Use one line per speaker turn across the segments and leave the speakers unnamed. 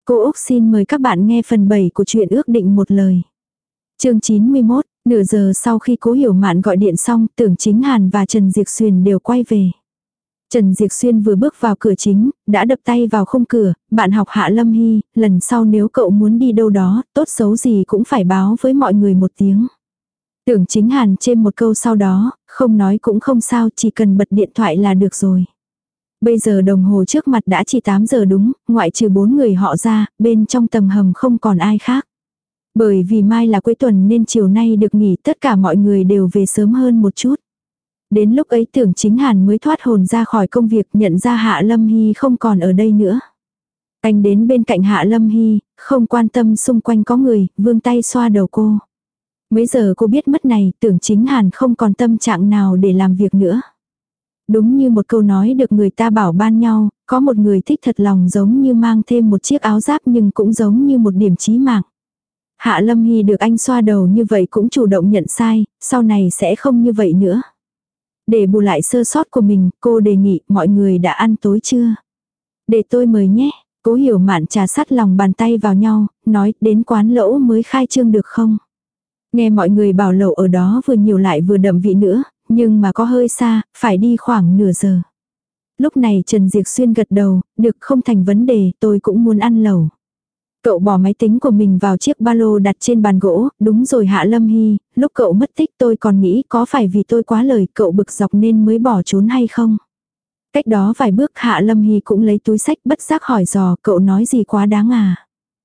Cô Úc xin mời các bạn nghe phần 7 của truyện ước định một lời. Chương 91, nửa giờ sau khi Cố Hiểu Mạn gọi điện xong, Tưởng Chính Hàn và Trần Diệp Xuyên đều quay về. Trần Diệp Xuyên vừa bước vào cửa chính, đã đập tay vào khung cửa, bạn học Hạ Lâm Hy, lần sau nếu cậu muốn đi đâu đó, tốt xấu gì cũng phải báo với mọi người một tiếng. Tưởng Chính Hàn chêm một câu sau đó, không nói cũng không sao, chỉ cần bật điện thoại là được rồi. Bây giờ đồng hồ trước mặt đã chỉ 8 giờ đúng, ngoại trừ 4 người họ ra, bên trong tầng hầm không còn ai khác. Bởi vì mai là cuối tuần nên chiều nay được nghỉ, tất cả mọi người đều về sớm hơn một chút. Đến lúc ấy Tưởng Chính Hàn mới thoát hồn ra khỏi công việc, nhận ra Hạ Lâm Hy không còn ở đây nữa. Anh đến bên cạnh Hạ Lâm Hy, không quan tâm xung quanh có người, vươn tay xoa đầu cô. Mấy giờ cô biết mất này, Tưởng Chính Hàn không còn tâm trạng nào để làm việc nữa. Đúng như một câu nói được người ta bảo ban nhau, có một người thích thật lòng giống như mang thêm một chiếc áo giáp nhưng cũng giống như một điểm chí mạng. Hạ Lâm Hy được anh xoa đầu như vậy cũng chủ động nhận sai, sau này sẽ không như vậy nữa. Để bù lại sơ sót của mình, cô đề nghị mọi người đã ăn tối chưa? Để tôi mời nhé. Cố Hiểu Mạn trà sát lòng bàn tay vào nhau, nói đến quán lẩu mới khai trương được không? Nghe mọi người bảo lẩu ở đó vừa nhiều lại vừa đậm vị nữa, nhưng mà có hơi xa, phải đi khoảng nửa giờ. Lúc này Trần Diệp Xuyên gật đầu, được không thành vấn đề, tôi cũng muốn ăn lẩu. Cậu bỏ máy tính của mình vào chiếc ba lô đặt trên bàn gỗ, đúng rồi Hạ Lâm Hy, lúc cậu mất tích tôi còn nghĩ có phải vì tôi quá lời cậu bực dọc nên mới bỏ trốn hay không. Cách đó vài bước Hạ Lâm Hy cũng lấy túi sách bất giác hỏi dò cậu nói gì quá đáng à.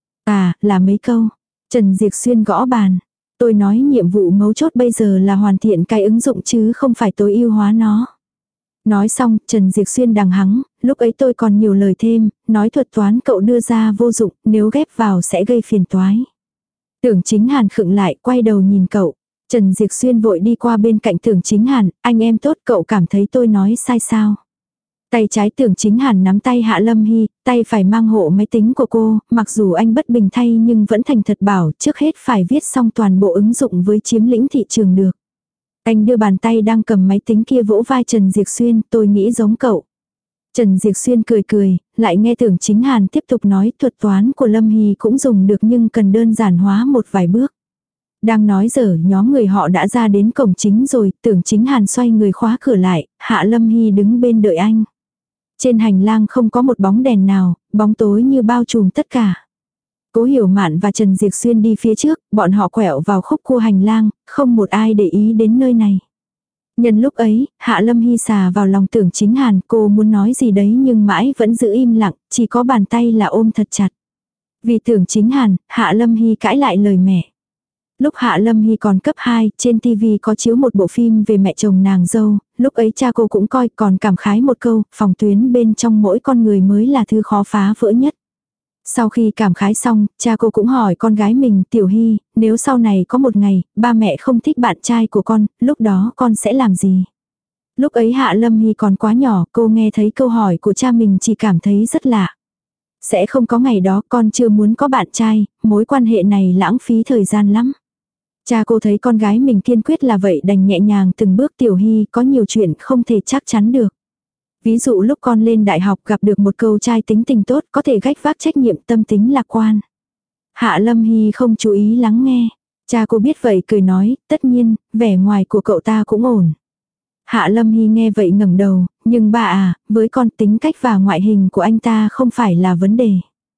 À, là mấy câu. Trần Diệp Xuyên gõ bàn. Tôi nói nhiệm vụ mấu chốt bây giờ là hoàn thiện cái ứng dụng chứ không phải tối ưu hóa nó. Nói xong, Trần Diệp Xuyên đằng hắng, lúc ấy tôi còn nhiều lời thêm, nói thuật toán cậu đưa ra vô dụng, nếu ghép vào sẽ gây phiền toái. Tưởng Chính Hàn khựng lại, quay đầu nhìn cậu. Trần Diệp Xuyên vội đi qua bên cạnh Tưởng Chính Hàn, anh em tốt cậu cảm thấy tôi nói sai sao. Tay trái Tưởng Chính Hàn nắm tay Hạ Lâm Hy, tay phải mang hộ máy tính của cô, mặc dù anh bất bình thay nhưng vẫn thành thật bảo trước hết phải viết xong toàn bộ ứng dụng với chiếm lĩnh thị trường được. Anh đưa bàn tay đang cầm máy tính kia vỗ vai Trần Diệp Xuyên, tôi nghĩ giống cậu. Trần Diệp Xuyên cười cười, lại nghe Tưởng Chính Hàn tiếp tục nói thuật toán của Lâm Hy cũng dùng được nhưng cần đơn giản hóa một vài bước. Đang nói dở nhóm người họ đã ra đến cổng chính rồi, Tưởng Chính Hàn xoay người khóa cửa lại, Hạ Lâm Hy đứng bên đợi anh. Trên hành lang không có một bóng đèn nào, bóng tối như bao trùm tất cả. Cố Hiểu Mạn và Trần Diệp Xuyên đi phía trước, bọn họ quẹo vào khúc cua hành lang, không một ai để ý đến nơi này. Nhân lúc ấy, Hạ Lâm Hy xà vào lòng Tưởng Chính Hàn, cô muốn nói gì đấy nhưng mãi vẫn giữ im lặng, chỉ có bàn tay là ôm thật chặt. Vì Tưởng Chính Hàn, Hạ Lâm Hy cãi lại lời mẹ. Lúc Hạ Lâm Hy còn cấp 2, trên TV có chiếu một bộ phim về mẹ chồng nàng dâu, lúc ấy cha cô cũng coi còn cảm khái một câu, phòng tuyến bên trong mỗi con người mới là thứ khó phá vỡ nhất. Sau khi cảm khái xong, cha cô cũng hỏi con gái mình, Tiểu Hy, nếu sau này có một ngày, ba mẹ không thích bạn trai của con, lúc đó con sẽ làm gì? Lúc ấy Hạ Lâm Hy còn quá nhỏ, cô nghe thấy câu hỏi của cha mình chỉ cảm thấy rất lạ. Sẽ không có ngày đó, con chưa muốn có bạn trai, mối quan hệ này lãng phí thời gian lắm. Cha cô thấy con gái mình kiên quyết là vậy đành nhẹ nhàng từng bước Tiểu Hy có nhiều chuyện không thể chắc chắn được. Ví dụ lúc con lên đại học gặp được một câu trai tính tình tốt có thể gánh vác trách nhiệm tâm tính lạc quan. Hạ Lâm Hy không chú ý lắng nghe. Cha cô biết vậy cười nói, tất nhiên, vẻ ngoài của cậu ta cũng ổn. Hạ Lâm Hy nghe vậy ngẩng đầu, nhưng bà à, với con tính cách và ngoại hình của anh ta không phải là vấn đề.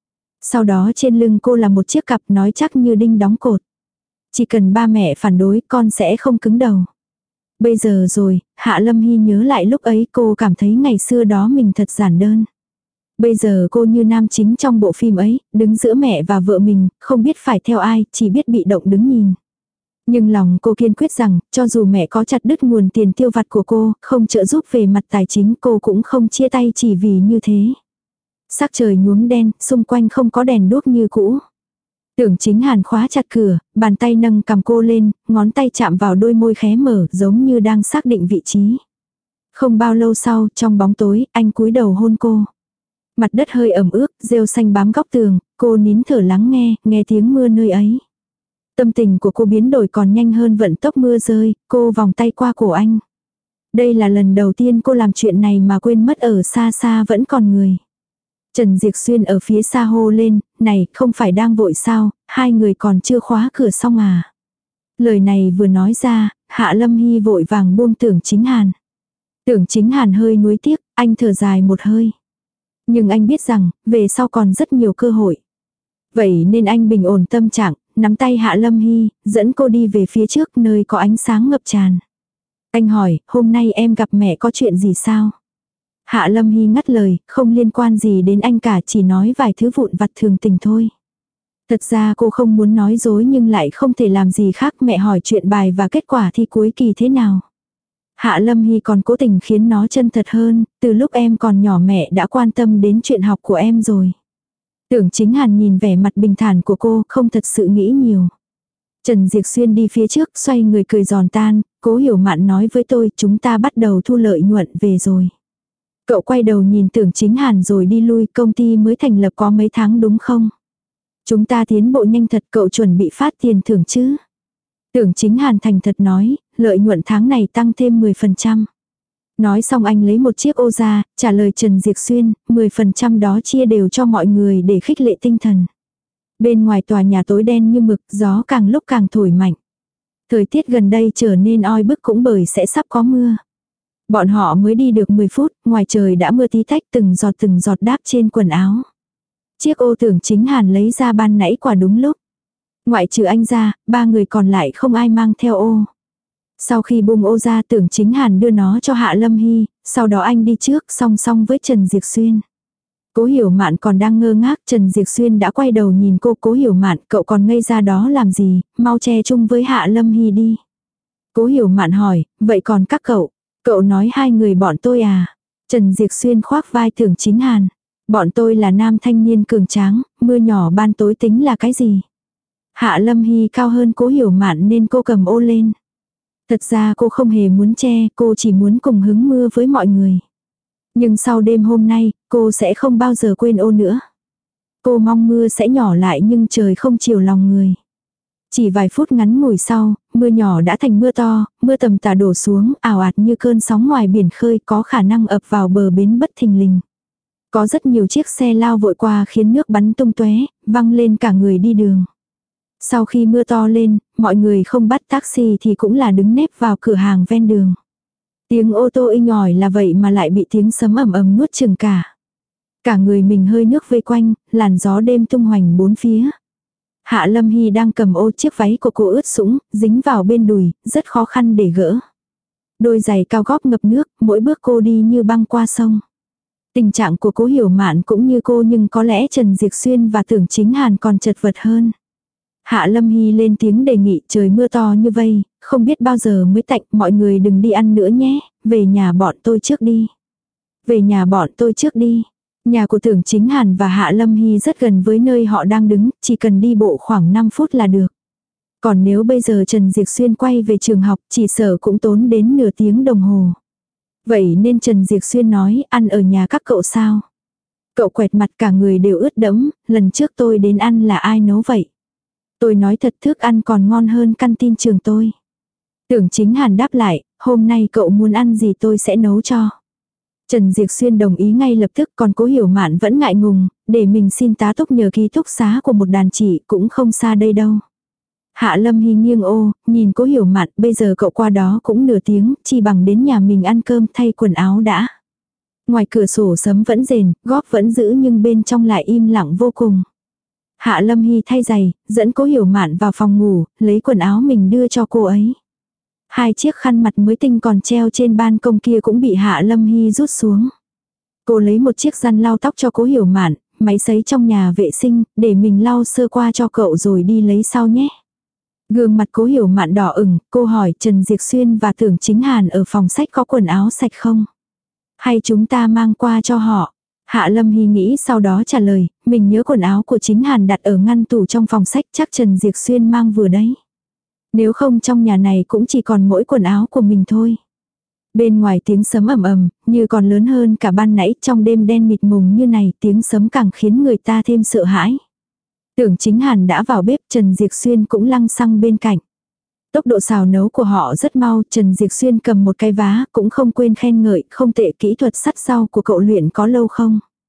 Sau đó trên lưng cô là một chiếc cặp nói chắc như đinh đóng cột. Chỉ cần ba mẹ phản đối con sẽ không cứng đầu. Bây giờ rồi, Hạ Lâm Hy nhớ lại lúc ấy cô cảm thấy ngày xưa đó mình thật giản đơn. Bây giờ cô như nam chính trong bộ phim ấy, đứng giữa mẹ và vợ mình, không biết phải theo ai, chỉ biết bị động đứng nhìn. Nhưng lòng cô kiên quyết rằng, cho dù mẹ có chặt đứt nguồn tiền tiêu vặt của cô, không trợ giúp về mặt tài chính cô cũng không chia tay chỉ vì như thế. Sắc trời nhuốm đen, xung quanh không có đèn đuốc như cũ. Tưởng Chính Hàn khóa chặt cửa, bàn tay nâng cầm cô lên, ngón tay chạm vào đôi môi khé mở giống như đang xác định vị trí. Không bao lâu sau, trong bóng tối, anh cúi đầu hôn cô. Mặt đất hơi ẩm ướt, rêu xanh bám góc tường, cô nín thở lắng nghe tiếng mưa nơi ấy. Tâm tình của cô biến đổi còn nhanh hơn vận tốc mưa rơi, cô vòng tay qua cổ anh. Đây là lần đầu tiên cô làm chuyện này mà quên mất ở xa xa vẫn còn người. Trần Diệp Xuyên ở phía xa hô lên, này không phải đang vội sao, hai người còn chưa khóa cửa xong à. Lời này vừa nói ra, Hạ Lâm Hy vội vàng buông Tưởng Chính Hàn. Tưởng Chính Hàn hơi nuối tiếc, anh thở dài một hơi. Nhưng anh biết rằng, về sau còn rất nhiều cơ hội. Vậy nên anh bình ổn tâm trạng, nắm tay Hạ Lâm Hy, dẫn cô đi về phía trước nơi có ánh sáng ngập tràn. Anh hỏi, hôm nay em gặp mẹ có chuyện gì sao? Hạ Lâm Hy ngắt lời, không liên quan gì đến anh cả, chỉ nói vài thứ vụn vặt thường tình thôi. Thật ra cô không muốn nói dối nhưng lại không thể làm gì khác. Mẹ hỏi chuyện bài và kết quả thi cuối kỳ thế nào. Hạ Lâm Hy còn cố tình khiến nó chân thật hơn, từ lúc em còn nhỏ mẹ đã quan tâm đến chuyện học của em rồi. Tưởng Chính Hàn nhìn vẻ mặt bình thản của cô, không thật sự nghĩ nhiều. Trần Diệp Xuyên đi phía trước, xoay người cười giòn tan, Cố Hiểu Mạn nói với tôi, chúng ta bắt đầu thu lợi nhuận về rồi. Cậu quay đầu nhìn Tưởng Chính Hàn rồi đi lui, công ty mới thành lập có mấy tháng đúng không? Chúng ta tiến bộ nhanh thật, cậu chuẩn bị phát tiền thưởng chứ? Tưởng Chính Hàn thành thật nói, lợi nhuận tháng này tăng thêm 10%. Nói xong anh lấy một chiếc ô ra, trả lời Trần Diệp Xuyên, 10% đó chia đều cho mọi người để khích lệ tinh thần. Bên ngoài tòa nhà tối đen như mực, gió càng lúc càng thổi mạnh. Thời tiết gần đây trở nên oi bức cũng bởi sẽ sắp có mưa. Bọn họ mới đi được 10 phút, ngoài trời đã mưa tí tách từng giọt đáp trên quần áo. Chiếc ô Tưởng Chính Hàn lấy ra ban nãy quả đúng lúc. Ngoại trừ anh ra, ba người còn lại không ai mang theo ô. Sau khi bung ô ra, Tưởng Chính Hàn đưa nó cho Hạ Lâm Hy, sau đó anh đi trước song song với Trần Diệp Xuyên. Cố Hiểu Mạn còn đang ngơ ngác, Trần Diệp Xuyên đã quay đầu nhìn cô. Cố Hiểu Mạn, cậu còn ngây ra đó làm gì, mau che chung với Hạ Lâm Hy đi. Cố Hiểu Mạn hỏi, vậy còn các cậu? Cậu nói hai người bọn tôi à? Trần Diệp Xuyên khoác vai Tưởng Chính Hàn. Bọn tôi là nam thanh niên cường tráng, mưa nhỏ ban tối tính là cái gì? Hạ Lâm Hy cao hơn Cố Hiểu Mạn nên cô cầm ô lên. Thật ra cô không hề muốn che, cô chỉ muốn cùng hứng mưa với mọi người. Nhưng sau đêm hôm nay, cô sẽ không bao giờ quên ô nữa. Cô mong mưa sẽ nhỏ lại nhưng trời không chiều lòng người. Chỉ vài phút ngắn ngủi sau, mưa nhỏ đã thành mưa to, mưa tầm tã đổ xuống, ảo ạt như cơn sóng ngoài biển khơi có khả năng ập vào bờ bến bất thình lình. Có rất nhiều chiếc xe lao vội qua khiến nước bắn tung tóe, văng lên cả người đi đường. Sau khi mưa to lên, mọi người không bắt taxi thì cũng là đứng nép vào cửa hàng ven đường. Tiếng ô tô inh ỏi là vậy mà lại bị tiếng sấm ầm ầm nuốt chửng cả. Cả người mình hơi nước vây quanh, làn gió đêm tung hoành bốn phía. Hạ Lâm Hy đang cầm ô, chiếc váy của cô ướt sũng, dính vào bên đùi, rất khó khăn để gỡ. Đôi giày cao gót ngập nước, mỗi bước cô đi như băng qua sông. Tình trạng của Cố Hiểu Mạn cũng như cô nhưng có lẽ Trần Diệp Xuyên và Tưởng Chính Hàn còn chật vật hơn. Hạ Lâm Hy lên tiếng đề nghị, trời mưa to như vây, không biết bao giờ mới tạnh, mọi người đừng đi ăn nữa nhé, về nhà bọn tôi trước đi. Về nhà bọn tôi trước đi. Nhà của Tưởng Chính Hàn và Hạ Lâm Hy rất gần với nơi họ đang đứng, chỉ cần đi bộ khoảng 5 phút là được. Còn nếu bây giờ Trần Diệp Xuyên quay về trường học, chỉ sợ cũng tốn đến nửa tiếng đồng hồ. Vậy nên Trần Diệp Xuyên nói, ăn ở nhà các cậu sao? Cậu quẹt mặt, cả người đều ướt đẫm, lần trước tôi đến ăn là ai nấu vậy? Tôi nói thật, thức ăn còn ngon hơn căn tin trường tôi. Tưởng Chính Hàn đáp lại, hôm nay cậu muốn ăn gì tôi sẽ nấu cho. Trần Diệp Xuyên đồng ý ngay lập tức, còn Cố Hiểu Mạn vẫn ngại ngùng, để mình xin tá túc nhờ ký túc xá của một đàn chị cũng không xa đây đâu. Hạ Lâm Hy nghiêng ô, nhìn Cố Hiểu Mạn, bây giờ cậu qua đó cũng nửa tiếng, chỉ bằng đến nhà mình ăn cơm thay quần áo đã. Ngoài cửa sổ sấm vẫn rền, góp vẫn giữ nhưng bên trong lại im lặng vô cùng. Hạ Lâm Hy thay giày, dẫn Cố Hiểu Mạn vào phòng ngủ, lấy quần áo mình đưa cho cô ấy. Hai chiếc khăn mặt mới tinh còn treo trên ban công kia cũng bị Hạ Lâm Hy rút xuống. Cô lấy một chiếc khăn lau tóc cho Cố Hiểu Mạn, máy sấy trong nhà vệ sinh, để mình lau sơ qua cho cậu rồi đi lấy sau nhé. Gương mặt Cố Hiểu Mạn đỏ ửng, cô hỏi Trần Diệp Xuyên và Tưởng Chính Hàn ở phòng sách có quần áo sạch không? Hay chúng ta mang qua cho họ? Hạ Lâm Hy nghĩ sau đó trả lời, mình nhớ quần áo của Chính Hàn đặt ở ngăn tủ trong phòng sách, chắc Trần Diệp Xuyên mang vừa đấy. Nếu không trong nhà này cũng chỉ còn mỗi quần áo của mình thôi. Bên ngoài tiếng sấm ầm ầm, như còn lớn hơn cả ban nãy, trong đêm đen mịt mùng như này, tiếng sấm càng khiến người ta thêm sợ hãi. Tưởng Chính Hàn đã vào bếp, Trần Diệp Xuyên cũng lăng xăng bên cạnh. Tốc độ xào nấu của họ rất mau, Trần Diệp Xuyên cầm một cái vá, cũng không quên khen ngợi, không tệ, kỹ thuật sắt rau của cậu luyện có lâu không?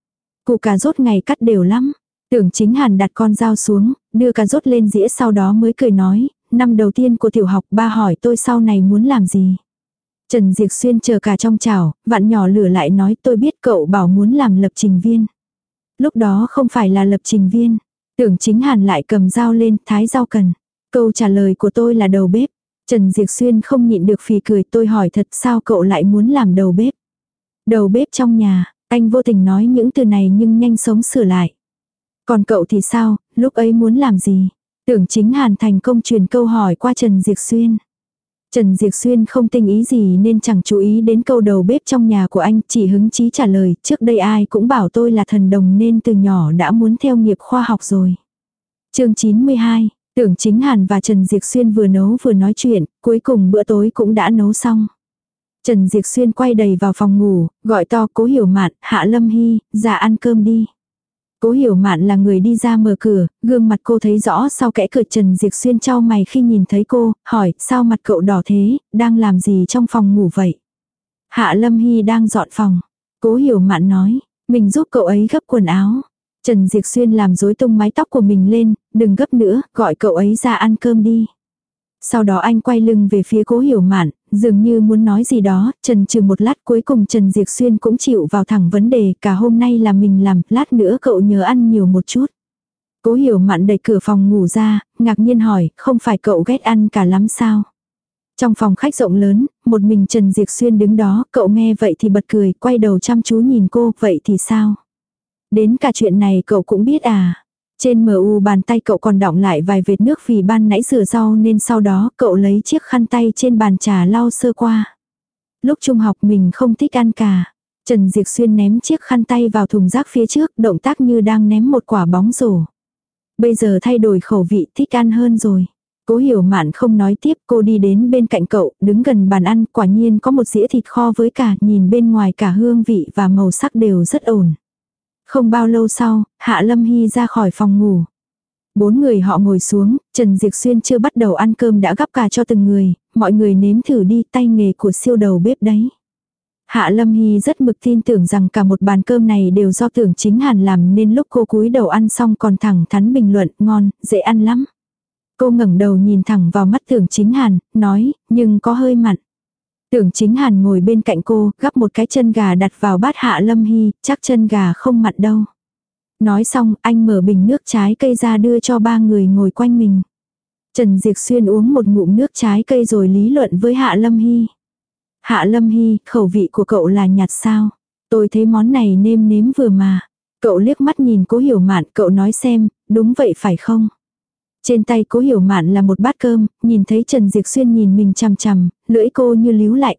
Củ cà rốt ngày cắt đều lắm. Tưởng Chính Hàn đặt con dao xuống, đưa cà rốt lên dĩa sau đó mới cười nói, năm đầu tiên của tiểu học ba hỏi tôi sau này muốn làm gì. Trần Diệp Xuyên chờ cả trong chảo, vặn nhỏ lửa lại nói tôi biết cậu bảo muốn làm lập trình viên. Lúc đó không phải là lập trình viên. Tưởng Chính Hàn lại cầm dao lên thái rau cần. Câu trả lời của tôi là đầu bếp. Trần Diệp Xuyên không nhịn được phì cười, tôi hỏi thật sao cậu lại muốn làm đầu bếp. Đầu bếp trong nhà, anh vô tình nói những từ này nhưng nhanh sống sửa lại. Còn cậu thì sao, lúc ấy muốn làm gì? Tưởng Chính Hàn thành công truyền câu hỏi qua Trần Diệp Xuyên. Trần Diệp Xuyên không tinh ý gì nên chẳng chú ý đến câu đầu bếp trong nhà của anh, chỉ hứng chí trả lời, trước đây ai cũng bảo tôi là thần đồng nên từ nhỏ đã muốn theo nghiệp khoa học rồi. Chương 92, Tưởng Chính Hàn và Trần Diệp Xuyên vừa nấu vừa nói chuyện, cuối cùng bữa tối cũng đã nấu xong. Trần Diệp Xuyên quay đầy vào phòng ngủ, gọi to Cố Hiểu Mạn, Hạ Lâm Hy, ra ăn cơm đi. Cố Hiểu Mạn là người đi ra mở cửa, gương mặt cô thấy rõ sau kẽ cửa. Trần Diệp Xuyên chau mày khi nhìn thấy cô, hỏi sao mặt cậu đỏ thế, đang làm gì trong phòng ngủ vậy? Hạ Lâm Hy đang dọn phòng. Cố Hiểu Mạn nói, mình giúp cậu ấy gấp quần áo. Trần Diệp Xuyên làm rối tung mái tóc của mình lên, đừng gấp nữa, gọi cậu ấy ra ăn cơm đi. Sau đó anh quay lưng về phía Cố Hiểu Mạn, dường như muốn nói gì đó, chần chừ một lát cuối cùng Trần Diệp Xuyên cũng chịu vào thẳng vấn đề, cả hôm nay là mình làm, lát nữa cậu nhớ ăn nhiều một chút. Cố Hiểu Mạn đẩy cửa phòng ngủ ra, ngạc nhiên hỏi, không phải cậu ghét ăn cả lắm sao? Trong phòng khách rộng lớn, một mình Trần Diệp Xuyên đứng đó, cậu nghe vậy thì bật cười, quay đầu chăm chú nhìn cô, vậy thì sao? Đến cả chuyện này cậu cũng biết à? Trên mu bàn tay cậu còn đọng lại vài vệt nước vì ban nãy rửa rau nên sau đó cậu lấy chiếc khăn tay trên bàn trà lau sơ qua. Lúc trung học mình không thích ăn cà. Trần Diệp Xuyên ném chiếc khăn tay vào thùng rác phía trước, động tác như đang ném một quả bóng rổ. Bây giờ thay đổi khẩu vị, thích ăn hơn rồi. Cố Hiểu Mạn không nói tiếp, cô đi đến bên cạnh cậu, đứng gần bàn ăn, quả nhiên có một dĩa thịt kho với cà, nhìn bên ngoài cả hương vị và màu sắc đều rất ổn. Không bao lâu sau, Hạ Lâm Hy ra khỏi phòng ngủ. 4 người họ ngồi xuống, Trần Diệp Xuyên chưa bắt đầu ăn cơm đã gắp cà cho từng người, mọi người nếm thử đi, tay nghề của siêu đầu bếp đấy. Hạ Lâm Hy rất mực tin tưởng rằng cả một bàn cơm này đều do Tưởng Chính Hàn làm nên lúc cô cúi đầu ăn xong còn thẳng thắn bình luận, ngon, dễ ăn lắm. Cô ngẩng đầu nhìn thẳng vào mắt Tưởng Chính Hàn, nói, nhưng có hơi mặn. Tưởng Chính Hàn ngồi bên cạnh cô, gắp một cái chân gà đặt vào bát Hạ Lâm Hy, chắc chân gà không mặn đâu. Nói xong, anh mở bình nước trái cây ra đưa cho 3 người ngồi quanh mình. Trần Diệp Xuyên uống một ngụm nước trái cây rồi lý luận với Hạ Lâm Hy. Hạ Lâm Hy, khẩu vị của cậu là nhạt sao? Tôi thấy món này nêm nếm vừa mà. Cậu liếc mắt nhìn Cố Hiểu Mạn, cậu nói xem, đúng vậy phải không? Trên tay Cố Hiểu Mạn là một bát cơm, nhìn thấy Trần Diệp Xuyên nhìn mình chằm chằm, lưỡi cô như líu lại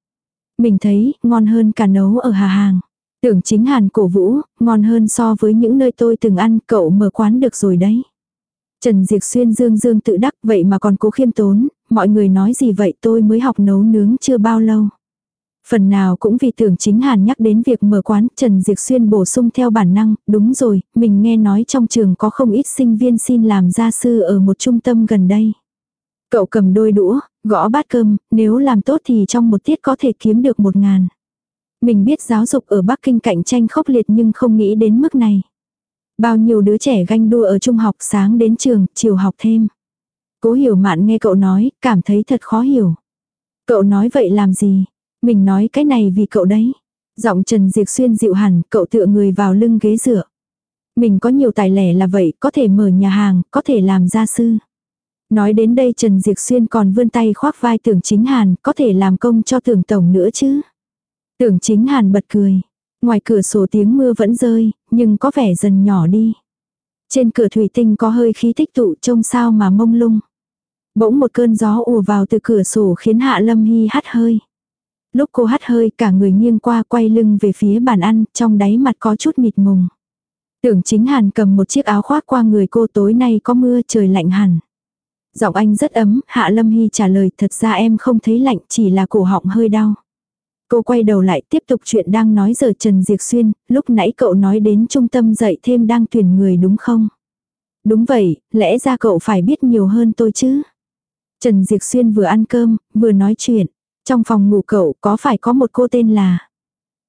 mình thấy, ngon hơn cả nấu ở Hà Hàng. Tưởng Chính Hàn cổ vũ, ngon hơn so với những nơi tôi từng ăn, cậu mở quán được rồi đấy. Trần Diệp Xuyên dương dương tự đắc, vậy mà còn cố khiêm tốn, mọi người nói gì vậy, tôi mới học nấu nướng chưa bao lâu. Phần nào cũng vì Tưởng Chính Hàn nhắc đến việc mở quán, Trần Diệp Xuyên bổ sung theo bản năng, đúng rồi, mình nghe nói trong trường có không ít sinh viên xin làm gia sư ở một trung tâm gần đây. Cậu cầm đôi đũa, gõ bát cơm, nếu làm tốt thì trong một tiết có thể kiếm được 1.000. Mình biết giáo dục ở Bắc Kinh cạnh tranh khốc liệt nhưng không nghĩ đến mức này. Bao nhiêu đứa trẻ ganh đua ở trung học, sáng đến trường, chiều học thêm. Cố Hiểu Mạn nghe cậu nói, cảm thấy thật khó hiểu. Cậu nói vậy làm gì? Mình nói cái này vì cậu đấy. Giọng Trần Diệp Xuyên dịu hẳn, cậu tựa người vào lưng ghế dựa. Mình có nhiều tài lẻ là vậy, có thể mở nhà hàng, có thể làm gia sư. Nói đến đây Trần Diệp Xuyên còn vươn tay khoác vai Tưởng Chính Hàn, có thể làm công cho Tưởng tổng nữa chứ. Tưởng Chính Hàn bật cười. Ngoài cửa sổ tiếng mưa vẫn rơi, nhưng có vẻ dần nhỏ đi. Trên cửa thủy tinh có hơi khí tích tụ trông sao mà mông lung. Bỗng một cơn gió ùa vào từ cửa sổ khiến Hạ Lâm Hy hắt hơi. Lúc cô hắt hơi cả người nghiêng qua quay lưng về phía bàn ăn, trong đáy mặt có chút mịt mùng. Tưởng Chính Hàn cầm một chiếc áo khoác qua người cô, tối nay có mưa trời lạnh hẳn. Giọng anh rất ấm, Hạ Lâm Hy trả lời, thật ra em không thấy lạnh, chỉ là cổ họng hơi đau. Cô quay đầu lại tiếp tục chuyện đang nói giờ Trần Diệp Xuyên, lúc nãy cậu nói đến trung tâm dạy thêm đang tuyển người đúng không? Đúng vậy, lẽ ra cậu phải biết nhiều hơn tôi chứ. Trần Diệp Xuyên vừa ăn cơm, vừa nói chuyện. Trong phòng ngủ cậu có phải có một cô tên là...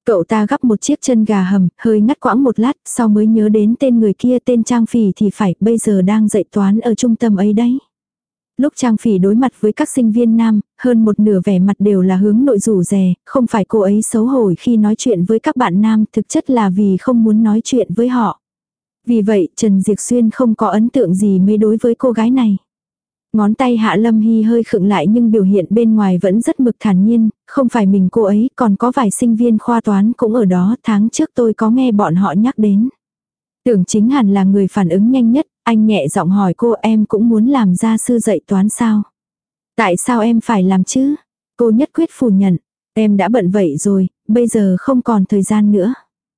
Cậu ta gắp một chiếc chân gà hầm, hơi ngắt quãng một lát, sau mới nhớ đến tên người kia, tên Trang Phỉ thì phải, bây giờ đang dạy toán ở trung tâm ấy đấy. Lúc Trang Phỉ đối mặt với các sinh viên nam, hơn một nửa vẻ mặt đều là hướng nội rủ rè, không phải cô ấy xấu hổ khi nói chuyện với các bạn nam, thực chất là vì không muốn nói chuyện với họ. Vì vậy, Trần Diệp Xuyên không có ấn tượng gì mấy đối với cô gái này. Ngón tay Hạ Lâm Hy hơi khựng lại nhưng biểu hiện bên ngoài vẫn rất mực thản nhiên, không phải mình cô ấy, còn có vài sinh viên khoa toán cũng ở đó, tháng trước tôi có nghe bọn họ nhắc đến. Tưởng Chính Hàn là người phản ứng nhanh nhất, anh nhẹ giọng hỏi cô, em cũng muốn làm gia sư dạy toán sao? Tại sao em phải làm chứ? Cô nhất quyết phủ nhận, em đã bận vậy rồi, bây giờ không còn thời gian nữa.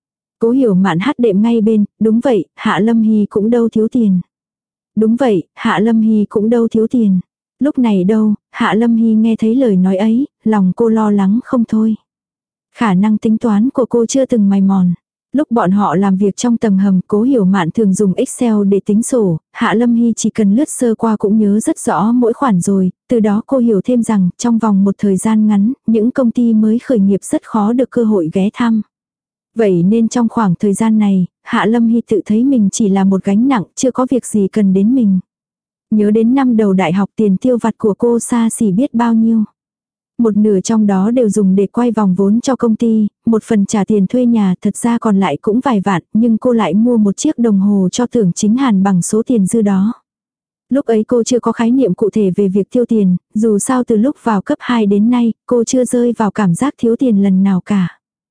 Cố Hiểu Mạn hát đệm ngay bên, đúng vậy, Hạ Lâm Hy cũng đâu thiếu tiền. Đúng vậy, Hạ Lâm Hy cũng đâu thiếu tiền. Lúc này đâu, Hạ Lâm Hy nghe thấy lời nói ấy, lòng cô lo lắng không thôi. Khả năng tính toán của cô chưa từng mày mòn. Lúc bọn họ làm việc trong tầng hầm, Cố Hiểu Mạn thường dùng Excel để tính sổ, Hạ Lâm Hy chỉ cần lướt sơ qua cũng nhớ rất rõ mỗi khoản rồi, từ đó cô hiểu thêm rằng trong vòng một thời gian ngắn, những công ty mới khởi nghiệp rất khó được cơ hội ghé thăm. Vậy nên trong khoảng thời gian này, Hạ Lâm Hy tự thấy mình chỉ là một gánh nặng, chưa có việc gì cần đến mình. Nhớ đến năm đầu đại học tiền tiêu vặt của cô xa xỉ biết bao nhiêu. Một nửa trong đó đều dùng để quay vòng vốn cho công ty, một phần trả tiền thuê nhà, thật ra còn lại cũng vài vạn, nhưng cô lại mua một chiếc đồng hồ cho Tưởng Chính Hàn bằng số tiền dư đó. Lúc ấy cô chưa có khái niệm cụ thể về việc tiêu tiền, dù sao từ lúc vào cấp 2 đến nay, cô chưa rơi vào cảm giác thiếu tiền lần nào cả.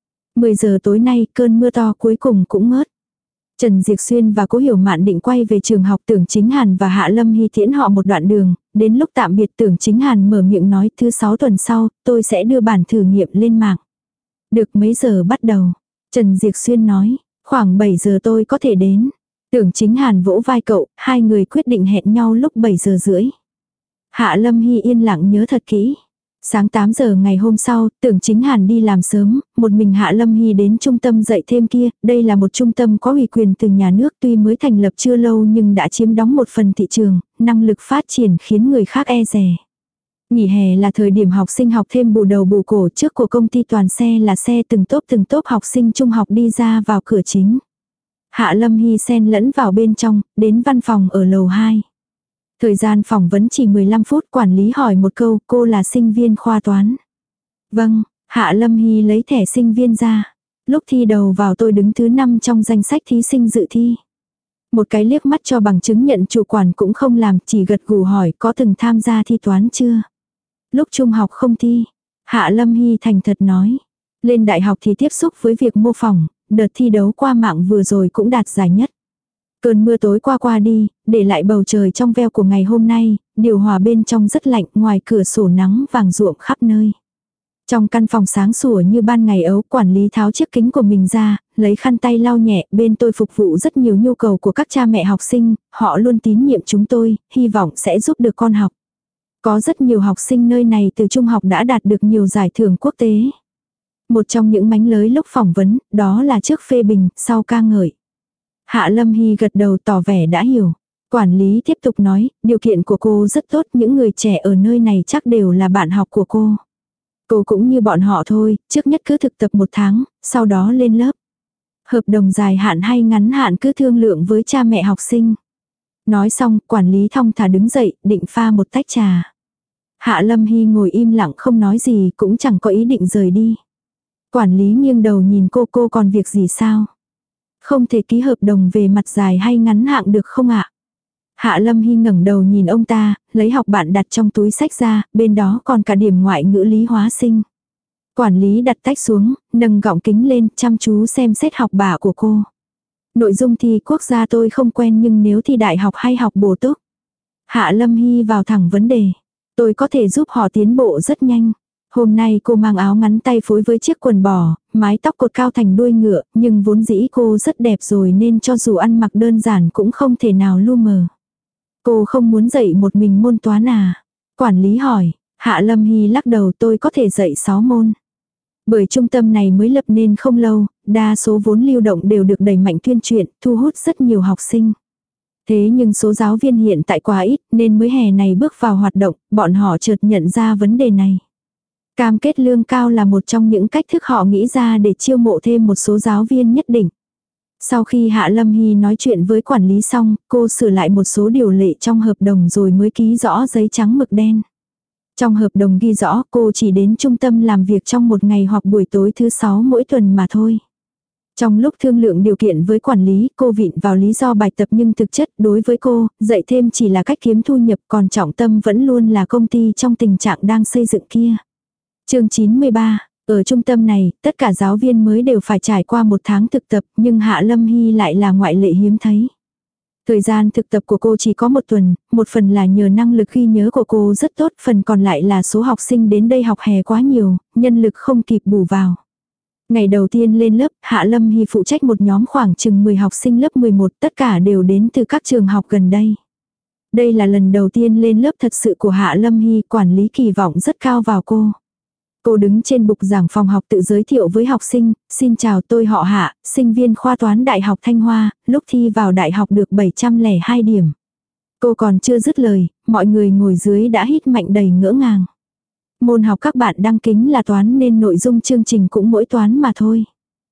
10 giờ tối nay, cơn mưa to cuối cùng cũng ngớt. Trần Diệp Xuyên và Cố Hiểu Mạn định quay về trường học, Tưởng Chính Hàn và Hạ Lâm Hy tiễn họ một đoạn đường, đến lúc tạm biệt Tưởng Chính Hàn mở miệng nói thứ 6 tuần sau, tôi sẽ đưa bản thử nghiệm lên mạng. Được, mấy giờ bắt đầu? Trần Diệp Xuyên nói, khoảng 7 giờ tôi có thể đến. Tưởng Chính Hàn vỗ vai cậu, hai người quyết định hẹn nhau lúc 7 giờ rưỡi. Hạ Lâm Hy yên lặng nhớ thật kỹ. Sáng 8 giờ ngày hôm sau, Tưởng Chính Hàn đi làm sớm, một mình Hạ Lâm Hy đến trung tâm dạy thêm kia, đây là một trung tâm có ủy quyền từ nhà nước tuy mới thành lập chưa lâu nhưng đã chiếm đóng một phần thị trường, năng lực phát triển khiến người khác e dè. Nghỉ hè là thời điểm học sinh học thêm bù đầu bù cổ, trước của công ty toàn xe là xe từng tốp học sinh trung học đi ra vào cửa chính. Hạ Lâm Hy xen lẫn vào bên trong, đến văn phòng ở lầu 2. Thời gian phỏng vấn chỉ 15 phút, quản lý hỏi một câu, cô là sinh viên khoa toán. Vâng, Hạ Lâm Hy lấy thẻ sinh viên ra. Lúc thi đầu vào tôi đứng thứ 5 trong danh sách thí sinh dự thi. Một cái liếc mắt cho bằng chứng nhận chủ quản cũng không làm, chỉ gật gù hỏi có từng tham gia thi toán chưa. Lúc trung học không thi. Hạ Lâm Hy thành thật nói. Lên đại học thì tiếp xúc với việc mô phỏng, đợt thi đấu qua mạng vừa rồi cũng đạt giải nhất. Cơn mưa tối qua đi, để lại bầu trời trong veo của ngày hôm nay, điều hòa bên trong rất lạnh, ngoài cửa sổ nắng vàng ruộm khắp nơi. Trong căn phòng sáng sủa như ban ngày ấu, quản lý tháo chiếc kính của mình ra, lấy khăn tay lau nhẹ, bên tôi phục vụ rất nhiều nhu cầu của các cha mẹ học sinh, họ luôn tín nhiệm chúng tôi, hy vọng sẽ giúp được con học. Có rất nhiều học sinh nơi này từ trung học đã đạt được nhiều giải thưởng quốc tế. Một trong những mánh lới lúc phỏng vấn, đó là trước phê bình, sau ca ngợi. Hạ Lâm Hy gật đầu tỏ vẻ đã hiểu. Quản lý tiếp tục nói, điều kiện của cô rất tốt, những người trẻ ở nơi này chắc đều là bạn học của cô. Cô cũng như bọn họ thôi, trước nhất cứ thực tập 1 tháng, sau đó lên lớp. Hợp đồng dài hạn hay ngắn hạn cứ thương lượng với cha mẹ học sinh. Nói xong, quản lý thong thả đứng dậy, định pha một tách trà. Hạ Lâm Hy ngồi im lặng không nói gì, cũng chẳng có ý định rời đi. Quản lý nghiêng đầu nhìn cô còn việc gì sao? Không thể ký hợp đồng về mặt dài hay ngắn hạn được không ạ? Hạ Lâm Hy ngẩng đầu nhìn ông ta, lấy học bạn đặt trong túi sách ra, bên đó còn cả điểm ngoại ngữ lý hóa sinh. Quản lý đặt tách xuống, nâng gọng kính lên, chăm chú xem xét học bạ của cô. Nội dung thi quốc gia tôi không quen nhưng nếu thi đại học hay học bổ túc. Hạ Lâm Hy vào thẳng vấn đề. Tôi có thể giúp họ tiến bộ rất nhanh. Hôm nay cô mang áo ngắn tay phối với chiếc quần bò, mái tóc cột cao thành đuôi ngựa, nhưng vốn dĩ cô rất đẹp rồi nên cho dù ăn mặc đơn giản cũng không thể nào lu mờ. Cô không muốn dạy một mình môn toán à? Quản lý hỏi, Hạ Lâm Hy lắc đầu, tôi có thể dạy 6 môn. Bởi trung tâm này mới lập nên không lâu, đa số vốn lưu động đều được đẩy mạnh tuyên truyền, thu hút rất nhiều học sinh. Thế nhưng số giáo viên hiện tại quá ít nên mới hè này bước vào hoạt động, bọn họ chợt nhận ra vấn đề này. Cam kết lương cao là một trong những cách thức họ nghĩ ra để chiêu mộ thêm một số giáo viên nhất định. Sau khi Hạ Lâm Hy nói chuyện với quản lý xong, cô sửa lại một số điều lệ trong hợp đồng rồi mới ký rõ giấy trắng mực đen. Trong hợp đồng ghi rõ cô chỉ đến trung tâm làm việc trong một ngày hoặc buổi tối thứ 6 mỗi tuần mà thôi. Trong lúc thương lượng điều kiện với quản lý, cô vịn vào lý do bài tập nhưng thực chất đối với cô, dạy thêm chỉ là cách kiếm thu nhập, còn trọng tâm vẫn luôn là công ty trong tình trạng đang xây dựng kia. Chương 93, ở trung tâm này, tất cả giáo viên mới đều phải trải qua một tháng thực tập, nhưng Hạ Lâm Hy lại là ngoại lệ hiếm thấy. Thời gian thực tập của cô chỉ có một tuần, một phần là nhờ năng lực ghi nhớ của cô rất tốt, phần còn lại là số học sinh đến đây học hè quá nhiều, nhân lực không kịp bù vào. Ngày đầu tiên lên lớp, Hạ Lâm Hy phụ trách một nhóm khoảng chừng 10 học sinh lớp 11, tất cả đều đến từ các trường học gần đây. Đây là lần đầu tiên lên lớp thật sự của Hạ Lâm Hy, quản lý kỳ vọng rất cao vào cô. Cô đứng trên bục giảng phòng học tự giới thiệu với học sinh, xin chào tôi họ Hạ, sinh viên khoa toán Đại học Thanh Hoa, lúc thi vào đại học được 702 điểm. Cô còn chưa dứt lời, mọi người ngồi dưới đã hít mạnh đầy ngỡ ngàng. Môn học các bạn đăng kính là toán nên nội dung chương trình cũng mỗi toán mà thôi.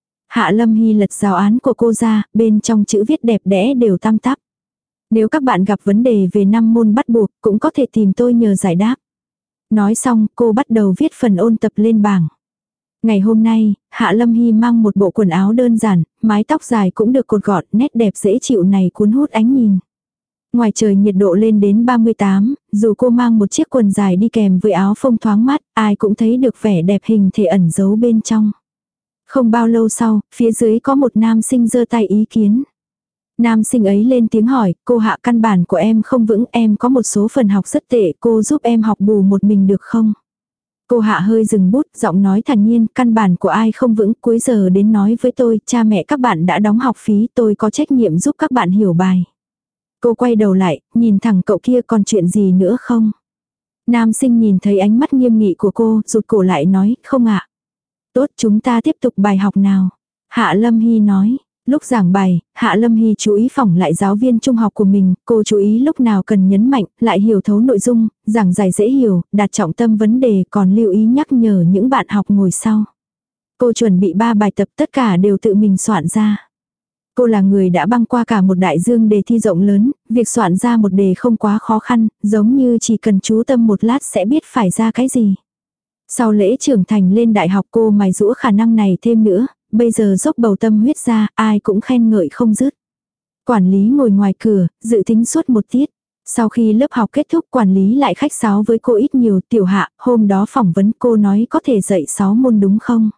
Hạ Lâm Hy lật giáo án của cô ra, bên trong chữ viết đẹp đẽ đều tăm tắp. Nếu các bạn gặp vấn đề về 5 môn bắt buộc, cũng có thể tìm tôi nhờ giải đáp. Nói xong, cô bắt đầu viết phần ôn tập lên bảng. Ngày hôm nay, Hạ Lâm Hy mang một bộ quần áo đơn giản, mái tóc dài cũng được cột gọn, nét đẹp dễ chịu này cuốn hút ánh nhìn. Ngoài trời nhiệt độ lên đến 38, dù cô mang một chiếc quần dài đi kèm với áo phông thoáng mát, ai cũng thấy được vẻ đẹp hình thể ẩn giấu bên trong. Không bao lâu sau, phía dưới có một nam sinh giơ tay ý kiến. Nam sinh ấy lên tiếng hỏi, cô Hạ, căn bản của em không vững, em có một số phần học rất tệ, cô giúp em học bù một mình được không? Cô Hạ hơi dừng bút, giọng nói thản nhiên, căn bản của ai không vững, cuối giờ đến nói với tôi, cha mẹ các bạn đã đóng học phí, tôi có trách nhiệm giúp các bạn hiểu bài. Cô quay đầu lại, nhìn thẳng cậu kia, còn chuyện gì nữa không? Nam sinh nhìn thấy ánh mắt nghiêm nghị của cô, rụt cổ lại nói, không ạ. Tốt, chúng ta tiếp tục bài học nào. Hạ Lâm Hy nói. Lúc giảng bài, Hạ Lâm Hy chú ý phỏng lại giáo viên trung học của mình, cô chú ý lúc nào cần nhấn mạnh, lại hiểu thấu nội dung, giảng giải dễ hiểu, đạt trọng tâm vấn đề, còn lưu ý nhắc nhở những bạn học ngồi sau. Cô chuẩn bị 3 bài tập, tất cả đều tự mình soạn ra. Cô là người đã băng qua cả một đại dương đề thi rộng lớn, việc soạn ra một đề không quá khó khăn, giống như chỉ cần chú tâm một lát sẽ biết phải ra cái gì. Sau lễ trưởng thành lên đại học cô mài giũa khả năng này thêm nữa, bây giờ dốc bầu tâm huyết ra, ai cũng khen ngợi không dứt. Quản lý ngồi ngoài cửa, dự tính suốt một tiết. Sau khi lớp học kết thúc, quản lý lại khách sáo với cô ít nhiều. Tiểu Hạ, hôm đó phỏng vấn cô nói có thể dạy 6 môn đúng không?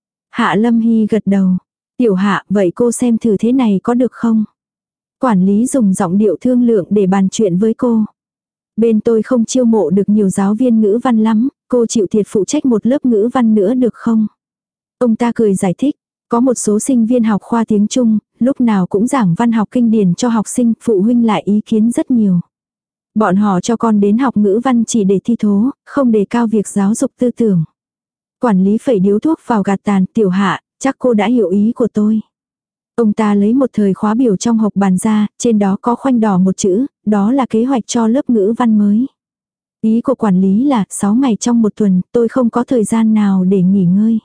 Hạ Lâm Hy gật đầu. Tiểu Hạ, vậy cô xem thử thế này có được không? Quản lý dùng giọng điệu thương lượng để bàn chuyện với cô. Bên tôi không chiêu mộ được nhiều giáo viên ngữ văn lắm, cô chịu thiệt phụ trách một lớp ngữ văn nữa được không? Ông ta cười giải thích, có một số sinh viên học khoa tiếng Trung, lúc nào cũng giảng văn học kinh điển cho học sinh, phụ huynh lại ý kiến rất nhiều. Bọn họ cho con đến học ngữ văn chỉ để thi thố, không đề cao việc giáo dục tư tưởng. Quản lý phẩy điếu thuốc vào gạt tàn, Tiểu Hạ, chắc cô đã hiểu ý của tôi. Ông ta lấy một thời khóa biểu trong hộp bàn ra, trên đó có khoanh đỏ một chữ, đó là kế hoạch cho lớp ngữ văn mới. Ý của quản lý là 6 ngày trong một tuần, tôi không có thời gian nào để nghỉ ngơi.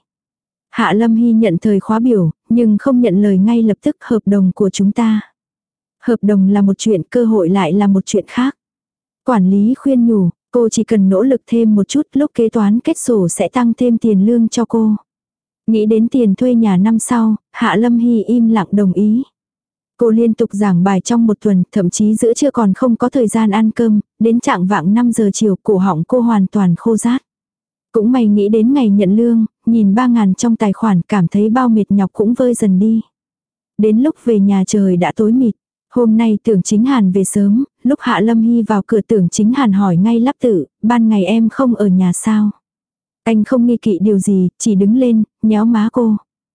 Hạ Lâm Hy nhận thời khóa biểu, nhưng không nhận lời ngay lập tức. Hợp đồng của chúng ta. Hợp đồng là một chuyện, cơ hội lại là một chuyện khác. Quản lý khuyên nhủ, cô chỉ cần nỗ lực thêm một chút, lúc kế toán kết sổ sẽ tăng thêm tiền lương cho cô. Nghĩ đến tiền thuê nhà năm sau, Hạ Lâm Hy im lặng đồng ý. Cô liên tục giảng bài trong một tuần, thậm chí giữa trưa còn không có thời gian ăn cơm, đến trạng vạng 5 giờ chiều cổ họng cô hoàn toàn khô rát. Cũng may nghĩ đến ngày nhận lương, nhìn 3.000 trong tài khoản cảm thấy bao mệt nhọc cũng vơi dần đi. Đến lúc về nhà trời đã tối mịt. Hôm nay Tưởng Chính Hàn về sớm, lúc Hạ Lâm Hy vào cửa Tưởng Chính Hàn hỏi ngay lắp tự, ban ngày em không ở nhà sao? Anh không nghi kỵ điều gì, chỉ đứng lên, nhéo má cô.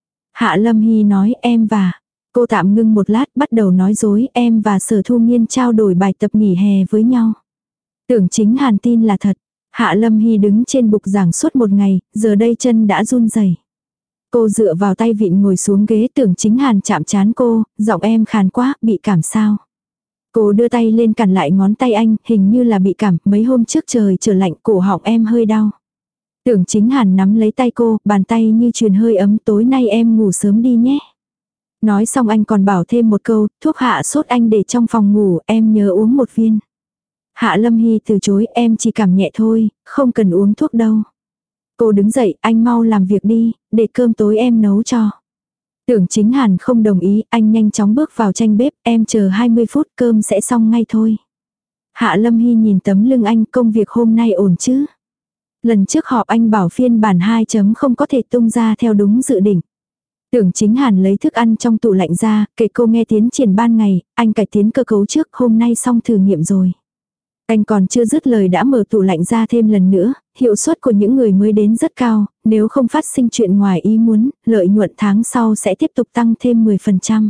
Hạ Lâm Hy nói em và... Cô tạm ngưng một lát bắt đầu nói dối, em và Sở Thu Nghiên trao đổi bài tập nghỉ hè với nhau. Tưởng Chính Hàn tin là thật. Hạ Lâm Hy đứng trên bục giảng suốt một ngày, giờ đây chân đã run rẩy. Cô dựa vào tay vịn ngồi xuống ghế. Tưởng Chính Hàn chạm trán cô, giọng em khàn quá, bị cảm sao? Cô đưa tay lên cản lại ngón tay anh, hình như là bị cảm, mấy hôm trước trời trở lạnh, cổ họng em hơi đau. Tưởng Chính Hàn nắm lấy tay cô, bàn tay như truyền hơi ấm, tối nay em ngủ sớm đi nhé. Nói xong anh còn bảo thêm một câu, thuốc hạ sốt anh để trong phòng ngủ, em nhớ uống một viên. Hạ Lâm Hy từ chối, em chỉ cảm nhẹ thôi, không cần uống thuốc đâu. Cô đứng dậy, anh mau làm việc đi, để cơm tối em nấu cho. Tưởng Chính Hàn không đồng ý, anh nhanh chóng bước vào tranh bếp, em chờ 20 phút cơm sẽ xong ngay thôi. Hạ Lâm Hy nhìn tấm lưng anh, công việc hôm nay ổn chứ? Lần trước họp anh bảo phiên bản 2.0 có thể tung ra theo đúng dự định. Tưởng Chính Hàn lấy thức ăn trong tủ lạnh ra, kể cô nghe tiến triển ban ngày, anh cải tiến cơ cấu trước, hôm nay xong thử nghiệm rồi. Anh còn chưa dứt lời đã mở tủ lạnh ra thêm lần nữa, hiệu suất của những người mới đến rất cao, nếu không phát sinh chuyện ngoài ý muốn, lợi nhuận tháng sau sẽ tiếp tục tăng thêm 10%.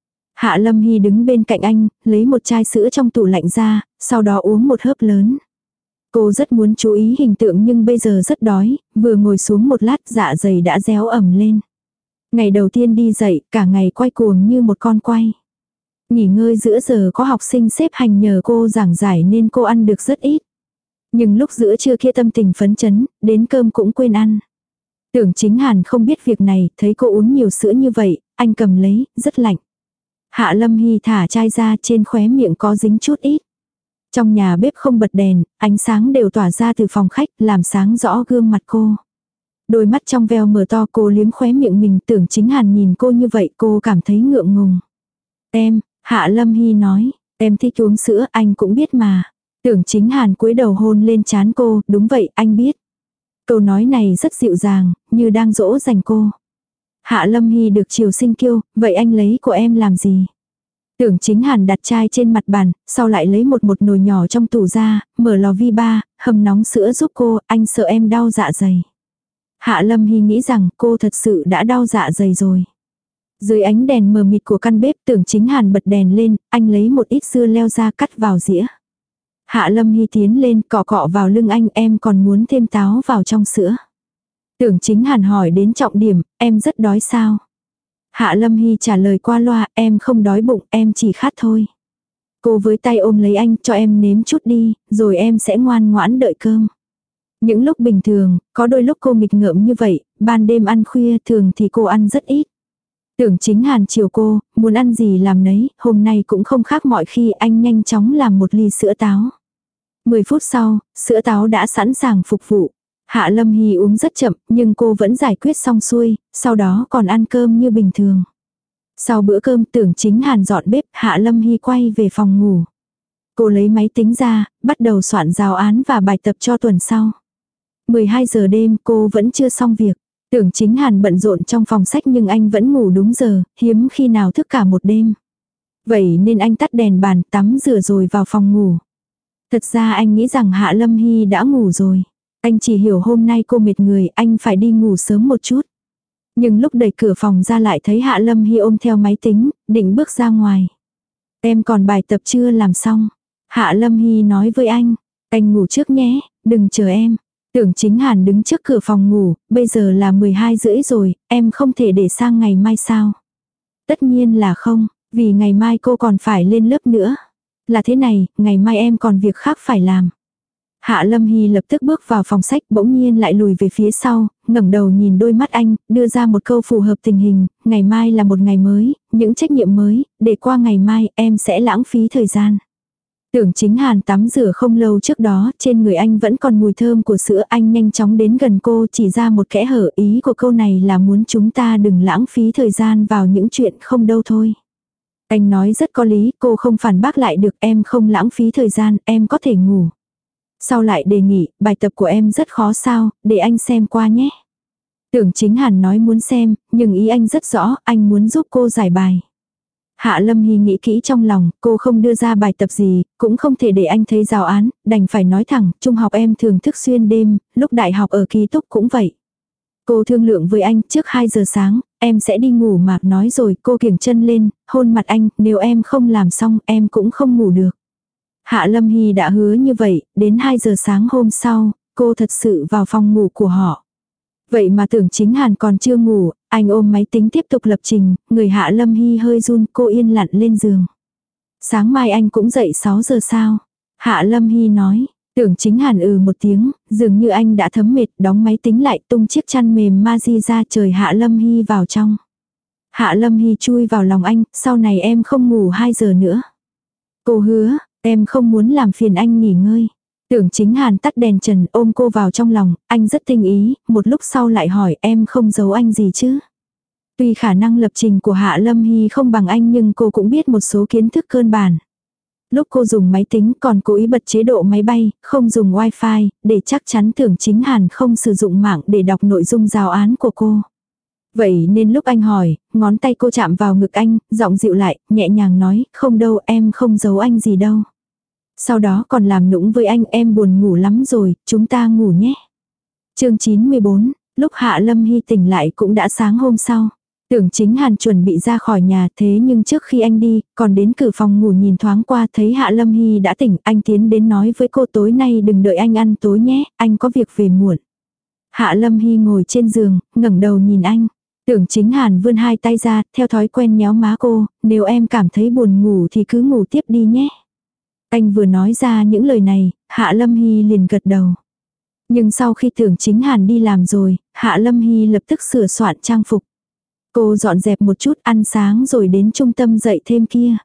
Hạ Lâm Hy đứng bên cạnh anh, lấy một chai sữa trong tủ lạnh ra, sau đó uống một hớp lớn. Cô rất muốn chú ý hình tượng nhưng bây giờ rất đói, vừa ngồi xuống một lát dạ dày đã réo ẩm lên. Ngày đầu tiên đi dậy, cả ngày quay cuồng như một con quay. Nghỉ ngơi giữa giờ có học sinh xếp hành nhờ cô giảng giải nên cô ăn được rất ít. Nhưng lúc giữa trưa kia tâm tình phấn chấn, đến cơm cũng quên ăn. Tưởng Chính Hàn không biết việc này, thấy cô uống nhiều sữa như vậy, anh cầm lấy, rất lạnh. Hạ Lâm Hy thả chai ra, trên khóe miệng có dính chút ít. Trong nhà bếp không bật đèn, ánh sáng đều tỏa ra từ phòng khách, làm sáng rõ gương mặt cô. Đôi mắt trong veo mở to, cô liếm khóe miệng mình. Tưởng Chính Hàn nhìn cô như vậy cô cảm thấy ngượng ngùng. Em, Hạ Lâm Hy nói, em thích uống sữa, anh cũng biết mà. Tưởng Chính Hàn cúi đầu hôn lên trán cô, đúng vậy, anh biết. Câu nói này rất dịu dàng, như đang dỗ dành cô. Hạ Lâm Hy được chiều sinh kiêu, vậy anh lấy của em làm gì? Tưởng Chính Hàn đặt chai trên mặt bàn, sau lại lấy một nồi nhỏ trong tủ ra, mở lò vi ba, hầm nóng sữa giúp cô, anh sợ em đau dạ dày. Hạ Lâm Hy nghĩ rằng cô thật sự đã đau dạ dày rồi. Dưới ánh đèn mờ mịt của căn bếp, Tưởng Chính Hàn bật đèn lên, anh lấy một ít dưa leo ra cắt vào dĩa. Hạ Lâm Hy tiến lên cọ cọ vào lưng anh, em còn muốn thêm táo vào trong sữa. Tưởng Chính Hàn hỏi đến trọng điểm, em rất đói sao? Hạ Lâm Hy trả lời qua loa, em không đói bụng, em chỉ khát thôi. Cô với tay ôm lấy anh, cho em nếm chút đi, rồi em sẽ ngoan ngoãn đợi cơm. Những lúc bình thường, có đôi lúc cô nghịch ngợm như vậy, ban đêm ăn khuya thường thì cô ăn rất ít. Tưởng Chính Hàn chiều cô, muốn ăn gì làm nấy, hôm nay cũng không khác mọi khi, anh nhanh chóng làm một ly sữa táo. 10 phút sau, sữa táo đã sẵn sàng phục vụ. Hạ Lâm Hy uống rất chậm, nhưng cô vẫn giải quyết xong xuôi, sau đó còn ăn cơm như bình thường. Sau bữa cơm Tưởng Chính Hàn dọn bếp, Hạ Lâm Hy quay về phòng ngủ. Cô lấy máy tính ra, bắt đầu soạn giáo án và bài tập cho tuần sau. 12 giờ đêm cô vẫn chưa xong việc. Tưởng Chính Hàn bận rộn trong phòng sách nhưng anh vẫn ngủ đúng giờ, hiếm khi nào thức cả một đêm. Vậy nên anh tắt đèn bàn, tắm rửa rồi vào phòng ngủ. Thật ra anh nghĩ rằng Hạ Lâm Hy đã ngủ rồi. Anh chỉ hiểu hôm nay cô mệt người, anh phải đi ngủ sớm một chút. Nhưng lúc đẩy cửa phòng ra lại thấy Hạ Lâm Hy ôm theo máy tính, định bước ra ngoài. Em còn bài tập chưa làm xong. Hạ Lâm Hy nói với anh ngủ trước nhé, đừng chờ em. Tưởng Chính Hàn đứng trước cửa phòng ngủ, bây giờ là 12 rưỡi rồi, em không thể để sang ngày mai sao? Tất nhiên là không, vì ngày mai cô còn phải lên lớp nữa. Là thế này, ngày mai em còn việc khác phải làm. Hạ Lâm Hy lập tức bước vào phòng sách, bỗng nhiên lại lùi về phía sau, ngẩng đầu nhìn đôi mắt anh, đưa ra một câu phù hợp tình hình, ngày mai là một ngày mới, những trách nhiệm mới, để qua ngày mai em sẽ lãng phí thời gian. Tưởng Chính Hàn tắm rửa không lâu trước đó, trên người anh vẫn còn mùi thơm của sữa, anh nhanh chóng đến gần cô chỉ ra một kẽ hở, ý của câu này là muốn chúng ta đừng lãng phí thời gian vào những chuyện không đâu thôi. Anh nói rất có lý, cô không phản bác lại được, em không lãng phí thời gian, em có thể ngủ. Sau lại đề nghị, bài tập của em rất khó sao, để anh xem qua nhé. Tưởng Chính Hàn nói muốn xem, nhưng ý anh rất rõ, anh muốn giúp cô giải bài. Hạ Lâm Hy nghĩ kỹ trong lòng, cô không đưa ra bài tập gì, cũng không thể để anh thấy giáo án, đành phải nói thẳng, trung học em thường thức xuyên đêm, lúc đại học ở ký túc cũng vậy. Cô thương lượng với anh, trước 2 giờ sáng, em sẽ đi ngủ mà, nói rồi cô kiểng chân lên, hôn mặt anh, nếu em không làm xong, em cũng không ngủ được. Hạ Lâm Hy đã hứa như vậy, đến 2 giờ sáng hôm sau, cô thật sự vào phòng ngủ của họ. Vậy mà Tưởng Chính Hàn còn chưa ngủ, anh ôm máy tính tiếp tục lập trình, người Hạ Lâm Hy hơi run, cô yên lặng lên giường. Sáng mai anh cũng dậy 6 giờ sao? Hạ Lâm Hy nói, Tưởng Chính Hàn một tiếng, dường như anh đã thấm mệt, đóng máy tính lại, tung chiếc chăn mềm Maji ra trời Hạ Lâm Hy vào trong. Hạ Lâm Hy chui vào lòng anh, sau này em không ngủ 2 giờ nữa. Cô hứa, em không muốn làm phiền anh nghỉ ngơi. Tưởng Chính Hàn tắt đèn trần ôm cô vào trong lòng, anh rất tinh ý, một lúc sau lại hỏi em không giấu anh gì chứ. Tuy khả năng lập trình của Hạ Lâm Hy không bằng anh nhưng cô cũng biết một số kiến thức cơ bản. Lúc cô dùng máy tính còn cố ý bật chế độ máy bay, không dùng wifi, để chắc chắn Tưởng Chính Hàn không sử dụng mạng để đọc nội dung giáo án của cô. Vậy nên lúc anh hỏi, ngón tay cô chạm vào ngực anh, giọng dịu lại, nhẹ nhàng nói, không đâu em không giấu anh gì đâu. Sau đó còn làm nũng với anh em buồn ngủ lắm rồi, chúng ta ngủ nhé. Chương 94, lúc Hạ Lâm Hy tỉnh lại cũng đã sáng hôm sau. Tưởng Chính Hàn chuẩn bị ra khỏi nhà thế nhưng trước khi anh đi, còn đến cửa phòng ngủ nhìn thoáng qua thấy Hạ Lâm Hy đã tỉnh, anh tiến đến nói với cô tối nay đừng đợi anh ăn tối nhé, anh có việc về muộn. Hạ Lâm Hy ngồi trên giường, ngẩng đầu nhìn anh. Tưởng Chính Hàn vươn 2 tay ra, theo thói quen nhéo má cô, nếu em cảm thấy buồn ngủ thì cứ ngủ tiếp đi nhé. Anh vừa nói ra những lời này, Hạ Lâm Hy liền gật đầu. Nhưng sau khi Tưởng Chính Hàn đi làm rồi, Hạ Lâm Hy lập tức sửa soạn trang phục. Cô dọn dẹp một chút ăn sáng rồi đến trung tâm dạy thêm kia.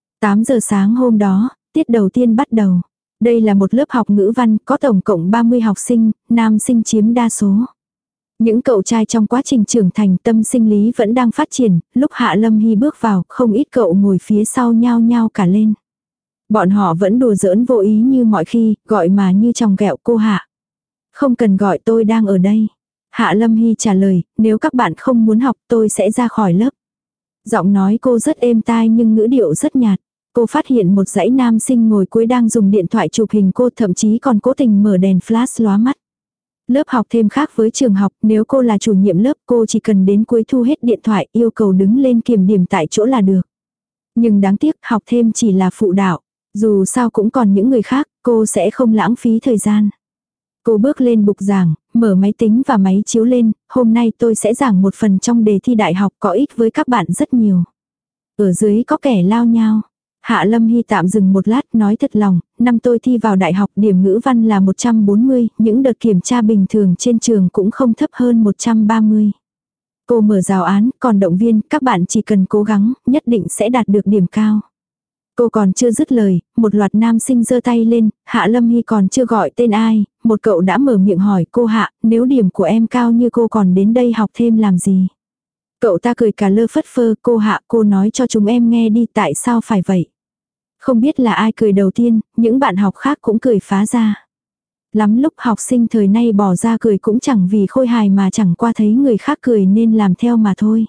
8 giờ sáng hôm đó, tiết đầu tiên bắt đầu. Đây là một lớp học ngữ văn có tổng cộng 30 học sinh, nam sinh chiếm đa số. Những cậu trai trong quá trình trưởng thành tâm sinh lý vẫn đang phát triển, lúc Hạ Lâm Hy bước vào, không ít cậu ngồi phía sau nhao nhao cả lên. Bọn họ vẫn đùa giỡn vô ý như mọi khi, gọi mà như chòng ghẹo cô Hạ. Không cần gọi tôi đang ở đây. Hạ Lâm Hy trả lời, nếu các bạn không muốn học tôi sẽ ra khỏi lớp. Giọng nói cô rất êm tai nhưng ngữ điệu rất nhạt. Cô phát hiện một dãy nam sinh ngồi cuối đang dùng điện thoại chụp hình cô, thậm chí còn cố tình mở đèn flash lóa mắt. Lớp học thêm khác với trường học, nếu cô là chủ nhiệm lớp cô chỉ cần đến cuối thu hết điện thoại, yêu cầu đứng lên kiểm điểm tại chỗ là được. Nhưng đáng tiếc học thêm chỉ là phụ đạo. Dù sao cũng còn những người khác, cô sẽ không lãng phí thời gian. Cô bước lên bục giảng, mở máy tính và máy chiếu lên, hôm nay tôi sẽ giảng một phần trong đề thi đại học có ích với các bạn rất nhiều. Ở dưới có kẻ lao nhao. Hạ Lâm Hy tạm dừng một lát nói thật lòng, năm tôi thi vào đại học điểm ngữ văn là 140, những đợt kiểm tra bình thường trên trường cũng không thấp hơn 130. Cô mở giáo án, còn động viên các bạn chỉ cần cố gắng, nhất định sẽ đạt được điểm cao. Cô còn chưa dứt lời, một loạt nam sinh giơ tay lên, Hạ Lâm Hy còn chưa gọi tên ai, một cậu đã mở miệng hỏi cô Hạ, nếu điểm của em cao như cô còn đến đây học thêm làm gì? Cậu ta cười cả lơ phất phơ, cô Hạ cô nói cho chúng em nghe đi tại sao phải vậy? Không biết là ai cười đầu tiên, những bạn học khác cũng cười phá ra. Lắm lúc học sinh thời nay bỏ ra cười cũng chẳng vì khôi hài mà chẳng qua thấy người khác cười nên làm theo mà thôi.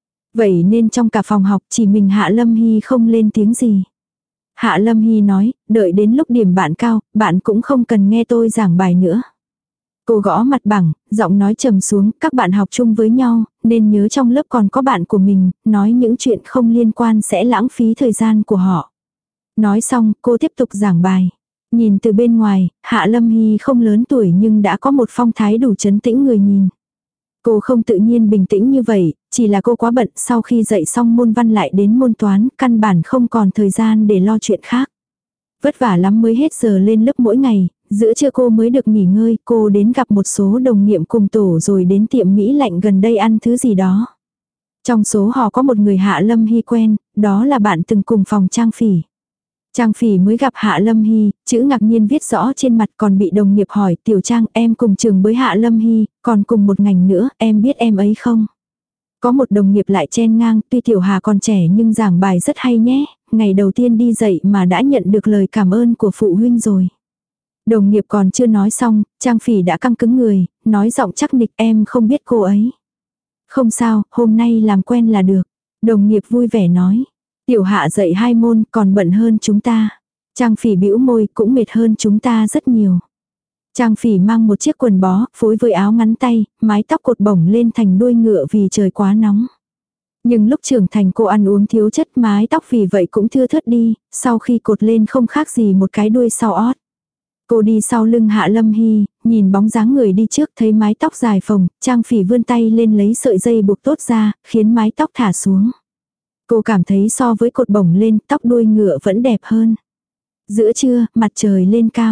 Vậy nên trong cả phòng học chỉ mình Hạ Lâm Hy không lên tiếng gì. Hạ Lâm Hy nói, đợi đến lúc điểm bạn cao, bạn cũng không cần nghe tôi giảng bài nữa. Cô gõ mặt bằng, giọng nói trầm xuống, các bạn học chung với nhau, nên nhớ trong lớp còn có bạn của mình, nói những chuyện không liên quan sẽ lãng phí thời gian của họ. Nói xong, cô tiếp tục giảng bài. Nhìn từ bên ngoài, Hạ Lâm Hy không lớn tuổi nhưng đã có một phong thái đủ trấn tĩnh người nhìn. Cô không tự nhiên bình tĩnh như vậy, chỉ là cô quá bận sau khi dạy xong môn văn lại đến môn toán, căn bản không còn thời gian để lo chuyện khác. Vất vả lắm mới hết giờ lên lớp mỗi ngày, giữa trưa cô mới được nghỉ ngơi, cô đến gặp một số đồng nghiệp cùng tổ rồi đến tiệm Mỹ lạnh gần đây ăn thứ gì đó. Trong số họ có một người Hạ Lâm Hy quen, đó là bạn từng cùng phòng Trang Phỉ. Trang Phỉ mới gặp Hạ Lâm Hy, chữ ngạc nhiên viết rõ trên mặt còn bị đồng nghiệp hỏi Tiểu Trang em cùng trường với Hạ Lâm Hy, còn cùng một ngành nữa, em biết em ấy không? Có một đồng nghiệp lại chen ngang, tuy Tiểu Hà còn trẻ nhưng giảng bài rất hay nhé, ngày đầu tiên đi dạy mà đã nhận được lời cảm ơn của phụ huynh rồi. Đồng nghiệp còn chưa nói xong, Trang Phỉ đã căng cứng người, nói giọng chắc nịch em không biết cô ấy. Không sao, hôm nay làm quen là được. Đồng nghiệp vui vẻ nói. Tiểu Hạ dạy 2 môn còn bận hơn chúng ta. Trang Phỉ bĩu môi cũng mệt hơn chúng ta rất nhiều. Trang Phỉ mang một chiếc quần bó, phối với áo ngắn tay, mái tóc cột bổng lên thành đuôi ngựa vì trời quá nóng. Nhưng lúc trưởng thành cô ăn uống thiếu chất mái tóc vì vậy cũng thưa thớt đi, sau khi cột lên không khác gì một cái đuôi sau ót. Cô đi sau lưng Hạ Lâm Hy, nhìn bóng dáng người đi trước thấy mái tóc dài phồng, Trang Phỉ vươn tay lên lấy sợi dây buộc tốt ra, khiến mái tóc thả xuống. Cô cảm thấy so với cột bổng lên, tóc đuôi ngựa vẫn đẹp hơn. Giữa trưa, mặt trời lên cao.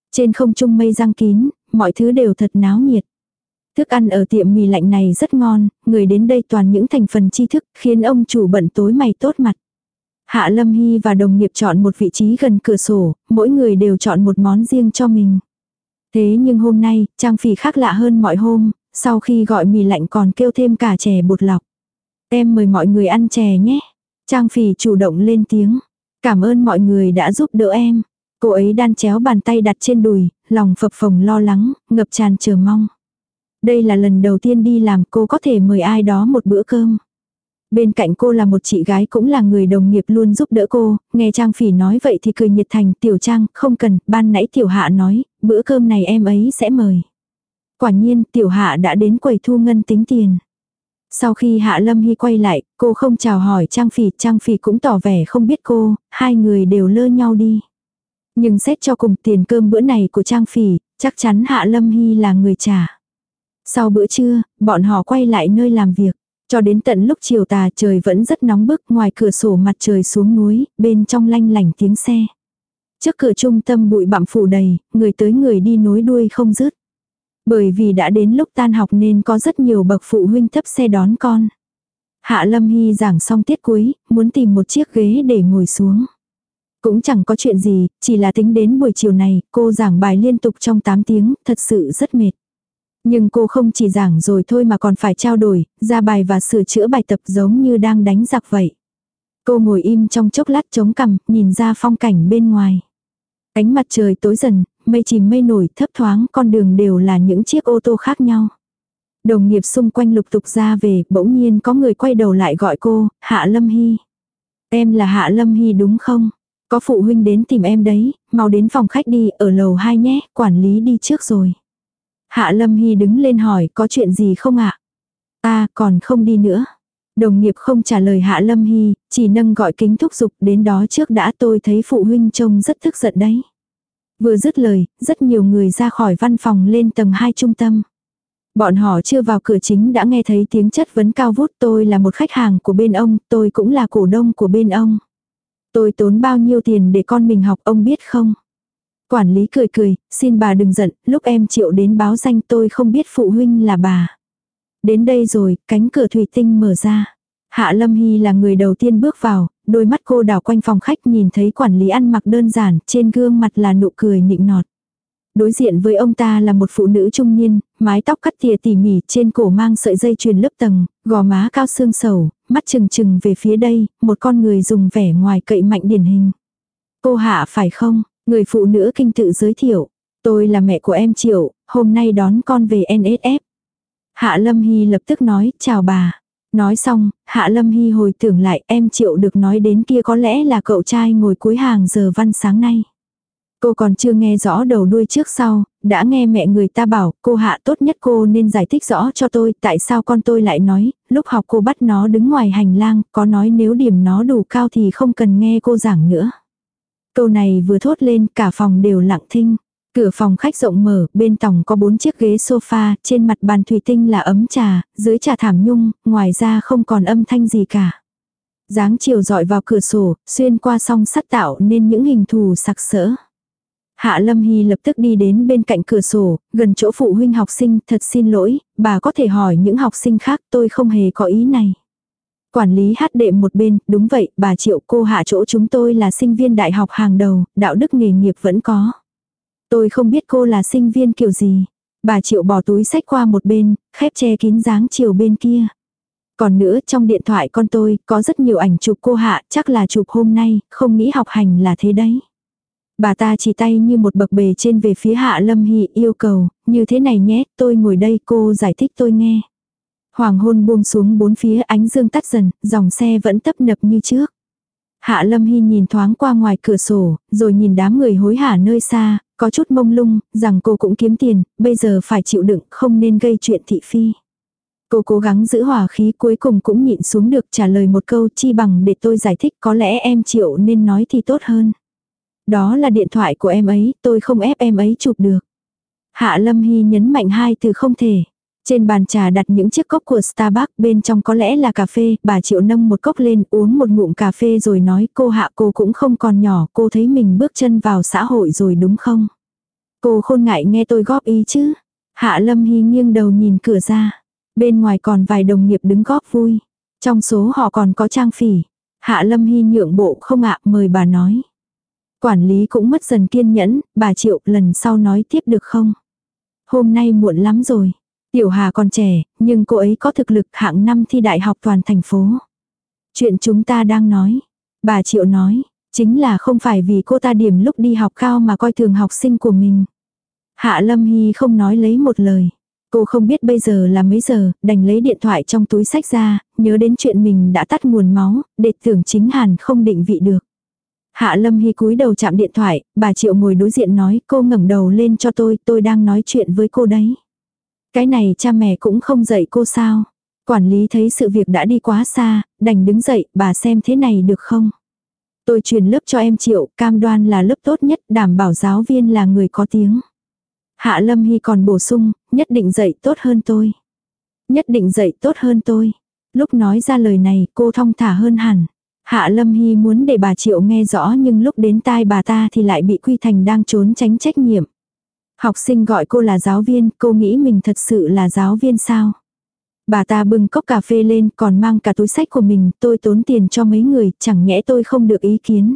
Trên không trung mây giăng kín, mọi thứ đều thật náo nhiệt. Thức ăn ở tiệm mì lạnh này rất ngon, người đến đây toàn những thành phần tri thức, khiến ông chủ bận tối mày tốt mặt. Hạ Lâm Hy và đồng nghiệp chọn một vị trí gần cửa sổ, mỗi người đều chọn một món riêng cho mình. Thế nhưng hôm nay, Trang Phỉ khác lạ hơn mọi hôm, sau khi gọi mì lạnh còn kêu thêm cả chè bột lọc. Em mời mọi người ăn chè nhé. Trang Phỉ chủ động lên tiếng. Cảm ơn mọi người đã giúp đỡ em. Cô ấy đan chéo bàn tay đặt trên đùi, lòng phập phồng lo lắng, ngập tràn chờ mong. Đây là lần đầu tiên đi làm, cô có thể mời ai đó một bữa cơm. Bên cạnh cô là một chị gái cũng là người đồng nghiệp luôn giúp đỡ cô, nghe Trang Phỉ nói vậy thì cười nhiệt thành, Tiểu Trang, không cần, ban nãy Tiểu Hạ nói, bữa cơm này em ấy sẽ mời. Quả nhiên, Tiểu Hạ đã đến quầy thu ngân tính tiền. Sau khi Hạ Lâm Hy quay lại, cô không chào hỏi Trang Phỉ cũng tỏ vẻ không biết cô, hai người đều lơ nhau đi. Nhưng xét cho cùng tiền cơm bữa này của Trang Phỉ, chắc chắn Hạ Lâm Hy là người trả. Sau bữa trưa, bọn họ quay lại nơi làm việc. Cho đến tận lúc chiều tà trời vẫn rất nóng bức, ngoài cửa sổ mặt trời xuống núi, bên trong lanh lảnh tiếng xe. Trước cửa trung tâm bụi bặm phủ đầy, người tới người đi nối đuôi không dứt. Bởi vì đã đến lúc tan học nên có rất nhiều bậc phụ huynh thấp xe đón con. Hạ Lâm Hy giảng xong tiết cuối, muốn tìm một chiếc ghế để ngồi xuống. Cũng chẳng có chuyện gì, chỉ là tính đến buổi chiều này, cô giảng bài liên tục trong 8 tiếng, thật sự rất mệt. Nhưng cô không chỉ giảng rồi thôi mà còn phải trao đổi, ra bài và sửa chữa bài tập giống như đang đánh giặc vậy. Cô ngồi im trong chốc lát chống cằm, nhìn ra phong cảnh bên ngoài. Ánh mặt trời tối dần, mây chìm mây nổi thấp thoáng, con đường đều là những chiếc ô tô khác nhau. Đồng nghiệp xung quanh lục tục ra về, bỗng nhiên có người quay đầu lại gọi cô, Hạ Lâm Hy. Em là Hạ Lâm Hy đúng không? Có phụ huynh đến tìm em đấy, mau đến phòng khách đi, ở lầu 2 nhé, quản lý đi trước rồi. Hạ Lâm Hy đứng lên hỏi, có chuyện gì không ạ? Còn không đi nữa. Đồng nghiệp không trả lời Hạ Lâm Hy, chỉ nâng gọi kính thúc giục, đến đó trước đã, tôi thấy phụ huynh trông rất tức giận đấy. Vừa dứt lời, rất nhiều người ra khỏi văn phòng lên tầng 2 trung tâm. Bọn họ chưa vào cửa chính đã nghe thấy tiếng chất vấn cao vút, tôi là một khách hàng của bên ông, tôi cũng là cổ đông của bên ông. Tôi tốn bao nhiêu tiền để con mình học ông biết không? Quản lý cười cười, xin bà đừng giận, lúc em Triệu đến báo danh tôi không biết phụ huynh là bà. Đến đây rồi, cánh cửa thủy tinh mở ra. Hạ Lâm Hy là người đầu tiên bước vào, đôi mắt cô đảo quanh phòng khách nhìn thấy quản lý ăn mặc đơn giản, trên gương mặt là nụ cười nịnh nọt. Đối diện với ông ta là một phụ nữ trung niên, mái tóc cắt tỉa tỉ mỉ, trên cổ mang sợi dây chuyền lớp tầng, gò má cao xương sầu, mắt trừng trừng về phía đây, một con người dùng vẻ ngoài cậy mạnh điển hình. Cô Hạ phải không? Người phụ nữ kinh tự giới thiệu. Tôi là mẹ của em Triệu, hôm nay đón con về NSF. Hạ Lâm Hy lập tức nói, chào bà. Nói xong, Hạ Lâm Hy hồi tưởng lại em Triệu được nói đến kia có lẽ là cậu trai ngồi cuối hàng giờ văn sáng nay. Cô còn chưa nghe rõ đầu đuôi trước sau, đã nghe mẹ người ta bảo, cô Hạ tốt nhất cô nên giải thích rõ cho tôi, tại sao con tôi lại nói, lúc học cô bắt nó đứng ngoài hành lang, có nói nếu điểm nó đủ cao thì không cần nghe cô giảng nữa. Câu này vừa thốt lên, cả phòng đều lặng thinh. Cửa phòng khách rộng mở, bên tòng có 4 chiếc ghế sofa, trên mặt bàn thủy tinh là ấm trà, dưới trà thảm nhung, ngoài ra không còn âm thanh gì cả. Dáng chiều dọi vào cửa sổ, xuyên qua song sắt tạo nên những hình thù sặc sỡ. Hạ Lâm Hy lập tức đi đến bên cạnh cửa sổ, gần chỗ phụ huynh học sinh, thật xin lỗi, bà có thể hỏi những học sinh khác, tôi không hề có ý này. Quản lý hát đệm một bên, đúng vậy, bà Triệu, cô Hạ chỗ chúng tôi là sinh viên đại học hàng đầu, đạo đức nghề nghiệp vẫn có. Tôi không biết cô là sinh viên kiểu gì. Bà Triệu bỏ túi sách qua một bên, khép che kín dáng chiều bên kia. Còn nữa, trong điện thoại con tôi, có rất nhiều ảnh chụp cô Hạ, chắc là chụp hôm nay, không nghĩ học hành là thế đấy. Bà ta chỉ tay như một bậc bề trên về phía Hạ Lâm Hy, yêu cầu, như thế này nhé, tôi ngồi đây, cô giải thích tôi nghe. Hoàng hôn buông xuống bốn phía, ánh dương tắt dần, dòng xe vẫn tấp nập như trước. Hạ Lâm Hy nhìn thoáng qua ngoài cửa sổ, rồi nhìn đám người hối hả nơi xa, có chút mông lung, rằng cô cũng kiếm tiền, bây giờ phải chịu đựng, không nên gây chuyện thị phi. Cô cố gắng giữ hòa khí, cuối cùng cũng nhịn xuống được, trả lời một câu, chi bằng để tôi giải thích, có lẽ em Triệu nên nói thì tốt hơn. Đó là điện thoại của em ấy, tôi không ép em ấy chụp được. Hạ Lâm Hy nhấn mạnh 2 từ không thể. Trên bàn trà đặt những chiếc cốc của Starbucks, bên trong có lẽ là cà phê, bà Triệu nâng một cốc lên, uống một ngụm cà phê rồi nói, cô Hạ, cô cũng không còn nhỏ, cô thấy mình bước chân vào xã hội rồi đúng không? Cô khôn ngại nghe tôi góp ý chứ. Hạ Lâm Hy nghiêng đầu nhìn cửa ra. Bên ngoài còn vài đồng nghiệp đứng góp vui. Trong số họ còn có Trang Phỉ. Hạ Lâm Hy nhượng bộ không ạ, mời bà nói. Quản lý cũng mất dần kiên nhẫn, bà Triệu lần sau nói tiếp được không? Hôm nay muộn lắm rồi. Tiểu Hà còn trẻ, nhưng cô ấy có thực lực hạng 5 thi đại học toàn thành phố. Chuyện chúng ta đang nói. Bà Triệu nói, chính là không phải vì cô ta điểm lúc đi học cao mà coi thường học sinh của mình. Hạ Lâm Hy không nói lấy một lời. Cô không biết bây giờ là mấy giờ, đành lấy điện thoại trong túi sách ra, nhớ đến chuyện mình đã tắt nguồn máu, để tưởng chính Hàn không định vị được. Hạ Lâm Hy cúi đầu chạm điện thoại, bà Triệu ngồi đối diện nói, cô ngẩng đầu lên cho tôi đang nói chuyện với cô đấy. Cái này cha mẹ cũng không dạy cô sao. Quản lý thấy sự việc đã đi quá xa, đành đứng dậy, bà xem thế này được không? Tôi truyền lớp cho em Triệu, cam đoan là lớp tốt nhất, đảm bảo giáo viên là người có tiếng. Hạ Lâm Hy còn bổ sung, nhất định dạy tốt hơn tôi. Nhất định dạy tốt hơn tôi. Lúc nói ra lời này, cô thong thả hơn hẳn. Hạ Lâm Hy muốn để bà Triệu nghe rõ nhưng lúc đến tai bà ta thì lại bị quy thành đang trốn tránh trách nhiệm. Học sinh gọi cô là giáo viên, cô nghĩ mình thật sự là giáo viên sao? Bà ta bưng cốc cà phê lên còn mang cả túi sách của mình, tôi tốn tiền cho mấy người, chẳng nhẽ tôi không được ý kiến.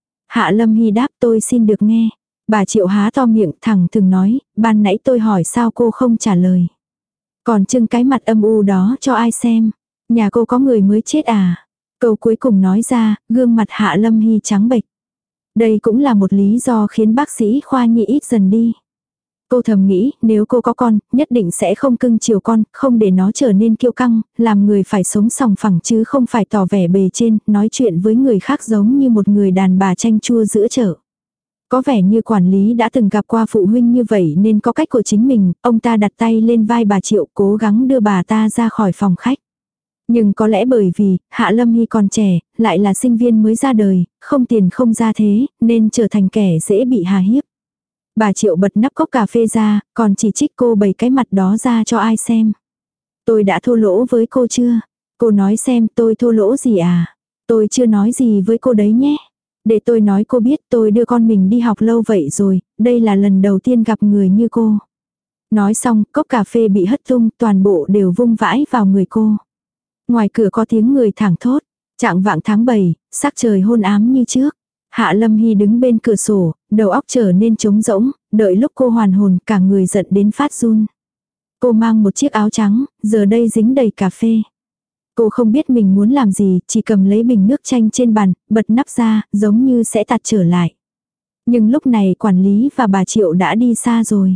Hạ Lâm Hy đáp tôi xin được nghe. Bà Triệu há to miệng thẳng thừng nói, ban nãy tôi hỏi sao cô không trả lời. Còn trưng cái mặt âm u đó cho ai xem. Nhà cô có người mới chết à? Câu cuối cùng nói ra, gương mặt Hạ Lâm Hy trắng bệch. Đây cũng là một lý do khiến bác sĩ khoa nhi ít dần đi. Cô thầm nghĩ, nếu cô có con, nhất định sẽ không cưng chiều con, không để nó trở nên kiêu căng, làm người phải sống sòng phẳng chứ không phải tỏ vẻ bề trên, nói chuyện với người khác giống như một người đàn bà chanh chua giữa chợ. Có vẻ như quản lý đã từng gặp qua phụ huynh như vậy nên có cách của chính mình, ông ta đặt tay lên vai bà Triệu cố gắng đưa bà ta ra khỏi phòng khách. Nhưng có lẽ bởi vì, Hạ Lâm Hy còn trẻ, lại là sinh viên mới ra đời, không tiền không ra thế, nên trở thành kẻ dễ bị hà hiếp. Bà Triệu bật nắp cốc cà phê ra, còn chỉ trích cô bày cái mặt đó ra cho ai xem. Tôi đã thô lỗ với cô chưa? Cô nói xem tôi thô lỗ gì à? Tôi chưa nói gì với cô đấy nhé. Để tôi nói cô biết tôi đưa con mình đi học lâu vậy rồi, đây là lần đầu tiên gặp người như cô. Nói xong, cốc cà phê bị hất tung, toàn bộ đều vung vãi vào người cô. Ngoài cửa có tiếng người thảng thốt. Trạng vạng tháng 7, sắc trời hôn ám như trước. Hạ Lâm Hy đứng bên cửa sổ, đầu óc trở nên trống rỗng, đợi lúc cô hoàn hồn cả người giận đến phát run. Cô mang một chiếc áo trắng, giờ đây dính đầy cà phê. Cô không biết mình muốn làm gì, chỉ cầm lấy bình nước chanh trên bàn, bật nắp ra, giống như sẽ tạt trở lại. Nhưng lúc này quản lý và bà Triệu đã đi xa rồi.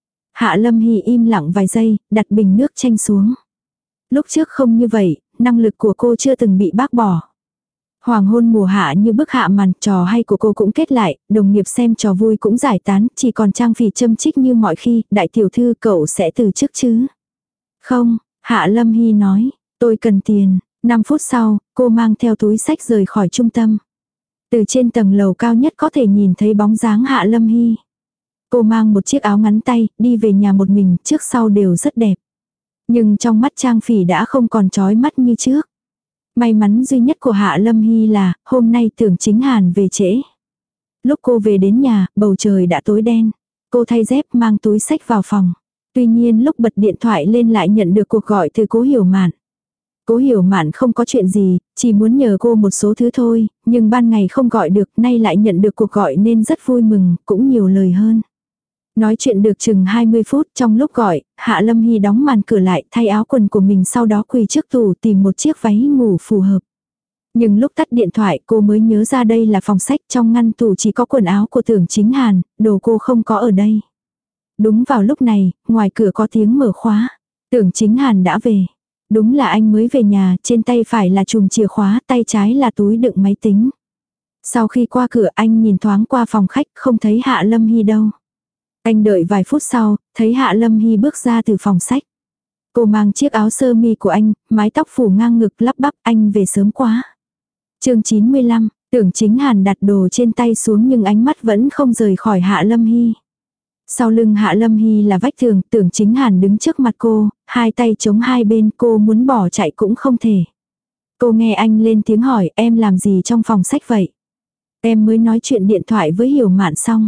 Hạ Lâm Hy im lặng vài giây, đặt bình nước chanh xuống. Lúc trước không như vậy, năng lực của cô chưa từng bị bác bỏ. Hoàng hôn mùa hạ như bức hạ màn, trò hay của cô cũng kết lại, đồng nghiệp xem trò vui cũng giải tán, chỉ còn Trang Phỉ châm chích như mọi khi, đại tiểu thư cậu sẽ từ chức chứ? Không, Hạ Lâm Hy nói, tôi cần tiền. 5 phút sau, cô mang theo túi sách rời khỏi trung tâm. Từ trên tầng lầu cao nhất có thể nhìn thấy bóng dáng Hạ Lâm Hy. Cô mang một chiếc áo ngắn tay, đi về nhà một mình, trước sau đều rất đẹp. Nhưng trong mắt Trang Phỉ đã không còn chói mắt như trước. May mắn duy nhất của Hạ Lâm Hy là, hôm nay Tưởng Chính Hàn về trễ. Lúc cô về đến nhà, bầu trời đã tối đen. Cô thay dép mang túi sách vào phòng. Tuy nhiên lúc bật điện thoại lên lại nhận được cuộc gọi từ Cố Hiểu Mạn. Cố Hiểu Mạn không có chuyện gì, chỉ muốn nhờ cô một số thứ thôi, nhưng ban ngày không gọi được, nay lại nhận được cuộc gọi nên rất vui mừng, cũng nhiều lời hơn. Nói chuyện được chừng 20 phút, trong lúc gọi, Hạ Lâm Hy đóng màn cửa lại, thay áo quần của mình, sau đó quỳ trước tủ tìm một chiếc váy ngủ phù hợp. Nhưng lúc tắt điện thoại cô mới nhớ ra đây là phòng sách, trong ngăn tủ chỉ có quần áo của Tưởng Chính Hàn, đồ cô không có ở đây. Đúng vào lúc này, ngoài cửa có tiếng mở khóa. Tưởng Chính Hàn đã về. Đúng là anh mới về nhà, trên tay phải là chùm chìa khóa, tay trái là túi đựng máy tính. Sau khi qua cửa anh nhìn thoáng qua phòng khách, không thấy Hạ Lâm Hy đâu. Anh đợi vài phút sau, thấy Hạ Lâm Hy bước ra từ phòng sách. Cô mang chiếc áo sơ mi của anh, mái tóc phủ ngang ngực, lắp bắp, anh về sớm quá. Chương 95, Tưởng Chính Hàn đặt đồ trên tay xuống nhưng ánh mắt vẫn không rời khỏi Hạ Lâm Hy. Sau lưng Hạ Lâm Hy là vách tường, Tưởng Chính Hàn đứng trước mặt cô, hai tay chống hai bên, cô muốn bỏ chạy cũng không thể. Cô nghe anh lên tiếng hỏi, em làm gì trong phòng sách vậy? Em mới nói chuyện điện thoại với Hiểu Mạn xong.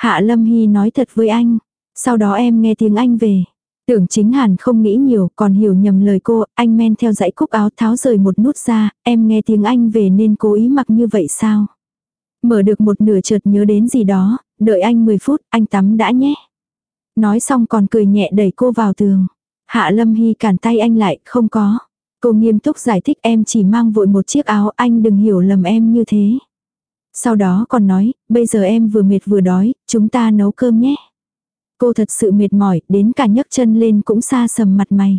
Hạ Lâm Hy nói thật với anh. Sau đó em nghe tiếng anh về. Tưởng Chính Hàn không nghĩ nhiều, còn hiểu nhầm lời cô, anh men theo dãy cúc áo tháo rời một nút ra, em nghe tiếng anh về nên cố ý mặc như vậy sao? Mở được một nửa chợt nhớ đến gì đó, đợi anh 10 phút, anh tắm đã nhé. Nói xong còn cười nhẹ đẩy cô vào tường. Hạ Lâm Hy cản tay anh lại, không có. Cô nghiêm túc giải thích em chỉ mang vội một chiếc áo, anh đừng hiểu lầm em như thế. Sau đó còn nói, bây giờ em vừa mệt vừa đói, chúng ta nấu cơm nhé. Cô thật sự mệt mỏi, đến cả nhấc chân lên cũng xa sầm mặt mày.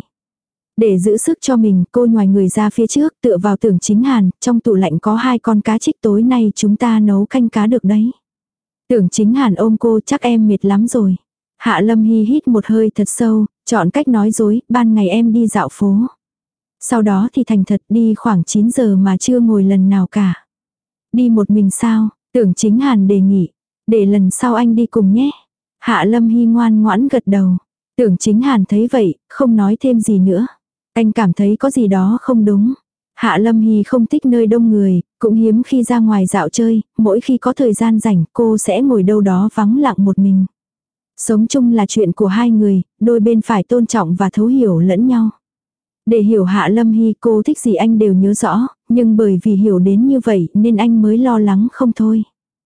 Để giữ sức cho mình, cô nhoài người ra phía trước, tựa vào Tưởng Chính Hàn, trong tủ lạnh có 2 con cá trích, tối nay chúng ta nấu canh cá được đấy. Tưởng Chính Hàn ôm cô, chắc em mệt lắm rồi. Hạ Lâm Hy hít một hơi thật sâu, chọn cách nói dối, ban ngày em đi dạo phố. Sau đó thì thành thật đi khoảng 9 giờ mà chưa ngồi lần nào cả. Đi một mình sao? Tưởng Chính Hàn đề nghị. Để lần sau anh đi cùng nhé. Hạ Lâm Hy ngoan ngoãn gật đầu. Tưởng Chính Hàn thấy vậy, không nói thêm gì nữa. Anh cảm thấy có gì đó không đúng. Hạ Lâm Hy không thích nơi đông người, cũng hiếm khi ra ngoài dạo chơi, mỗi khi có thời gian rảnh cô sẽ ngồi đâu đó vắng lặng một mình. Sống chung là chuyện của hai người, đôi bên phải tôn trọng và thấu hiểu lẫn nhau. Để hiểu Hạ Lâm Hy cô thích gì anh đều nhớ rõ, nhưng bởi vì hiểu đến như vậy nên anh mới lo lắng không thôi.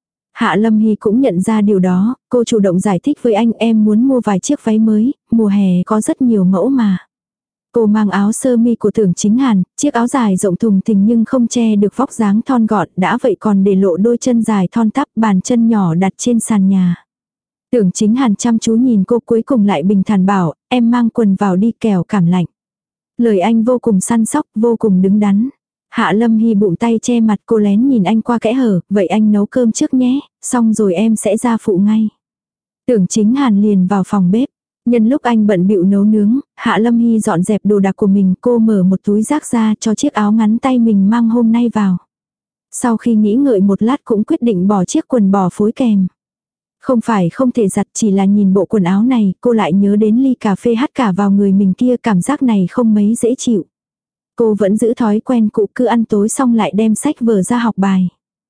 Hạ Lâm Hy cũng nhận ra điều đó, cô chủ động giải thích với anh em muốn mua vài chiếc váy mới, mùa hè có rất nhiều mẫu mà. Cô mang áo sơ mi của Tưởng Chính Hàn, chiếc áo dài rộng thùng thình nhưng không che được vóc dáng thon gọn, đã vậy còn để lộ đôi chân dài thon tắp, bàn chân nhỏ đặt trên sàn nhà. Tưởng Chính Hàn chăm chú nhìn cô cuối cùng lại bình thản bảo, em mang quần vào đi kẻo cảm lạnh. Lời anh vô cùng săn sóc, vô cùng đứng đắn. Hạ Lâm Hy bụng tay che mặt cô lén nhìn anh qua kẽ hở, vậy anh nấu cơm trước nhé, xong rồi em sẽ ra phụ ngay. Tưởng Chính Hàn liền vào phòng bếp. Nhân lúc anh bận bịu nấu nướng, Hạ Lâm Hy dọn dẹp đồ đạc của mình, cô mở một túi rác ra cho chiếc áo ngắn tay mình mang hôm nay vào. Sau khi nghĩ ngợi một lát cũng quyết định bỏ chiếc quần bò phối kèm. Không phải không thể giặt, chỉ là nhìn bộ quần áo này, cô lại nhớ đến ly cà phê hắt cả vào người mình kia, cảm giác này không mấy dễ chịu. Cô vẫn giữ thói quen cũ, cứ ăn tối xong lại đem sách vở ra học bài.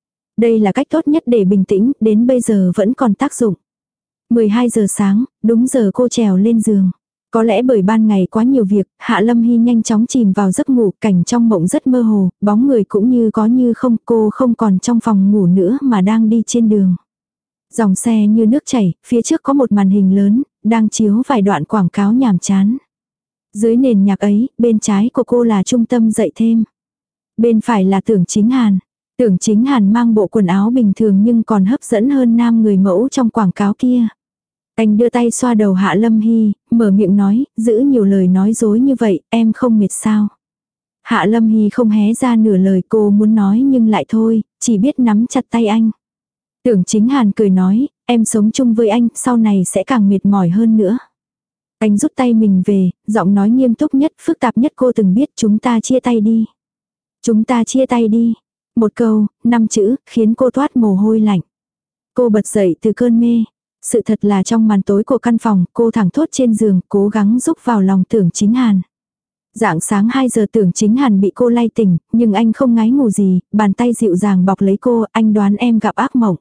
Đây là cách tốt nhất để bình tĩnh, đến bây giờ vẫn còn tác dụng. 12 giờ sáng, đúng giờ cô trèo lên giường. Có lẽ bởi ban ngày quá nhiều việc, Hạ Lâm Hy nhanh chóng chìm vào giấc ngủ, cảnh trong mộng rất mơ hồ, bóng người cũng như có như không, cô không còn trong phòng ngủ nữa mà đang đi trên đường. Dòng xe như nước chảy, phía trước có một màn hình lớn, đang chiếu vài đoạn quảng cáo nhàm chán. Dưới nền nhạc ấy, bên trái của cô là trung tâm dạy thêm. Bên phải là Tưởng Chính Hàn. Tưởng Chính Hàn mang bộ quần áo bình thường nhưng còn hấp dẫn hơn nam người mẫu trong quảng cáo kia. Anh đưa tay xoa đầu Hạ Lâm Hy, mở miệng nói, giữ nhiều lời nói dối như vậy, em không mệt sao. Hạ Lâm Hy không hé ra nửa lời, cô muốn nói nhưng lại thôi, chỉ biết nắm chặt tay anh. Tưởng Chính Hàn cười nói, em sống chung với anh, sau này sẽ càng mệt mỏi hơn nữa. Anh rút tay mình về, giọng nói nghiêm túc nhất, phức tạp nhất cô từng biết, chúng ta chia tay đi. Chúng ta chia tay đi. Một câu, 5 chữ, khiến cô toát mồ hôi lạnh. Cô bật dậy từ cơn mê. Sự thật là trong màn tối của căn phòng, cô thẳng thốt trên giường, cố gắng rúc vào lòng Tưởng Chính Hàn. Rạng sáng 2 giờ Tưởng Chính Hàn bị cô lay tỉnh, nhưng anh không ngái ngủ gì, bàn tay dịu dàng bọc lấy cô, anh đoán em gặp ác mộng.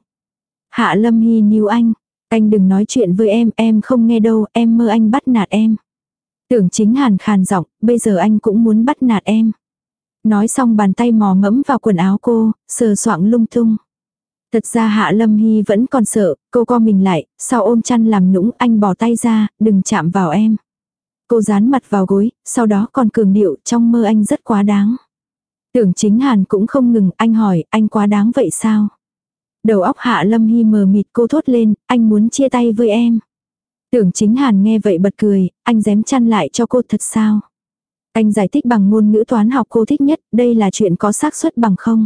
Hạ Lâm Hy níu anh đừng nói chuyện với em không nghe đâu, em mơ anh bắt nạt em. Tưởng Chính Hàn khàn giọng, bây giờ anh cũng muốn bắt nạt em. Nói xong bàn tay mò mẫm vào quần áo cô, sờ soạng lung tung. Thật ra Hạ Lâm Hy vẫn còn sợ, cô co mình lại, sau ôm chăn làm nũng, anh bỏ tay ra, đừng chạm vào em. Cô dán mặt vào gối, sau đó còn cường điệu, trong mơ anh rất quá đáng. Tưởng Chính Hàn cũng không ngừng, anh hỏi, anh quá đáng vậy sao? Đầu óc Hạ Lâm Hy mờ mịt, cô thốt lên, anh muốn chia tay với em. Tưởng Chính Hàn nghe vậy bật cười, anh giém chăn lại cho cô, thật sao? Anh giải thích bằng ngôn ngữ toán học cô thích nhất, đây là chuyện có xác suất bằng không.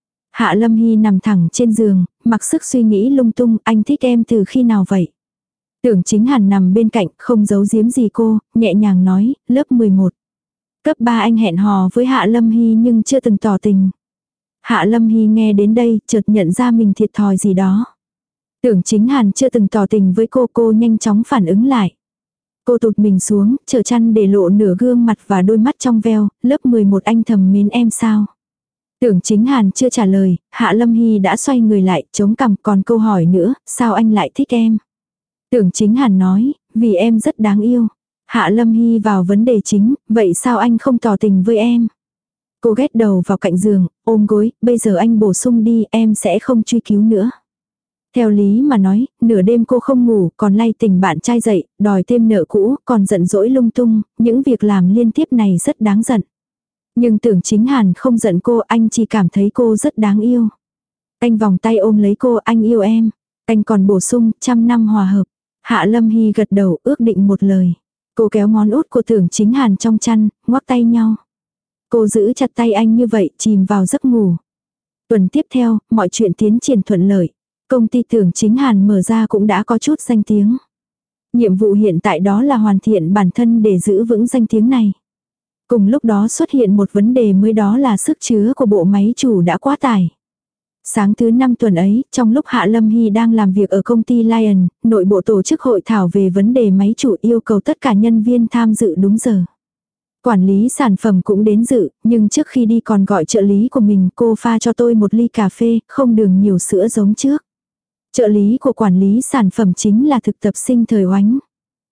Hạ Lâm Hy nằm thẳng trên giường, mặc sức suy nghĩ lung tung, anh thích em từ khi nào vậy? Tưởng Chính Hàn nằm bên cạnh, không giấu giếm gì cô, nhẹ nhàng nói, lớp 11. Cấp 3 anh hẹn hò với Hạ Lâm Hy nhưng chưa từng tỏ tình. Hạ Lâm Hy nghe đến đây, chợt nhận ra mình thiệt thòi gì đó. Tưởng Chính Hàn chưa từng tỏ tình với cô nhanh chóng phản ứng lại. Cô tụt mình xuống, trở chăn để lộ nửa gương mặt và đôi mắt trong veo, lớp 11 anh thầm mến em sao? Tưởng Chính Hàn chưa trả lời, Hạ Lâm Hy đã xoay người lại, chống cằm, còn câu hỏi nữa, sao anh lại thích em? Tưởng Chính Hàn nói, vì em rất đáng yêu. Hạ Lâm Hy vào vấn đề chính, vậy sao anh không tỏ tình với em? Cô ghét đầu vào cạnh giường, ôm gối, bây giờ anh bổ sung đi, em sẽ không truy cứu nữa. Theo lý mà nói, nửa đêm cô không ngủ, còn lay tỉnh bạn trai dậy, đòi thêm nợ cũ, còn giận dỗi lung tung, những việc làm liên tiếp này rất đáng giận. Nhưng Tưởng Chính Hàn không giận cô, anh chỉ cảm thấy cô rất đáng yêu. Anh vòng tay ôm lấy cô, anh yêu em. Anh còn bổ sung, 100 năm hòa hợp. Hạ Lâm Hy gật đầu, ước định một lời. Cô kéo ngón út của Tưởng Chính Hàn trong chăn, ngoắc tay nhau. Cô giữ chặt tay anh như vậy, chìm vào giấc ngủ. Tuần tiếp theo, mọi chuyện tiến triển thuận lợi. Công ty Tưởng Chính Hàn mở ra cũng đã có chút danh tiếng. Nhiệm vụ hiện tại đó là hoàn thiện bản thân để giữ vững danh tiếng này. Cùng lúc đó xuất hiện một vấn đề mới, đó là sức chứa của bộ máy chủ đã quá tải. Sáng thứ 5 tuần ấy, trong lúc Hạ Lâm Hy đang làm việc ở công ty Lion, nội bộ tổ chức hội thảo về vấn đề máy chủ, yêu cầu tất cả nhân viên tham dự đúng giờ. Quản lý sản phẩm cũng đến dự, nhưng trước khi đi còn gọi trợ lý của mình, cô pha cho tôi một ly cà phê, không đường nhiều sữa giống trước. Trợ lý của quản lý sản phẩm chính là thực tập sinh Thời Oánh.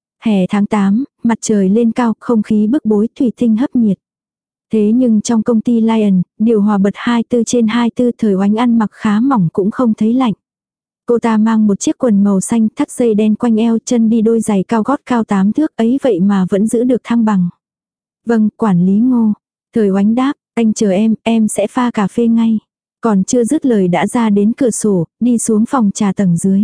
Hè tháng 8, mặt trời lên cao, không khí bức bối, thủy tinh hấp nhiệt. Thế nhưng trong công ty Lion, điều hòa bật 24/24, Thời Oánh ăn mặc khá mỏng cũng không thấy lạnh. Cô ta mang một chiếc quần màu xanh, thắt dây đen quanh eo, chân đi đôi giày cao gót cao 8 thước, ấy vậy mà vẫn giữ được thăng bằng. Vâng, quản lý Ngô. Thời Oánh đáp, anh chờ em sẽ pha cà phê ngay. Còn chưa dứt lời đã ra đến cửa sổ, đi xuống phòng trà tầng dưới.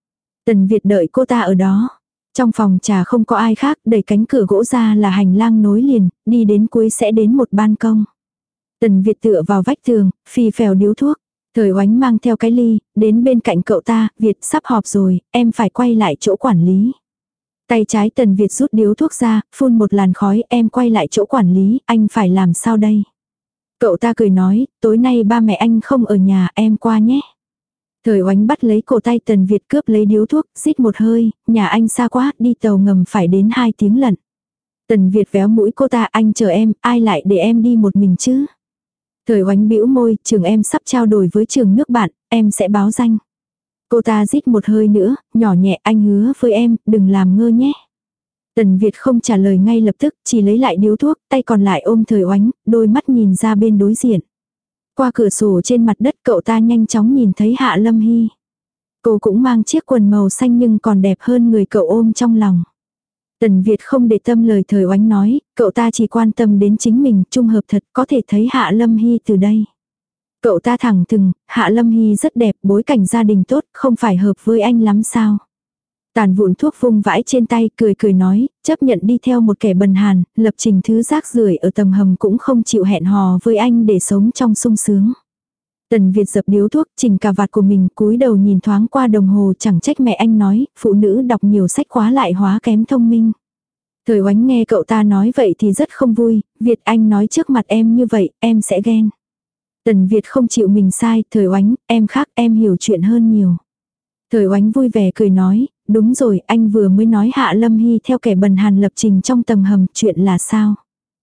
Tần Việt đợi cô ta ở đó. Trong phòng trà không có ai khác, đẩy cánh cửa gỗ ra là hành lang nối liền, đi đến cuối sẽ đến một ban công. Tần Việt tựa vào vách tường, phì phèo điếu thuốc. Thời Oánh mang theo cái ly, đến bên cạnh cậu ta, Việt sắp họp rồi, em phải quay lại chỗ quản lý. Tay trái Tần Việt rút điếu thuốc ra, phun một làn khói, em quay lại chỗ quản lý, anh phải làm sao đây? Cậu ta cười nói, tối nay ba mẹ anh không ở nhà, em qua nhé. Thời Oánh bắt lấy cổ tay Tần Việt, cướp lấy điếu thuốc, rít một hơi, nhà anh xa quá, đi tàu ngầm phải đến 2 tiếng lận. Tần Việt véo mũi cô ta, anh chờ em, ai lại để em đi một mình chứ? Thời Oánh bĩu môi, trường em sắp trao đổi với trường nước bạn, em sẽ báo danh. Cô ta rít một hơi nữa, nhỏ nhẹ, anh hứa với em, đừng làm ngơ nhé. Tần Việt không trả lời ngay lập tức, chỉ lấy lại điếu thuốc, tay còn lại ôm Thời Oánh, đôi mắt nhìn ra bên đối diện. Qua cửa sổ trên mặt đất, cậu ta nhanh chóng nhìn thấy Hạ Lâm Hy. Cô cũng mang chiếc quần màu xanh nhưng còn đẹp hơn người cậu ôm trong lòng. Tần Việt không để tâm lời Thời Oánh nói, cậu ta chỉ quan tâm đến chính mình, trung hợp thật, có thể thấy Hạ Lâm Hy từ đây. Cậu ta thẳng thừng, Hạ Lâm Hy rất đẹp, bối cảnh gia đình tốt, không phải hợp với anh lắm sao? Tàn vụn thuốc vung vãi trên tay, cười nói, chấp nhận đi theo một kẻ bần hàn, lập trình thứ rác rưởi ở tầng hầm cũng không chịu hẹn hò với anh để sống trong sung sướng. Tần Việt dập điếu thuốc, chỉnh cà vạt của mình, cúi đầu nhìn thoáng qua đồng hồ, chẳng trách mẹ anh nói, phụ nữ đọc nhiều sách quá lại hóa kém thông minh. Thời Oánh nghe cậu ta nói vậy thì rất không vui, Việt anh nói trước mặt em như vậy, em sẽ ghen. Tần Việt không chịu mình sai, Thời Oánh, em khác, em hiểu chuyện hơn nhiều. Thời Oánh vui vẻ cười nói, đúng rồi, anh vừa mới nói Hạ Lâm Hy theo kẻ bần hàn lập trình trong tầng hầm, chuyện là sao?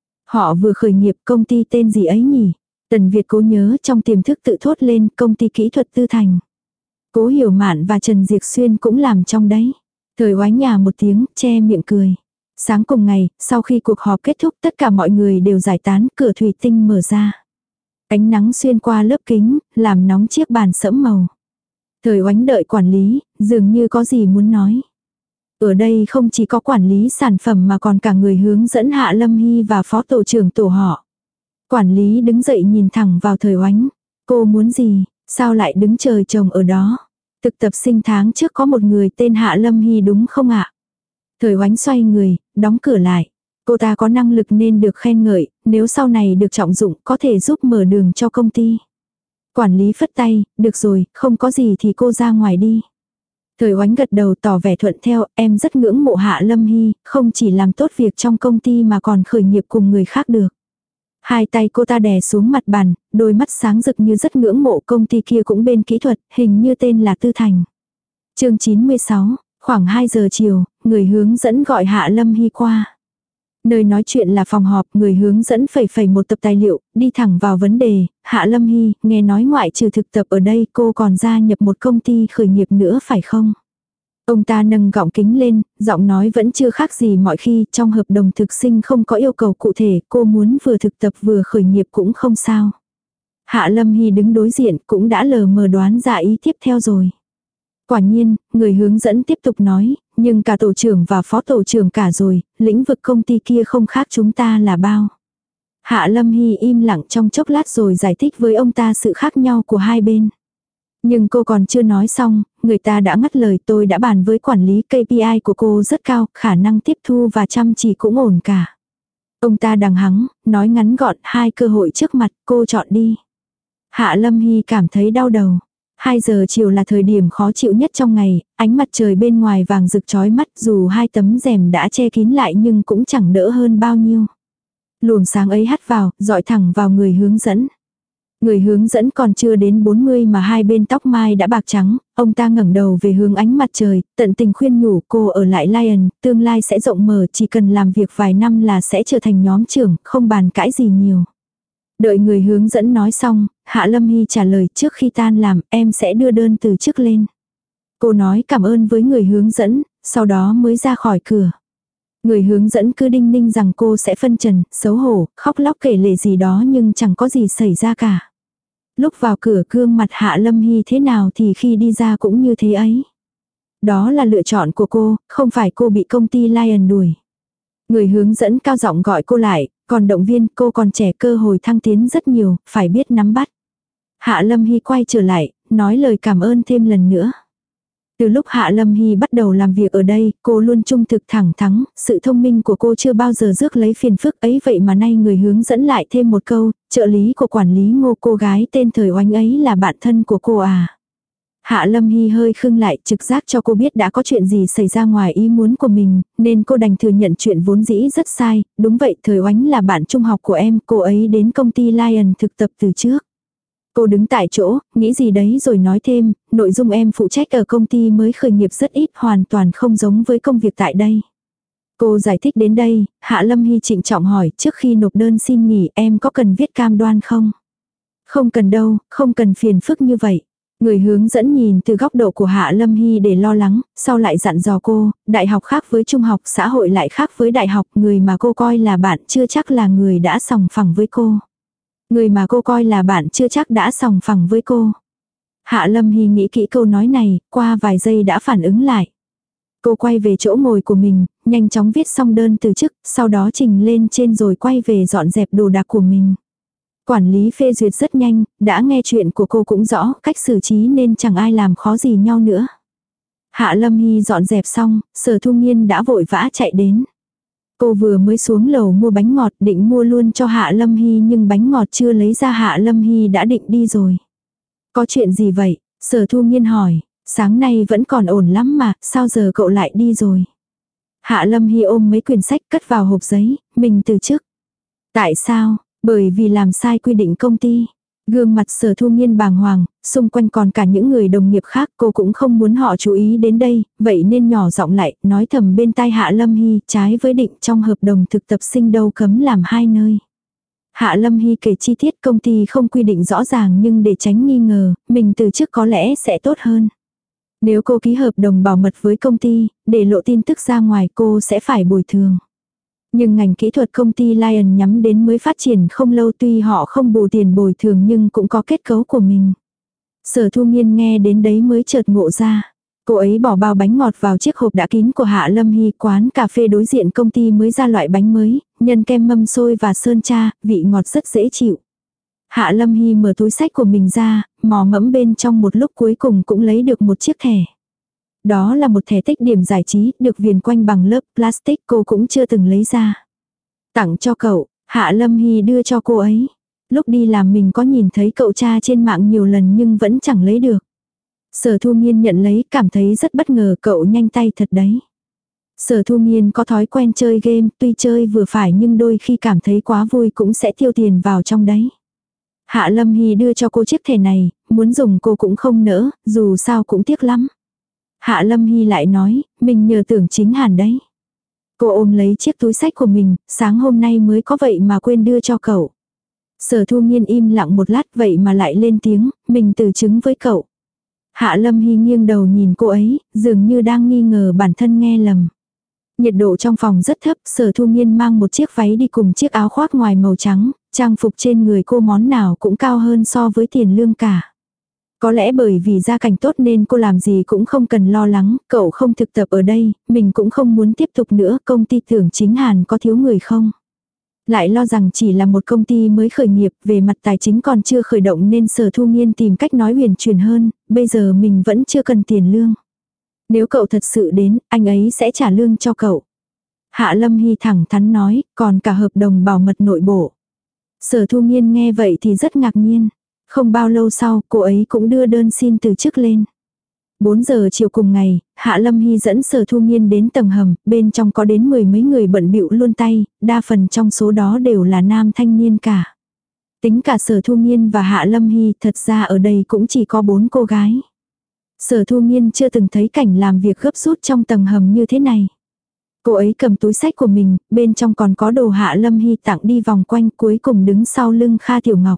Họ vừa khởi nghiệp, công ty tên gì ấy nhỉ? Tần Việt cố nhớ, trong tiềm thức tự thốt lên, công ty kỹ thuật Tư Thành. Cố Hiểu Mạn và Trần Diệc Xuyên cũng làm trong đấy. Thời Oánh nhả một tiếng, che miệng cười. Sáng cùng ngày, sau khi cuộc họp kết thúc, tất cả mọi người đều giải tán, cửa thủy tinh mở ra. Ánh nắng xuyên qua lớp kính, làm nóng chiếc bàn sẫm màu. Thời Oánh đợi quản lý, dường như có gì muốn nói. Ở đây không chỉ có quản lý sản phẩm mà còn cả người hướng dẫn Hạ Lâm Hy và phó tổ trưởng tổ họ. Quản lý đứng dậy nhìn thẳng vào Thời Oánh. Cô muốn gì, sao lại đứng trời trồng ở đó? Thực tập sinh tháng trước có một người tên Hạ Lâm Hy đúng không ạ? Thời Oánh xoay người, đóng cửa lại. Cô ta có năng lực nên được khen ngợi, nếu sau này được trọng dụng có thể giúp mở đường cho công ty. Quản lý phất tay, được rồi, không có gì thì cô ra ngoài đi. Thời Oánh gật đầu tỏ vẻ thuận theo, em rất ngưỡng mộ Hạ Lâm Hy, không chỉ làm tốt việc trong công ty mà còn khởi nghiệp cùng người khác được. Hai tay cô ta đè xuống mặt bàn, đôi mắt sáng rực như rất ngưỡng mộ, công ty kia cũng bên kỹ thuật, hình như tên là Tư Thành. Chương 96, khoảng 2 giờ chiều, người hướng dẫn gọi Hạ Lâm Hy qua. Nơi nói chuyện là phòng họp, người hướng dẫn phẩy phẩy một tập tài liệu, đi thẳng vào vấn đề, Hạ Lâm Hy, nghe nói ngoại trừ thực tập ở đây cô còn gia nhập một công ty khởi nghiệp nữa phải không? Ông ta nâng gọng kính lên, giọng nói vẫn chưa khác gì mọi khi, trong hợp đồng thực sinh không có yêu cầu cụ thể, cô muốn vừa thực tập vừa khởi nghiệp cũng không sao. Hạ Lâm Hy đứng đối diện cũng đã lờ mờ đoán ra ý tiếp theo rồi. Quả nhiên, người hướng dẫn tiếp tục nói, nhưng cả tổ trưởng và phó tổ trưởng cả rồi, lĩnh vực công ty kia không khác chúng ta là bao. Hạ Lâm Hy im lặng trong chốc lát rồi giải thích với ông ta sự khác nhau của hai bên. Nhưng cô còn chưa nói xong, người ta đã ngắt lời. Tôi đã bàn với quản lý, KPI của cô rất cao, khả năng tiếp thu và chăm chỉ cũng ổn cả. Ông ta đằng hắng, nói ngắn gọn, 2 cơ hội trước mặt, cô chọn đi. Hạ Lâm Hy cảm thấy đau đầu. 2 giờ chiều là thời điểm khó chịu nhất trong ngày, ánh mặt trời bên ngoài vàng rực chói mắt, dù 2 tấm rèm đã che kín lại nhưng cũng chẳng đỡ hơn bao nhiêu. Luồng sáng ấy hắt vào, dọi thẳng vào người hướng dẫn. Người hướng dẫn còn chưa đến 40 mà hai bên tóc mai đã bạc trắng, ông ta ngẩng đầu về hướng ánh mặt trời, tận tình khuyên nhủ cô ở lại Lion, tương lai sẽ rộng mở, chỉ cần làm việc vài năm là sẽ trở thành nhóm trưởng, không bàn cãi gì nhiều. Đợi người hướng dẫn nói xong, Hạ Lâm Hy trả lời trước khi tan làm em sẽ đưa đơn từ chức lên. Cô nói cảm ơn với người hướng dẫn, sau đó mới ra khỏi cửa. Người hướng dẫn cứ đinh ninh rằng cô sẽ phân trần, xấu hổ, khóc lóc kể lể gì đó nhưng chẳng có gì xảy ra cả. Lúc vào cửa gương mặt Hạ Lâm Hy thế nào thì khi đi ra cũng như thế ấy. Đó là lựa chọn của cô, không phải cô bị công ty Lion đuổi. Người hướng dẫn cao giọng gọi cô lại, còn động viên cô còn trẻ cơ hội thăng tiến rất nhiều, phải biết nắm bắt. Hạ Lâm Hy quay trở lại, nói lời cảm ơn thêm lần nữa. Từ lúc Hạ Lâm Hy bắt đầu làm việc ở đây, cô luôn trung thực thẳng thắn, sự thông minh của cô chưa bao giờ rước lấy phiền phức ấy, vậy mà nay người hướng dẫn lại thêm một câu, trợ lý của quản lý Ngô, cô gái tên Thời Oánh ấy là bạn thân của cô à. Hạ Lâm Hy hơi khưng lại, trực giác cho cô biết đã có chuyện gì xảy ra ngoài ý muốn của mình, nên cô đành thừa nhận chuyện vốn dĩ rất sai, đúng vậy Thời Oánh là bạn trung học của em, cô ấy đến công ty Lion thực tập từ trước. Cô đứng tại chỗ, nghĩ gì đấy rồi nói thêm, nội dung em phụ trách ở công ty mới khởi nghiệp rất ít, hoàn toàn không giống với công việc tại đây. Cô giải thích đến đây, Hạ Lâm Hy trịnh trọng hỏi, trước khi nộp đơn xin nghỉ em có cần viết cam đoan không? Không cần đâu, không cần phiền phức như vậy. Người hướng dẫn nhìn từ góc độ của Hạ Lâm Hy để lo lắng, sau lại dặn dò cô, đại học khác với trung học, xã hội lại khác với đại học, người mà cô coi là bạn chưa chắc là người đã sòng phẳng với cô. Người mà cô coi là bạn chưa chắc đã sòng phẳng với cô. Hạ Lâm Hy nghĩ kỹ câu nói này, qua vài giây đã phản ứng lại. Cô quay về chỗ ngồi của mình, nhanh chóng viết xong đơn từ chức, sau đó trình lên trên rồi quay về dọn dẹp đồ đạc của mình. Quản lý phê duyệt rất nhanh, đã nghe chuyện của cô cũng rõ cách xử trí nên chẳng ai làm khó gì nhau nữa. Hạ Lâm Hy dọn dẹp xong, Sở Thu Nghiên đã vội vã chạy đến. Cô vừa mới xuống lầu mua bánh ngọt định mua luôn cho Hạ Lâm Hy nhưng bánh ngọt chưa lấy ra Hạ Lâm Hy đã định đi rồi. Có chuyện gì vậy? Sở Thu Nghiên hỏi, sáng nay vẫn còn ổn lắm mà, sao giờ cậu lại đi rồi? Hạ Lâm Hy ôm mấy quyển sách cất vào hộp giấy, mình từ chức. Tại sao? Bởi vì làm sai quy định công ty. Gương mặt Sở Thu Nghiên bàng hoàng, xung quanh còn cả những người đồng nghiệp khác, cô cũng không muốn họ chú ý đến đây, vậy nên nhỏ giọng lại, nói thầm bên tai Hạ Lâm Hy, trái với định trong hợp đồng thực tập sinh đâu cấm làm 2 nơi. Hạ Lâm Hy kể chi tiết công ty không quy định rõ ràng nhưng để tránh nghi ngờ, mình từ chức có lẽ sẽ tốt hơn. Nếu cô ký hợp đồng bảo mật với công ty, để lộ tin tức ra ngoài cô sẽ phải bồi thường. Nhưng ngành kỹ thuật công ty Lion nhắm đến mới phát triển không lâu, tuy họ không bù tiền bồi thường nhưng cũng có kết cấu của mình. Sở Thu Nghiên nghe đến đấy mới chợt ngộ ra. Cô ấy bỏ bao bánh ngọt vào chiếc hộp đã kín của Hạ Lâm Hy, quán cà phê đối diện công ty mới ra loại bánh mới, nhân kem mâm xôi và sơn tra, vị ngọt rất dễ chịu. Hạ Lâm Hy mở túi xách của mình ra, mò mẫm bên trong một lúc cuối cùng cũng lấy được một chiếc thẻ. Đó là một thẻ tích điểm giải trí, được viền quanh bằng lớp plastic, cô cũng chưa từng lấy ra. Tặng cho cậu, Hạ Lâm Hy đưa cho cô ấy. Lúc đi làm mình có nhìn thấy cậu tra trên mạng nhiều lần nhưng vẫn chẳng lấy được. Sở Thu Nghiên nhận lấy, cảm thấy rất bất ngờ, cậu nhanh tay thật đấy. Sở Thu Nghiên có thói quen chơi game, tuy chơi vừa phải nhưng đôi khi cảm thấy quá vui cũng sẽ tiêu tiền vào trong đấy. Hạ Lâm Hy đưa cho cô chiếc thẻ này, muốn dùng cô cũng không nỡ, dù sao cũng tiếc lắm. Hạ Lâm Hy lại nói, mình nhờ Tưởng Chính Hàn đấy. Cô ôm lấy chiếc túi xách của mình, sáng hôm nay mới có vậy mà quên đưa cho cậu. Sở Thu Nghiên im lặng một lát vậy mà lại lên tiếng, mình từ chứng với cậu. Hạ Lâm Hy nghiêng đầu nhìn cô ấy, dường như đang nghi ngờ bản thân nghe lầm. Nhiệt độ trong phòng rất thấp, Sở Thu Nghiên mang một chiếc váy đi cùng chiếc áo khoác ngoài màu trắng, trang phục trên người cô món nào cũng cao hơn so với tiền lương cả. Có lẽ bởi vì gia cảnh tốt nên cô làm gì cũng không cần lo lắng, cậu không thực tập ở đây, mình cũng không muốn tiếp tục nữa, công ty Tưởng Chính Hàn có thiếu người không? Lại lo rằng chỉ là một công ty mới khởi nghiệp, về mặt tài chính còn chưa khởi động nên Sở Thu Nghiên tìm cách nói huyền chuyển hơn, bây giờ mình vẫn chưa cần tiền lương. Nếu cậu thật sự đến, anh ấy sẽ trả lương cho cậu. Hạ Lâm Hy thẳng thắn nói, còn cả hợp đồng bảo mật nội bộ. Sở Thu Nghiên nghe vậy thì rất ngạc nhiên. Không bao lâu sau, cô ấy cũng đưa đơn xin từ chức lên. 4 giờ chiều cùng ngày, Hạ Lâm Hy dẫn Sở Thu Nghiên đến tầng hầm, bên trong có đến 10 mấy người bận bịu luôn tay, đa phần trong số đó đều là nam thanh niên cả. Tính cả Sở Thu Nghiên và Hạ Lâm Hy, thật ra ở đây cũng chỉ có 4 cô gái. Sở Thu Nghiên chưa từng thấy cảnh làm việc gấp rút trong tầng hầm như thế này. Cô ấy cầm túi xách của mình, bên trong còn có đồ Hạ Lâm Hy tặng đi vòng quanh, cuối cùng đứng sau lưng Kha Tiểu Ngọc.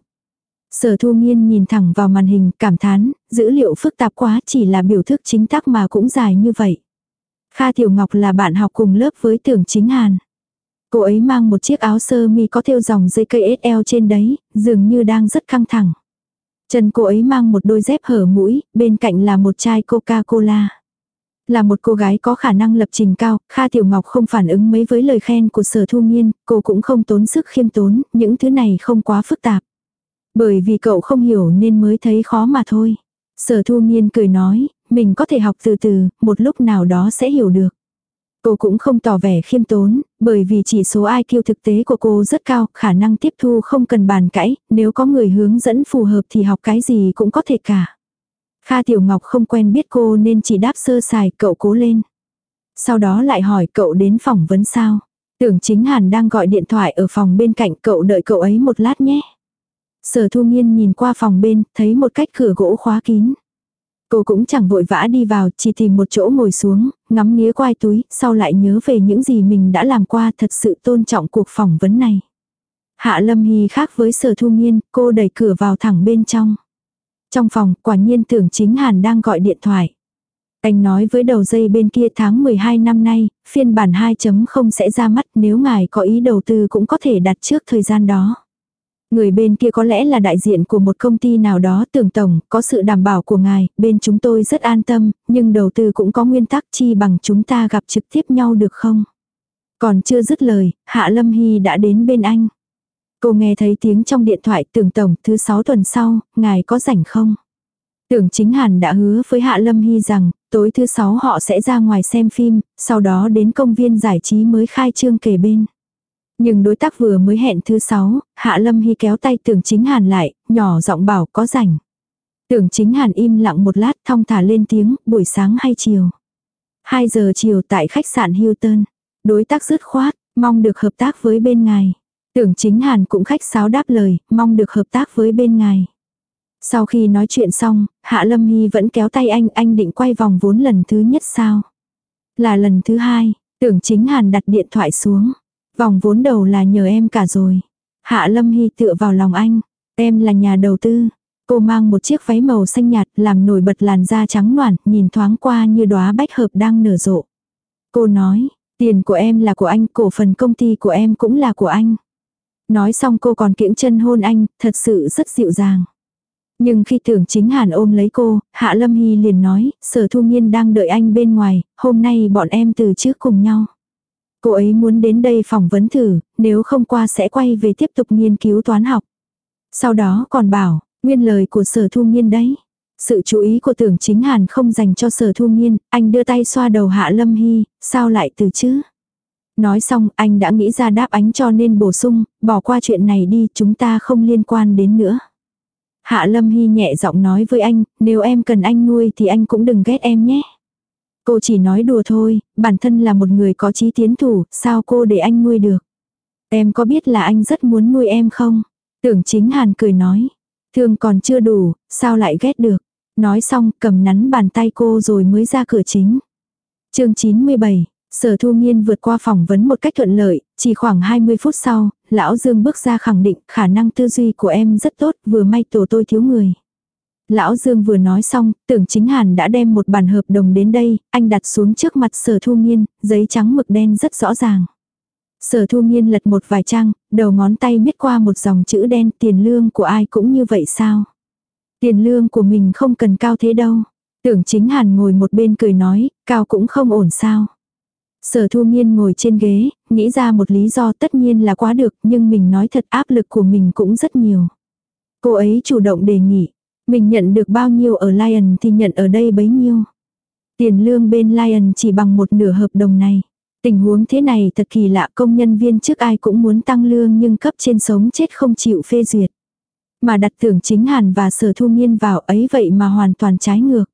Sở Thu Nghiên nhìn thẳng vào màn hình, cảm thán, dữ liệu phức tạp quá, chỉ là biểu thức chính tắc mà cũng dài như vậy. Kha Tiểu Ngọc là bạn học cùng lớp với Tưởng Chính Hàn. Cô ấy mang một chiếc áo sơ mi có thêu dòng dây cây SL trên đấy, dường như đang rất căng thẳng. Chân cô ấy mang một đôi dép hở mũi, bên cạnh là một chai Coca-Cola. Là một cô gái có khả năng lập trình cao, Kha Tiểu Ngọc không phản ứng mấy với lời khen của Sở Thu Nghiên, cô cũng không tốn sức khiêm tốn, những thứ này không quá phức tạp. Bởi vì cậu không hiểu nên mới thấy khó mà thôi. Sở Thu Nghiên cười nói, mình có thể học từ từ, một lúc nào đó sẽ hiểu được. Cô cũng không tỏ vẻ khiêm tốn, bởi vì chỉ số IQ thực tế của cô rất cao, khả năng tiếp thu không cần bàn cãi, nếu có người hướng dẫn phù hợp thì học cái gì cũng có thể cả. Kha Tiểu Ngọc không quen biết cô nên chỉ đáp sơ sài, cậu cố lên. Sau đó lại hỏi cậu đến phỏng vấn sao. Tưởng Chính Hàn đang gọi điện thoại ở phòng bên cạnh, cậu đợi cậu ấy một lát nhé. Sở Thu Nghiên nhìn qua phòng bên, thấy một cách cửa gỗ khóa kín. Cô cũng chẳng vội vã đi vào, chỉ tìm một chỗ ngồi xuống, ngắm nghía quai túi, sau lại nhớ về những gì mình đã làm qua, thật sự tôn trọng cuộc phỏng vấn này. Hạ Lâm Hy khác với Sở Thu Nghiên, cô đẩy cửa vào thẳng bên trong. Trong phòng, quả nhiên Tưởng Chính Hàn đang gọi điện thoại. Anh nói với đầu dây bên kia tháng 12 năm nay, phiên bản 2.0 sẽ ra mắt, nếu ngài có ý đầu tư cũng có thể đặt trước thời gian đó. Người bên kia có lẽ là đại diện của một công ty nào đó. Tưởng tổng, có sự đảm bảo của ngài, bên chúng tôi rất an tâm, nhưng đầu tư cũng có nguyên tắc, chi bằng chúng ta gặp trực tiếp nhau được không? Còn chưa dứt lời, Hạ Lâm Hy đã đến bên anh. Cô nghe thấy tiếng trong điện thoại, Tưởng tổng, thứ 6 tuần sau, ngài có rảnh không? Tưởng Chính Hàn đã hứa với Hạ Lâm Hy rằng, tối thứ 6 họ sẽ ra ngoài xem phim, sau đó đến công viên giải trí mới khai trương kề bên. Nhưng đối tác vừa mới hẹn thứ 6, Hạ Lâm Hy kéo tay Tưởng Chính Hàn lại, nhỏ giọng bảo có rảnh. Tưởng Chính Hàn im lặng một lát, thong thả lên tiếng, buổi sáng hay chiều? 2 giờ chiều tại khách sạn Hilton. Đối tác dứt khoát, mong được hợp tác với bên ngài. Tưởng Chính Hàn cũng khách sáo đáp lời, mong được hợp tác với bên ngài. Sau khi nói chuyện xong, Hạ Lâm Hy vẫn kéo tay anh định quay vòng vốn lần thứ nhất sao? Là lần thứ 2, Tưởng Chính Hàn đặt điện thoại xuống. Vòng vốn đầu là nhờ em cả rồi. Hạ Lâm Hy tựa vào lòng anh. Em là nhà đầu tư. Cô mang một chiếc váy màu xanh nhạt làm nổi bật làn da trắng noãn, nhìn thoáng qua như đóa bách hợp đang nở rộ. Cô nói, tiền của em là của anh, cổ phần công ty của em cũng là của anh. Nói xong cô còn kiễng chân hôn anh, thật sự rất dịu dàng. Nhưng khi Tưởng Chính Hàn ôm lấy cô, Hạ Lâm Hy liền nói, Sở Thu Nghiên đang đợi anh bên ngoài, hôm nay bọn em từ trước cùng nhau. Cô ấy muốn đến đây phỏng vấn thử, nếu không qua sẽ quay về tiếp tục nghiên cứu toán học. Sau đó còn bảo, nguyên lời của Sở Thu Nghiên đấy. Sự chú ý của Tưởng Chính Hàn không dành cho Sở Thu Nghiên, anh đưa tay xoa đầu Hạ Lâm Hy, sao lại từ chứ? Nói xong, anh đã nghĩ ra đáp án cho nên bổ sung, bỏ qua chuyện này đi, chúng ta không liên quan đến nữa. Hạ Lâm Hy nhẹ giọng nói với anh, nếu em cần anh nuôi thì anh cũng đừng ghét em nhé. Cô chỉ nói đùa thôi, bản thân là một người có chí tiến thủ, sao cô để anh nuôi được? Em có biết là anh rất muốn nuôi em không? Tưởng Chính Hàn cười nói, thương còn chưa đủ, sao lại ghét được? Nói xong cầm nắn bàn tay cô rồi mới ra cửa chính. Chương 97, Sở Thu Nghiên vượt qua phỏng vấn một cách thuận lợi, chỉ khoảng 20 phút sau, Lão Dương bước ra khẳng định khả năng tư duy của em rất tốt, vừa may tổ tôi thiếu người. Lão Dương vừa nói xong, Tưởng Chính Hàn đã đem một bản hợp đồng đến đây, anh đặt xuống trước mặt Sở Thu Nghiên, giấy trắng mực đen rất rõ ràng. Sở Thu Nghiên lật một vài trang, đầu ngón tay miết qua một dòng chữ đen, tiền lương của ai cũng như vậy sao? Tiền lương của mình không cần cao thế đâu. Tưởng Chính Hàn ngồi một bên cười nói, cao cũng không ổn sao. Sở Thu Nghiên ngồi trên ghế, nghĩ ra một lý do tất nhiên là quá được, nhưng mình nói thật áp lực của mình cũng rất nhiều. Cô ấy chủ động đề nghị, mình nhận được bao nhiêu ở Lion thì nhận ở đây bấy nhiêu. Tiền lương bên Lion chỉ bằng một nửa hợp đồng này. Tình huống thế này thật kỳ lạ, công nhân viên trước ai cũng muốn tăng lương nhưng cấp trên sống chết không chịu phê duyệt. Mà đặt Tưởng Chính Hàn và Sở Thu Nghiên vào ấy vậy mà hoàn toàn trái ngược.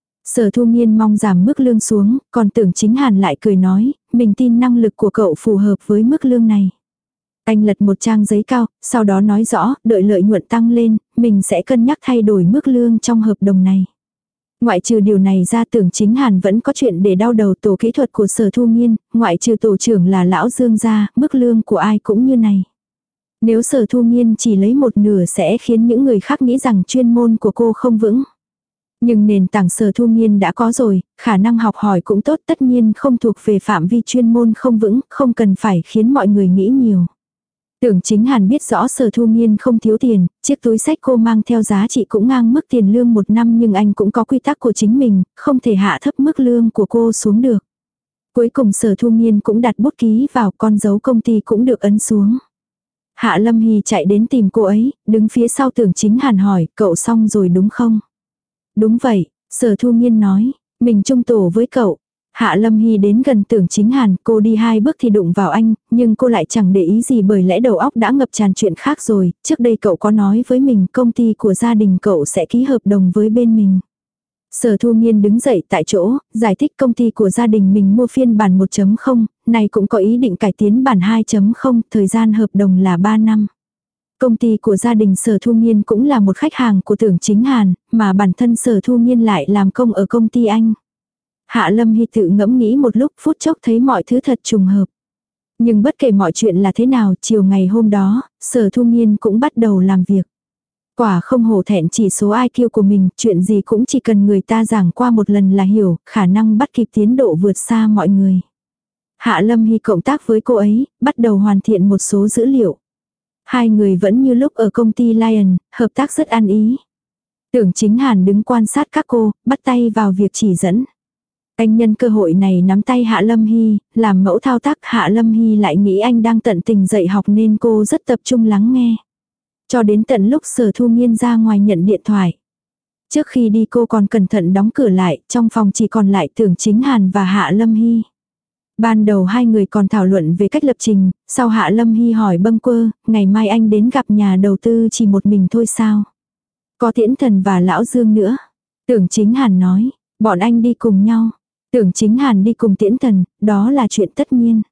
Sở Thu Nghiên mong giảm mức lương xuống, còn Tưởng Chính Hàn lại cười nói, mình tin năng lực của cậu phù hợp với mức lương này. Anh lật một trang giấy cao, sau đó nói rõ, đợi lợi nhuận tăng lên, mình sẽ cân nhắc thay đổi mức lương trong hợp đồng này. Ngoại trừ điều này ra, Tưởng Chính Hàn vẫn có chuyện để đau đầu. Tổ kỹ thuật của Sở Thu Nghiên, ngoại trừ tổ trưởng là Lão Dương ra, mức lương của ai cũng như này. Nếu Sở Thu Nghiên chỉ lấy một nửa sẽ khiến những người khác nghĩ rằng chuyên môn của cô không vững. Nhưng nền tảng Sở Thu Nghiên đã có rồi, khả năng học hỏi cũng tốt, tất nhiên không thuộc về phạm vi chuyên môn không vững, không cần phải khiến mọi người nghĩ nhiều. Tưởng Chính Hàn biết rõ Sở Thu Nghiên không thiếu tiền, chiếc túi xách cô mang theo giá trị cũng ngang mức tiền lương một năm, nhưng anh cũng có quy tắc của chính mình, không thể hạ thấp mức lương của cô xuống được. Cuối cùng Sở Thu Nghiên cũng đặt bút ký vào, con dấu công ty cũng được ấn xuống. Hạ Lâm Hy chạy đến tìm cô ấy, đứng phía sau Tưởng Chính Hàn hỏi, cậu xong rồi đúng không? Đúng vậy, Sở Thu Nghiên nói, mình chung tổ với cậu. Hạ Lâm Hy đến gần Tưởng Chính Hàn, cô đi 2 bước thì đụng vào anh, nhưng cô lại chẳng để ý gì bởi lẽ đầu óc đã ngập tràn chuyện khác rồi. Trước đây cậu có nói với mình công ty của gia đình cậu sẽ ký hợp đồng với bên mình. Sở Thu Nghiên đứng dậy tại chỗ, giải thích công ty của gia đình mình mua phiên bản 1.0, này cũng có ý định cải tiến bản 2.0, thời gian hợp đồng là 3 năm. Công ty của gia đình Sở Thu Nghiên cũng là một khách hàng của Tưởng Chính Hàn, mà bản thân Sở Thu Nghiên lại làm công ở công ty anh. Hạ Lâm Hy tự ngẫm nghĩ một lúc, phút chốc thấy mọi thứ thật trùng hợp. Nhưng bất kể mọi chuyện là thế nào, chiều ngày hôm đó, Sở Thu Nghiên cũng bắt đầu làm việc. Quả không hổ thẹn chỉ số IQ của mình, chuyện gì cũng chỉ cần người ta giảng qua một lần là hiểu, khả năng bắt kịp tiến độ vượt xa mọi người. Hạ Lâm Hy cộng tác với cô ấy, bắt đầu hoàn thiện một số dữ liệu. Hai người vẫn như lúc ở công ty Lion, hợp tác rất ăn ý. Tưởng Chính Hàn đứng quan sát các cô, bắt tay vào việc chỉ dẫn. Anh nhân cơ hội này nắm tay Hạ Lâm Hy, làm mẫu thao tác. Hạ Lâm Hy lại nghĩ anh đang tận tình dạy học nên cô rất tập trung lắng nghe. Cho đến tận lúc Sở Thu Nghiên ra ngoài nhận điện thoại. Trước khi đi cô còn cẩn thận đóng cửa lại, trong phòng chỉ còn lại Tưởng Chính Hàn và Hạ Lâm Hy. Ban đầu hai người còn thảo luận về cách lập trình, sau Hạ Lâm Hy hỏi bâng quơ, ngày mai anh đến gặp nhà đầu tư chỉ một mình thôi sao? Có Tiễn Thần và Lão Dương nữa. Tưởng Chính Hàn nói, bọn anh đi cùng nhau. Tưởng Chính Hàn đi cùng Tiễn Thần, đó là chuyện tất nhiên.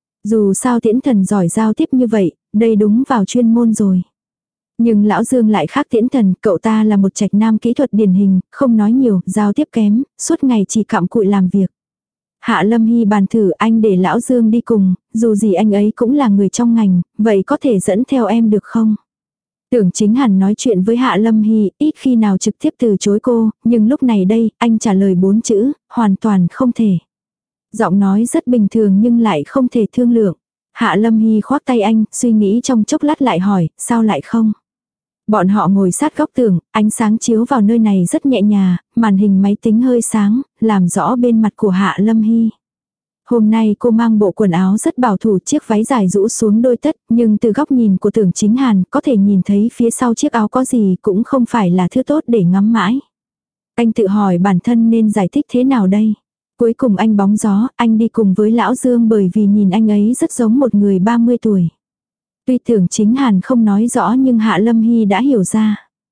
Dù sao Tiễn Thần giỏi giao tiếp như vậy, đây đúng vào chuyên môn rồi. Nhưng Lão Dương lại khác Tiễn Thần, cậu ta là một trạch nam kỹ thuật điển hình, không nói nhiều, giao tiếp kém, suốt ngày chỉ cặm cụi làm việc. Hạ Lâm Hy bàn thử anh để Lão Dương đi cùng, dù gì anh ấy cũng là người trong ngành, vậy có thể dẫn theo em được không? Tưởng Chính Hàn nói chuyện với Hạ Lâm Hy, ít khi nào trực tiếp từ chối cô, nhưng lúc này đây, anh trả lời 4 chữ, hoàn toàn không thể. Giọng nói rất bình thường nhưng lại không thể thương lượng. Hạ Lâm Hy khoác tay anh, suy nghĩ trong chốc lát lại hỏi, sao lại không? Bọn họ ngồi sát góc tường, ánh sáng chiếu vào nơi này rất nhẹ nhàng, màn hình máy tính hơi sáng, làm rõ bên mặt của Hạ Lâm Hy. Hôm nay cô mang bộ quần áo rất bảo thủ, chiếc váy dài rũ xuống đôi tất, nhưng từ góc nhìn của Tưởng Chính Hàn có thể nhìn thấy phía sau chiếc áo có gì cũng không phải là thứ tốt để ngắm mãi. Anh tự hỏi bản thân nên giải thích thế nào đây? Cuối cùng anh bóng gió, anh đi cùng với Lão Dương bởi vì nhìn anh ấy rất giống một người 30 tuổi. Tuy Tưởng Chính Hàn không nói rõ nhưng Hạ Lâm Hy đã hiểu ra.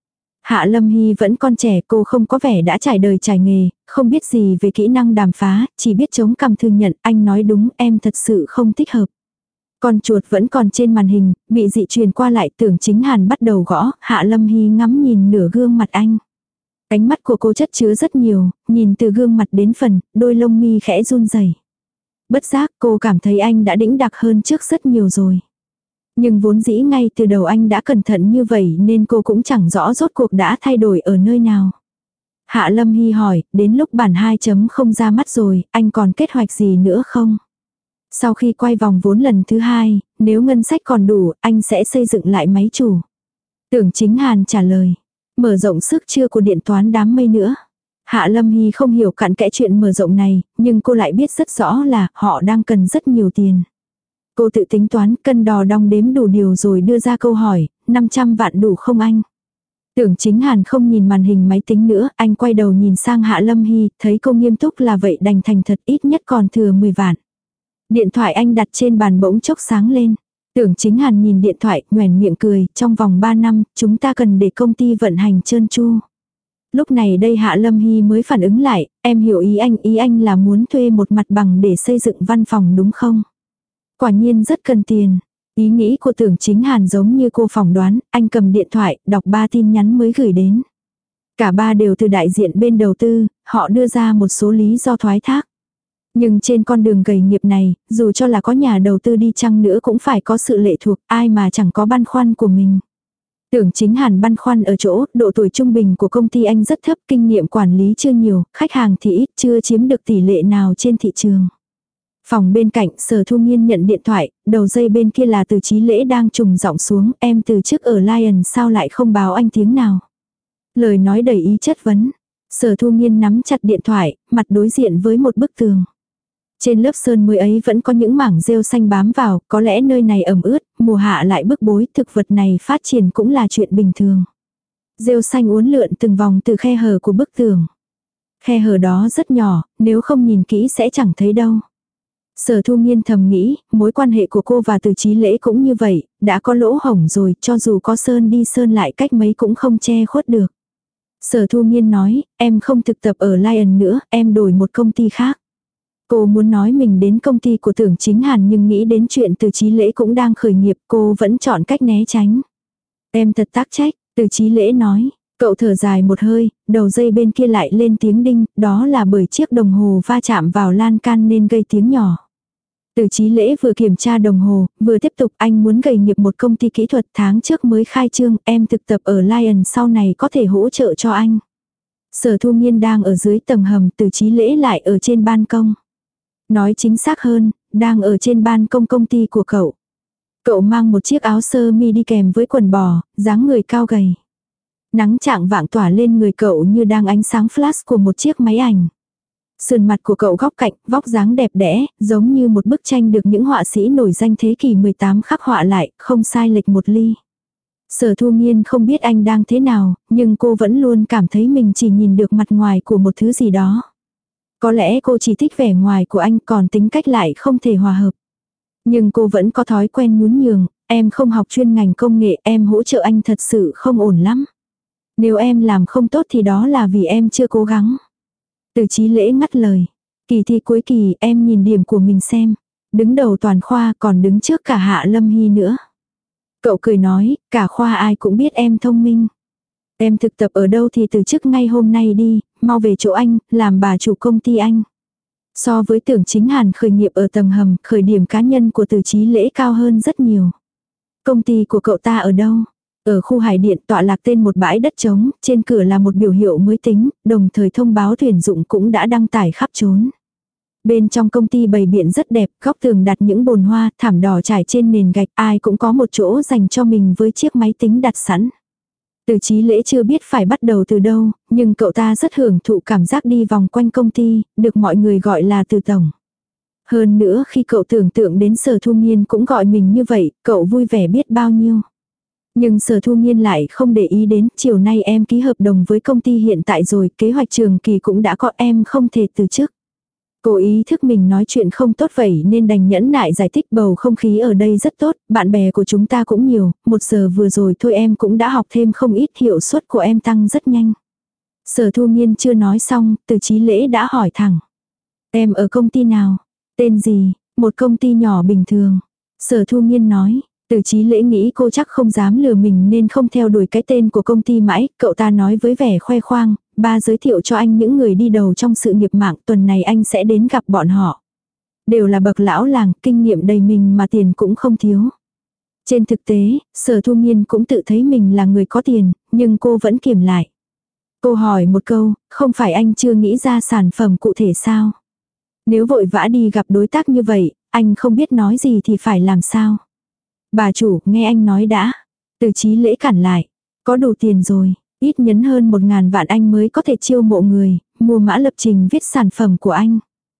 Hạ Lâm Hy vẫn còn trẻ, cô không có vẻ đã trải đời trải nghề, không biết gì về kỹ năng đàm phá, chỉ biết chống cằm thừa nhận, anh nói đúng, em thật sự không thích hợp. Con chuột vẫn còn trên màn hình, bị dị truyền qua lại. Tưởng Chính Hàn bắt đầu gõ, Hạ Lâm Hy ngắm nhìn nửa gương mặt anh. Ánh mắt của cô chất chứa rất nhiều, nhìn từ gương mặt đến phần, đôi lông mi khẽ run rẩy. Bất giác cô cảm thấy anh đã đĩnh đạc hơn trước rất nhiều rồi. Nhưng vốn dĩ ngay từ đầu anh đã cẩn thận như vậy nên cô cũng chẳng rõ rốt cuộc đã thay đổi ở nơi nào. Hạ Lâm Hy hỏi, đến lúc bản 2.0 ra mắt rồi, anh còn kế hoạch gì nữa không? Sau khi quay vòng vốn lần thứ 2, nếu ngân sách còn đủ, anh sẽ xây dựng lại máy chủ. Tưởng Chính Hàn trả lời, mở rộng sức chứa của điện toán đám mây nữa. Hạ Lâm Hy không hiểu cặn kẽ chuyện mở rộng này, nhưng cô lại biết rất rõ là họ đang cần rất nhiều tiền. Cô tự tính toán cân đo đong đếm đủ điều rồi đưa ra câu hỏi, 500 vạn đủ không anh? Tưởng Chính Hàn không nhìn màn hình máy tính nữa, anh quay đầu nhìn sang Hạ Lâm Hy, thấy cô nghiêm túc là vậy đành thành thật, ít nhất còn thừa 10 vạn. Điện thoại anh đặt trên bàn bỗng chốc sáng lên. Tưởng Chính Hàn nhìn điện thoại, nhoẻn miệng cười, trong vòng 3 năm, chúng ta cần để công ty vận hành trơn tru. Lúc này đây Hạ Lâm Hy mới phản ứng lại, em hiểu ý anh là muốn thuê một mặt bằng để xây dựng văn phòng đúng không? Quả nhiên rất cần tiền. Ý nghĩ của Tưởng Chính Hàn giống như cô phỏng đoán, anh cầm điện thoại, đọc 3 tin nhắn mới gửi đến. Cả ba đều từ đại diện bên đầu tư, họ đưa ra một số lý do thoái thác. Nhưng trên con đường gầy nghiệp này, dù cho là có nhà đầu tư đi chăng nữa cũng phải có sự lệ thuộc, ai mà chẳng có băn khoăn của mình. Tưởng Chính Hàn băn khoăn ở chỗ, độ tuổi trung bình của công ty anh rất thấp, kinh nghiệm quản lý chưa nhiều, khách hàng thì ít, chưa chiếm được tỷ lệ nào trên thị trường. Phòng bên cạnh, Sở Thu Nghiên nhận điện thoại, đầu dây bên kia là Từ Chí Lễ đang trùng giọng xuống, em từ trước ở Lion sao lại không báo anh tiếng nào. Lời nói đầy ý chất vấn. Sở Thu Nghiên nắm chặt điện thoại, mặt đối diện với một bức tường. Trên lớp sơn mới ấy vẫn có những mảng rêu xanh bám vào, có lẽ nơi này ẩm ướt, mùa hạ lại bức bối, thực vật này phát triển cũng là chuyện bình thường. Rêu xanh uốn lượn từng vòng từ khe hở của bức tường. Khe hở đó rất nhỏ, nếu không nhìn kỹ sẽ chẳng thấy đâu. Sở Thu Nghiên thầm nghĩ, mối quan hệ của cô và Từ Chí Lễ cũng như vậy, đã có lỗ hổng rồi, cho dù có sơn đi sơn lại cách mấy cũng không che khuất được. Sở Thu Nghiên nói, em không thực tập ở Lion nữa, em đổi một công ty khác. Cô muốn nói mình đến công ty của Tưởng Chính Hàn nhưng nghĩ đến chuyện Từ Chí Lễ cũng đang khởi nghiệp, cô vẫn chọn cách né tránh. Em thật tác trách, Từ Chí Lễ nói. Cậu thở dài một hơi, đầu dây bên kia lại lên tiếng đinh, đó là bởi chiếc đồng hồ va chạm vào lan can nên gây tiếng nhỏ. Từ Chí Lễ vừa kiểm tra đồng hồ, vừa tiếp tục anh muốn gầy nghiệp một công ty kỹ thuật tháng trước mới khai trương, em thực tập ở Lion sau này có thể hỗ trợ cho anh. Sở Thu Nghiên đang ở dưới tầng hầm, Từ Chí Lễ lại ở trên ban công. Nói chính xác hơn, đang ở trên ban công công ty của cậu. Cậu mang một chiếc áo sơ mi đi kèm với quần bò, dáng người cao gầy. Nắng chạng vạng tỏa lên người cậu như đang ánh sáng flash của một chiếc máy ảnh. Sườn mặt của cậu góc cạnh, vóc dáng đẹp đẽ, giống như một bức tranh được những họa sĩ nổi danh thế kỷ 18 khắc họa lại, không sai lệch một ly. Sở Thu Nghiên không biết anh đang thế nào, nhưng cô vẫn luôn cảm thấy mình chỉ nhìn được mặt ngoài của một thứ gì đó. Có lẽ cô chỉ thích vẻ ngoài của anh, còn tính cách lại không thể hòa hợp. Nhưng cô vẫn có thói quen nhún nhường, em không học chuyên ngành công nghệ, em hỗ trợ anh thật sự không ổn lắm. Nếu em làm không tốt thì đó là vì em chưa cố gắng. Từ Chí Lễ ngắt lời. Kỳ thi cuối kỳ em nhìn điểm của mình xem. Đứng đầu toàn khoa còn đứng trước cả Hạ Lâm Hy nữa. Cậu cười nói, cả khoa ai cũng biết em thông minh. Em thực tập ở đâu thì từ chức ngay hôm nay đi, mau về chỗ anh, làm bà chủ công ty anh. So với Tưởng Chính Hàn khởi nghiệp ở tầng hầm, khởi điểm cá nhân của Từ Chí Lễ cao hơn rất nhiều. Công ty của cậu ta ở đâu? Ở khu Hải Điện tọa lạc tên một bãi đất trống, trên cửa là một biểu hiệu mới tính, đồng thời thông báo tuyển dụng cũng đã đăng tải khắp trốn. Bên trong công ty bày biện rất đẹp, góc tường đặt những bồn hoa, thảm đỏ trải trên nền gạch, ai cũng có một chỗ dành cho mình với chiếc máy tính đặt sẵn. Từ Chí Lễ chưa biết phải bắt đầu từ đâu, nhưng cậu ta rất hưởng thụ cảm giác đi vòng quanh công ty, được mọi người gọi là Từ tổng. Hơn nữa khi cậu tưởng tượng đến Sở Thu Nghiên cũng gọi mình như vậy, cậu vui vẻ biết bao nhiêu. Nhưng Sở Thu Nghiên lại không để ý đến, chiều nay em ký hợp đồng với công ty hiện tại rồi, kế hoạch trường kỳ cũng đã có, em không thể từ chức. Cô ý thức mình nói chuyện không tốt vậy nên đành nhẫn nại giải thích bầu không khí ở đây rất tốt, bạn bè của chúng ta cũng nhiều, 1 giờ vừa rồi thôi em cũng đã học thêm không ít, hiệu suất của em tăng rất nhanh. Sở Thu Nghiên chưa nói xong, Từ Chí Lễ đã hỏi thẳng. Em ở công ty nào? Tên gì? Một công ty nhỏ bình thường. Sở Thu Nghiên nói. Từ Chí Lễ nghĩ cô chắc không dám lừa mình nên không theo đuổi cái tên của công ty mãi, cậu ta nói với vẻ khoe khoang, ba giới thiệu cho anh những người đi đầu trong sự nghiệp mạng, tuần này anh sẽ đến gặp bọn họ. Đều là bậc lão làng, kinh nghiệm đầy mình mà tiền cũng không thiếu. Trên thực tế, Sở Thu Nghiên cũng tự thấy mình là người có tiền, nhưng cô vẫn kiềm lại. Cô hỏi một câu, không phải anh chưa nghĩ ra sản phẩm cụ thể sao? Nếu vội vã đi gặp đối tác như vậy, anh không biết nói gì thì phải làm sao? Bà chủ, nghe anh nói đã. Từ Chí Lễ cản lại. Có đủ tiền rồi, ít nhấn hơn 1.000 vạn anh mới có thể chiêu mộ người, mua mã lập trình viết sản phẩm của anh.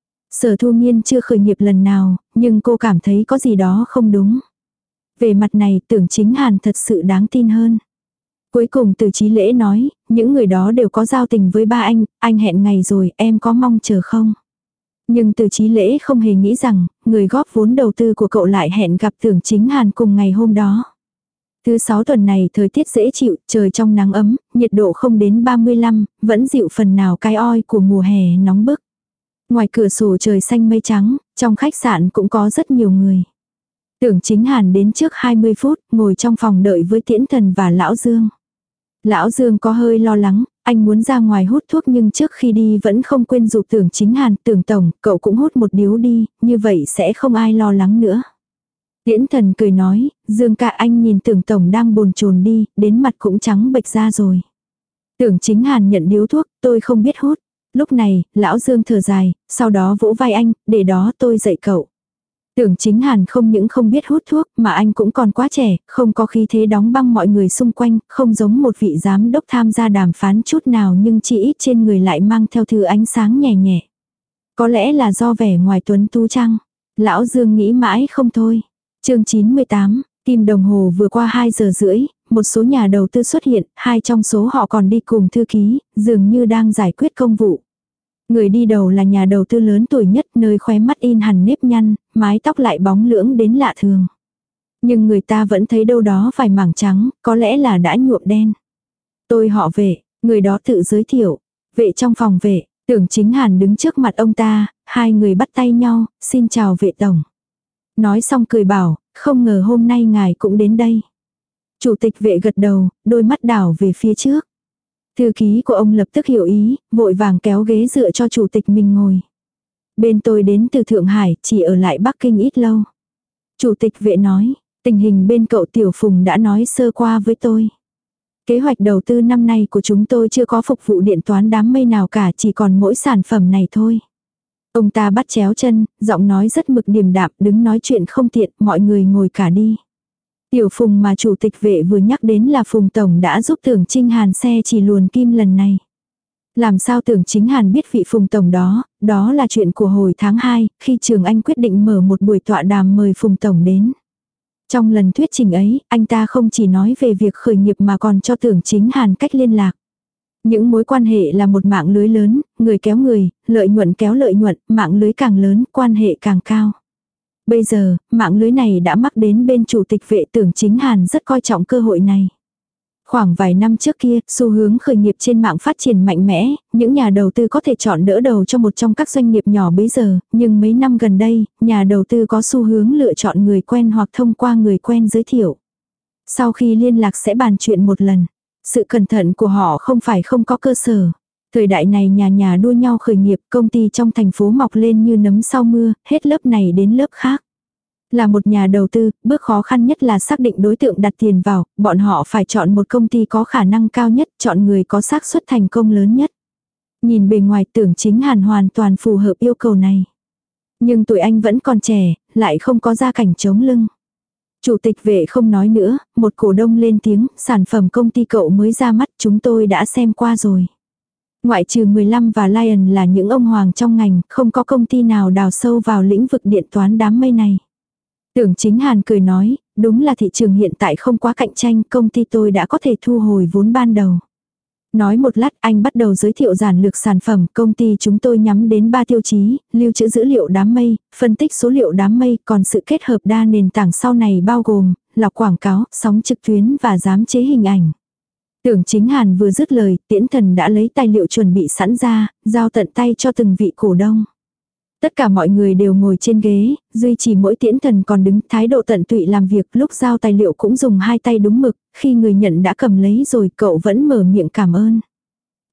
Sở Thu Nghiên chưa khởi nghiệp lần nào, nhưng cô cảm thấy có gì đó không đúng. Về mặt này Tưởng Chính Hàn thật sự đáng tin hơn. Cuối cùng Từ Chí Lễ nói, những người đó đều có giao tình với ba anh hẹn ngày rồi, em có mong chờ không? Nhưng Từ Chí Lễ không hề nghĩ rằng, người góp vốn đầu tư của cậu lại hẹn gặp Tưởng Chính Hàn cùng ngày hôm đó. Thứ 6 tuần này thời tiết dễ chịu, trời trong nắng ấm, nhiệt độ không đến 35, vẫn dịu phần nào cái oi của mùa hè nóng bức. Ngoài cửa sổ trời xanh mây trắng, trong khách sạn cũng có rất nhiều người. Tưởng Chính Hàn đến trước 20 phút, ngồi trong phòng đợi với Tiễn Thần và Lão Dương. Lão Dương có hơi lo lắng, anh muốn ra ngoài hút thuốc nhưng trước khi đi vẫn không quên dụ Tưởng Chính Hàn, Tưởng Tổng, cậu cũng hút một điếu đi, như vậy sẽ không ai lo lắng nữa. Tiễn Thần cười nói, Dương ca anh nhìn Tưởng Tổng đang bồn chồn đi, đến mặt cũng trắng bệch ra rồi. Tưởng Chính Hàn nhận điếu thuốc, tôi không biết hút. Lúc này, Lão Dương thở dài, sau đó vỗ vai anh, để đó tôi dạy cậu. Tưởng Chính Hàn không những không biết hút thuốc mà anh cũng còn quá trẻ, không có khí thế đóng băng mọi người xung quanh, không giống một vị giám đốc tham gia đàm phán chút nào nhưng chỉ ít trên người lại mang theo thứ ánh sáng nhẹ nhẹ. Có lẽ là do vẻ ngoài tuấn tú chăng? Lão Dương nghĩ mãi không thôi. Chương 98, kim đồng hồ vừa qua 2 giờ rưỡi, một số nhà đầu tư xuất hiện, 2 trong số họ còn đi cùng thư ký, dường như đang giải quyết công vụ. Người đi đầu là nhà đầu tư lớn tuổi nhất, nơi khóe mắt in hẳn nếp nhăn, mái tóc lại bóng lưỡng đến lạ thường. Nhưng người ta vẫn thấy đâu đó vài mảng trắng, có lẽ là đã nhuộm đen. Tôi họ Vệ, người đó tự giới thiệu. Vệ trong phòng Vệ, Tưởng Chính Hàn đứng trước mặt ông ta, hai người bắt tay nhau, xin chào Vệ tổng. Nói xong cười bảo, không ngờ hôm nay ngài cũng đến đây. Chủ tịch Vệ gật đầu, đôi mắt đảo về phía trước. Thư ký của ông lập tức hiểu ý, vội vàng kéo ghế dựa cho chủ tịch mình ngồi. Bên tôi đến từ Thượng Hải, chỉ ở lại Bắc Kinh ít lâu. Chủ tịch Vệ nói, tình hình bên cậu Tiểu Phùng đã nói sơ qua với tôi. Kế hoạch đầu tư năm nay của chúng tôi chưa có phục vụ điện toán đám mây nào cả, chỉ còn mỗi sản phẩm này thôi. Ông ta bắt chéo chân, giọng nói rất mực điềm đạm, đứng nói chuyện không tiện, mọi người ngồi cả đi. Tiểu Phùng mà chủ tịch Vệ vừa nhắc đến là Phùng Tổng đã giúp Tưởng Chính Hàn xe chỉ luồn kim lần này. Làm sao Tưởng Chính Hàn biết vị Phùng Tổng đó, đó là chuyện của hồi tháng 2, khi Trường Anh quyết định mở một buổi tọa đàm mời Phùng Tổng đến. Trong lần thuyết trình ấy, anh ta không chỉ nói về việc khởi nghiệp mà còn cho Tưởng Chính Hàn cách liên lạc. Những mối quan hệ là một mạng lưới lớn, người kéo người, lợi nhuận kéo lợi nhuận, mạng lưới càng lớn, quan hệ càng cao. Bây giờ, mạng lưới này đã mắc đến bên chủ tịch Vệ. Tưởng Chính Hàn rất coi trọng cơ hội này. Khoảng vài năm trước kia, xu hướng khởi nghiệp trên mạng phát triển mạnh mẽ, những nhà đầu tư có thể chọn đỡ đầu cho một trong các doanh nghiệp nhỏ bấy giờ, nhưng mấy năm gần đây, nhà đầu tư có xu hướng lựa chọn người quen hoặc thông qua người quen giới thiệu. Sau khi liên lạc sẽ bàn chuyện một lần. Sự cẩn thận của họ không phải không có cơ sở. Thời đại này nhà nhà đua nhau khởi nghiệp, công ty trong thành phố mọc lên như nấm sau mưa, hết lớp này đến lớp khác. Là một nhà đầu tư, bước khó khăn nhất là xác định đối tượng đặt tiền vào, bọn họ phải chọn một công ty có khả năng cao nhất, chọn người có xác suất thành công lớn nhất. Nhìn bề ngoài Tưởng Chính Hàn hoàn toàn phù hợp yêu cầu này. Nhưng tuổi anh vẫn còn trẻ, lại không có gia cảnh chống lưng. Chủ tịch Vệ không nói nữa, một cổ đông lên tiếng, sản phẩm công ty cậu mới ra mắt chúng tôi đã xem qua rồi. Ngoại trừ 15 và Lion là những ông hoàng trong ngành, không có công ty nào đào sâu vào lĩnh vực điện toán đám mây này. Tưởng Chính Hàn cười nói, đúng là thị trường hiện tại không quá cạnh tranh, công ty tôi đã có thể thu hồi vốn ban đầu. Nói một lát anh bắt đầu giới thiệu giản lược sản phẩm, công ty chúng tôi nhắm đến 3 tiêu chí, lưu trữ dữ liệu đám mây, phân tích số liệu đám mây, còn sự kết hợp đa nền tảng sau này bao gồm, lọc quảng cáo, sóng trực tuyến và giám chế hình ảnh. Tưởng Chính Hàn vừa dứt lời, Tiễn Thần đã lấy tài liệu chuẩn bị sẵn ra, giao tận tay cho từng vị cổ đông. Tất cả mọi người đều ngồi trên ghế, duy chỉ mỗi Tiễn Thần còn đứng thái độ tận tụy làm việc, lúc giao tài liệu cũng dùng hai tay đúng mực, khi người nhận đã cầm lấy rồi cậu vẫn mở miệng cảm ơn.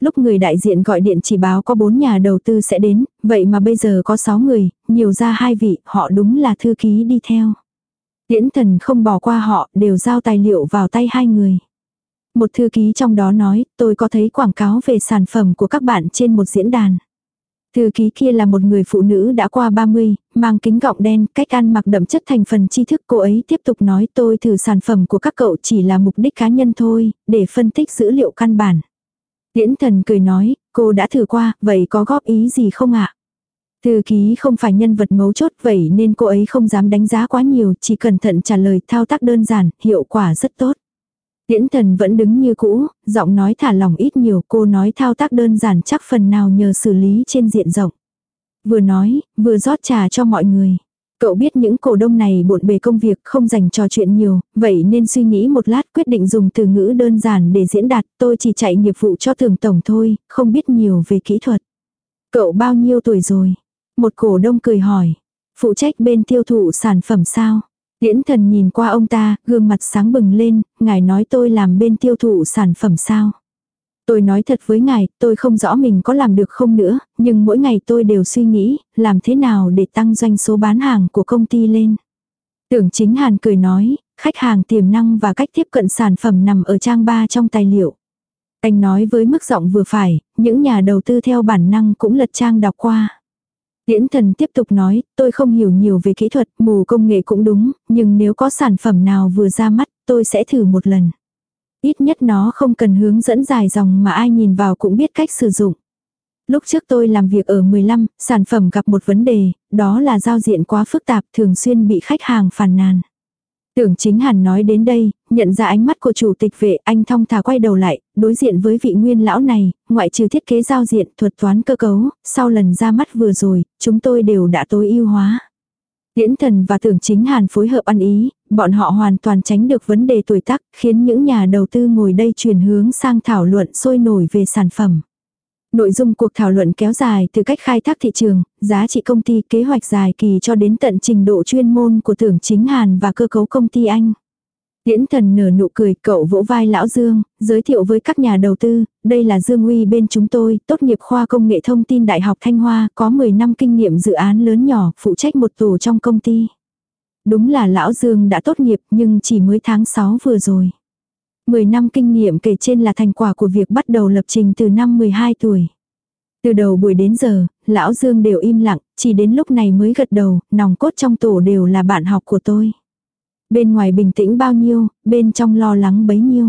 Lúc người đại diện gọi điện chỉ báo có 4 nhà đầu tư sẽ đến, vậy mà bây giờ có 6 người, nhiều ra 2 vị, họ đúng là thư ký đi theo. Tiễn Thần không bỏ qua họ, đều giao tài liệu vào tay 2 người. Một thư ký trong đó nói, tôi có thấy quảng cáo về sản phẩm của các bạn trên một diễn đàn. Thư ký kia là một người phụ nữ đã qua 30, mang kính gọng đen, cách ăn mặc đậm chất thành phần tri thức. Cô ấy tiếp tục nói, tôi thử sản phẩm của các cậu chỉ là mục đích cá nhân thôi, để phân tích dữ liệu căn bản. Tiễn Thần cười nói, cô đã thử qua, vậy có góp ý gì không ạ? Thư ký không phải nhân vật mấu chốt, vậy nên cô ấy không dám đánh giá quá nhiều, chỉ cẩn thận trả lời, thao tác đơn giản, hiệu quả rất tốt. Tiễn Thần vẫn đứng như cũ, giọng nói thả lỏng ít nhiều. Cô nói thao tác đơn giản chắc phần nào nhờ xử lý trên diện rộng. Vừa nói, vừa rót trà cho mọi người. Cậu biết những cổ đông này bộn bề công việc, không dành trò chuyện nhiều, vậy nên suy nghĩ một lát quyết định dùng từ ngữ đơn giản để diễn đạt. Tôi chỉ chạy nghiệp vụ cho Thường tổng thôi, không biết nhiều về kỹ thuật. Cậu bao nhiêu tuổi rồi? Một cổ đông cười hỏi. Phụ trách bên tiêu thụ sản phẩm sao? Tiễn Thần nhìn qua ông ta, gương mặt sáng bừng lên, ngài nói tôi làm bên tiêu thụ sản phẩm sao? Tôi nói thật với ngài, tôi không rõ mình có làm được không nữa, nhưng mỗi ngày tôi đều suy nghĩ, làm thế nào để tăng doanh số bán hàng của công ty lên. Tưởng Chính Hàn cười nói, khách hàng tiềm năng và cách tiếp cận sản phẩm nằm ở trang 3 trong tài liệu. Anh nói với mức giọng vừa phải, những nhà đầu tư theo bản năng cũng lật trang đọc qua. Tiễn Thần tiếp tục nói, tôi không hiểu nhiều về kỹ thuật, mù công nghệ cũng đúng, nhưng nếu có sản phẩm nào vừa ra mắt, tôi sẽ thử một lần. Ít nhất nó không cần hướng dẫn dài dòng mà ai nhìn vào cũng biết cách sử dụng. Lúc trước tôi làm việc ở 15, sản phẩm gặp một vấn đề, đó là giao diện quá phức tạp, thường xuyên bị khách hàng phàn nàn. Tưởng Chính Hàn nói đến đây, nhận ra ánh mắt của chủ tịch Vệ, anh thong thả quay đầu lại, đối diện với vị nguyên lão này, ngoại trừ thiết kế giao diện, thuật toán cơ cấu, sau lần ra mắt vừa rồi, chúng tôi đều đã tối ưu hóa. Tiễn Thần và Tưởng Chính Hàn phối hợp ăn ý, bọn họ hoàn toàn tránh được vấn đề tuổi tác, khiến những nhà đầu tư ngồi đây chuyển hướng sang thảo luận sôi nổi về sản phẩm. Nội dung cuộc thảo luận kéo dài từ cách khai thác thị trường, giá trị công ty, kế hoạch dài kỳ cho đến tận trình độ chuyên môn của Tưởng Chính Hàn và cơ cấu công ty anh. Tiễn Thần nở nụ cười, cậu vỗ vai lão Dương, giới thiệu với các nhà đầu tư, đây là Dương Uy bên chúng tôi, tốt nghiệp khoa công nghệ thông tin Đại học Thanh Hoa, có 10 năm kinh nghiệm dự án lớn nhỏ, phụ trách một tổ trong công ty. Đúng là lão Dương đã tốt nghiệp nhưng chỉ mới tháng 6 vừa rồi. 10 năm kinh nghiệm kể trên là thành quả của việc bắt đầu lập trình từ năm 12 tuổi. Từ đầu buổi đến giờ, lão Dương đều im lặng, chỉ đến lúc này mới gật đầu, nòng cốt trong tổ đều là bạn học của tôi. Bên ngoài bình tĩnh bao nhiêu, bên trong lo lắng bấy nhiêu.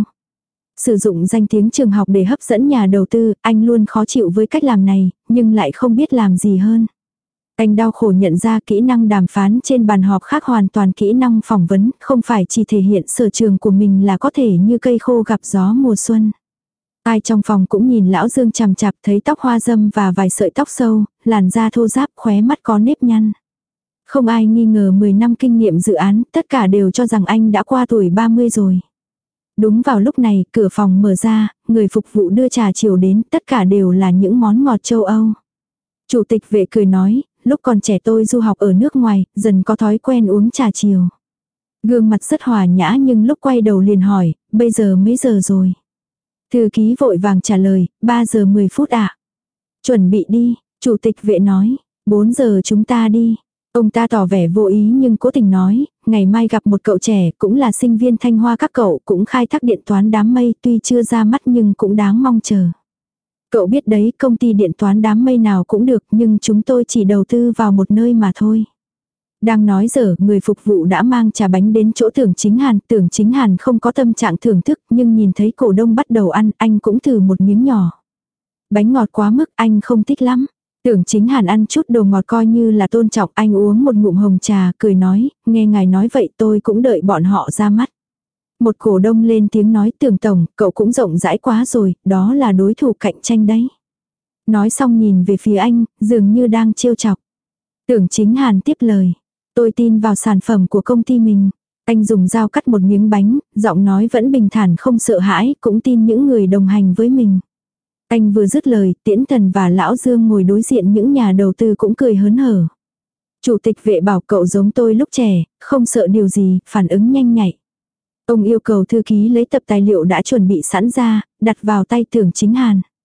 Sử dụng danh tiếng trường học để hấp dẫn nhà đầu tư, anh luôn khó chịu với cách làm này, nhưng lại không biết làm gì hơn. Anh đau khổ nhận ra kỹ năng đàm phán trên bàn họp khác hoàn toàn kỹ năng phỏng vấn, không phải chỉ thể hiện sở trường của mình là có thể như cây khô gặp gió mùa xuân. Ai trong phòng cũng nhìn lão Dương chằm chằm, thấy tóc hoa râm và vài sợi tóc sâu, làn da thô ráp, khóe mắt có nếp nhăn. Không ai nghi ngờ 10 năm kinh nghiệm dự án, tất cả đều cho rằng anh đã qua tuổi 30 rồi. Đúng vào lúc này, cửa phòng mở ra, người phục vụ đưa trà chiều đến, tất cả đều là những món ngọt châu Âu. Chủ tịch Vệ cười nói, lúc còn trẻ tôi du học ở nước ngoài, dần có thói quen uống trà chiều. Gương mặt rất hòa nhã nhưng lúc quay đầu liền hỏi, bây giờ mấy giờ rồi? Thư ký vội vàng trả lời, 3 giờ 10 phút ạ. Chuẩn bị đi, chủ tịch Vệ nói, 4 giờ chúng ta đi. Ông ta tỏ vẻ vô ý nhưng cố tình nói, ngày mai gặp một cậu trẻ cũng là sinh viên Thanh Hoa, các cậu cũng khai thác điện toán đám mây, tuy chưa ra mắt nhưng cũng đáng mong chờ. Cậu biết đấy, công ty điện toán đám mây nào cũng được nhưng chúng tôi chỉ đầu tư vào một nơi mà thôi. Đang nói dở, người phục vụ đã mang trà bánh đến chỗ Tưởng Chính Hàn. Tưởng Chính Hàn không có tâm trạng thưởng thức nhưng nhìn thấy cổ đông bắt đầu ăn, anh cũng thử một miếng nhỏ. Bánh ngọt quá mức, anh không thích lắm. Tưởng Chính Hàn ăn chút đồ ngọt coi như là tôn trọng, anh uống một ngụm hồng trà, cười nói, nghe ngài nói vậy tôi cũng đợi bọn họ ra mắt. Một cổ đông lên tiếng nói, Tưởng tổng, cậu cũng rộng rãi quá rồi, đó là đối thủ cạnh tranh đấy. Nói xong nhìn về phía anh, dường như đang trêu chọc. Tưởng Chính Hàn tiếp lời, tôi tin vào sản phẩm của công ty mình. Anh dùng dao cắt một miếng bánh, giọng nói vẫn bình thản không sợ hãi, cũng tin những người đồng hành với mình. Anh vừa dứt lời, Tiễn Thần và Lão Dương ngồi đối diện những nhà đầu tư cũng cười hớn hở. Chủ tịch Vệ bảo cậu giống tôi lúc trẻ, không sợ điều gì, phản ứng nhanh nhạy. Ông yêu cầu thư ký lấy tập tài liệu đã chuẩn bị sẵn ra, đặt vào tay Tưởng Chính Hàn.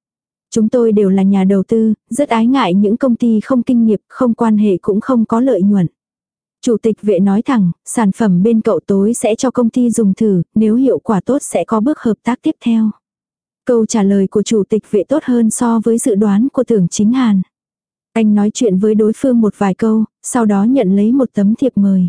Chúng tôi đều là nhà đầu tư, rất ái ngại những công ty không kinh nghiệp, không quan hệ cũng không có lợi nhuận. Chủ tịch vệ nói thẳng, sản phẩm bên cậu tối sẽ cho công ty dùng thử, nếu hiệu quả tốt sẽ có bước hợp tác tiếp theo. Câu trả lời của chủ tịch vệ tốt hơn so với dự đoán của Tưởng Chính Hàn. Anh nói chuyện với đối phương một vài câu, sau đó nhận lấy một tấm thiệp mời.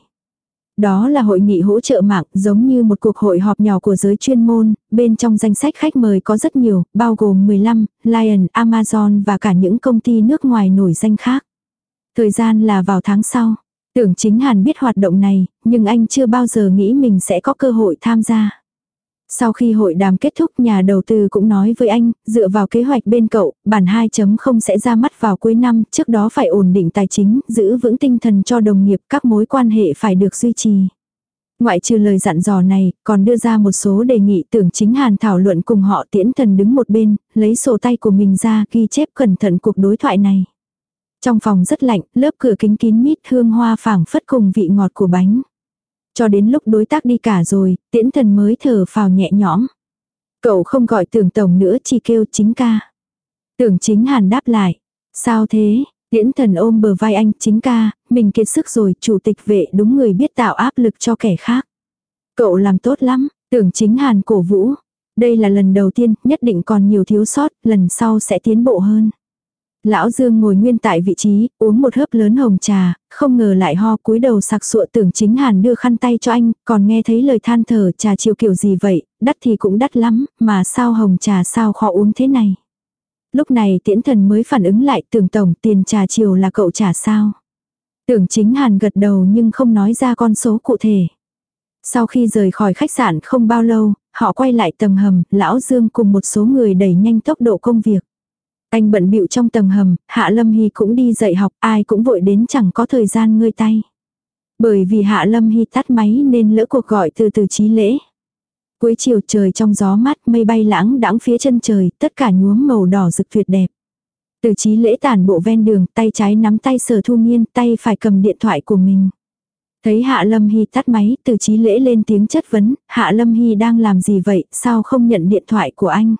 Đó là hội nghị hỗ trợ mạng, giống như một cuộc hội họp nhỏ của giới chuyên môn, bên trong danh sách khách mời có rất nhiều, bao gồm 15, Lion, Amazon và cả những công ty nước ngoài nổi danh khác. Thời gian là vào tháng sau. Tưởng Chính Hàn biết hoạt động này, nhưng anh chưa bao giờ nghĩ mình sẽ có cơ hội tham gia. Sau khi hội đàm kết thúc, nhà đầu tư cũng nói với anh, dựa vào kế hoạch bên cậu, bản 2.0 sẽ ra mắt vào cuối năm, trước đó phải ổn định tài chính, giữ vững tinh thần cho đồng nghiệp, các mối quan hệ phải được duy trì. Ngoại trừ lời dặn dò này, còn đưa ra một số đề nghị. Tưởng Chính Hàn thảo luận cùng họ. Tiễn Thần đứng một bên, lấy sổ tay của mình ra ghi chép cẩn thận cuộc đối thoại này. Trong phòng rất lạnh, lớp cửa kính kín mít, hương hoa phảng phất cùng vị ngọt của bánh. Cho đến lúc đối tác đi cả rồi, Tiễn Thần mới thở phào nhẹ nhõm. Cậu không gọi Tưởng tổng nữa, chỉ kêu Chính ca. Tưởng Chính Hàn đáp lại. Sao thế? Tiễn Thần ôm bờ vai anh. Chính ca, mình kiệt sức rồi, chủ tịch vệ đúng người biết tạo áp lực cho kẻ khác. Cậu làm tốt lắm, Tưởng Chính Hàn cổ vũ. Đây là lần đầu tiên, nhất định còn nhiều thiếu sót, lần sau sẽ tiến bộ hơn. Lão Dương ngồi nguyên tại vị trí, uống một hớp lớn hồng trà, không ngờ lại ho, cúi đầu sặc sụa. Tưởng Chính Hàn đưa khăn tay cho anh, còn nghe thấy lời than thở, trà chiều kiểu gì vậy, đắt thì cũng đắt lắm, mà sao hồng trà sao khó uống thế này. Lúc này Tiễn Thần mới phản ứng lại, Tưởng tổng, tiền trà chiều là cậu trả sao? Tưởng Chính Hàn gật đầu nhưng không nói ra con số cụ thể. Sau khi rời khỏi khách sạn không bao lâu, họ quay lại tầng hầm, Lão Dương cùng một số người đẩy nhanh tốc độ công việc. Anh bận bịu trong tầng hầm, Hạ Lâm Hy cũng đi dạy học, ai cũng vội đến chẳng có thời gian ngơi tay. Bởi vì Hạ Lâm Hy tắt máy nên lỡ cuộc gọi từ Chí Lễ. Cuối chiều trời trong gió mát, mây bay lãng đãng phía chân trời, tất cả nhuốm màu đỏ rực tuyệt đẹp. Từ Chí Lễ tản bộ ven đường, tay trái nắm tay Sở Thu Nghiên, tay phải cầm điện thoại của mình. Thấy Hạ Lâm Hy tắt máy, Từ Chí Lễ lên tiếng chất vấn, Hạ Lâm Hy đang làm gì vậy, sao không nhận điện thoại của anh?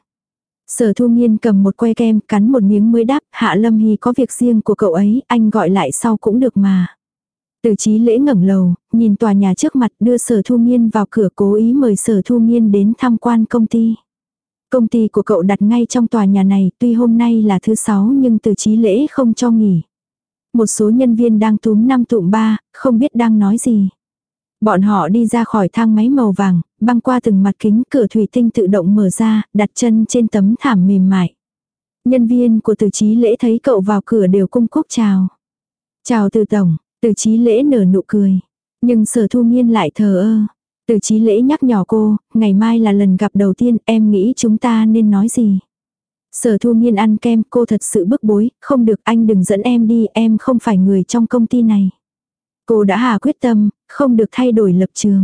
Sở Thu Nghiên cầm một que kem, cắn một miếng mới đáp, Hạ Lâm Hy có việc riêng của cậu ấy, anh gọi lại sau cũng được mà. Từ Chí Lễ ngẩng đầu, nhìn tòa nhà trước mặt, đưa Sở Thu Nghiên vào cửa, cố ý mời Sở Thu Nghiên đến tham quan công ty. Công ty của cậu đặt ngay trong tòa nhà này, tuy hôm nay là thứ 6 nhưng Từ Chí Lễ không cho nghỉ. Một số nhân viên đang túm năm tụm ba, không biết đang nói gì. Bọn họ đi ra khỏi thang máy màu vàng, băng qua từng mặt kính, cửa thủy tinh tự động mở ra, đặt chân trên tấm thảm mềm mại. Nhân viên của Từ Chí Lễ thấy cậu vào cửa đều cung cúc chào. Chào Từ tổng, Từ Chí Lễ nở nụ cười. Nhưng Sở Thu Nghiên lại thờ ơ. Từ Chí Lễ nhắc nhở cô, ngày mai là lần gặp đầu tiên, em nghĩ chúng ta nên nói gì. Sở Thu Nghiên ăn kem, cô thật sự bức bối, không được, anh đừng dẫn em đi, em không phải người trong công ty này. Cô đã hạ quyết tâm, không được thay đổi lập trường.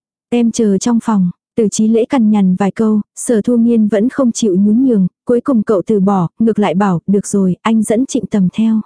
Em chờ trong phòng, Từ Chí Lễ cằn nhằn vài câu, Sở Thu Nghiên vẫn không chịu nhún nhường, cuối cùng cậu từ bỏ, ngược lại bảo, được rồi, anh dẫn Trịnh Tầm theo.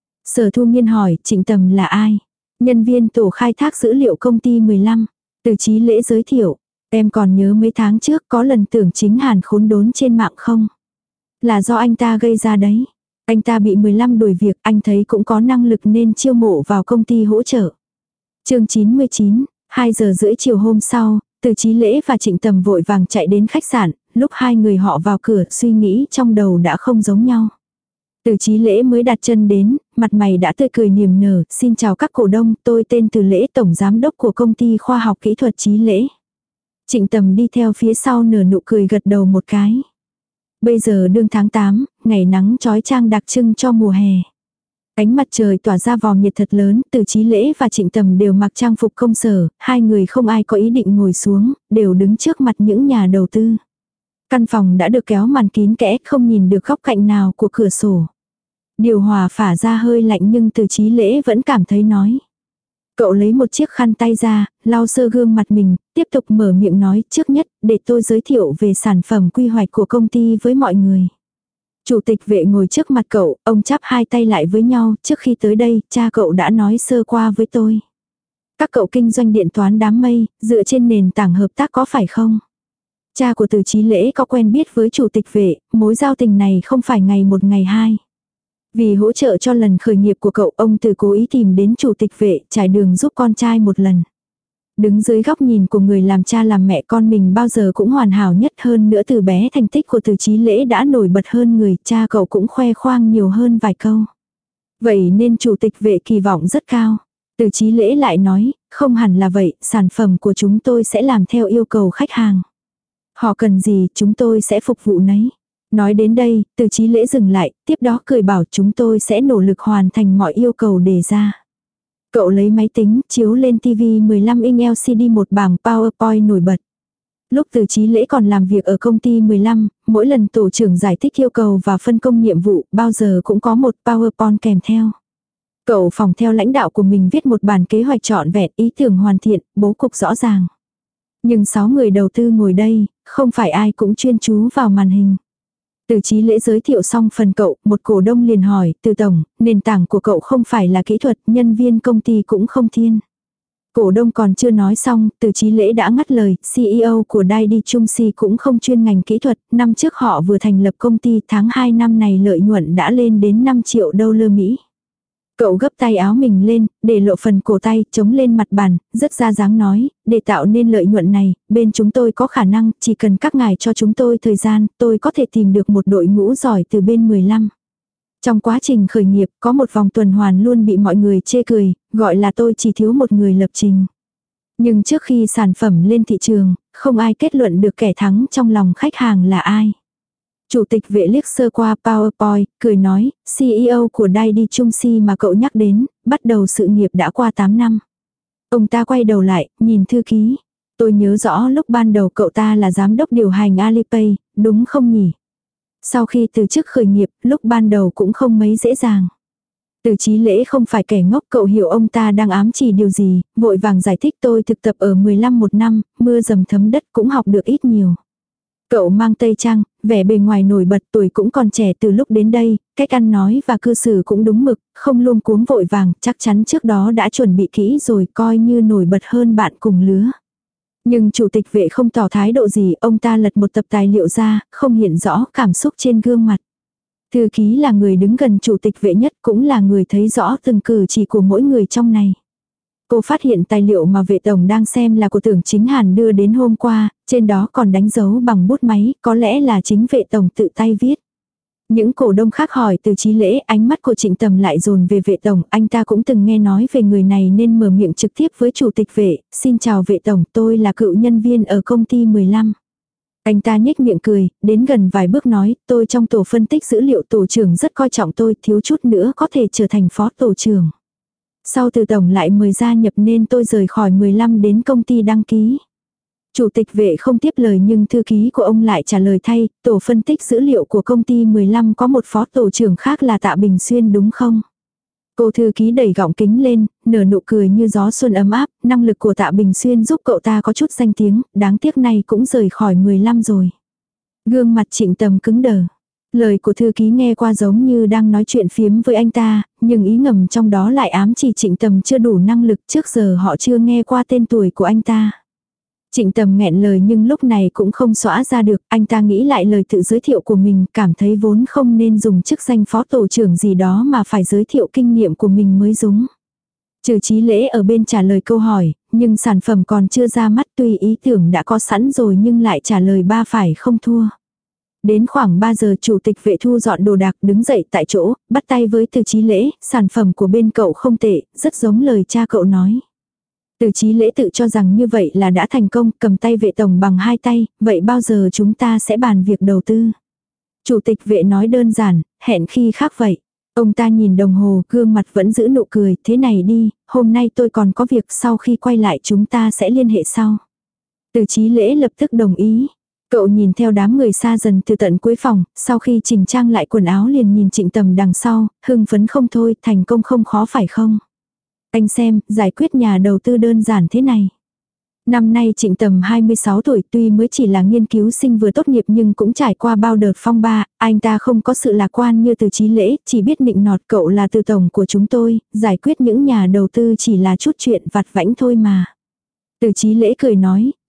Sở Thu Nghiên hỏi, Trịnh Tầm là ai? Nhân viên tổ khai thác dữ liệu công ty 15. Từ Chí Lễ giới thiệu, em còn nhớ mấy tháng trước có lần Tưởng Chính Hàn khốn đốn trên mạng không? Là do anh ta gây ra đấy. Anh ta bị 15 đuổi việc, anh thấy cũng có năng lực nên chiêu mộ vào công ty hỗ trợ. Chương 99, 2 giờ rưỡi chiều hôm sau, Từ Chí Lễ và Trịnh Tầm vội vàng chạy đến khách sạn, lúc hai người họ vào cửa, suy nghĩ trong đầu đã không giống nhau. Từ Chí Lễ mới đặt chân đến, mặt mày đã tươi cười niềm nở, xin chào các cổ đông, tôi tên Từ Lễ, tổng giám đốc của công ty khoa học kỹ thuật Chí Lễ. Trịnh Tầm đi theo phía sau nở nụ cười gật đầu một cái. Bây giờ đương tháng 8, ngày nắng chói chang đặc trưng cho mùa hè. Ánh mặt trời tỏa ra vòm nhiệt thật lớn, Từ Chí Lễ và Trịnh Tầm đều mặc trang phục công sở, hai người không ai có ý định ngồi xuống, đều đứng trước mặt những nhà đầu tư. Căn phòng đã được kéo màn kín kẽ, không nhìn được góc cạnh nào của cửa sổ. Điều hòa phả ra hơi lạnh nhưng Từ Chí Lễ vẫn cảm thấy nói. Cậu lấy một chiếc khăn tay ra, lau sơ gương mặt mình, tiếp tục mở miệng nói, trước nhất, để tôi giới thiệu về sản phẩm quy hoạch của công ty với mọi người. Chủ tịch vệ ngồi trước mặt cậu, ông chắp hai tay lại với nhau, trước khi tới đây, cha cậu đã nói sơ qua với tôi. Các cậu kinh doanh điện toán đám mây, dựa trên nền tảng hợp tác có phải không? Cha của Từ Chí Lễ có quen biết với chủ tịch Vệ, mối giao tình này không phải ngày một ngày hai. Vì hỗ trợ cho lần khởi nghiệp của cậu, ông Từ cố ý tìm đến chủ tịch Vệ, trải đường giúp con trai một lần. Đứng dưới góc nhìn của người làm cha làm mẹ, con mình bao giờ cũng hoàn hảo nhất, hơn nữa từ bé thành tích của Từ Chí Lễ đã nổi bật hơn người, cha cậu cũng khoe khoang nhiều hơn vài câu. Vậy nên chủ tịch Vệ kỳ vọng rất cao. Từ Chí Lễ lại nói, không hẳn là vậy, sản phẩm của chúng tôi sẽ làm theo yêu cầu khách hàng. Họ cần gì, chúng tôi sẽ phục vụ nấy. Nói đến đây, Từ Chí Lễ dừng lại, tiếp đó cười bảo chúng tôi sẽ nỗ lực hoàn thành mọi yêu cầu đề ra. Cậu lấy máy tính, chiếu lên TV 15 inch LCD một bảng PowerPoint nổi bật. Lúc Từ Chí Lễ còn làm việc ở công ty 15, mỗi lần tổ trưởng giải thích yêu cầu và phân công nhiệm vụ, bao giờ cũng có một PowerPoint kèm theo. Cậu phòng theo lãnh đạo của mình viết một bản kế hoạch trọn vẹn, ý tưởng hoàn thiện, bố cục rõ ràng. Nhưng 6 người đầu tư ngồi đây, không phải ai cũng chuyên chú vào màn hình. Từ Chí Lễ giới thiệu xong phần cậu, một cổ đông liền hỏi, Từ tổng, nền tảng của cậu không phải là kỹ thuật, nhân viên công ty cũng không thiên. Cổ đông còn chưa nói xong, Từ Chí Lễ đã ngắt lời, CEO của Dai Chung Si cũng không chuyên ngành kỹ thuật, năm trước họ vừa thành lập công ty, tháng 2 năm này lợi nhuận đã lên đến 5 triệu đô la Mỹ. Cậu gấp tay áo mình lên, để lộ phần cổ tay, chống lên mặt bàn, rất ra dáng nói, để tạo nên lợi nhuận này, bên chúng tôi có khả năng, chỉ cần các ngài cho chúng tôi thời gian, tôi có thể tìm được một đội ngũ giỏi từ bên 15. Trong quá trình khởi nghiệp, có một vòng tuần hoàn luôn bị mọi người chê cười, gọi là tôi chỉ thiếu một người lập trình. Nhưng trước khi sản phẩm lên thị trường, không ai kết luận được kẻ thắng trong lòng khách hàng là ai. Chủ tịch Vệ liếc sơ qua PowerPoint, cười nói, CEO của Dai Chung Si mà cậu nhắc đến, bắt đầu sự nghiệp đã qua 8 năm. Ông ta quay đầu lại, nhìn thư ký. Tôi nhớ rõ lúc ban đầu cậu ta là giám đốc điều hành Alipay, đúng không nhỉ? Sau khi từ chức khởi nghiệp, lúc ban đầu cũng không mấy dễ dàng. Từ Chí Lễ không phải kẻ ngốc, cậu hiểu ông ta đang ám chỉ điều gì, vội vàng giải thích tôi thực tập ở 15 một năm, mưa dầm thấm đất cũng học được ít nhiều. Cậu mang tây trang, vẻ bề ngoài nổi bật, tuổi cũng còn trẻ, từ lúc đến đây, cách ăn nói và cư xử cũng đúng mực, không luống cuống vội vàng, chắc chắn trước đó đã chuẩn bị kỹ rồi, coi như nổi bật hơn bạn cùng lứa. Nhưng chủ tịch Vệ không tỏ thái độ gì, ông ta lật một tập tài liệu ra, không hiện rõ cảm xúc trên gương mặt. Thư ký là người đứng gần chủ tịch Vệ nhất, cũng là người thấy rõ từng cử chỉ của mỗi người trong này. Cô phát hiện tài liệu mà Vệ tổng đang xem là của Tưởng Chính Hàn đưa đến hôm qua, trên đó còn đánh dấu bằng bút máy, có lẽ là chính Vệ tổng tự tay viết. Những cổ đông khác hỏi Từ Chí Lễ, ánh mắt của Trịnh Tầm lại dồn về Vệ tổng, anh ta cũng từng nghe nói về người này nên mở miệng trực tiếp với chủ tịch Vệ, xin chào Vệ tổng, tôi là cựu nhân viên ở công ty 15. Anh ta nhếch miệng cười, đến gần vài bước nói, tôi trong tổ phân tích dữ liệu, tổ trưởng rất coi trọng tôi, thiếu chút nữa có thể trở thành phó tổ trưởng. Sau Từ tổng lại mời gia nhập nên tôi rời khỏi 15 đến công ty đăng ký. Chủ tịch Vệ không tiếp lời nhưng thư ký của ông lại trả lời thay, tổ phân tích dữ liệu của công ty 15 có một phó tổ trưởng khác là Tạ Bình Xuyên đúng không? Cô thư ký đẩy gọng kính lên, nở nụ cười như gió xuân ấm áp, năng lực của Tạ Bình Xuyên giúp cậu ta có chút danh tiếng, đáng tiếc này cũng rời khỏi 15 rồi. Gương mặt Trịnh Tầm cứng đờ. Lời của thư ký nghe qua giống như đang nói chuyện phiếm với anh ta, nhưng ý ngầm trong đó lại ám chỉ Trịnh Tầm chưa đủ năng lực, trước giờ họ chưa nghe qua tên tuổi của anh ta. Trịnh Tầm nghẹn lời nhưng lúc này cũng không xóa ra được, anh ta nghĩ lại lời tự giới thiệu của mình, cảm thấy vốn không nên dùng chức danh phó tổ trưởng gì đó mà phải giới thiệu kinh nghiệm của mình mới đúng. Trừ Chí Lễ ở bên trả lời câu hỏi, nhưng sản phẩm còn chưa ra mắt, tuy ý tưởng đã có sẵn rồi nhưng lại trả lời ba phải không thua. Đến khoảng 3 giờ chủ tịch Vệ thu dọn đồ đạc đứng dậy tại chỗ, bắt tay với Từ Chí Lễ, sản phẩm của bên cậu không tệ, rất giống lời cha cậu nói. Từ Chí Lễ tự cho rằng như vậy là đã thành công, cầm tay Vệ tổng bằng hai tay, vậy bao giờ chúng ta sẽ bàn việc đầu tư? Chủ tịch Vệ nói đơn giản, hẹn khi khác vậy. Ông ta nhìn đồng hồ, gương mặt vẫn giữ nụ cười, thế này đi, hôm nay tôi còn có việc, sau khi quay lại chúng ta sẽ liên hệ sau. Từ Chí Lễ lập tức đồng ý. Cậu nhìn theo đám người xa dần từ tận cuối phòng, sau khi chỉnh trang lại quần áo liền nhìn Trịnh Tầm đằng sau, hưng phấn không thôi, thành công không khó phải không? Anh xem, giải quyết nhà đầu tư đơn giản thế này. Năm nay Trịnh Tầm 26 tuổi, tuy mới chỉ là nghiên cứu sinh vừa tốt nghiệp nhưng cũng trải qua bao đợt phong ba, anh ta không có sự lạc quan như Từ Chí Lễ, chỉ biết nịnh nọt cậu là Từ tổng của chúng tôi, giải quyết những nhà đầu tư chỉ là chút chuyện vặt vãnh thôi mà. Từ Chí Lễ cười nói,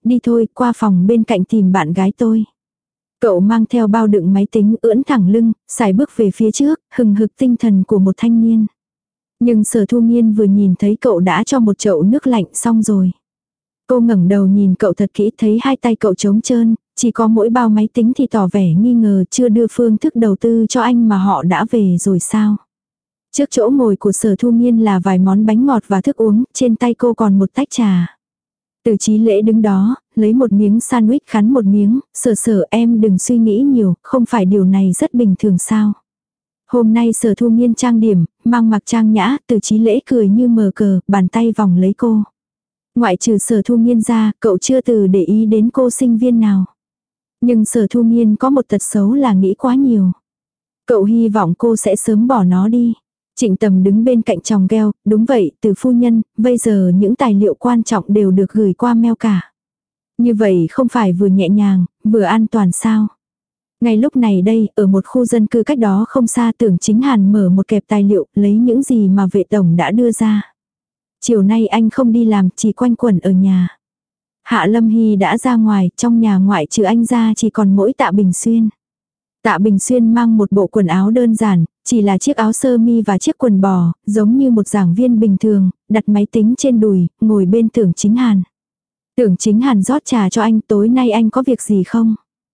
đi thôi, qua phòng bên cạnh tìm bạn gái tôi. Cậu mang theo bao đựng máy tính ưỡn thẳng lưng, sải bước về phía trước, hừng hực tinh thần của một thanh niên. Nhưng Sở Thu Nghiên vừa nhìn thấy cậu đã cho một chậu nước lạnh xong rồi. Cô ngẩng đầu nhìn cậu thật kỹ, thấy hai tay cậu trống trơn, chỉ có mỗi bao máy tính thì tỏ vẻ nghi ngờ, chưa đưa phương thức đầu tư cho anh mà họ đã về rồi sao. Trước chỗ ngồi của Sở Thu Nghiên là vài món bánh ngọt và thức uống, trên tay cô còn một tách trà. Từ Chí Lễ đứng đó, lấy một miếng sandwich cắn một miếng, Sở em đừng suy nghĩ nhiều, không phải điều này rất bình thường sao. Hôm nay Sở Thu Nghiên trang điểm, mang mặc trang nhã, Từ Chí Lễ cười như mờ cờ, bàn tay vòng lấy cô. Ngoại trừ Sở Thu Nghiên ra, cậu chưa từ để ý đến cô sinh viên nào. Nhưng Sở Thu Nghiên có một tật xấu là nghĩ quá nhiều. Cậu hy vọng cô sẽ sớm bỏ nó đi. Trịnh Tầm đứng bên cạnh chồng gheo, đúng vậy, Từ phu nhân, bây giờ những tài liệu quan trọng đều được gửi qua mail cả. Như vậy không phải vừa nhẹ nhàng, vừa an toàn sao? Ngay lúc này đây, ở một khu dân cư cách đó không xa, Tưởng Chính Hàn mở một kẹp tài liệu, lấy những gì mà vệ tổng đã đưa ra. Chiều nay anh không đi làm, chỉ quanh quẩn ở nhà. Hạ Lâm Hy đã ra ngoài, trong nhà ngoại trừ anh ra chỉ còn mỗi Tạ Bình Xuyên. Tạ Bình Xuyên mang một bộ quần áo đơn giản, chỉ là chiếc áo sơ mi và chiếc quần bò, giống như một giảng viên bình thường, đặt máy tính trên đùi, ngồi bên Tưởng Chính Hàn. Tưởng Chính Hàn rót trà cho anh, tối nay anh có việc gì không?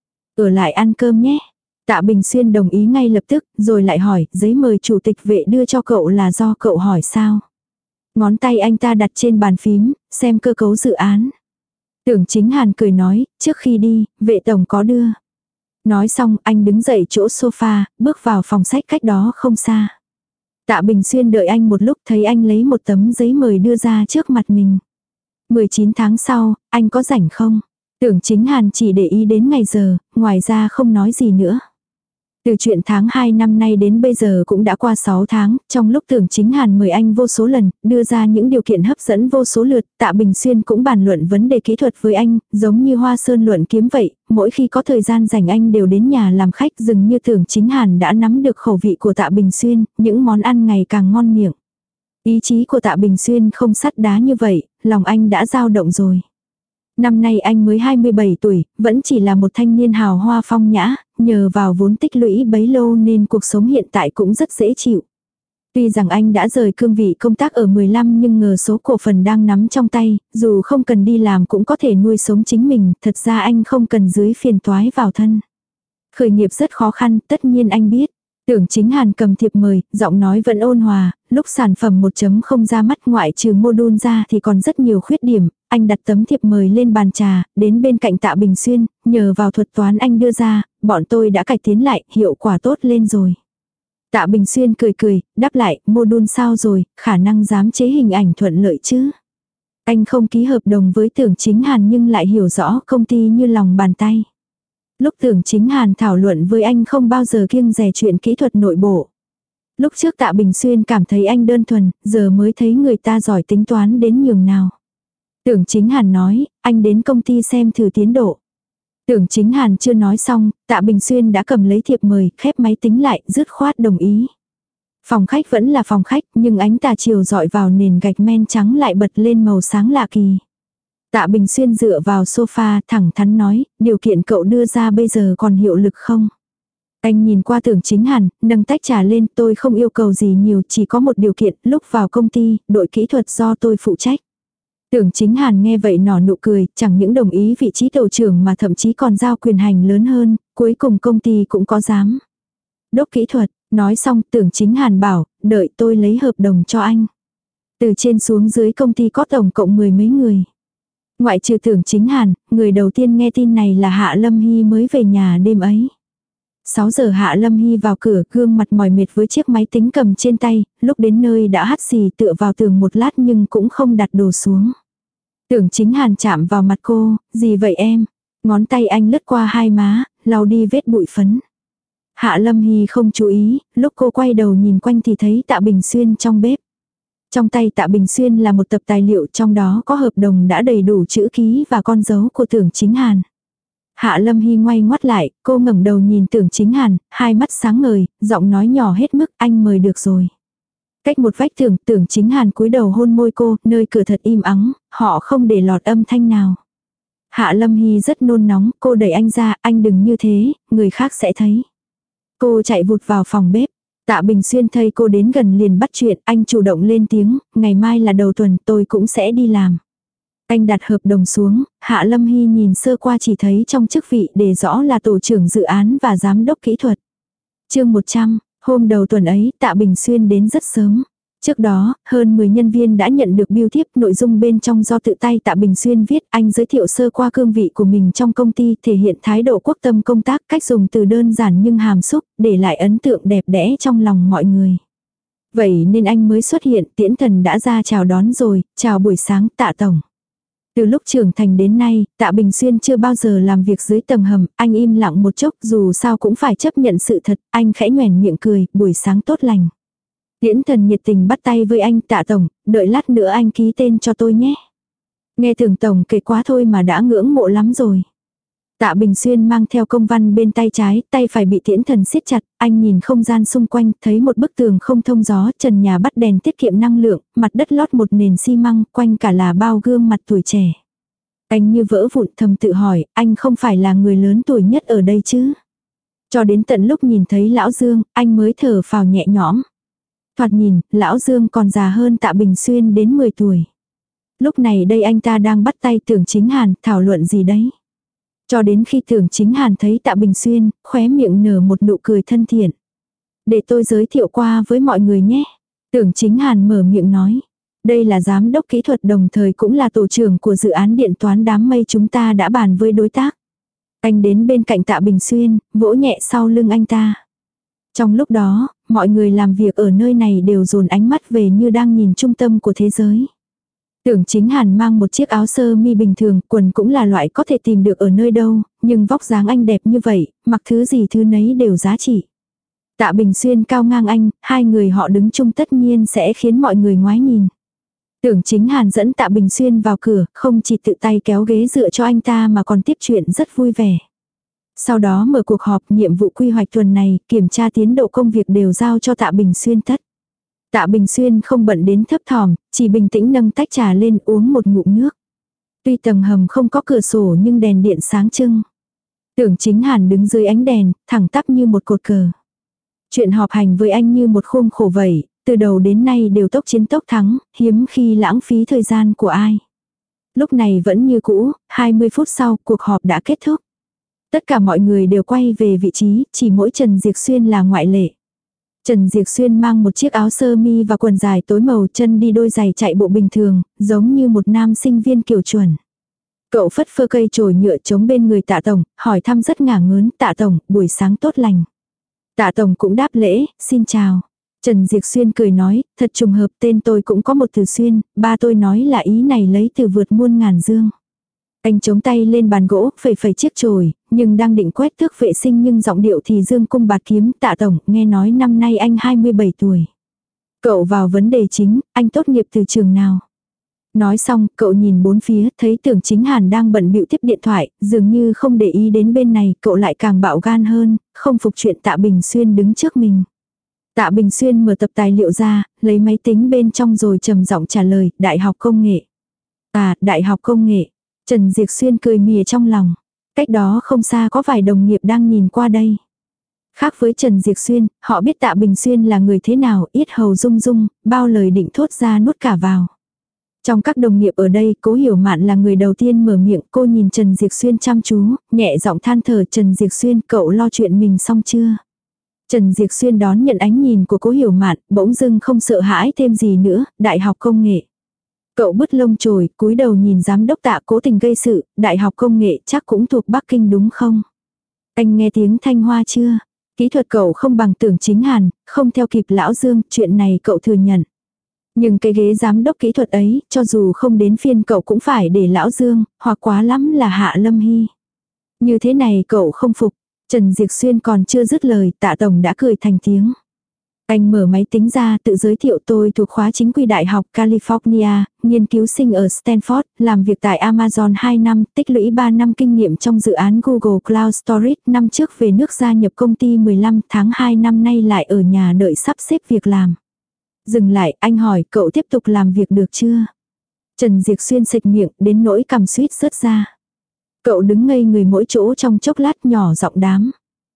Ở lại ăn cơm nhé. Tạ Bình Xuyên đồng ý ngay lập tức, rồi lại hỏi, giấy mời chủ tịch vệ đưa cho cậu là do cậu hỏi sao? Ngón tay anh ta đặt trên bàn phím, xem cơ cấu dự án. Tưởng Chính Hàn cười nói, trước khi đi, vệ tổng có đưa. Nói xong, anh đứng dậy chỗ sofa, bước vào phòng sách cách đó không xa. Tạ Bình Xuyên đợi anh một lúc, thấy anh lấy một tấm giấy mời đưa ra trước mặt mình. 19 tháng sau, anh có rảnh không? Tưởng Chính Hàn chỉ để ý đến ngày giờ, ngoài ra không nói gì nữa. Từ chuyện tháng 2 năm nay đến bây giờ cũng đã qua 6 tháng, trong lúc Tưởng Chính Hàn mời anh vô số lần, đưa ra những điều kiện hấp dẫn vô số lượt, Tạ Bình Xuyên cũng bàn luận vấn đề kỹ thuật với anh, giống như Hoa Sơn luận kiếm vậy, mỗi khi có thời gian rảnh anh đều đến nhà làm khách, dường như Tưởng Chính Hàn đã nắm được khẩu vị của Tạ Bình Xuyên, những món ăn ngày càng ngon miệng. Ý chí của Tạ Bình Xuyên không sắt đá như vậy, lòng anh đã dao động rồi. Năm nay anh mới 27 tuổi, vẫn chỉ là một thanh niên hào hoa phong nhã, nhờ vào vốn tích lũy bấy lâu nên cuộc sống hiện tại cũng rất dễ chịu. Tuy rằng anh đã rời cương vị công tác ở 15 nhưng ngờ số cổ phần đang nắm trong tay, dù không cần đi làm cũng có thể nuôi sống chính mình, thật ra anh không cần dưới phiền toái vào thân. Khởi nghiệp rất khó khăn, tất nhiên anh biết. Tưởng Chính Hàn cầm thiệp mời, giọng nói vẫn ôn hòa, lúc sản phẩm 1.0 ra mắt ngoại trừ module ra thì còn rất nhiều khuyết điểm, anh đặt tấm thiệp mời lên bàn trà, đến bên cạnh Tạ Bình Xuyên, nhờ vào thuật toán anh đưa ra, bọn tôi đã cải tiến lại, hiệu quả tốt lên rồi. Tạ Bình Xuyên cười cười, đáp lại, module sao rồi, khả năng giám chế hình ảnh thuận lợi chứ. Anh không ký hợp đồng với Tưởng Chính Hàn nhưng lại hiểu rõ công ty như lòng bàn tay. Lúc Tưởng Chính Hàn thảo luận với anh không bao giờ kiêng dè chuyện kỹ thuật nội bộ. Lúc trước Tạ Bình Xuyên cảm thấy anh đơn thuần, giờ mới thấy người ta giỏi tính toán đến nhường nào. Tưởng Chính Hàn nói, anh đến công ty xem thử tiến độ. Tưởng Chính Hàn chưa nói xong, Tạ Bình Xuyên đã cầm lấy thiệp mời, khép máy tính lại, dứt khoát đồng ý. Phòng khách vẫn là phòng khách, nhưng ánh tà chiều dọi vào nền gạch men trắng lại bật lên màu sáng lạ kỳ. Tạ Bình Xuyên dựa vào sofa thẳng thắn nói, điều kiện cậu đưa ra bây giờ còn hiệu lực không? Anh nhìn qua Tưởng Chính Hàn, nâng tách trà lên, tôi không yêu cầu gì nhiều, chỉ có một điều kiện, lúc vào công ty, đội kỹ thuật do tôi phụ trách. Tưởng Chính Hàn nghe vậy nở nụ cười, chẳng những đồng ý vị trí tổ trưởng mà thậm chí còn giao quyền hành lớn hơn, cuối cùng công ty cũng có dám. Đốc kỹ thuật, nói xong Tưởng Chính Hàn bảo, đợi tôi lấy hợp đồng cho anh. Từ trên xuống dưới công ty có tổng cộng 10 mấy người. Ngoại trừ Tưởng Chính Hàn, người đầu tiên nghe tin này là Hạ Lâm Hy mới về nhà đêm ấy. 6 giờ Hạ Lâm Hy vào cửa, gương mặt mỏi mệt với chiếc máy tính cầm trên tay, lúc đến nơi đã hắt xì tựa vào tường một lát nhưng cũng không đặt đồ xuống. Tưởng Chính Hàn chạm vào mặt cô, gì vậy em? Ngón tay anh lướt qua hai má, lau đi vết bụi phấn. Hạ Lâm Hy không chú ý, lúc cô quay đầu nhìn quanh thì thấy Tạ Bình Xuyên trong bếp. Trong tay Tạ Bình Xuyên là một tập tài liệu, trong đó có hợp đồng đã đầy đủ chữ ký và con dấu của Tưởng Chính Hàn. Hạ Lâm Hy ngoay ngoắt lại, cô ngẩng đầu nhìn Tưởng Chính Hàn, hai mắt sáng ngời, giọng nói nhỏ hết mức, anh mời được rồi. Cách một vách tường, Tưởng Chính Hàn cúi đầu hôn môi cô, nơi cửa thật im ắng, họ không để lọt âm thanh nào. Hạ Lâm Hy rất nôn nóng, cô đẩy anh ra, anh đừng như thế, người khác sẽ thấy. Cô chạy vụt vào phòng bếp. Tạ Bình Xuyên thấy cô đến gần liền bắt chuyện, anh chủ động lên tiếng, ngày mai là đầu tuần tôi cũng sẽ đi làm. Anh đặt hợp đồng xuống, Hạ Lâm Hy nhìn sơ qua chỉ thấy trong chức vị đề rõ là tổ trưởng dự án và giám đốc kỹ thuật. Chương 100, hôm đầu tuần ấy Tạ Bình Xuyên đến rất sớm. Trước đó, hơn 10 nhân viên đã nhận được bưu thiếp, nội dung bên trong do tự tay Tạ Bình Xuyên viết, anh giới thiệu sơ qua cương vị của mình trong công ty, thể hiện thái độ quốc tâm công tác, cách dùng từ đơn giản nhưng hàm xúc, để lại ấn tượng đẹp đẽ trong lòng mọi người. Vậy nên anh mới xuất hiện, Tiễn Thần đã ra chào đón rồi, chào buổi sáng Tạ Tổng. Từ lúc trưởng thành đến nay, Tạ Bình Xuyên chưa bao giờ làm việc dưới tầng hầm, anh im lặng một chốc dù sao cũng phải chấp nhận sự thật, anh khẽ nhoẻn miệng cười, buổi sáng tốt lành. Tiễn Thần nhiệt tình bắt tay với anh, Tạ Tổng, đợi lát nữa anh ký tên cho tôi nhé. Nghe Tưởng Tổng kể quá thôi mà đã ngưỡng mộ lắm rồi. Tạ Bình Xuyên mang theo công văn bên tay trái, tay phải bị Tiễn Thần siết chặt, anh nhìn không gian xung quanh, thấy một bức tường không thông gió, trần nhà bắt đèn tiết kiệm năng lượng, mặt đất lót một nền xi măng, quanh cả là bao gương mặt tuổi trẻ. Anh như vỡ vụn thầm tự hỏi, anh không phải là người lớn tuổi nhất ở đây chứ? Cho đến tận lúc nhìn thấy Lão Dương, anh mới thở phào nhẹ nhõm. Thoạt nhìn, Lão Dương còn già hơn Tạ Bình Xuyên đến 10 tuổi. Lúc này đây anh ta đang bắt tay Tưởng Chính Hàn, thảo luận gì đấy. Cho đến khi Tưởng Chính Hàn thấy Tạ Bình Xuyên, khóe miệng nở một nụ cười thân thiện. Để tôi giới thiệu qua với mọi người nhé. Tưởng Chính Hàn mở miệng nói. Đây là giám đốc kỹ thuật đồng thời cũng là tổ trưởng của dự án điện toán đám mây chúng ta đã bàn với đối tác. Anh đến bên cạnh Tạ Bình Xuyên, vỗ nhẹ sau lưng anh ta. Trong lúc đó, mọi người làm việc ở nơi này đều dồn ánh mắt về như đang nhìn trung tâm của thế giới. Tưởng Chính Hàn mang một chiếc áo sơ mi bình thường, quần cũng là loại có thể tìm được ở nơi đâu, nhưng vóc dáng anh đẹp như vậy, mặc thứ gì thứ nấy đều giá trị. Tạ Bình Xuyên cao ngang anh, hai người họ đứng chung tất nhiên sẽ khiến mọi người ngoái nhìn. Tưởng Chính Hàn dẫn Tạ Bình Xuyên vào cửa, không chỉ tự tay kéo ghế dựa cho anh ta mà còn tiếp chuyện rất vui vẻ. Sau đó mở cuộc họp, nhiệm vụ quy hoạch tuần này, kiểm tra tiến độ công việc đều giao cho Tạ Bình Xuyên tất. Tạ Bình Xuyên không bận đến thấp thỏm, chỉ bình tĩnh nâng tách trà lên uống một ngụm nước. Tuy tầng hầm không có cửa sổ nhưng đèn điện sáng trưng. Tưởng Chính Hàn đứng dưới ánh đèn, thẳng tắp như một cột cờ. Chuyện họp hành với anh như một khuôn khổ vậy, từ đầu đến nay đều tốc chiến tốc thắng, hiếm khi lãng phí thời gian của ai. Lúc này vẫn như cũ, 20 phút sau cuộc họp đã kết thúc. Tất cả mọi người đều quay về vị trí, chỉ mỗi Trần Diệc Xuyên là ngoại lệ. Trần Diệc Xuyên mang một chiếc áo sơ mi và quần dài tối màu, chân đi đôi giày chạy bộ bình thường, giống như một nam sinh viên kiểu chuẩn. Cậu phất phơ cây chổi nhựa chống bên người Tạ Tổng, hỏi thăm rất ngả ngớn, Tạ Tổng, buổi sáng tốt lành. Tạ Tổng cũng đáp lễ, xin chào. Trần Diệc Xuyên cười nói, thật trùng hợp tên tôi cũng có một từ Xuyên, ba tôi nói là ý này lấy từ vượt muôn ngàn dương. Anh chống tay lên bàn gỗ, phẩy phẩy chiếc chổi, nhưng đang định quét thước vệ sinh nhưng giọng điệu thì dương cung bạt kiếm. Tạ Tổng, nghe nói năm nay anh 27 tuổi. Cậu vào vấn đề chính, anh tốt nghiệp từ trường nào? Nói xong, cậu nhìn bốn phía, thấy Tưởng Chính Hàn đang bận bịu tiếp điện thoại, dường như không để ý đến bên này, cậu lại càng bạo gan hơn, không phục chuyện Tạ Bình Xuyên đứng trước mình. Tạ Bình Xuyên mở tập tài liệu ra, lấy máy tính bên trong rồi trầm giọng trả lời, Đại học Công nghệ. À, Đại học Công nghệ. Trần Diệc Xuyên cười mỉa trong lòng. Cách đó không xa có vài đồng nghiệp đang nhìn qua đây. Khác với Trần Diệc Xuyên, họ biết Tạ Bình Xuyên là người thế nào, yết hầu rung rung, bao lời định thốt ra nuốt cả vào. Trong các đồng nghiệp ở đây, Cố Hiểu Mạn là người đầu tiên mở miệng, cô nhìn Trần Diệc Xuyên chăm chú, nhẹ giọng than thở, Trần Diệc Xuyên, cậu lo chuyện mình xong chưa? Trần Diệc Xuyên đón nhận ánh nhìn của Cố Hiểu Mạn, bỗng dưng không sợ hãi thêm gì nữa, Đại học Công nghệ. Cậu bứt lông chồi, cúi đầu nhìn giám đốc Tạ, cố tình gây sự, Đại học Công nghệ chắc cũng thuộc Bắc Kinh đúng không? Anh nghe tiếng Thanh Hoa chưa? Kỹ thuật cậu không bằng Tưởng Chính Hàn, không theo kịp Lão Dương, chuyện này cậu thừa nhận. Nhưng cái ghế giám đốc kỹ thuật ấy, cho dù không đến phiên cậu cũng phải để Lão Dương, hoặc quá lắm là Hạ Lâm Hy. Như thế này cậu không phục. Trần Diệc Xuyên còn chưa dứt lời, Tạ Tổng đã cười thành tiếng. Anh mở máy tính ra tự giới thiệu, tôi thuộc khóa chính quy Đại học California, nghiên cứu sinh ở Stanford, làm việc tại Amazon 2 năm, tích lũy 3 năm kinh nghiệm trong dự án Google Cloud Storage, năm trước về nước gia nhập công ty 15 tháng 2 năm nay lại ở nhà đợi sắp xếp việc làm. Dừng lại, anh hỏi cậu tiếp tục làm việc được chưa? Trần Diệc Xuyên xịch miệng đến nỗi cằm suýt rớt ra. Cậu đứng ngây người mỗi chỗ trong chốc lát nhỏ giọng đám.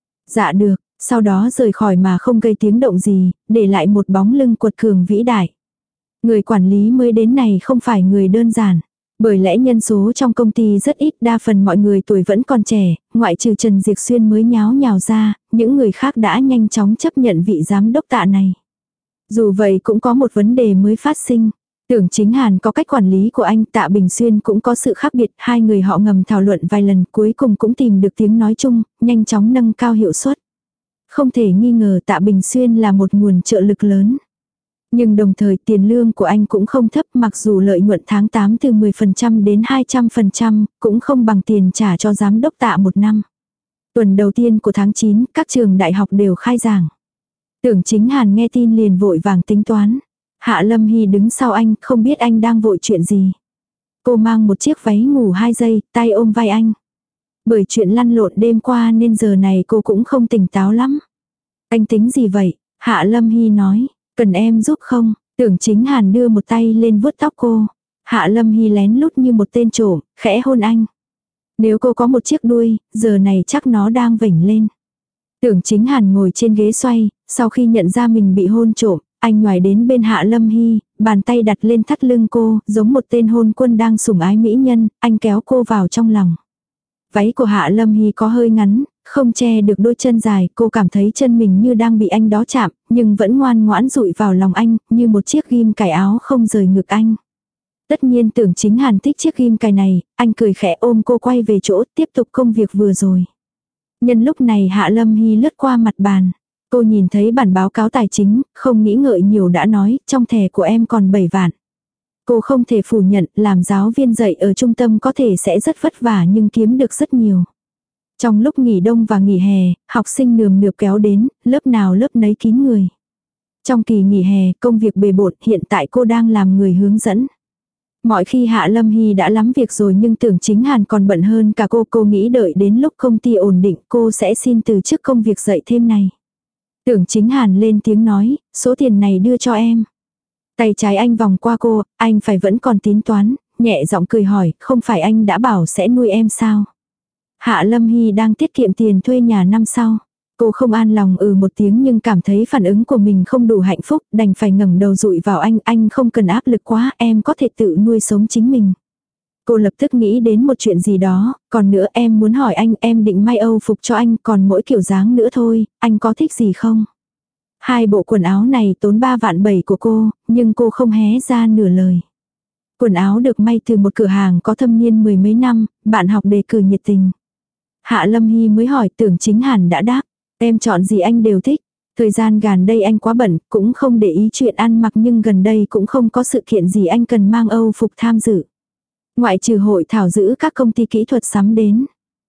Dạ được, sau đó rời khỏi mà không gây tiếng động gì, để lại một bóng lưng quật cường vĩ đại. Người quản lý mới đến này không phải người đơn giản. Bởi lẽ nhân số trong công ty rất ít, đa phần mọi người tuổi vẫn còn trẻ, ngoại trừ Trần Diệc Xuyên mới nháo nhào ra, những người khác đã nhanh chóng chấp nhận vị giám đốc Tạ này. Dù vậy cũng có một vấn đề mới phát sinh. Tưởng Chính Hàn có cách quản lý của anh, Tạ Bình Xuyên cũng có sự khác biệt, hai người họ ngầm thảo luận vài lần cuối cùng cũng tìm được tiếng nói chung, nhanh chóng nâng cao hiệu suất. Không thể nghi ngờ Tạ Bình Xuyên là một nguồn trợ lực lớn. Nhưng đồng thời tiền lương của anh cũng không thấp, mặc dù lợi nhuận tháng 8 từ 10% đến 200%, cũng không bằng tiền trả cho giám đốc Tạ một năm. Tuần đầu tiên của tháng 9, các trường đại học đều khai giảng. Tưởng Chính Hàn nghe tin liền vội vàng tính toán. Hạ Lâm Hy đứng sau anh, không biết anh đang vội chuyện gì. Cô mang một chiếc váy ngủ 2 giây, tay ôm vai anh. Bởi chuyện lăn lộn đêm qua nên giờ này cô cũng không tỉnh táo lắm. Anh tính gì vậy? Hạ Lâm Hy nói. Cần em giúp không? Tưởng Chính Hàn đưa một tay lên vuốt tóc cô. Hạ Lâm Hy lén lút như một tên trộm, khẽ hôn anh. Nếu cô có một chiếc đuôi, giờ này chắc nó đang vểnh lên. Tưởng Chính Hàn ngồi trên ghế xoay, sau khi nhận ra mình bị hôn trộm, anh nhoài đến bên Hạ Lâm Hy, bàn tay đặt lên thắt lưng cô, giống một tên hôn quân đang sủng ái mỹ nhân, anh kéo cô vào trong lòng. Váy của Hạ Lâm Hy có hơi ngắn, không che được đôi chân dài, cô cảm thấy chân mình như đang bị anh đó chạm, nhưng vẫn ngoan ngoãn dụi vào lòng anh, như một chiếc ghim cài áo không rời ngực anh. Tất nhiên Tưởng Chính Hàn thích chiếc ghim cài này, anh cười khẽ ôm cô quay về chỗ, tiếp tục công việc vừa rồi. Nhân lúc này Hạ Lâm Hy lướt qua mặt bàn. Cô nhìn thấy bản báo cáo tài chính, không nghĩ ngợi nhiều đã nói, trong thẻ của em còn 7 vạn. Cô không thể phủ nhận, làm giáo viên dạy ở trung tâm có thể sẽ rất vất vả nhưng kiếm được rất nhiều. Trong lúc nghỉ đông và nghỉ hè, học sinh nườm nượp kéo đến, lớp nào lớp nấy kín người. Trong kỳ nghỉ hè, công việc bề bộn, hiện tại cô đang làm người hướng dẫn. Mọi khi Hạ Lâm Hy đã lắm việc rồi nhưng Tưởng Chính Hàn còn bận hơn cả cô nghĩ đợi đến lúc công ty ổn định cô sẽ xin từ chức công việc dạy thêm này. Tưởng Chính Hàn lên tiếng nói, số tiền này đưa cho em. Tay trái anh vòng qua cô, anh phải vẫn còn tính toán, nhẹ giọng cười hỏi, không phải anh đã bảo sẽ nuôi em sao? Hạ Lâm Hy đang tiết kiệm tiền thuê nhà năm sau. Cô không an lòng một tiếng nhưng cảm thấy phản ứng của mình không đủ hạnh phúc, đành phải ngẩng đầu dụi vào anh không cần áp lực quá, em có thể tự nuôi sống chính mình. Cô lập tức nghĩ đến một chuyện gì đó, còn nữa em muốn hỏi anh, em định may Âu phục cho anh, còn mỗi kiểu dáng nữa thôi, anh có thích gì không? 2 bộ quần áo này tốn 3 vạn 7 của cô, nhưng cô không hé ra nửa lời. Quần áo được may từ một cửa hàng có thâm niên 10 mấy năm, bạn học đề cử nhiệt tình. Hạ Lâm Hy mới hỏi, Tưởng Chính Hàn đã đáp, em chọn gì anh đều thích. Thời gian gần đây anh quá bận, cũng không để ý chuyện ăn mặc nhưng gần đây cũng không có sự kiện gì anh cần mang Âu phục tham dự. Ngoại trừ hội thảo giữ các công ty kỹ thuật sắm đến.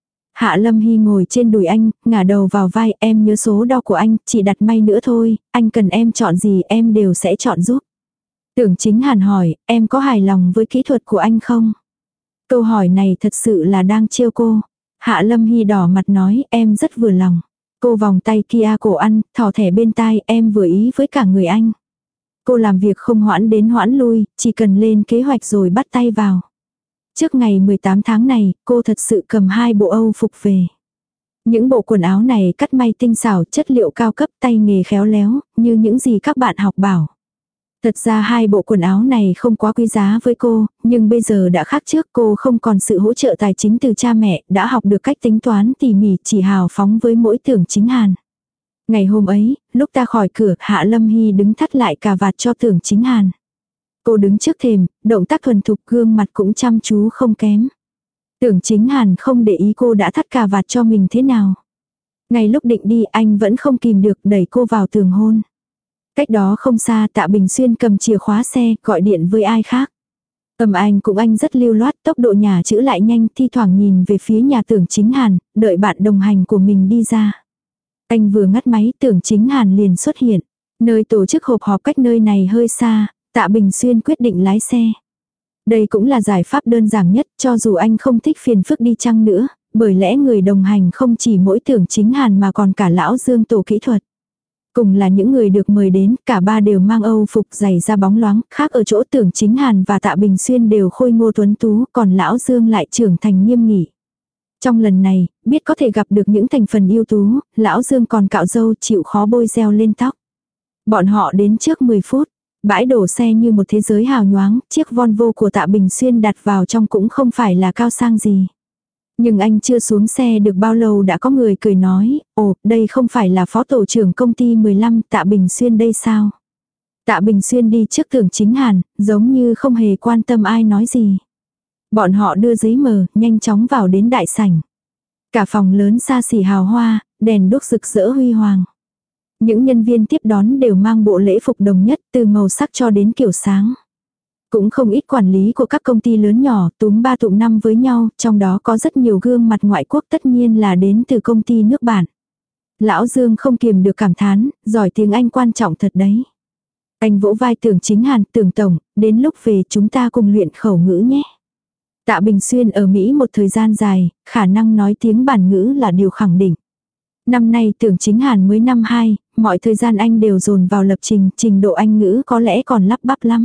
Hạ Lâm Hy ngồi trên đùi anh, ngả đầu vào vai, em nhớ số đo của anh, chỉ đặt may nữa thôi, anh cần em chọn gì em đều sẽ chọn giúp. Tưởng Chính Hàn hỏi, em có hài lòng với kỹ thuật của anh không? Câu hỏi này thật sự là đang trêu cô. Hạ Lâm Hy đỏ mặt nói, em rất vừa lòng. Cô vòng tay kia cổ ăn, thò thẻ bên tai, em vừa ý với cả người anh. Cô làm việc không hoãn đến hoãn lui, chỉ cần lên kế hoạch rồi bắt tay vào. Trước ngày 18 tháng này, cô thật sự cầm 2 bộ Âu phục về. Những bộ quần áo này cắt may tinh xảo, chất liệu cao cấp, tay nghề khéo léo, như những gì các bạn học bảo. Thật ra 2 bộ quần áo này không quá quý giá với cô, nhưng bây giờ đã khác trước, cô không còn sự hỗ trợ tài chính từ cha mẹ, đã học được cách tính toán tỉ mỉ, chỉ hào phóng với mỗi Tưởng Chính Hàn. Ngày hôm ấy, lúc ta khỏi cửa, Hạ Lâm Hy đứng thắt lại cà vạt cho Tưởng Chính Hàn. Cô đứng trước thềm, động tác thuần thục, gương mặt cũng chăm chú không kém. Tưởng Chính Hàn không để ý cô đã thắt cà vạt cho mình thế nào. Ngay lúc định đi anh vẫn không kìm được đẩy cô vào tường hôn. Cách đó không xa Tạ Bình Xuyên cầm chìa khóa xe gọi điện với ai khác. Anh rất lưu loát, tốc độ nhà chữ lại nhanh, thi thoảng nhìn về phía nhà Tưởng Chính Hàn, đợi bạn đồng hành của mình đi ra. Anh vừa ngắt máy Tưởng Chính Hàn liền xuất hiện. Nơi tổ chức họp họp cách nơi này hơi xa, Tạ Bình Xuyên quyết định lái xe. Đây cũng là giải pháp đơn giản nhất cho dù anh không thích phiền phức đi chăng nữa, bởi lẽ người đồng hành không chỉ mỗi Tưởng Chính Hàn mà còn cả lão Dương tổ kỹ thuật. Cùng là những người được mời đến, cả ba đều mang Âu phục giày da bóng loáng, khác ở chỗ Tưởng Chính Hàn và Tạ Bình Xuyên đều khôi ngô tuấn tú, còn lão Dương lại trưởng thành nghiêm nghị. Trong lần này, biết có thể gặp được những thành phần ưu tú, lão Dương còn cạo râu chịu khó bôi gel lên tóc. Bọn họ đến trước 10 phút. Bãi đổ xe như một thế giới hào nhoáng, chiếc Volvo của Tạ Bình Xuyên đặt vào trong cũng không phải là cao sang gì. Nhưng anh chưa xuống xe được bao lâu đã có người cười nói, ồ, đây không phải là phó tổ trưởng công ty 15 Tạ Bình Xuyên đây sao? Tạ Bình Xuyên đi trước Tưởng Chính Hàn, giống như không hề quan tâm ai nói gì. Bọn họ đưa giấy mời, nhanh chóng vào đến đại sảnh. Cả phòng lớn xa xỉ hào hoa, đèn đuốc rực rỡ huy hoàng. Những nhân viên tiếp đón đều mang bộ lễ phục đồng nhất từ màu sắc cho đến kiểu sáng. Cũng không ít quản lý của các công ty lớn nhỏ túm ba tụm năm với nhau, trong đó có rất nhiều gương mặt ngoại quốc tất nhiên là đến từ công ty nước bạn. Lão Dương không kiềm được cảm thán, giỏi tiếng Anh quan trọng thật đấy. Anh vỗ vai Tưởng Chính Hàn, Tưởng Tổng, đến lúc về chúng ta cùng luyện khẩu ngữ nhé. Tạ Bình Xuyên ở Mỹ một thời gian dài, khả năng nói tiếng bản ngữ là điều khẳng định. Năm nay Tưởng Chính Hàn mới năm 2, mọi thời gian anh đều dồn vào lập trình, trình độ Anh ngữ có lẽ còn lắp bắp lắm.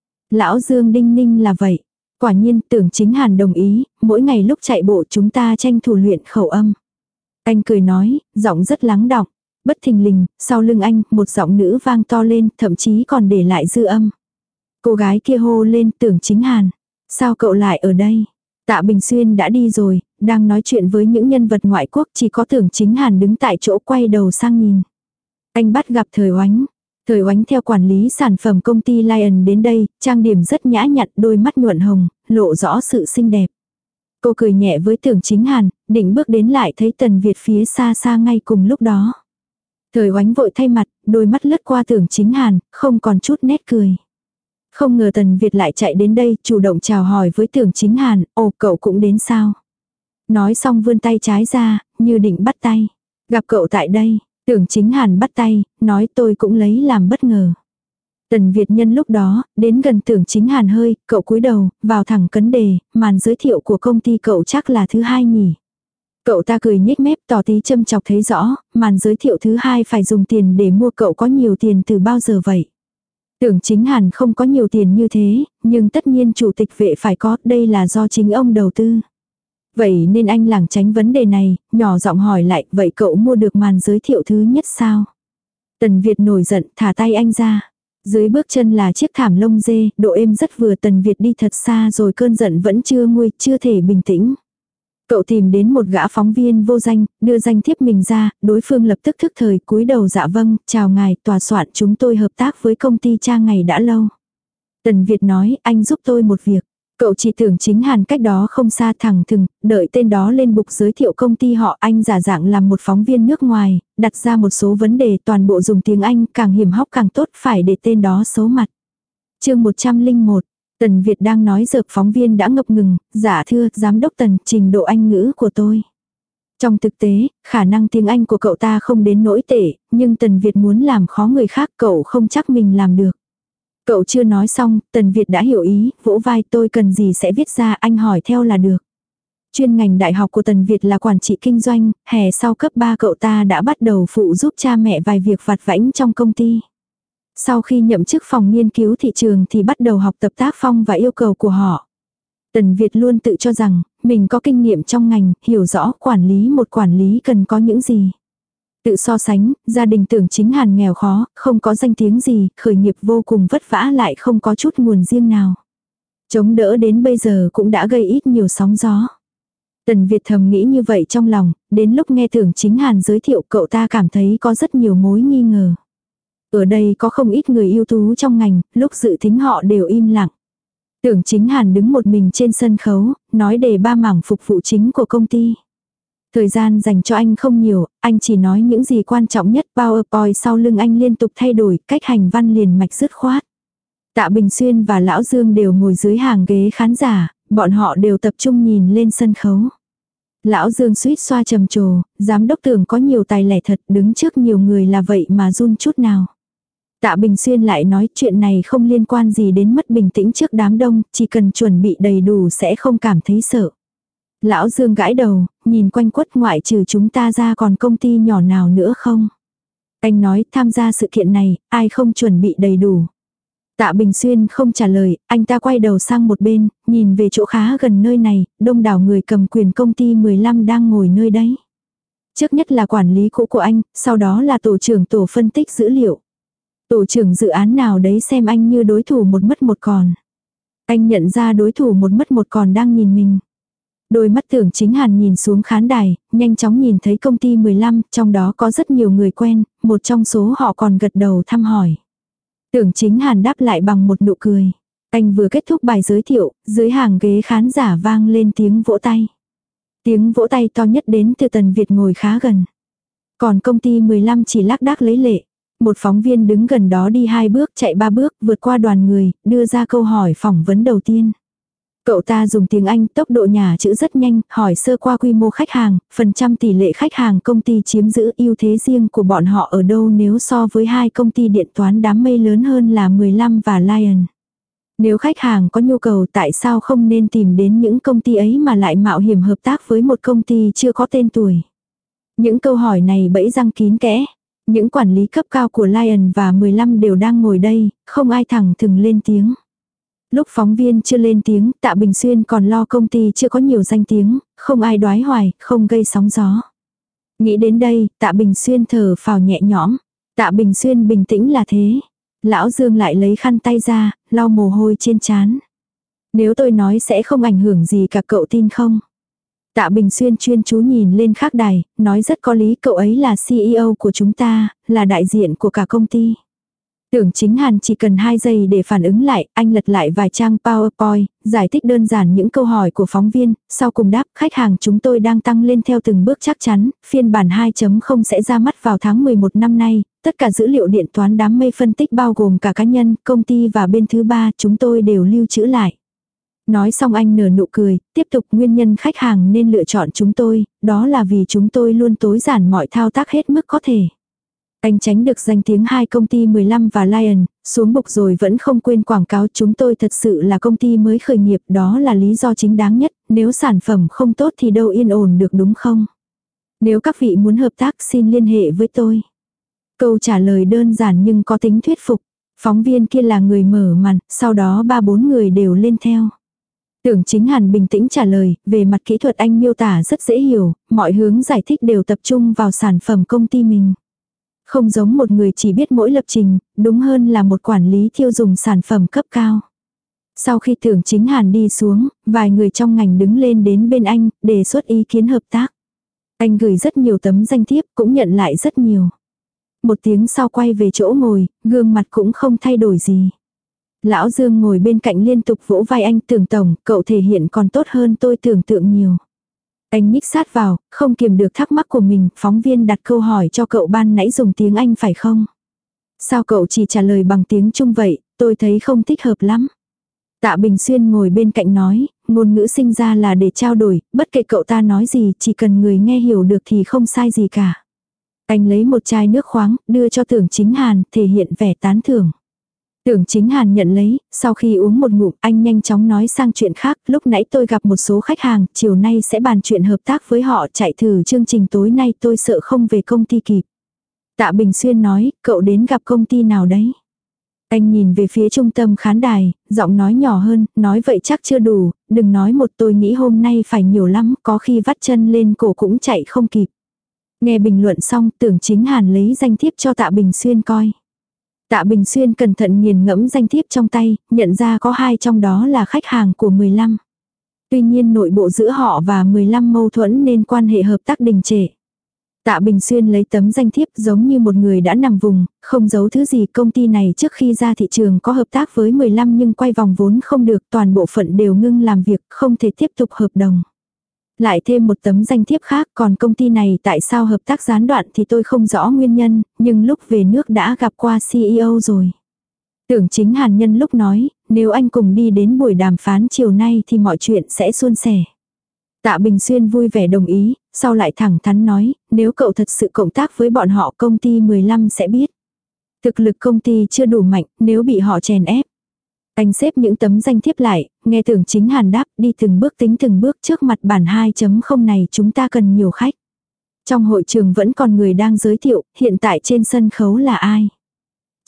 Lão Dương đinh ninh là vậy. Quả nhiên Tưởng Chính Hàn đồng ý, mỗi ngày lúc chạy bộ chúng ta tranh thủ luyện khẩu âm. Anh cười nói, giọng rất lắng đọng. Bất thình lình, sau lưng anh, một giọng nữ vang to lên, thậm chí còn để lại dư âm. Cô gái kia hô lên, Tưởng Chính Hàn. Sao cậu lại ở đây? Tạ Bình Xuyên đã đi rồi, đang nói chuyện với những nhân vật ngoại quốc, chỉ có Tưởng Chính Hàn đứng tại chỗ quay đầu sang nhìn. Anh bắt gặp Thời Oánh. Thời Oánh theo quản lý sản phẩm công ty Lion đến đây, trang điểm rất nhã nhặn, đôi mắt nhuận hồng, lộ rõ sự xinh đẹp. Cô cười nhẹ với Tưởng Chính Hàn, định bước đến lại thấy Tần Việt phía xa xa ngay cùng lúc đó. Thời Oánh vội thay mặt, đôi mắt lướt qua Tưởng Chính Hàn, không còn chút nét cười. Không ngờ Tần Việt lại chạy đến đây, chủ động chào hỏi với Tưởng Chính Hàn, ồ cậu cũng đến sao? Nói xong vươn tay trái ra, như định bắt tay. Gặp cậu tại đây, Tưởng Chính Hàn bắt tay, nói tôi cũng lấy làm bất ngờ. Tần Việt nhân lúc đó, đến gần Tưởng Chính Hàn hơi, cậu cúi đầu, vào thẳng cấn đề, màn giới thiệu của công ty cậu chắc là thứ 2 nhỉ. Cậu ta cười nhếch mép tỏ tí châm chọc thấy rõ, màn giới thiệu thứ 2 phải dùng tiền để mua, cậu có nhiều tiền từ bao giờ vậy? Tưởng Chính Hàn không có nhiều tiền như thế, nhưng tất nhiên chủ tịch vệ phải có, đây là do chính ông đầu tư. Vậy nên anh lảng tránh vấn đề này, nhỏ giọng hỏi lại, vậy cậu mua được màn giới thiệu thứ nhất sao? Tần Việt nổi giận, thả tay anh ra. Dưới bước chân là chiếc thảm lông dê, độ êm rất vừa. Tần Việt đi thật xa rồi cơn giận vẫn chưa nguôi, chưa thể bình tĩnh. Cậu tìm đến một gã phóng viên vô danh, đưa danh thiếp mình ra, đối phương lập tức thức thời cúi đầu dạ vâng, chào ngài, tòa soạn chúng tôi hợp tác với công ty cha ngày đã lâu. Tần Việt nói, anh giúp tôi một việc. Cậu chỉ Tưởng Chính Hàn cách đó không xa thẳng thừng, đợi tên đó lên bục giới thiệu công ty họ, anh giả dạng làm một phóng viên nước ngoài, đặt ra một số vấn đề toàn bộ dùng tiếng Anh, càng hiểm hóc càng tốt, phải để tên đó xấu mặt. Chương 101, Tần Việt đang nói dợp phóng viên đã ngập ngừng, dạ thưa, giám đốc Tần, trình độ Anh ngữ của tôi. Trong thực tế, khả năng tiếng Anh của cậu ta không đến nỗi tệ, nhưng Tần Việt muốn làm khó người khác cậu không chắc mình làm được. Cậu chưa nói xong, Tần Việt đã hiểu ý, vỗ vai tôi cần gì sẽ viết ra, anh hỏi theo là được. Chuyên ngành đại học của Tần Việt là quản trị kinh doanh, hè sau cấp 3 cậu ta đã bắt đầu phụ giúp cha mẹ vài việc vặt vãnh trong công ty. Sau khi nhậm chức phòng nghiên cứu thị trường thì bắt đầu học tập tác phong và yêu cầu của họ. Tần Việt luôn tự cho rằng, mình có kinh nghiệm trong ngành, hiểu rõ quản lý một quản lý cần có những gì. Tự so sánh, gia đình Tưởng Chính Hàn nghèo khó, không có danh tiếng gì, khởi nghiệp vô cùng vất vả lại không có chút nguồn riêng nào. Chống đỡ đến bây giờ cũng đã gây ít nhiều sóng gió. Tần Việt thầm nghĩ như vậy trong lòng, đến lúc nghe Tưởng Chính Hàn giới thiệu cậu ta cảm thấy có rất nhiều mối nghi ngờ. Ở đây có không ít người ưu tú trong ngành, lúc dự thính họ đều im lặng. Tưởng Chính Hàn đứng một mình trên sân khấu, nói đề 3 mảng phục vụ chính của công ty. Thời gian dành cho anh không nhiều, anh chỉ nói những gì quan trọng nhất. PowerPoint sau lưng anh liên tục thay đổi, cách hành văn liền mạch dứt khoát. Tạ Bình Xuyên và Lão Dương đều ngồi dưới hàng ghế khán giả, bọn họ đều tập trung nhìn lên sân khấu. Lão Dương suýt xoa trầm trồ, giám đốc Tưởng có nhiều tài lẻ thật, đứng trước nhiều người là vậy mà run chút nào. Tạ Bình Xuyên lại nói chuyện này không liên quan gì đến mất bình tĩnh trước đám đông, chỉ cần chuẩn bị đầy đủ sẽ không cảm thấy sợ. Lão Dương gãi đầu, nhìn quanh quất ngoại trừ chúng ta ra còn công ty nhỏ nào nữa không? Anh nói tham gia sự kiện này, ai không chuẩn bị đầy đủ. Tạ Bình Xuyên không trả lời, anh ta quay đầu sang một bên, nhìn về chỗ khá gần nơi này, đông đảo người cầm quyền công ty 15 đang ngồi nơi đấy. Trước nhất là quản lý cũ của anh, sau đó là tổ trưởng tổ phân tích dữ liệu. Tổ trưởng dự án nào đấy xem anh như đối thủ một mất một còn. Anh nhận ra đối thủ một mất một còn đang nhìn mình. Đôi mắt Tưởng Chính Hàn nhìn xuống khán đài, nhanh chóng nhìn thấy công ty 15, trong đó có rất nhiều người quen, một trong số họ còn gật đầu thăm hỏi. Tưởng Chính Hàn đáp lại bằng một nụ cười. Anh vừa kết thúc bài giới thiệu, dưới hàng ghế khán giả vang lên tiếng vỗ tay. Tiếng vỗ tay to nhất đến từ Tần Việt ngồi khá gần. Còn công ty 15 chỉ lác đác lấy lệ. Một phóng viên đứng gần đó đi 2 bước, chạy 3 bước, vượt qua đoàn người, đưa ra câu hỏi phỏng vấn đầu tiên. Cậu ta dùng tiếng Anh, tốc độ nhả chữ rất nhanh, hỏi sơ qua quy mô khách hàng, phần trăm tỷ lệ khách hàng công ty chiếm giữ, ưu thế riêng của bọn họ ở đâu nếu so với 2 công ty điện toán đám mây lớn hơn là 15 và Lion. Nếu khách hàng có nhu cầu tại sao không nên tìm đến những công ty ấy mà lại mạo hiểm hợp tác với một công ty chưa có tên tuổi. Những câu hỏi này bẫy răng kín kẽ. Những quản lý cấp cao của Lion và 15 đều đang ngồi đây, không ai thẳng thừng lên tiếng. Lúc phóng viên chưa lên tiếng, Tạ Bình Xuyên còn lo công ty chưa có nhiều danh tiếng, không ai đoái hoài, không gây sóng gió. Nghĩ đến đây, Tạ Bình Xuyên thở phào nhẹ nhõm. Tạ Bình Xuyên bình tĩnh là thế. Lão Dương lại lấy khăn tay ra, lau mồ hôi trên trán. Nếu tôi nói sẽ không ảnh hưởng gì cả cậu tin không? Tạ Bình Xuyên chuyên chú nhìn lên khác đài, nói rất có lý, cậu ấy là CEO của chúng ta, là đại diện của cả công ty. Tưởng Chính Hàn chỉ cần 2 giây để phản ứng lại, anh lật lại vài trang PowerPoint, giải thích đơn giản những câu hỏi của phóng viên, sau cùng đáp khách hàng chúng tôi đang tăng lên theo từng bước chắc chắn, phiên bản 2.0 sẽ ra mắt vào tháng 11 năm nay, tất cả dữ liệu điện toán đám mây phân tích bao gồm cả cá nhân, công ty và bên thứ ba chúng tôi đều lưu trữ lại. Nói xong anh nở nụ cười, tiếp tục nguyên nhân khách hàng nên lựa chọn chúng tôi, đó là vì chúng tôi luôn tối giản mọi thao tác hết mức có thể. Anh tránh được danh tiếng 2 công ty 15 và Lion, xuống bục rồi vẫn không quên quảng cáo chúng tôi thật sự là công ty mới khởi nghiệp, đó là lý do chính đáng nhất, nếu sản phẩm không tốt thì đâu yên ổn được đúng không? Nếu các vị muốn hợp tác xin liên hệ với tôi. Câu trả lời đơn giản nhưng có tính thuyết phục. Phóng viên kia là người mở màn, sau đó 3-4 người đều lên theo. Tưởng Chính Hàn bình tĩnh trả lời, về mặt kỹ thuật anh miêu tả rất dễ hiểu, mọi hướng giải thích đều tập trung vào sản phẩm công ty mình. Không giống một người chỉ biết mỗi lập trình, đúng hơn là một quản lý tiêu dùng sản phẩm cấp cao. Sau khi Tưởng Chính Hàn đi xuống, vài người trong ngành đứng lên đến bên anh, đề xuất ý kiến hợp tác. Anh gửi rất nhiều tấm danh thiếp, cũng nhận lại rất nhiều. Một tiếng sau quay về chỗ ngồi, gương mặt cũng không thay đổi gì. Lão Dương ngồi bên cạnh liên tục vỗ vai anh, Tưởng tổng, cậu thể hiện còn tốt hơn tôi tưởng tượng nhiều. Anh nhích sát vào, không kiềm được thắc mắc của mình, phóng viên đặt câu hỏi cho cậu ban nãy dùng tiếng Anh phải không? Sao cậu chỉ trả lời bằng tiếng Trung vậy, tôi thấy không thích hợp lắm. Tạ Bình Xuyên ngồi bên cạnh nói, ngôn ngữ sinh ra là để trao đổi, bất kể cậu ta nói gì, chỉ cần người nghe hiểu được thì không sai gì cả. Anh lấy một chai nước khoáng, đưa cho Tưởng Chính Hàn, thể hiện vẻ tán thưởng. Tưởng Chính Hàn nhận lấy, sau khi uống một ngụm, anh nhanh chóng nói sang chuyện khác, lúc nãy tôi gặp một số khách hàng, chiều nay sẽ bàn chuyện hợp tác với họ, chạy thử chương trình tối nay tôi sợ không về công ty kịp. Tạ Bình Xuyên nói, cậu đến gặp công ty nào đấy? Anh nhìn về phía trung tâm khán đài, giọng nói nhỏ hơn, nói vậy chắc chưa đủ, đừng nói một tôi nghĩ hôm nay phải nhiều lắm, có khi vắt chân lên cổ cũng chạy không kịp. Nghe bình luận xong, Tưởng Chính Hàn lấy danh thiếp cho Tạ Bình Xuyên coi. Tạ Bình Xuyên cẩn thận nghiền ngẫm danh thiếp trong tay, nhận ra có 2 trong đó là khách hàng của 15. Tuy nhiên nội bộ giữa họ và 15 mâu thuẫn nên quan hệ hợp tác đình trệ. Tạ Bình Xuyên lấy tấm danh thiếp giống như một người đã nằm vùng, không giấu thứ gì. Công ty này trước khi ra thị trường có hợp tác với 15 nhưng quay vòng vốn không được, toàn bộ phận đều ngưng làm việc, không thể tiếp tục hợp đồng. Lại thêm một tấm danh thiếp khác, còn công ty này tại sao hợp tác gián đoạn thì tôi không rõ nguyên nhân, nhưng lúc về nước đã gặp qua CEO rồi. Tưởng Chính Hàn nhân lúc nói, nếu anh cùng đi đến buổi đàm phán chiều nay thì mọi chuyện sẽ suôn sẻ. Tạ Bình Xuyên vui vẻ đồng ý, sau lại thẳng thắn nói, nếu cậu thật sự cộng tác với bọn họ công ty 15 sẽ biết. Thực lực công ty chưa đủ mạnh, nếu bị họ chèn ép. Anh xếp những tấm danh thiếp lại, nghe Tưởng Chính Hàn đáp, đi từng bước tính từng bước, trước mặt bản 2.0 này chúng ta cần nhiều khách. Trong hội trường vẫn còn người đang giới thiệu, hiện tại trên sân khấu là ai?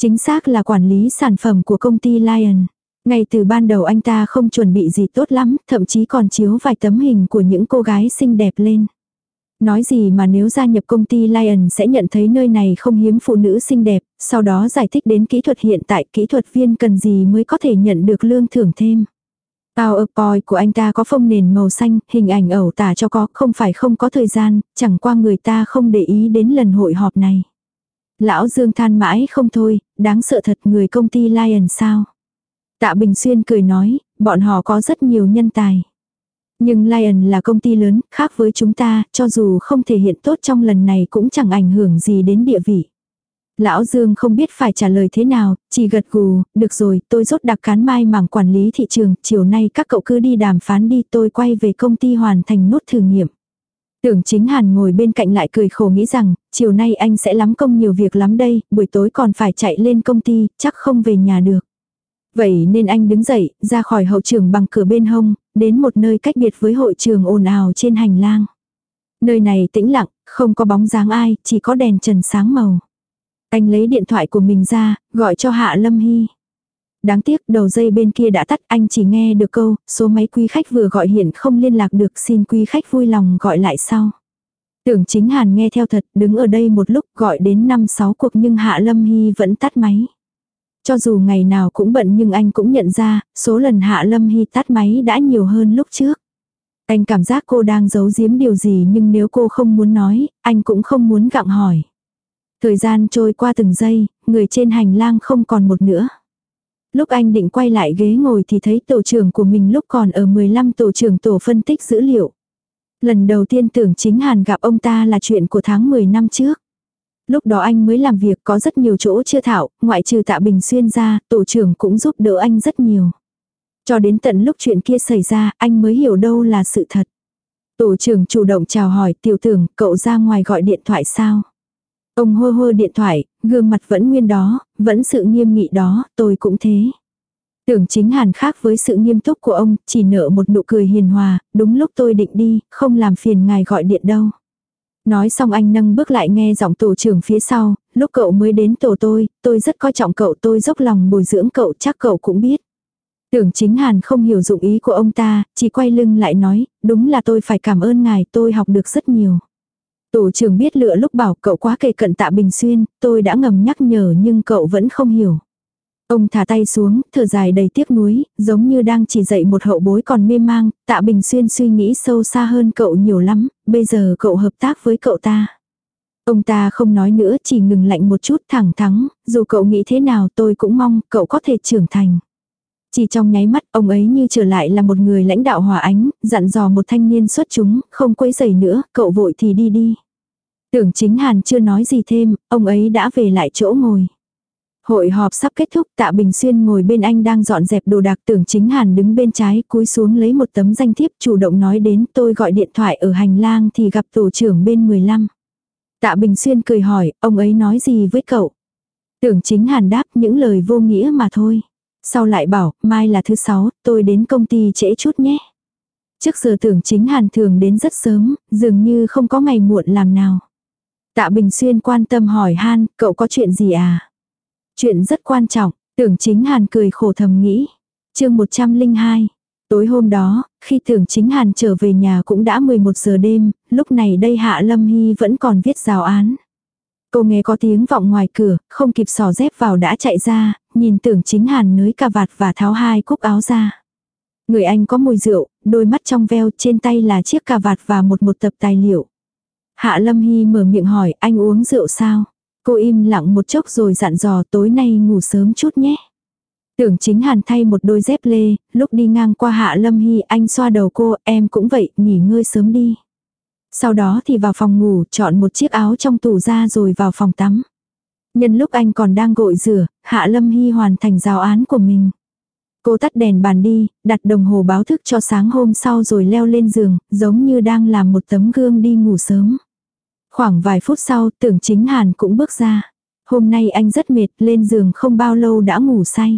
Chính xác là quản lý sản phẩm của công ty Lion. Ngay từ ban đầu anh ta không chuẩn bị gì tốt lắm, thậm chí còn chiếu vài tấm hình của những cô gái xinh đẹp lên. Nói gì mà nếu gia nhập công ty Lion sẽ nhận thấy nơi này không hiếm phụ nữ xinh đẹp, sau đó giải thích đến kỹ thuật hiện tại kỹ thuật viên cần gì mới có thể nhận được lương thưởng thêm. PowerPoint của anh ta có phông nền màu xanh, hình ảnh ẩu tả cho có, không phải không có thời gian, chẳng qua người ta không để ý đến lần hội họp này. Lão Dương than mãi không thôi, đáng sợ thật, người công ty Lion sao. Tạ Bình Xuyên cười nói, bọn họ có rất nhiều nhân tài. Nhưng Lion là công ty lớn, khác với chúng ta, cho dù không thể hiện tốt trong lần này cũng chẳng ảnh hưởng gì đến địa vị. Lão Dương không biết phải trả lời thế nào, chỉ gật gù, được rồi, tôi rốt đặc cán mai mảng quản lý thị trường, chiều nay các cậu cứ đi đàm phán đi, tôi quay về công ty hoàn thành nốt thử nghiệm. Tưởng Chính Hàn ngồi bên cạnh lại cười khổ nghĩ rằng, chiều nay anh sẽ lắm công nhiều việc lắm đây, buổi tối còn phải chạy lên công ty, chắc không về nhà được. Vậy nên anh đứng dậy, ra khỏi hậu trường bằng cửa bên hông, đến một nơi cách biệt với hội trường ồn ào trên hành lang. Nơi này tĩnh lặng, không có bóng dáng ai, chỉ có đèn trần sáng màu. Anh lấy điện thoại của mình ra, gọi cho Hạ Lâm Hy. Đáng tiếc đầu dây bên kia đã tắt, anh chỉ nghe được câu, số máy quý khách vừa gọi hiện không liên lạc được, xin quý khách vui lòng gọi lại sau. Tưởng Chính Hàn nghe theo thật, đứng ở đây một lúc gọi đến 5-6 cuộc nhưng Hạ Lâm Hy vẫn tắt máy. Cho dù ngày nào cũng bận nhưng anh cũng nhận ra, số lần Hạ Lâm Hy tắt máy đã nhiều hơn lúc trước. Anh cảm giác cô đang giấu giếm điều gì nhưng nếu cô không muốn nói, anh cũng không muốn gặng hỏi. Thời gian trôi qua từng giây, người trên hành lang không còn một nữa. Lúc anh định quay lại ghế ngồi thì thấy tổ trưởng của mình lúc còn ở 15 tổ trưởng tổ phân tích dữ liệu. Lần đầu tiên Tưởng Chính Hàn gặp ông ta là chuyện của tháng 10 năm trước. Lúc đó anh mới làm việc có rất nhiều chỗ chưa thảo, ngoại trừ Tạ Bình Xuyên ra, tổ trưởng cũng giúp đỡ anh rất nhiều. Cho đến tận lúc chuyện kia xảy ra, anh mới hiểu đâu là sự thật. Tổ trưởng chủ động chào hỏi, Tiểu Tưởng, cậu ra ngoài gọi điện thoại sao? Ông hô hô điện thoại, gương mặt vẫn nguyên đó, vẫn sự nghiêm nghị đó, tôi cũng thế. Tưởng Chính Hàn khác với sự nghiêm túc của ông, chỉ nở một nụ cười hiền hòa, đúng lúc tôi định đi, không làm phiền ngài gọi điện đâu. Nói xong anh nâng bước lại nghe giọng tổ trưởng phía sau, lúc cậu mới đến tổ tôi rất coi trọng cậu, tôi dốc lòng bồi dưỡng cậu, chắc cậu cũng biết. Tưởng Chính Hàn không hiểu dụng ý của ông ta, chỉ quay lưng lại nói, đúng là tôi phải cảm ơn ngài, tôi học được rất nhiều. Tổ trưởng biết lựa lúc bảo cậu quá kề cận Tạ Bình Xuyên, tôi đã ngầm nhắc nhở nhưng cậu vẫn không hiểu. Ông thả tay xuống, thở dài đầy tiếc nuối, giống như đang chỉ dạy một hậu bối còn mê mang, Tạ Bình Xuyên suy nghĩ sâu xa hơn cậu nhiều lắm, bây giờ cậu hợp tác với cậu ta. Ông ta không nói nữa, chỉ ngừng lạnh một chút, thẳng thắn, dù cậu nghĩ thế nào tôi cũng mong cậu có thể trưởng thành. Chỉ trong nháy mắt, ông ấy như trở lại là một người lãnh đạo hòa ánh, dặn dò một thanh niên xuất chúng, không quấy rầy nữa, cậu vội thì đi đi. Tưởng Chính Hàn chưa nói gì thêm, ông ấy đã về lại chỗ ngồi. Hội họp sắp kết thúc, Tạ Bình Xuyên ngồi bên anh đang dọn dẹp đồ đạc, Tưởng Chính Hàn đứng bên trái, cúi xuống lấy một tấm danh thiếp chủ động nói đến, tôi gọi điện thoại ở hành lang thì gặp tổ trưởng bên 15. Tạ Bình Xuyên cười hỏi, ông ấy nói gì với cậu? Tưởng Chính Hàn đáp những lời vô nghĩa mà thôi. Sau lại bảo, mai là thứ 6, tôi đến công ty trễ chút nhé. Trước giờ Tưởng Chính Hàn thường đến rất sớm, dường như không có ngày muộn làm nào. Tạ Bình Xuyên quan tâm hỏi han, cậu có chuyện gì à? Chuyện rất quan trọng, Tưởng Chính Hàn cười khổ thầm nghĩ. Chương 102. Tối hôm đó, khi Tưởng Chính Hàn trở về nhà cũng đã 11 giờ đêm, lúc này đây Hạ Lâm Hy vẫn còn viết giáo án. Cô nghe có tiếng vọng ngoài cửa, không kịp xỏ dép vào đã chạy ra, nhìn Tưởng Chính Hàn nới cà vạt và tháo 2 cúc áo ra. Người anh có mùi rượu, đôi mắt trong veo, trên tay là chiếc cà vạt và một tập tài liệu. Hạ Lâm Hy mở miệng hỏi, anh uống rượu sao? Cô im lặng một chốc rồi dặn dò, tối nay ngủ sớm chút nhé. Tưởng Chính Hàn thay một đôi dép lê, lúc đi ngang qua Hạ Lâm Hy anh xoa đầu cô, em cũng vậy, nghỉ ngơi sớm đi. Sau đó thì vào phòng ngủ, chọn một chiếc áo trong tủ ra rồi vào phòng tắm. Nhân lúc anh còn đang gội rửa, Hạ Lâm Hy hoàn thành giáo án của mình. Cô tắt đèn bàn đi, đặt đồng hồ báo thức cho sáng hôm sau rồi leo lên giường, giống như đang làm một tấm gương đi ngủ sớm. Khoảng vài phút sau, Tưởng Chính Hàn cũng bước ra. Hôm nay anh rất mệt, lên giường không bao lâu đã ngủ say.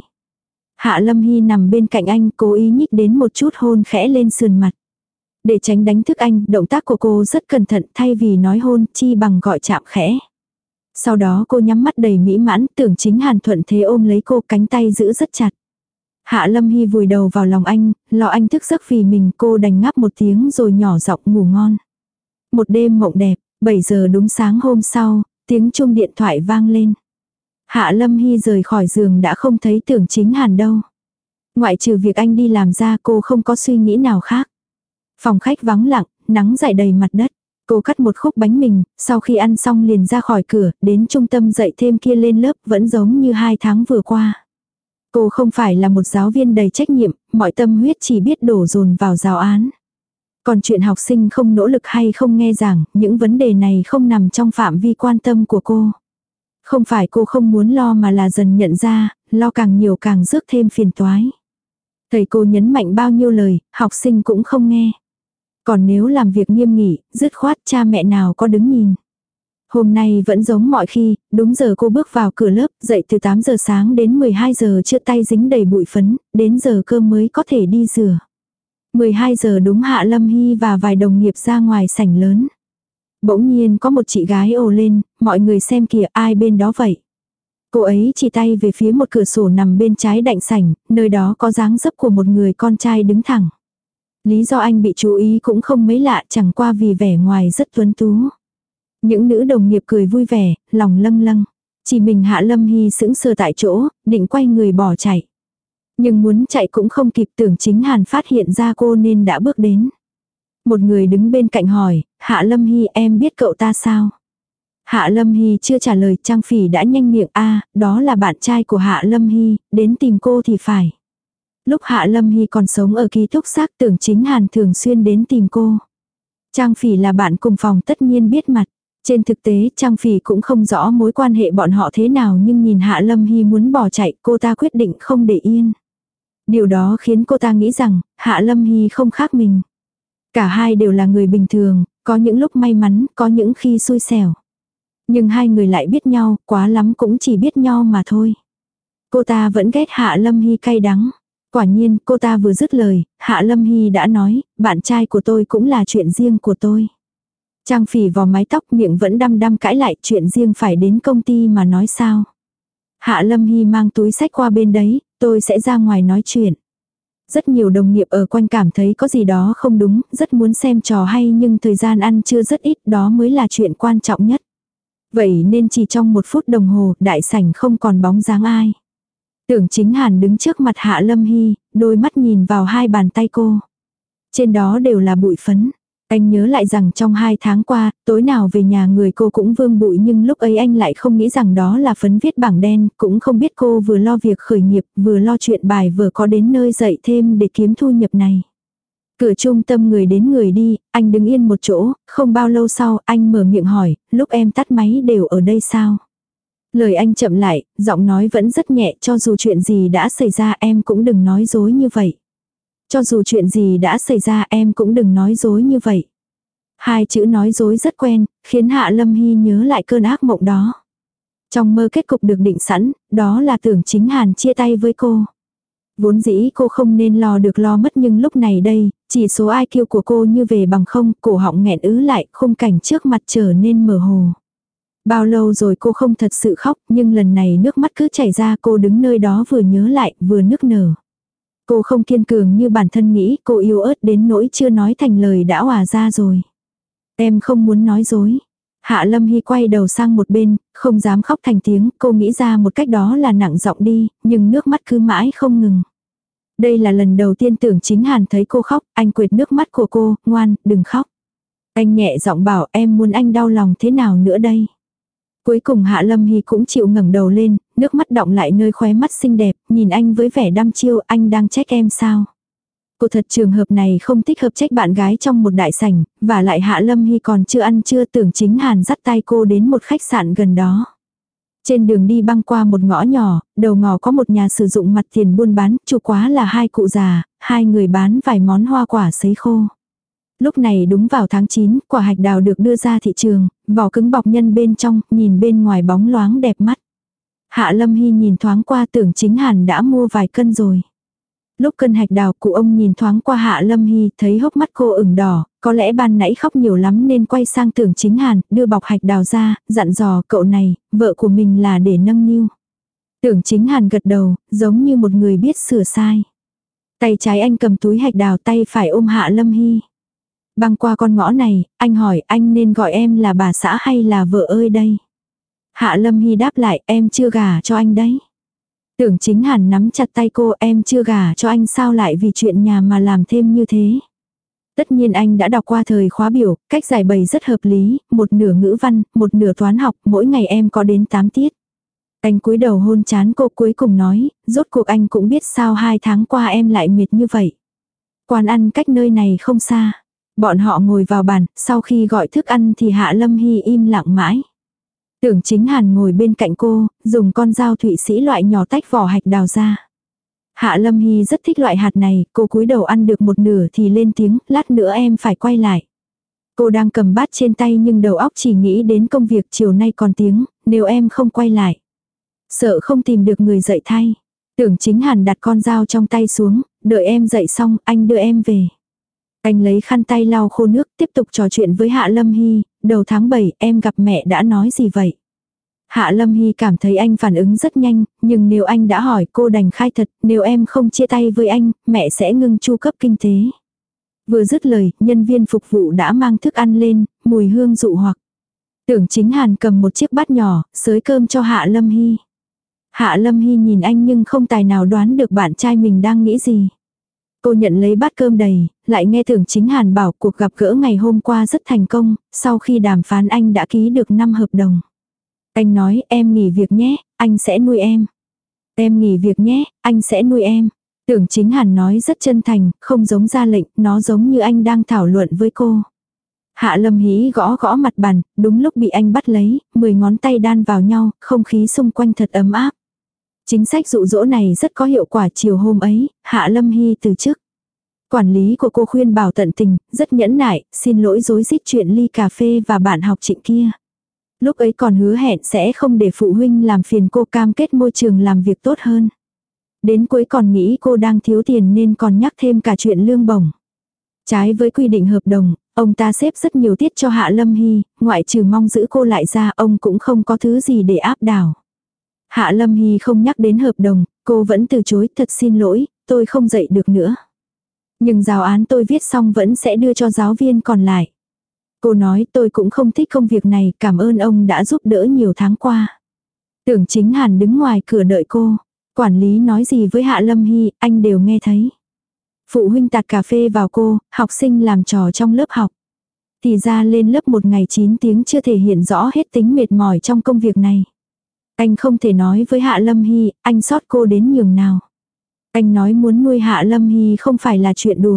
Hạ Lâm Hy nằm bên cạnh anh, cố ý nhích đến một chút hôn khẽ lên sườn mặt. Để tránh đánh thức anh, động tác của cô rất cẩn thận, thay vì nói hôn, chi bằng gọi chạm khẽ. Sau đó cô nhắm mắt đầy mỹ mãn, Tưởng Chính Hàn thuận thế ôm lấy cô, cánh tay giữ rất chặt. Hạ Lâm Hy vùi đầu vào lòng anh, lo anh thức giấc vì mình, cô đành ngáp một tiếng rồi nhỏ giọng ngủ ngon. Một đêm mộng đẹp, 7 giờ đúng sáng hôm sau, tiếng chuông điện thoại vang lên. Hạ Lâm Hy rời khỏi giường đã không thấy Tưởng Chính Hàn đâu. Ngoại trừ việc anh đi làm ra, cô không có suy nghĩ nào khác. Phòng khách vắng lặng, nắng rải đầy mặt đất. Cô cắt một khúc bánh mì, sau khi ăn xong liền ra khỏi cửa, đến trung tâm dạy thêm kia lên lớp, vẫn giống như 2 tháng vừa qua. Cô không phải là một giáo viên đầy trách nhiệm, mọi tâm huyết chỉ biết đổ dồn vào giáo án. Còn chuyện học sinh không nỗ lực hay không nghe giảng, những vấn đề này không nằm trong phạm vi quan tâm của cô. Không phải cô không muốn lo mà là dần nhận ra, lo càng nhiều càng rước thêm phiền toái. Thầy cô nhấn mạnh bao nhiêu lời, học sinh cũng không nghe. Còn nếu làm việc nghiêm nghị, dứt khoát cha mẹ nào có đứng nhìn. Hôm nay vẫn giống mọi khi, đúng giờ cô bước vào cửa lớp, dậy từ 8 giờ sáng đến 12 giờ chưa tay dính đầy bụi phấn, đến giờ cơm mới có thể đi rửa. 12 giờ đúng Hạ Lâm Hy và vài đồng nghiệp ra ngoài sảnh lớn. Bỗng nhiên có một chị gái ồ lên, mọi người xem kìa, ai bên đó vậy? Cô ấy chỉ tay về phía một cửa sổ nằm bên trái đạnh sảnh, nơi đó có dáng dấp của một người con trai đứng thẳng. Lý do anh bị chú ý cũng không mấy lạ, chẳng qua vì vẻ ngoài rất tuấn tú. Những nữ đồng nghiệp cười vui vẻ, lòng lâng lâng. Chỉ mình Hạ Lâm Hy sững sờ tại chỗ, định quay người bỏ chạy. Nhưng muốn chạy cũng không kịp, Tưởng Chính Hàn phát hiện ra cô nên đã bước đến. Một người đứng bên cạnh hỏi, Hạ Lâm Hy em biết cậu ta sao? Hạ Lâm Hy chưa trả lời, Trang Phỉ đã nhanh miệng, đó là bạn trai của Hạ Lâm Hy, đến tìm cô thì phải. Lúc Hạ Lâm Hy còn sống ở ký túc xá, Tưởng Chính Hàn thường xuyên đến tìm cô. Trang Phỉ là bạn cùng phòng tất nhiên biết mặt. Trên thực tế Trang Phỉ cũng không rõ mối quan hệ bọn họ thế nào, nhưng nhìn Hạ Lâm Hy muốn bỏ chạy, cô ta quyết định không để yên. Điều đó khiến cô ta nghĩ rằng Hạ Lâm Hy không khác mình. Cả hai đều là người bình thường, có những lúc may mắn, có những khi xui xẻo. Nhưng hai người lại biết nhau, quá lắm cũng chỉ biết nhau mà thôi. Cô ta vẫn ghét Hạ Lâm Hy cay đắng. Quả nhiên, cô ta vừa dứt lời, Hạ Lâm Hy đã nói, bạn trai của tôi cũng là chuyện riêng của tôi. Trang Phỉ vò mái tóc, miệng vẫn đăm đăm cãi lại, chuyện riêng phải đến công ty mà nói sao. Hạ Lâm Hy mang túi sách qua bên đấy, tôi sẽ ra ngoài nói chuyện. Rất nhiều đồng nghiệp ở quanh cảm thấy có gì đó không đúng, rất muốn xem trò hay nhưng thời gian ăn trưa rất ít, đó mới là chuyện quan trọng nhất. Vậy nên chỉ trong 1 phút đồng hồ, đại sảnh không còn bóng dáng ai. Tưởng Chính Hàn đứng trước mặt Hạ Lâm Hy, đôi mắt nhìn vào 2 bàn tay cô. Trên đó đều là bụi phấn. Anh nhớ lại rằng trong 2 tháng qua, tối nào về nhà người cô cũng vương bụi, nhưng lúc ấy anh lại không nghĩ rằng đó là phấn viết bảng đen, cũng không biết cô vừa lo việc khởi nghiệp, vừa lo chuyện bài vừa có đến nơi dạy thêm để kiếm thu nhập này. Cửa trung tâm người đến người đi, anh đứng yên một chỗ, không bao lâu sau anh mở miệng hỏi, lúc em tắt máy đều ở đây sao? Lời anh chậm lại, giọng nói vẫn rất nhẹ, cho dù chuyện gì đã xảy ra em cũng đừng nói dối như vậy. Cho dù chuyện gì đã xảy ra em cũng đừng nói dối như vậy. 2 chữ nói dối rất quen, khiến Hạ Lâm Hy nhớ lại cơn ác mộng đó. Trong mơ kết cục được định sẵn, đó là Tưởng Chính Hàn chia tay với cô. Vốn dĩ cô không nên lo được lo mất, nhưng lúc này đây, chỉ số IQ của cô như về bằng không, cổ họng nghẹn ứ lại, khung cảnh trước mặt trở nên mơ hồ. Bao lâu rồi cô không thật sự khóc, nhưng lần này nước mắt cứ chảy ra, cô đứng nơi đó vừa nhớ lại, vừa nức nở. Cô không kiên cường như bản thân nghĩ, cô yếu ớt đến nỗi chưa nói thành lời đã òa ra rồi. Em không muốn nói dối. Hạ Lâm Hy quay đầu sang một bên, không dám khóc thành tiếng, cô nghĩ ra một cách đó là nặng giọng đi, nhưng nước mắt cứ mãi không ngừng. Đây là lần đầu tiên Tưởng Chính Hàn thấy cô khóc, anh quệt nước mắt của cô, ngoan, đừng khóc. Anh nhẹ giọng bảo, em muốn anh đau lòng thế nào nữa đây. Cuối cùng Hạ Lâm Hy cũng chịu ngẩng đầu lên, nước mắt đọng lại nơi khóe mắt xinh đẹp, nhìn anh với vẻ đăm chiêu, anh đang trách em sao. Cô thật trường hợp này không thích hợp trách bạn gái trong một đại sảnh, và lại Hạ Lâm Hy còn chưa ăn trưa. Tưởng Chính Hàn dắt tay cô đến một khách sạn gần đó. Trên đường đi băng qua một ngõ nhỏ, đầu ngõ có một nhà sử dụng mặt tiền buôn bán, chủ quá là 2 cụ già, 2 người bán vài món hoa quả sấy khô. Lúc này đúng vào tháng 9, quả hạch đào được đưa ra thị trường, vỏ cứng bọc nhân bên trong, nhìn bên ngoài bóng loáng đẹp mắt. Hạ Lâm Hy nhìn thoáng qua, Tưởng Chính Hàn đã mua vài cân rồi. Lúc cân hạch đào, cụ ông nhìn thoáng qua Hạ Lâm Hy, thấy hốc mắt cô ửng đỏ, có lẽ ban nãy khóc nhiều lắm nên quay sang Tưởng Chính Hàn, đưa bọc hạch đào ra, dặn dò cậu này, vợ của mình là để nâng niu. Tưởng Chính Hàn gật đầu, giống như một người biết sửa sai. Tay trái anh cầm túi hạch đào, tay phải ôm Hạ Lâm Hy. Băng qua con ngõ này, anh hỏi anh nên gọi em là bà xã hay là vợ ơi đây? Hạ Lâm Hy đáp lại, em chưa gả cho anh đấy. Tưởng Chính Hàn nắm chặt tay cô, em chưa gả cho anh sao lại vì chuyện nhà mà làm thêm như thế. Tất nhiên anh đã đọc qua thời khóa biểu, cách giải bày rất hợp lý, một nửa ngữ văn, một nửa toán học, mỗi ngày em có đến 8 tiết. Anh cúi đầu hôn trán cô, cuối cùng nói, rốt cuộc anh cũng biết sao 2 tháng qua em lại mệt như vậy. Quán ăn cách nơi này không xa. Bọn họ ngồi vào bàn, sau khi gọi thức ăn thì Hạ Lâm Hy im lặng mãi. Tưởng Chính Hàn ngồi bên cạnh cô, dùng con dao Thụy Sĩ loại nhỏ tách vỏ hạch đào ra. Hạ Lâm Hy rất thích loại hạt này, cô cúi đầu ăn được một nửa thì lên tiếng, lát nữa em phải quay lại. Cô đang cầm bát trên tay nhưng đầu óc chỉ nghĩ đến công việc chiều nay còn tiếng, nếu em không quay lại. Sợ không tìm được người dạy thay. Tưởng Chính Hàn đặt con dao trong tay xuống, đợi em dậy xong anh đưa em về. Anh lấy khăn tay lau khô nước, tiếp tục trò chuyện với Hạ Lâm Hy, đầu tháng 7 em gặp mẹ đã nói gì vậy? Hạ Lâm Hy cảm thấy anh phản ứng rất nhanh, nhưng nếu anh đã hỏi cô đành khai thật, nếu em không chia tay với anh, mẹ sẽ ngưng chu cấp kinh tế. Vừa dứt lời, nhân viên phục vụ đã mang thức ăn lên, mùi hương dụ hoặc. Tưởng Chính Hàn cầm một chiếc bát nhỏ, xới cơm cho Hạ Lâm Hy. Hạ Lâm Hy nhìn anh nhưng không tài nào đoán được bạn trai mình đang nghĩ gì. Cô nhận lấy bát cơm đầy, lại nghe Tưởng Chính Hàn bảo cuộc gặp gỡ ngày hôm qua rất thành công, sau khi đàm phán anh đã ký được 5 hợp đồng. Anh nói em nghỉ việc nhé, anh sẽ nuôi em. Em nghỉ việc nhé, anh sẽ nuôi em. Tưởng Chính Hàn nói rất chân thành, không giống ra lệnh, nó giống như anh đang thảo luận với cô. Hạ Lâm Hí gõ gõ mặt bàn, đúng lúc bị anh bắt lấy, 10 ngón tay đan vào nhau, không khí xung quanh thật ấm áp. Chính sách dụ dỗ này rất có hiệu quả. Chiều hôm ấy, Hạ Lâm Hy từ chức. Quản lý của cô khuyên bảo tận tình, rất nhẫn nại, xin lỗi rối rít chuyện ly cà phê và bạn học Trịnh kia. Lúc ấy còn hứa hẹn sẽ không để phụ huynh làm phiền cô, cam kết môi trường làm việc tốt hơn. Đến cuối còn nghĩ cô đang thiếu tiền nên còn nhắc thêm cả chuyện lương bổng. Trái với quy định hợp đồng, ông ta xếp rất nhiều tiết cho Hạ Lâm Hy, ngoại trừ mong giữ cô lại ra ông cũng không có thứ gì để áp đảo. Hạ Lâm Hy không nhắc đến hợp đồng, cô vẫn từ chối, thật xin lỗi, tôi không dạy được nữa. Nhưng giáo án tôi viết xong vẫn sẽ đưa cho giáo viên còn lại. Cô nói tôi cũng không thích công việc này, cảm ơn ông đã giúp đỡ nhiều tháng qua. Tưởng Chính Hàn đứng ngoài cửa đợi cô. Quản lý nói gì với Hạ Lâm Hy, anh đều nghe thấy. Phụ huynh tạt cà phê vào cô, học sinh làm trò trong lớp học. Thì ra lên lớp một ngày 9 tiếng chưa thể hiện rõ hết tính mệt mỏi trong công việc này. Anh không thể nói với Hạ Lâm Hy, anh sót cô đến nhường nào. Anh nói muốn nuôi Hạ Lâm Hy không phải là chuyện đùa.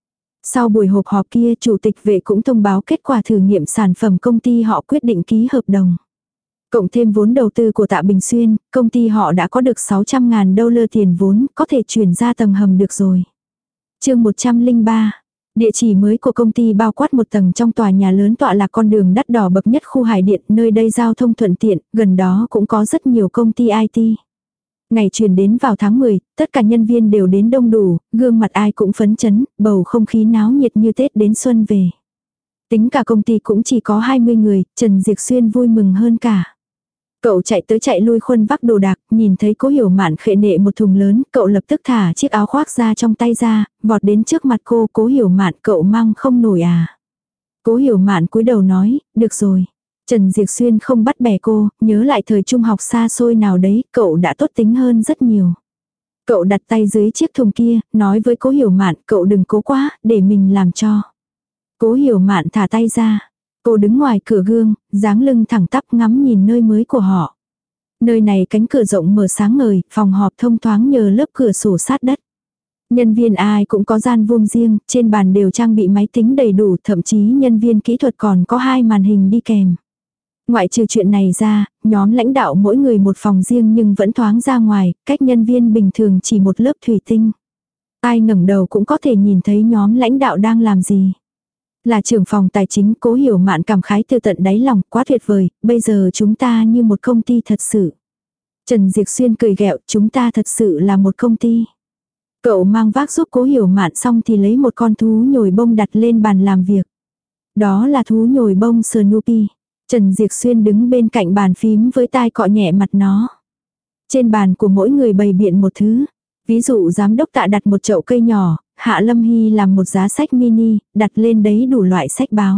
Sau buổi họp họp kia, chủ tịch vệ cũng thông báo kết quả thử nghiệm sản phẩm công ty họ quyết định ký hợp đồng. Cộng thêm vốn đầu tư của Tạ Bình Xuyên, công ty họ đã có được 600.000 đô la tiền vốn, có thể chuyển ra tầng hầm được rồi. Chương 103. Địa chỉ mới của công ty bao quát một tầng trong tòa nhà lớn tọa lạc con đường đắt đỏ bậc nhất khu Hải Điện, nơi đây giao thông thuận tiện, gần đó cũng có rất nhiều công ty IT. Ngày chuyển đến vào tháng 10, tất cả nhân viên đều đến đông đủ, gương mặt ai cũng phấn chấn, bầu không khí náo nhiệt như Tết đến xuân về. Tính cả công ty cũng chỉ có 20 người, Trần Diệc Xuyên vui mừng hơn cả. Cậu chạy tới chạy lui khuân vác đồ đạc, nhìn thấy Cố Hiểu Mạn khệ nệ một thùng lớn, cậu lập tức thả chiếc áo khoác ra trong tay ra, vọt đến trước mặt cô. Cố Hiểu Mạn, cậu mang không nổi à? Cố Hiểu Mạn cúi đầu nói, được rồi. Trần Diệc Xuyên không bắt bẻ cô, nhớ lại thời trung học xa xôi nào đấy, cậu đã tốt tính hơn rất nhiều. Cậu đặt tay dưới chiếc thùng kia, nói với Cố Hiểu Mạn, cậu đừng cố quá, để mình làm cho. Cố Hiểu Mạn thả tay ra. Cô đứng ngoài cửa gương, dáng lưng thẳng tắp ngắm nhìn nơi mới của họ. Nơi này cánh cửa rộng mở sáng ngời, phòng họp thông thoáng nhờ lớp cửa sổ sát đất. Nhân viên ai cũng có gian vuông riêng, trên bàn đều trang bị máy tính đầy đủ, thậm chí nhân viên kỹ thuật còn có 2 màn hình đi kèm. Ngoại trừ chuyện này ra, nhóm lãnh đạo mỗi người một phòng riêng nhưng vẫn thoáng ra ngoài, cách nhân viên bình thường chỉ một lớp thủy tinh. Ai ngẩng đầu cũng có thể nhìn thấy nhóm lãnh đạo đang làm gì. Là trưởng phòng tài chính, Cố Hiểu Mạn cảm khái từ tận đáy lòng, quá tuyệt vời, bây giờ chúng ta như một công ty thật sự. Trần Diệc Xuyên cười ghẹo, chúng ta thật sự là một công ty. Cậu mang vác giúp Cố Hiểu Mạn xong thì lấy một con thú nhồi bông đặt lên bàn làm việc. Đó là thú nhồi bông Snoopy. Trần Diệc Xuyên đứng bên cạnh bàn phím với tai cọ nhẹ mặt nó. Trên bàn của mỗi người bày biện một thứ. Ví dụ giám đốc Tạ đặt một chậu cây nhỏ, Hạ Lâm Hy làm một giá sách mini, đặt lên đấy đủ loại sách báo.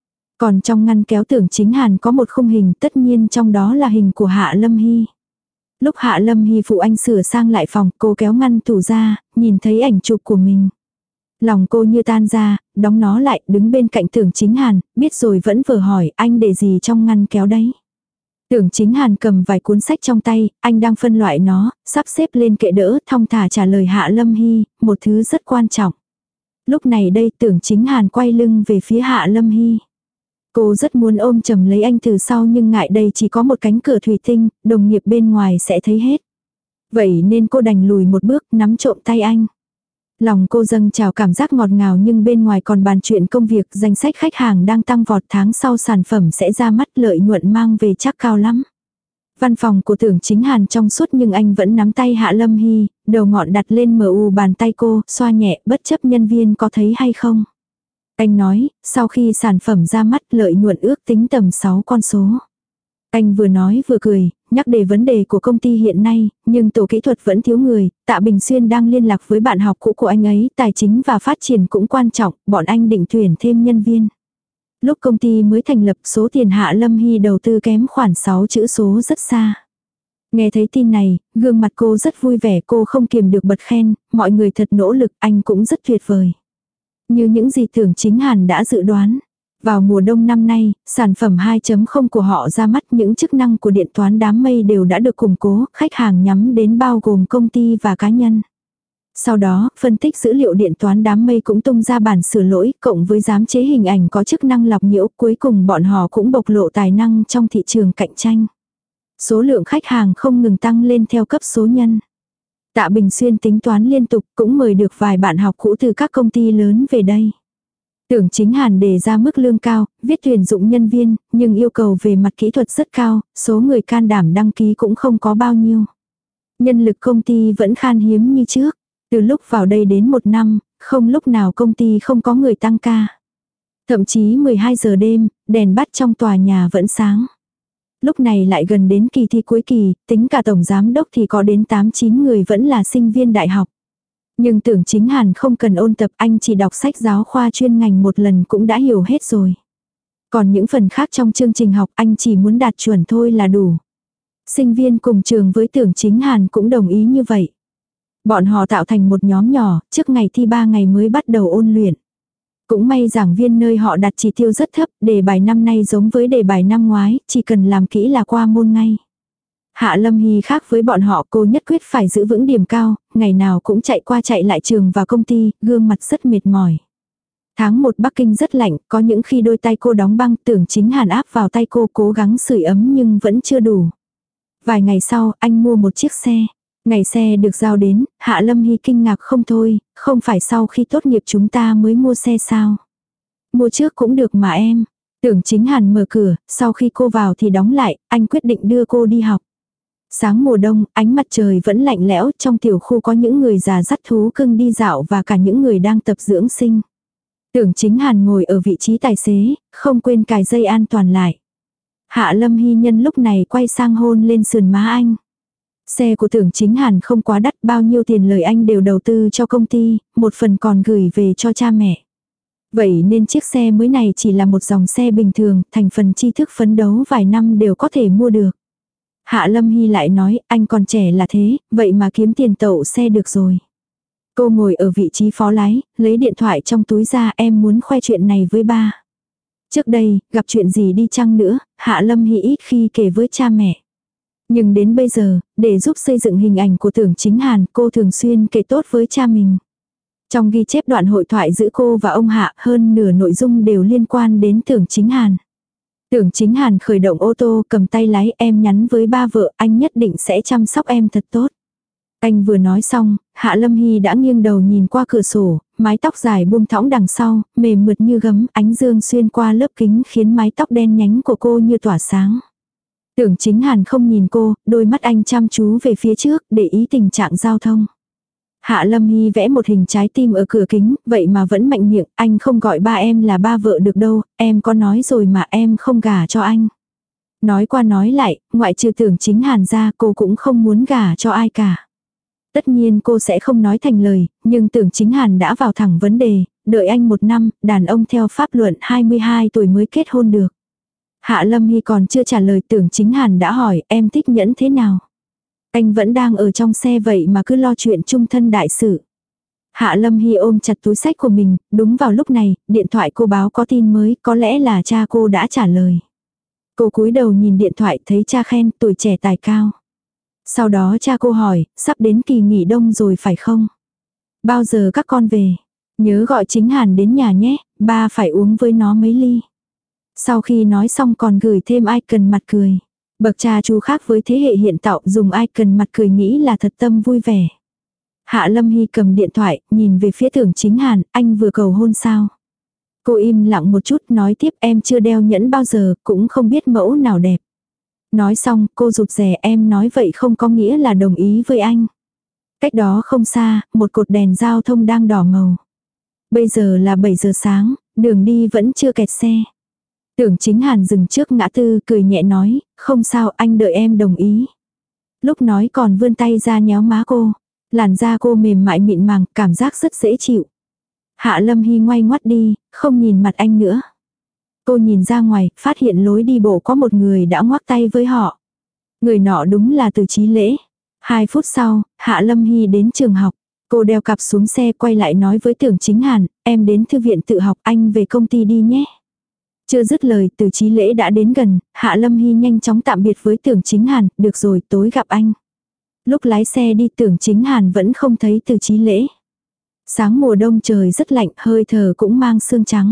Còn trong ngăn kéo Tưởng Chính Hàn có một khung hình, tất nhiên trong đó là hình của Hạ Lâm Hy. Lúc Hạ Lâm Hy phụ anh sửa sang lại phòng, cô kéo ngăn tủ ra, nhìn thấy ảnh chụp của mình. Lòng cô như tan ra, đóng nó lại, đứng bên cạnh Tưởng Chính Hàn, biết rồi vẫn vờ hỏi anh để gì trong ngăn kéo đấy. Tưởng Chính Hàn cầm vài cuốn sách trong tay, anh đang phân loại nó, sắp xếp lên kệ đỡ, thong thả trả lời Hạ Lâm Hy, một thứ rất quan trọng. Lúc này đây Tưởng Chính Hàn quay lưng về phía Hạ Lâm Hy. Cô rất muốn ôm chầm lấy anh từ sau nhưng ngại đây chỉ có một cánh cửa thủy tinh, đồng nghiệp bên ngoài sẽ thấy hết. Vậy nên cô đành lùi một bước nắm trộm tay anh. Lòng cô dâng trào cảm giác ngọt ngào nhưng bên ngoài còn bàn chuyện công việc, danh sách khách hàng đang tăng vọt, tháng sau sản phẩm sẽ ra mắt, lợi nhuận mang về chắc cao lắm. Văn phòng của Tưởng Chính Hàn trong suốt nhưng anh vẫn nắm tay Hạ Lâm Hy, đầu ngọn đặt lên mu bàn tay cô, xoa nhẹ bất chấp nhân viên có thấy hay không. Anh nói, sau khi sản phẩm ra mắt lợi nhuận ước tính tầm 6 con số. Anh vừa nói vừa cười, nhắc đến vấn đề của công ty hiện nay, nhưng tổ kỹ thuật vẫn thiếu người, Tạ Bình Xuyên đang liên lạc với bạn học cũ của anh ấy, tài chính và phát triển cũng quan trọng, bọn anh định tuyển thêm nhân viên. Lúc công ty mới thành lập số tiền Hạ Lâm Hy đầu tư kém khoảng 6 chữ số rất xa. Nghe thấy tin này, gương mặt cô rất vui vẻ, cô không kiềm được bật khen, mọi người thật nỗ lực, anh cũng rất tuyệt vời. Như những gì Tưởng Chính Hàn đã dự đoán. Vào mùa đông năm nay, sản phẩm 2.0 của họ ra mắt, những chức năng của điện toán đám mây đều đã được củng cố, khách hàng nhắm đến bao gồm công ty và cá nhân. Sau đó, phân tích dữ liệu điện toán đám mây cũng tung ra bản sửa lỗi, cộng với giám chế hình ảnh có chức năng lọc nhiễu, cuối cùng bọn họ cũng bộc lộ tài năng trong thị trường cạnh tranh. Số lượng khách hàng không ngừng tăng lên theo cấp số nhân. Tạ Bình Xuyên tính toán liên tục, cũng mời được vài bạn học cũ từ các công ty lớn về đây. Tưởng Chính Hàn đề ra mức lương cao, viết tuyển dụng nhân viên, nhưng yêu cầu về mặt kỹ thuật rất cao, số người can đảm đăng ký cũng không có bao nhiêu. Nhân lực công ty vẫn khan hiếm như trước. Từ lúc vào đây đến 1 năm, không lúc nào công ty không có người tăng ca. Thậm chí 12 giờ đêm, đèn bắt trong tòa nhà vẫn sáng. Lúc này lại gần đến kỳ thi cuối kỳ, tính cả tổng giám đốc thì có đến 8-9 người vẫn là sinh viên đại học. Nhưng Tưởng Chính Hàn không cần ôn tập, anh chỉ đọc sách giáo khoa chuyên ngành một lần cũng đã hiểu hết rồi. Còn những phần khác trong chương trình học anh chỉ muốn đạt chuẩn thôi là đủ. Sinh viên cùng trường với Tưởng Chính Hàn cũng đồng ý như vậy. Bọn họ tạo thành một nhóm nhỏ, trước ngày thi 3 ngày mới bắt đầu ôn luyện. Cũng may giảng viên nơi họ đặt chỉ tiêu rất thấp, đề bài năm nay giống với đề bài năm ngoái, chỉ cần làm kỹ là qua môn ngay. Hạ Lâm Hy khác với bọn họ, cô nhất quyết phải giữ vững điểm cao, ngày nào cũng chạy qua chạy lại trường và công ty, gương mặt rất mệt mỏi. Tháng 1 Bắc Kinh rất lạnh, có những khi đôi tay cô đóng băng, Tưởng Chính Hàn áp vào tay cô cố gắng sưởi ấm nhưng vẫn chưa đủ. Vài ngày sau, anh mua một chiếc xe. Ngày xe được giao đến, Hạ Lâm Hy kinh ngạc không thôi, không phải sau khi tốt nghiệp chúng ta mới mua xe sao? Mua trước cũng được mà em. Tưởng Chính Hàn mở cửa, sau khi cô vào thì đóng lại, anh quyết định đưa cô đi học. Sáng mùa đông, ánh mặt trời vẫn lạnh lẽo, trong tiểu khu có những người già dắt thú cưng đi dạo và cả những người đang tập dưỡng sinh. Tưởng Chính Hàn ngồi ở vị trí tài xế, không quên cài dây an toàn lại. Hạ Lâm Hy nhân lúc này quay sang hôn lên sườn má anh. Xe của Tưởng Chính Hàn không quá đắt, bao nhiêu tiền lời anh đều đầu tư cho công ty, một phần còn gửi về cho cha mẹ. Vậy nên chiếc xe mới này chỉ là một dòng xe bình thường, thành phần tri thức phấn đấu vài năm đều có thể mua được. Hạ Lâm Hy lại nói, anh còn trẻ là thế, vậy mà kiếm tiền tậu xe được rồi. Cô ngồi ở vị trí phó lái, lấy điện thoại trong túi ra, em muốn khoe chuyện này với ba. Trước đây, gặp chuyện gì đi chăng nữa, Hạ Lâm Hy ít khi kể với cha mẹ. Nhưng đến bây giờ, để giúp xây dựng hình ảnh của Tưởng Chính Hàn, cô thường xuyên kể tốt với cha mình. Trong ghi chép đoạn hội thoại giữa cô và ông Hạ, hơn nửa nội dung đều liên quan đến Tưởng Chính Hàn. Tưởng Chính Hàn khởi động ô tô, cầm tay lái, em nhắn với ba vợ, anh nhất định sẽ chăm sóc em thật tốt. Anh vừa nói xong, Hạ Lâm Hy đã nghiêng đầu nhìn qua cửa sổ, mái tóc dài buông thõng đằng sau, mềm mượt như gấm, ánh dương xuyên qua lớp kính khiến mái tóc đen nhánh của cô như tỏa sáng. Tưởng Chính Hàn không nhìn cô, đôi mắt anh chăm chú về phía trước, để ý tình trạng giao thông. Hạ Lâm Hy vẽ một hình trái tim ở cửa kính, vậy mà vẫn mạnh miệng, anh không gọi ba em là ba vợ được đâu, em có nói rồi mà em không gả cho anh. Nói qua nói lại, ngoại trừ Tưởng Chính Hàn ra cô cũng không muốn gả cho ai cả. Tất nhiên cô sẽ không nói thành lời, nhưng Tưởng Chính Hàn đã vào thẳng vấn đề, đợi anh 1 năm, đàn ông theo pháp luận 22 tuổi mới kết hôn được. Hạ Lâm Hy còn chưa trả lời Tưởng Chính Hàn đã hỏi em thích nhẫn thế nào. Anh vẫn đang ở trong xe vậy mà cứ lo chuyện chung thân đại sự. Hạ Lâm Hy ôm chặt túi sách của mình, đúng vào lúc này, điện thoại cô báo có tin mới, có lẽ là cha cô đã trả lời. Cô cúi đầu nhìn điện thoại thấy cha khen tuổi trẻ tài cao. Sau đó cha cô hỏi, sắp đến kỳ nghỉ đông rồi phải không? Bao giờ các con về? Nhớ gọi Chính Hàn đến nhà nhé, ba phải uống với nó mấy ly. Sau khi nói xong còn gửi thêm icon mặt cười. Bậc cha chú khác với thế hệ hiện tại dùng icon mặt cười nghĩ là thật tâm vui vẻ. Hạ Lâm Hy cầm điện thoại, nhìn về phía Tưởng Chính Hàn, anh vừa cầu hôn sao? Cô im lặng một chút nói tiếp em chưa đeo nhẫn bao giờ, cũng không biết mẫu nào đẹp. Nói xong, cô rụt rè em nói vậy không có nghĩa là đồng ý với anh. Cách đó không xa, một cột đèn giao thông đang đỏ màu. Bây giờ là 7 giờ sáng, đường đi vẫn chưa kẹt xe. Tưởng Chính Hàn dừng trước ngã tư cười nhẹ nói, không sao anh đợi em đồng ý. Lúc nói còn vươn tay ra nhéo má cô. Làn da cô mềm mại mịn màng, cảm giác rất dễ chịu. Hạ Lâm Hy ngoay ngoắt đi, không nhìn mặt anh nữa. Cô nhìn ra ngoài, phát hiện lối đi bộ có một người đã ngoắc tay với họ. Người nọ đúng là Từ Chí Lễ. 2 phút sau, Hạ Lâm Hy đến trường học. Cô đeo cặp xuống xe quay lại nói với Tưởng Chính Hàn, em đến thư viện tự học anh về công ty đi nhé. Chưa dứt lời Từ Chí Lễ đã đến gần, Hạ Lâm Hy nhanh chóng tạm biệt với Tưởng Chính Hàn, được rồi tối gặp anh. Lúc lái xe đi Tưởng Chính Hàn vẫn không thấy Từ Chí Lễ. Sáng mùa đông trời rất lạnh, hơi thở cũng mang sương trắng.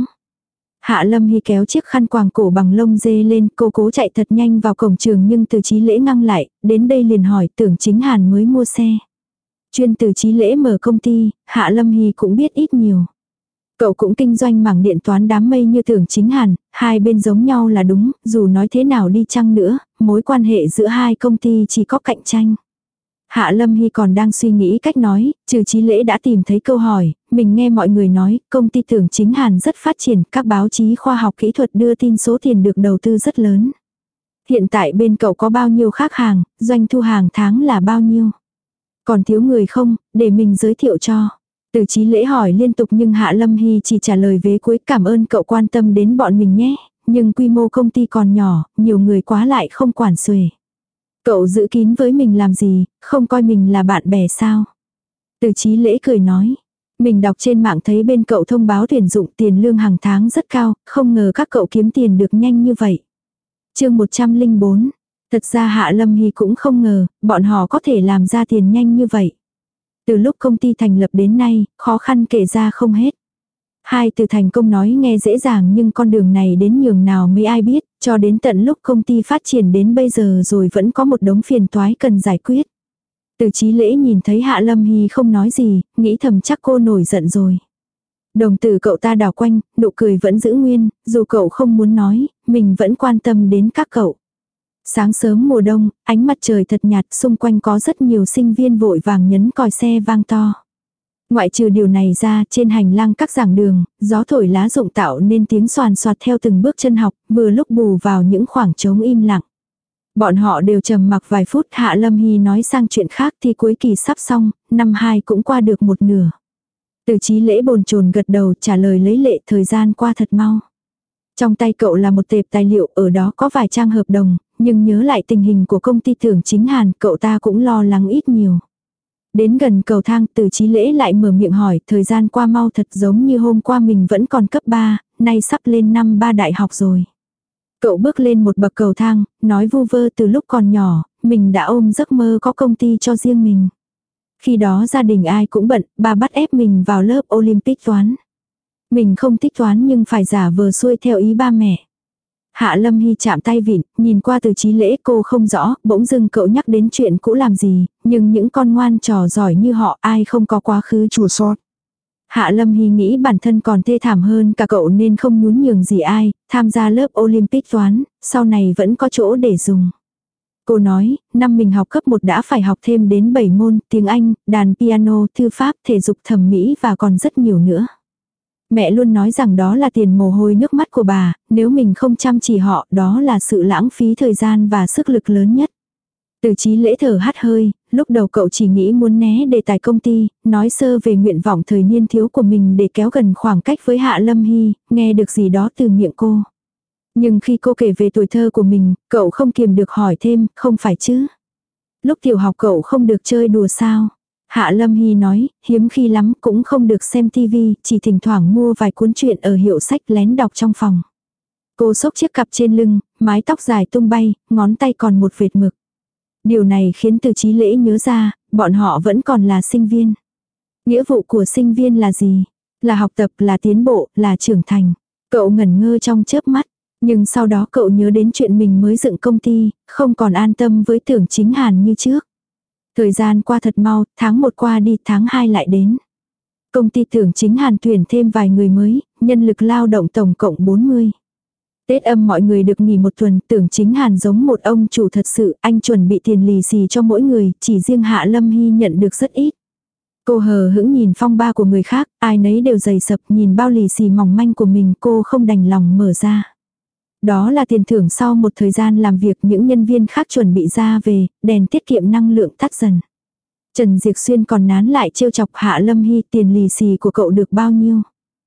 Hạ Lâm Hy kéo chiếc khăn quàng cổ bằng lông dê lên, cô cố chạy thật nhanh vào cổng trường nhưng Từ Chí Lễ ngăn lại, đến đây liền hỏi Tưởng Chính Hàn mới mua xe. Chuyên Từ Chí Lễ mở công ty, Hạ Lâm Hy cũng biết ít nhiều. Cậu cũng kinh doanh mảng điện toán đám mây như Tưởng Chính Hàn, hai bên giống nhau là đúng, dù nói thế nào đi chăng nữa, mối quan hệ giữa hai công ty chỉ có cạnh tranh. Hạ Lâm Hy còn đang suy nghĩ cách nói, Trừ Chí Lễ đã tìm thấy câu hỏi, mình nghe mọi người nói, công ty Tưởng Chính Hàn rất phát triển, các báo chí khoa học kỹ thuật đưa tin số tiền được đầu tư rất lớn. Hiện tại bên cậu có bao nhiêu khách hàng, doanh thu hàng tháng là bao nhiêu? Còn thiếu người không, để mình giới thiệu cho. Từ Chí Lễ hỏi liên tục nhưng Hạ Lâm Hy chỉ trả lời vế cuối cảm ơn cậu quan tâm đến bọn mình nhé, nhưng quy mô công ty còn nhỏ, nhiều người quá lại không quản xuể. Cậu giữ kín với mình làm gì, không coi mình là bạn bè sao? Từ Chí Lễ cười nói. Mình đọc trên mạng thấy bên cậu thông báo tuyển dụng tiền lương hàng tháng rất cao, không ngờ các cậu kiếm tiền được nhanh như vậy. Chương 104. Thật ra Hạ Lâm Hy cũng không ngờ, bọn họ có thể làm ra tiền nhanh như vậy. Từ lúc công ty thành lập đến nay, khó khăn kể ra không hết. Hai từ thành công nói nghe dễ dàng nhưng con đường này đến nhường nào mới ai biết, cho đến tận lúc công ty phát triển đến bây giờ rồi vẫn có một đống phiền toái cần giải quyết. Từ Chí Lễ nhìn thấy Hạ Lâm Hy không nói gì, nghĩ thầm chắc cô nổi giận rồi. Đồng tử cậu ta đảo quanh, nụ cười vẫn giữ nguyên, dù cậu không muốn nói, mình vẫn quan tâm đến các cậu. Sáng sớm mùa đông, ánh mặt trời thật nhạt, xung quanh có rất nhiều sinh viên vội vàng nhấn còi xe vang to. Ngoại trừ điều này ra, trên hành lang các giảng đường, gió thổi lá rụng tạo nên tiếng xoàn xoạt theo từng bước chân học, vừa lúc bù vào những khoảng trống im lặng. Bọn họ đều trầm mặc vài phút, Hạ Lâm Hy nói sang chuyện khác thì cuối kỳ sắp xong, năm 2 cũng qua được một nửa. Từ Chí Lễ bồn chồn gật đầu trả lời lấy lệ thời gian qua thật mau. Trong tay cậu là một tệp tài liệu, ở đó có vài trang hợp đồng, nhưng nhớ lại tình hình của công ty Tưởng Chính Hàn, cậu ta cũng lo lắng ít nhiều. Đến gần cầu thang Từ Chí Lễ lại mở miệng hỏi, thời gian qua mau thật giống như hôm qua mình vẫn còn cấp 3, nay sắp lên năm 3 đại học rồi. Cậu bước lên một bậc cầu thang, nói vu vơ từ lúc còn nhỏ, mình đã ôm giấc mơ có công ty cho riêng mình. Khi đó gia đình ai cũng bận, bà bắt ép mình vào lớp Olympic toán. Mình không thích toán nhưng phải giả vờ xuôi theo ý ba mẹ. Hạ Lâm Hy chạm tay vịn, nhìn qua Từ Chí Lễ cô không rõ, bỗng dưng cậu nhắc đến chuyện cũ làm gì, nhưng những con ngoan trò giỏi như họ ai không có quá khứ chùa sót. Hạ Lâm Hy nghĩ bản thân còn thê thảm hơn cả cậu nên không nhún nhường gì ai, tham gia lớp Olympic toán, sau này vẫn có chỗ để dùng. Cô nói, năm mình học cấp 1 đã phải học thêm đến 7 môn, tiếng Anh, đàn piano, thư pháp, thể dục thẩm mỹ và còn rất nhiều nữa. Mẹ luôn nói rằng đó là tiền mồ hôi nước mắt của bà, nếu mình không chăm chỉ họ, đó là sự lãng phí thời gian và sức lực lớn nhất. Từ Chí Lễ thở hắt hơi, lúc đầu cậu chỉ nghĩ muốn né đề tài công ty, nói sơ về nguyện vọng thời niên thiếu của mình để kéo gần khoảng cách với Hạ Lâm Hy, nghe được gì đó từ miệng cô. Nhưng khi cô kể về tuổi thơ của mình, cậu không kiềm được hỏi thêm, không phải chứ? Lúc tiểu học cậu không được chơi đùa sao? Hạ Lâm Hy nói, hiếm khi lắm cũng không được xem tivi, chỉ thỉnh thoảng mua vài cuốn truyện ở hiệu sách lén đọc trong phòng. Cô xốc chiếc cặp trên lưng, mái tóc dài tung bay, ngón tay còn một vệt mực. Điều này khiến Từ Chí Lễ nhớ ra, bọn họ vẫn còn là sinh viên. Nghĩa vụ của sinh viên là gì? Là học tập, là tiến bộ, là trưởng thành. Cậu ngẩn ngơ trong chớp mắt. Nhưng sau đó cậu nhớ đến chuyện mình mới dựng công ty, không còn an tâm với Tưởng Chính Hàn như trước. Thời gian qua thật mau, tháng 1 qua đi, tháng 2 lại đến. Công ty Tưởng Chính Hàn tuyển thêm vài người mới, nhân lực lao động tổng cộng 40. Tết âm mọi người được nghỉ 1 tuần, Tưởng Chính Hàn giống một ông chủ thật sự, anh chuẩn bị tiền lì xì cho mỗi người, chỉ riêng Hạ Lâm Hy nhận được rất ít. Cô hờ hững nhìn phong ba của người khác, ai nấy đều dày sập, nhìn bao lì xì mỏng manh của mình, cô không đành lòng mở ra. Đó là tiền thưởng sau một thời gian làm việc, những nhân viên khác chuẩn bị ra về, đèn tiết kiệm năng lượng tắt dần. Trần Diệc Xuyên còn nán lại trêu chọc Hạ Lâm Hy, tiền lì xì của cậu được bao nhiêu?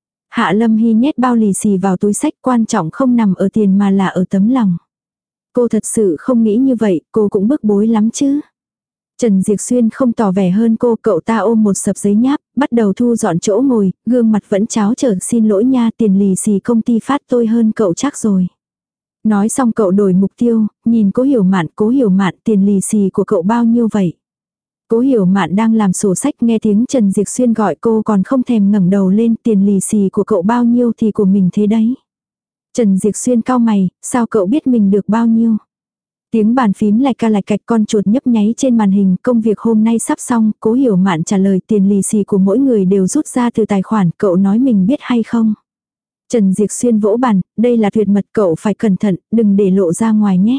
Hạ Lâm Hy nhét bao lì xì vào túi sách, quan trọng không nằm ở tiền mà là ở tấm lòng. Cô thật sự không nghĩ như vậy, cô cũng bức bối lắm chứ. Trần Diệc Xuyên không tỏ vẻ hơn cô, cậu ta ôm một sập giấy nháp, bắt đầu thu dọn chỗ ngồi, gương mặt vẫn tráo trở, xin lỗi nha, tiền lì xì công ty phát tôi hơn cậu chắc rồi. Nói xong cậu đổi mục tiêu, nhìn Cố Hiểu Mạn, tiền lì xì của cậu bao nhiêu vậy? Cố Hiểu Mạn đang làm sổ sách, nghe tiếng Trần Diệc Xuyên gọi cô còn không thèm ngẩng đầu lên, tiền lì xì của cậu bao nhiêu thì của mình thế đấy. Trần Diệc Xuyên cau mày, sao cậu biết mình được bao nhiêu? Tiếng bàn phím lạch ca lạch cạch, con chuột nhấp nháy trên màn hình, công việc hôm nay sắp xong, Cố Hiểu Mạn trả lời, tiền lì xì của mỗi người đều rút ra từ tài khoản, cậu nói mình biết hay không? Trần Diệc Xuyên vỗ bàn, đây là tuyệt mật, cậu phải cẩn thận, đừng để lộ ra ngoài nhé.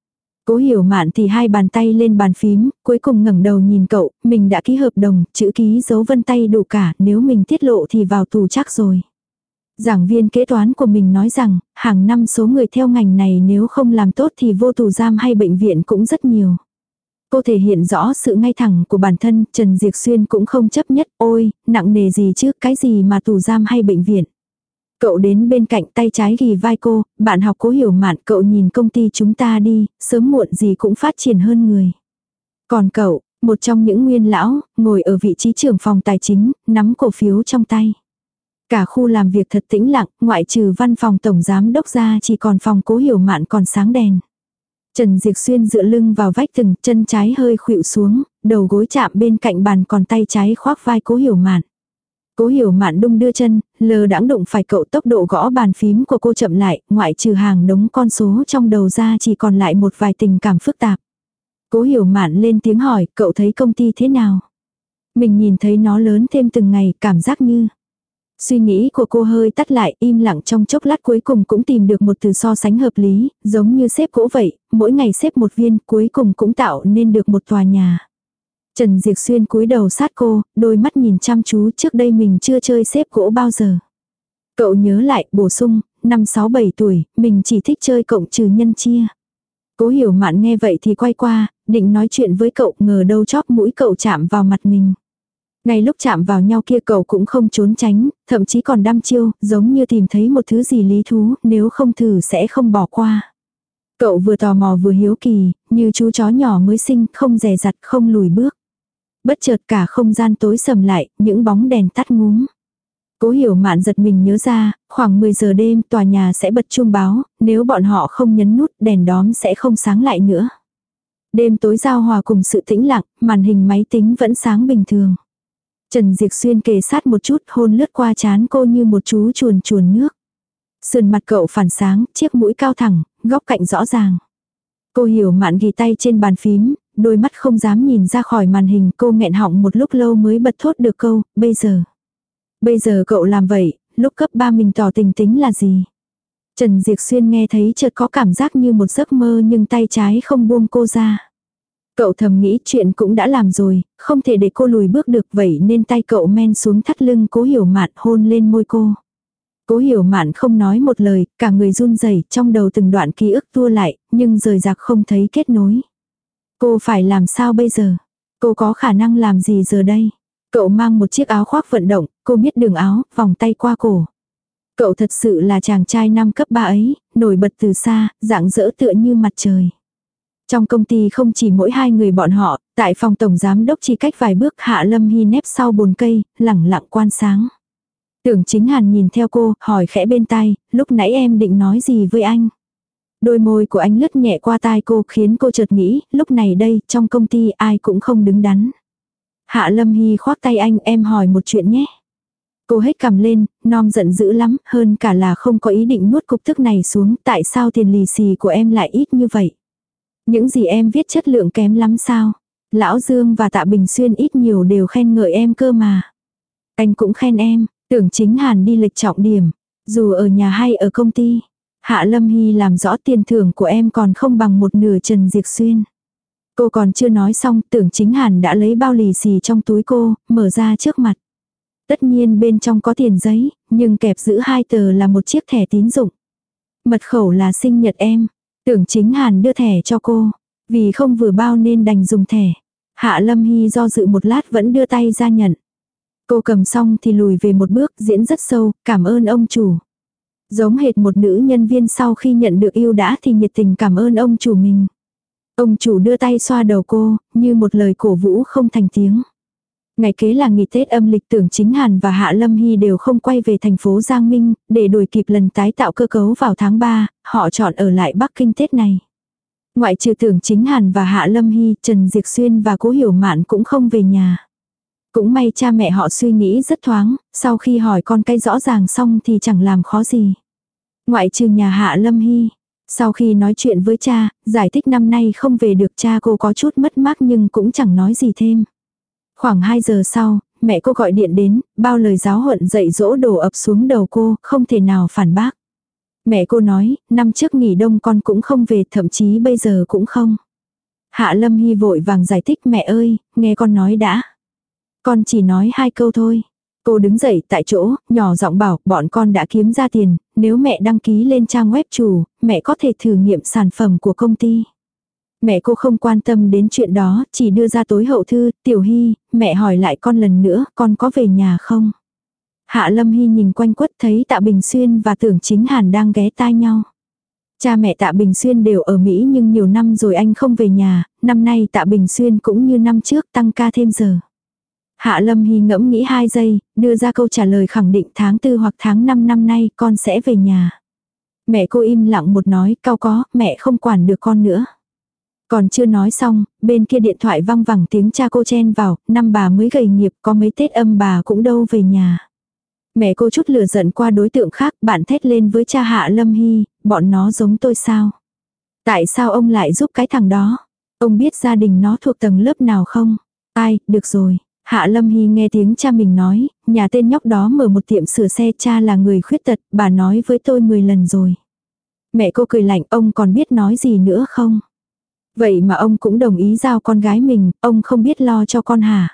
Cố Hiểu Mạn thì hai bàn tay lên bàn phím, cuối cùng ngẩng đầu nhìn cậu, mình đã ký hợp đồng, chữ ký dấu vân tay đủ cả, nếu mình tiết lộ thì vào tù chắc rồi. Giảng viên kế toán của mình nói rằng, hàng năm số người theo ngành này nếu không làm tốt thì vô tù giam hay bệnh viện cũng rất nhiều. Cô thể hiện rõ sự ngay thẳng của bản thân, Trần Diệc Xuyên cũng không chấp nhất, ôi, nặng nề gì chứ, cái gì mà tù giam hay bệnh viện. Cậu đến bên cạnh, tay trái ghì vai cô, bạn học Cố Hiểu Mạn, cậu nhìn công ty chúng ta đi, sớm muộn gì cũng phát triển hơn người. Còn cậu, một trong những nguyên lão, ngồi ở vị trí trưởng phòng tài chính, nắm cổ phiếu trong tay. Cả khu làm việc thật tĩnh lặng, ngoại trừ văn phòng tổng giám đốc ra chỉ còn phòng Cố Hiểu Mạn còn sáng đèn. Trần Diệc Xuyên dựa lưng vào vách tường, chân trái hơi khuỵu xuống, đầu gối chạm bên cạnh bàn, còn tay trái khoác vai Cố Hiểu Mạn. Cố Hiểu Mạn đung đưa chân, lờ đãng đụng phải cậu, tốc độ gõ bàn phím của cô chậm lại, ngoại trừ hàng đống con số trong đầu ra chỉ còn lại một vài tình cảm phức tạp. Cố Hiểu Mạn lên tiếng hỏi, cậu thấy công ty thế nào? Mình nhìn thấy nó lớn thêm từng ngày, cảm giác như... Suy nghĩ của cô hơi tắt lại, im lặng trong chốc lát, cuối cùng cũng tìm được một từ so sánh hợp lý, giống như xếp gỗ vậy, mỗi ngày xếp một viên, cuối cùng cũng tạo nên được một tòa nhà. Trần Diệc Xuyên cúi đầu sát cô, đôi mắt nhìn chăm chú, trước đây mình chưa chơi xếp gỗ bao giờ. Cậu nhớ lại, bổ sung, năm 6-7 tuổi, mình chỉ thích chơi cộng trừ nhân chia. Cố Hiểu Mạn nghe vậy thì quay qua, định nói chuyện với cậu, ngờ đâu chóp mũi cậu chạm vào mặt mình. Ngay lúc chạm vào nhau kia cậu cũng không trốn tránh, thậm chí còn đăm chiêu, giống như tìm thấy một thứ gì lý thú, nếu không thử sẽ không bỏ qua. Cậu vừa tò mò vừa hiếu kỳ, như chú chó nhỏ mới sinh, không dè dặt, không lùi bước. Bất chợt cả không gian tối sầm lại, những bóng đèn tắt ngúm. Cố Hiểu Mạn giật mình nhớ ra, khoảng 10 giờ đêm tòa nhà sẽ bật chuông báo, nếu bọn họ không nhấn nút đèn đóm sẽ không sáng lại nữa. Đêm tối giao hòa cùng sự tĩnh lặng, màn hình máy tính vẫn sáng bình thường. Trần Diệc Xuyên kề sát một chút, hôn lướt qua trán cô như một chú chuồn chuồn nước. Sườn mặt cậu phản sáng, chiếc mũi cao thẳng, góc cạnh rõ ràng. Cô Hiểu Mạn ghi tay trên bàn phím, đôi mắt không dám nhìn ra khỏi màn hình, cô nghẹn họng một lúc lâu mới bật thốt được câu, bây giờ. Bây giờ cậu làm vậy, lúc cấp 3 mình tỏ tình tính là gì? Trần Diệp Xuyên nghe thấy chợt có cảm giác như một giấc mơ nhưng tay trái không buông cô ra. Cậu thầm nghĩ chuyện cũng đã làm rồi, không thể để cô lùi bước được vậy nên tay cậu men xuống thắt lưng Cố Hiểu Mạn hôn lên môi cô. Cố Hiểu Mạn không nói một lời, cả người run rẩy, trong đầu từng đoạn ký ức tua lại, nhưng rời rạc không thấy kết nối. Cô phải làm sao bây giờ? Cô có khả năng làm gì giờ đây? Cậu mang một chiếc áo khoác vận động, cô biết đường áo, vòng tay qua cổ. Cậu thật sự là chàng trai năm cấp 3 ấy, nổi bật từ xa, rạng rỡ tựa như mặt trời. Trong công ty không chỉ mỗi hai người bọn họ, tại phòng tổng giám đốc chỉ cách vài bước Hạ Lâm Hy nép sau bồn cây, lẳng lặng quan sáng. Tưởng Chính Hàn nhìn theo cô, hỏi khẽ bên tai, lúc nãy em định nói gì với anh? Đôi môi của anh lướt nhẹ qua tai cô khiến cô chợt nghĩ, lúc này đây, trong công ty ai cũng không đứng đắn. Hạ Lâm Hy khoác tay anh, em hỏi một chuyện nhé. Cô hét cằm lên, Nom giận dữ lắm, hơn cả là không có ý định nuốt cục tức này xuống, tại sao tiền lì xì của em lại ít như vậy? Những gì em viết chất lượng kém lắm sao? Lão Dương và Tạ Bình Xuyên ít nhiều đều khen ngợi em cơ mà. Anh cũng khen em, Tưởng Chính Hàn đi lệch trọng điểm, dù ở nhà hay ở công ty. Hạ Lâm Hy làm rõ tiền thưởng của em còn không bằng một nửa Trần Diệp Xuyên. Cô còn chưa nói xong, Tưởng Chính Hàn đã lấy bao lì xì trong túi cô, mở ra trước mặt. Tất nhiên bên trong có tiền giấy, nhưng kẹp giữ 2 tờ là một chiếc thẻ tín dụng. Mật khẩu là sinh nhật em. Tưởng Chính Hàn đưa thẻ cho cô. Vì không vừa bao nên đành dùng thẻ. Hạ Lâm Hy do dự một lát vẫn đưa tay ra nhận. Cô cầm xong thì lùi về một bước, diễn rất sâu, cảm ơn ông chủ. Giống hệt một nữ nhân viên sau khi nhận được ưu đãi thì nhiệt tình cảm ơn ông chủ mình. Ông chủ đưa tay xoa đầu cô, như một lời cổ vũ không thành tiếng. Ngày kế là nghỉ Tết âm lịch, Tưởng Chính Hàn và Hạ Lâm Hy đều không quay về thành phố Giang Minh, để đuổi kịp lần tái tạo cơ cấu vào tháng 3, họ chọn ở lại Bắc Kinh Tết này. Ngoại trừ Tưởng Chính Hàn và Hạ Lâm Hy, Trần Diệp Xuyên và Cố Hiểu Mạn cũng không về nhà. Cũng may cha mẹ họ suy nghĩ rất thoáng, sau khi hỏi con cái rõ ràng xong thì chẳng làm khó gì. Ngoại trừ nhà Hạ Lâm Hy. Sau khi nói chuyện với cha, giải thích năm nay không về được, cha cô có chút mất mát nhưng cũng chẳng nói gì thêm. Khoảng 2 giờ sau, mẹ cô gọi điện đến, bao lời giáo huấn dạy dỗ đổ ập xuống đầu cô, không thể nào phản bác. Mẹ cô nói, năm trước nghỉ đông con cũng không về, thậm chí bây giờ cũng không. Hạ Lâm Hy vội vàng giải thích, mẹ ơi, nghe con nói đã. Con chỉ nói 2 câu thôi. Cô đứng dậy tại chỗ, nhỏ giọng bảo, bọn con đã kiếm ra tiền, nếu mẹ đăng ký lên trang web chủ, mẹ có thể thử nghiệm sản phẩm của công ty. Mẹ cô không quan tâm đến chuyện đó, chỉ đưa ra tối hậu thư, Tiểu Hy, mẹ hỏi lại con lần nữa, con có về nhà không? Hạ Lâm Hy nhìn quanh quất thấy Tạ Bình Xuyên và Tưởng Chính Hàn đang ghé tai nhau. Cha mẹ Tạ Bình Xuyên đều ở Mỹ nhưng nhiều năm rồi anh không về nhà, năm nay Tạ Bình Xuyên cũng như năm trước tăng ca thêm giờ. Hạ Lâm Hy ngẫm nghĩ 2 giây, đưa ra câu trả lời khẳng định tháng 4 hoặc tháng 5 năm nay con sẽ về nhà. Mẹ cô im lặng một nói, cao có, mẹ không quản được con nữa. Còn chưa nói xong, bên kia điện thoại vang vẳng tiếng cha cô chen vào, năm bà mới gầy nghiệp, có mấy Tết âm bà cũng đâu về nhà. Mẹ cô chút lửa giận qua đối tượng khác, bạn thét lên với cha Hạ Lâm Hy, bọn nó giống tôi sao? Tại sao ông lại giúp cái thằng đó? Ông biết gia đình nó thuộc tầng lớp nào không? Ai, được rồi. Hạ Lâm Hy nghe tiếng cha mình nói, nhà tên nhóc đó mở một tiệm sửa xe, cha là người khuyết tật, bà nói với tôi 10 lần rồi. Mẹ cô cười lạnh, ông còn biết nói gì nữa không? Vậy mà ông cũng đồng ý giao con gái mình, ông không biết lo cho con hả?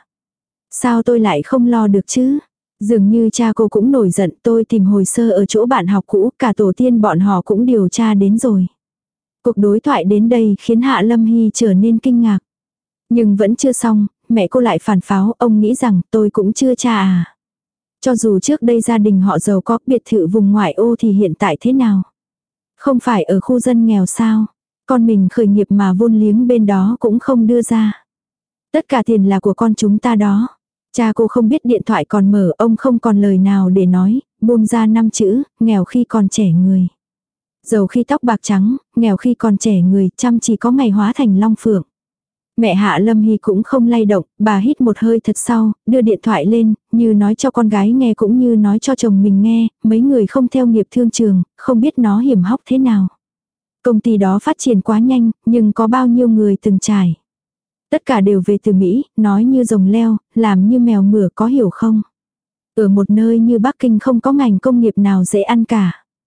Sao tôi lại không lo được chứ? Dường như cha cô cũng nổi giận, tôi tìm hồi sơ ở chỗ bạn học cũ, cả tổ tiên bọn họ cũng điều tra đến rồi. Cuộc đối thoại đến đây khiến Hạ Lâm Hy trở nên kinh ngạc. Nhưng vẫn chưa xong, mẹ cô lại phản pháo, ông nghĩ rằng tôi cũng chưa cha à. Cho dù trước đây gia đình họ giàu có, biệt thự vùng ngoại ô thì hiện tại thế nào? Không phải ở khu dân nghèo sao? Con mình khởi nghiệp mà vốn liếng bên đó cũng không đưa ra. Tất cả tiền là của con chúng ta đó. Cha cô không biết điện thoại còn mở, ông không còn lời nào để nói, buông ra 5 chữ, nghèo khi còn trẻ người. Giàu khi tóc bạc trắng, nghèo khi còn trẻ người, chăm chỉ có ngày hóa thành long phượng. Mẹ Hạ Lâm Hy cũng không lay động, bà hít một hơi thật sâu, đưa điện thoại lên, như nói cho con gái nghe cũng như nói cho chồng mình nghe, mấy người không theo nghiệp thương trường, không biết nó hiểm hóc thế nào. Công ty đó phát triển quá nhanh, nhưng có bao nhiêu người từng trải. Tất cả đều về từ Mỹ, nói như rồng leo, làm như mèo mửa, có hiểu không? Ở một nơi như Bắc Kinh không có ngành công nghiệp nào dễ ăn cả.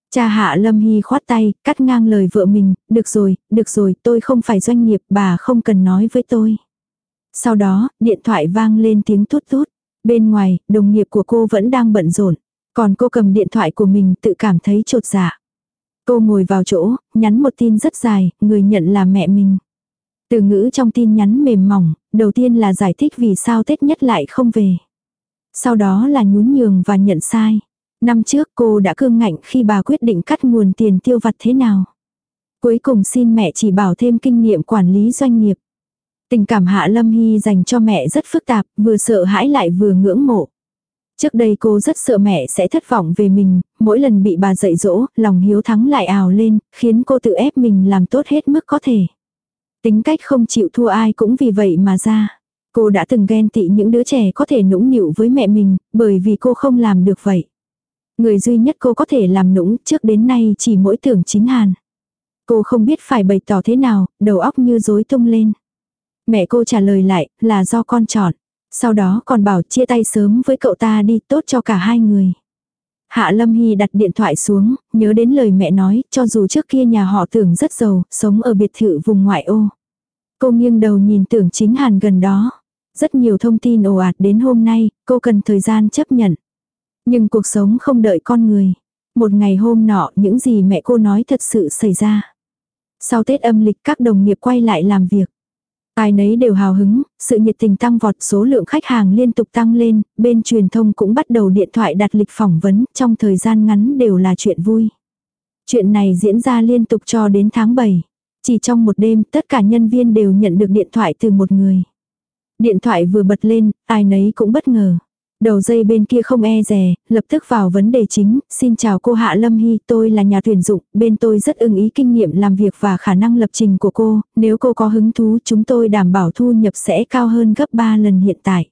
Cha Hạ Lâm Hy khoát tay, cắt ngang lời vợ mình, được rồi, tôi không phải doanh nghiệp, bà không cần nói với tôi. Sau đó, điện thoại vang lên tiếng tút tút. Bên ngoài, đồng nghiệp của cô vẫn đang bận rộn. Còn cô cầm điện thoại của mình tự cảm thấy chột dạ. Cô ngồi vào chỗ, nhắn một tin rất dài, người nhận là mẹ mình. Từ ngữ trong tin nhắn mềm mỏng, đầu tiên là giải thích vì sao Tết Nhất lại không về. Sau đó là nhún nhường và nhận sai. Năm trước cô đã cương ngạnh khi bà quyết định cắt nguồn tiền tiêu vặt thế nào. Cuối cùng xin mẹ chỉ bảo thêm kinh nghiệm quản lý doanh nghiệp. Tình cảm Hạ Lâm Hy dành cho mẹ rất phức tạp, vừa sợ hãi lại vừa ngưỡng mộ. Trước đây cô rất sợ mẹ sẽ thất vọng về mình, mỗi lần bị bà dạy dỗ, lòng hiếu thắng lại ào lên, khiến cô tự ép mình làm tốt hết mức có thể. Tính cách không chịu thua ai cũng vì vậy mà ra. Cô đã từng ghen tị những đứa trẻ có thể nũng nịu với mẹ mình, bởi vì cô không làm được vậy. Người duy nhất cô có thể làm nũng trước đến nay chỉ mỗi Tưởng Chính Hàn. Cô không biết phải bày tỏ thế nào, đầu óc như rối tung lên. Mẹ cô trả lời lại, là do con chọn. Sau đó còn bảo chia tay sớm với cậu ta đi, tốt cho cả hai người. Hạ Lâm Hy đặt điện thoại xuống, nhớ đến lời mẹ nói, cho dù trước kia nhà họ Tưởng rất giàu, sống ở biệt thự vùng ngoại ô. Cô nghiêng đầu nhìn Tưởng Chính Hàn gần đó. Rất nhiều thông tin ồ ạt đến hôm nay, cô cần thời gian chấp nhận. Nhưng cuộc sống không đợi con người. Một ngày hôm nọ, những gì mẹ cô nói thật sự xảy ra. Sau Tết âm lịch các đồng nghiệp quay lại làm việc. Ai nấy đều hào hứng, sự nhiệt tình tăng vọt, số lượng khách hàng liên tục tăng lên, bên truyền thông cũng bắt đầu điện thoại đặt lịch phỏng vấn, trong thời gian ngắn đều là chuyện vui. Chuyện này diễn ra liên tục cho đến tháng 7. Chỉ trong một đêm, tất cả nhân viên đều nhận được điện thoại từ một người. Điện thoại vừa bật lên, ai nấy cũng bất ngờ. Đầu dây bên kia không e dè, lập tức vào vấn đề chính, xin chào cô Hạ Lâm Hy, tôi là nhà tuyển dụng, bên tôi rất ưng ý kinh nghiệm làm việc và khả năng lập trình của cô, nếu cô có hứng thú chúng tôi đảm bảo thu nhập sẽ cao hơn gấp 3 lần hiện tại.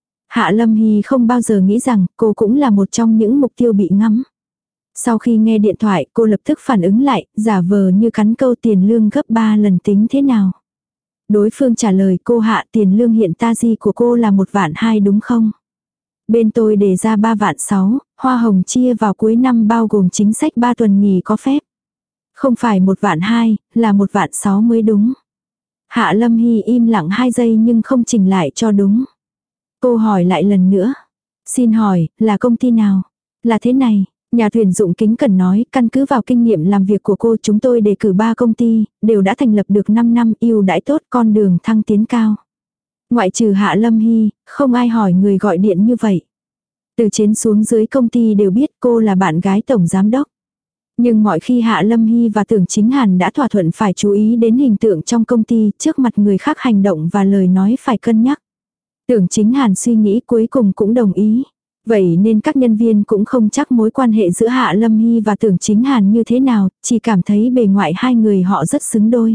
Hạ Lâm Hy không bao giờ nghĩ rằng cô cũng là một trong những mục tiêu bị ngắm. Sau khi nghe điện thoại cô lập tức phản ứng lại, giả vờ như cắn câu tiền lương gấp 3 lần tính thế nào. Đối phương trả lời cô Hạ tiền lương hiện ta di của cô là 1.200.000 đúng không? Bên tôi đề ra 3.600.000, hoa hồng chia vào cuối năm bao gồm chính sách 3 tuần nghỉ có phép. Không phải 1.200.000, là 1.600.000 mới đúng. Hạ Lâm Hy im lặng 2 giây nhưng không chỉnh lại cho đúng. Cô hỏi lại lần nữa. Xin hỏi, là công ty nào? Là thế này, nhà tuyển dụng kính cẩn nói, căn cứ vào kinh nghiệm làm việc của cô chúng tôi đề cử 3 công ty, đều đã thành lập được 5 năm, ưu đãi tốt, con đường thăng tiến cao. Ngoại trừ Hạ Lâm Hy, không ai hỏi người gọi điện như vậy. Từ trên xuống dưới công ty đều biết cô là bạn gái tổng giám đốc. Nhưng mọi khi Hạ Lâm Hy và Tưởng Chính Hàn đã thỏa thuận phải chú ý đến hình tượng trong công ty, trước mặt người khác hành động và lời nói phải cân nhắc. Tưởng Chính Hàn suy nghĩ cuối cùng cũng đồng ý. Vậy nên các nhân viên cũng không chắc mối quan hệ giữa Hạ Lâm Hy và Tưởng Chính Hàn như thế nào, chỉ cảm thấy bề ngoài hai người họ rất xứng đôi.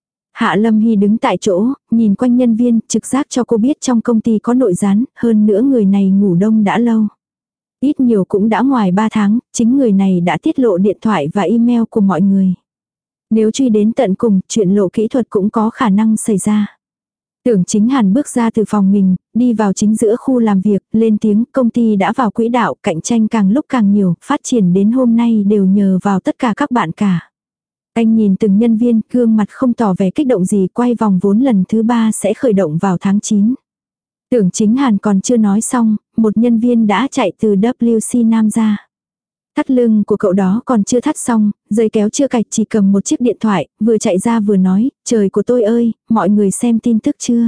Hạ Lâm Hy đứng tại chỗ, nhìn quanh nhân viên, trực giác cho cô biết trong công ty có nội gián, hơn nữa người này ngủ đông đã lâu. Ít nhiều cũng đã ngoài 3 tháng, chính người này đã tiết lộ điện thoại và email của mọi người. Nếu truy đến tận cùng, chuyện lộ kỹ thuật cũng có khả năng xảy ra. Tưởng Chính Hàn bước ra từ phòng mình, đi vào chính giữa khu làm việc, lên tiếng công ty đã vào quỹ đạo, cạnh tranh càng lúc càng nhiều, phát triển đến hôm nay đều nhờ vào tất cả các bạn cả. Anh nhìn từng nhân viên, gương mặt không tỏ vẻ kích động gì, quay vòng vốn lần thứ 3 sẽ khởi động vào tháng 9. Tưởng Chính Hàn còn chưa nói xong, một nhân viên đã chạy từ WC Nam ra. Thắt lưng của cậu đó còn chưa thắt xong, dây kéo chưa cạch chỉ cầm một chiếc điện thoại, vừa chạy ra vừa nói, trời của tôi ơi, mọi người xem tin tức chưa?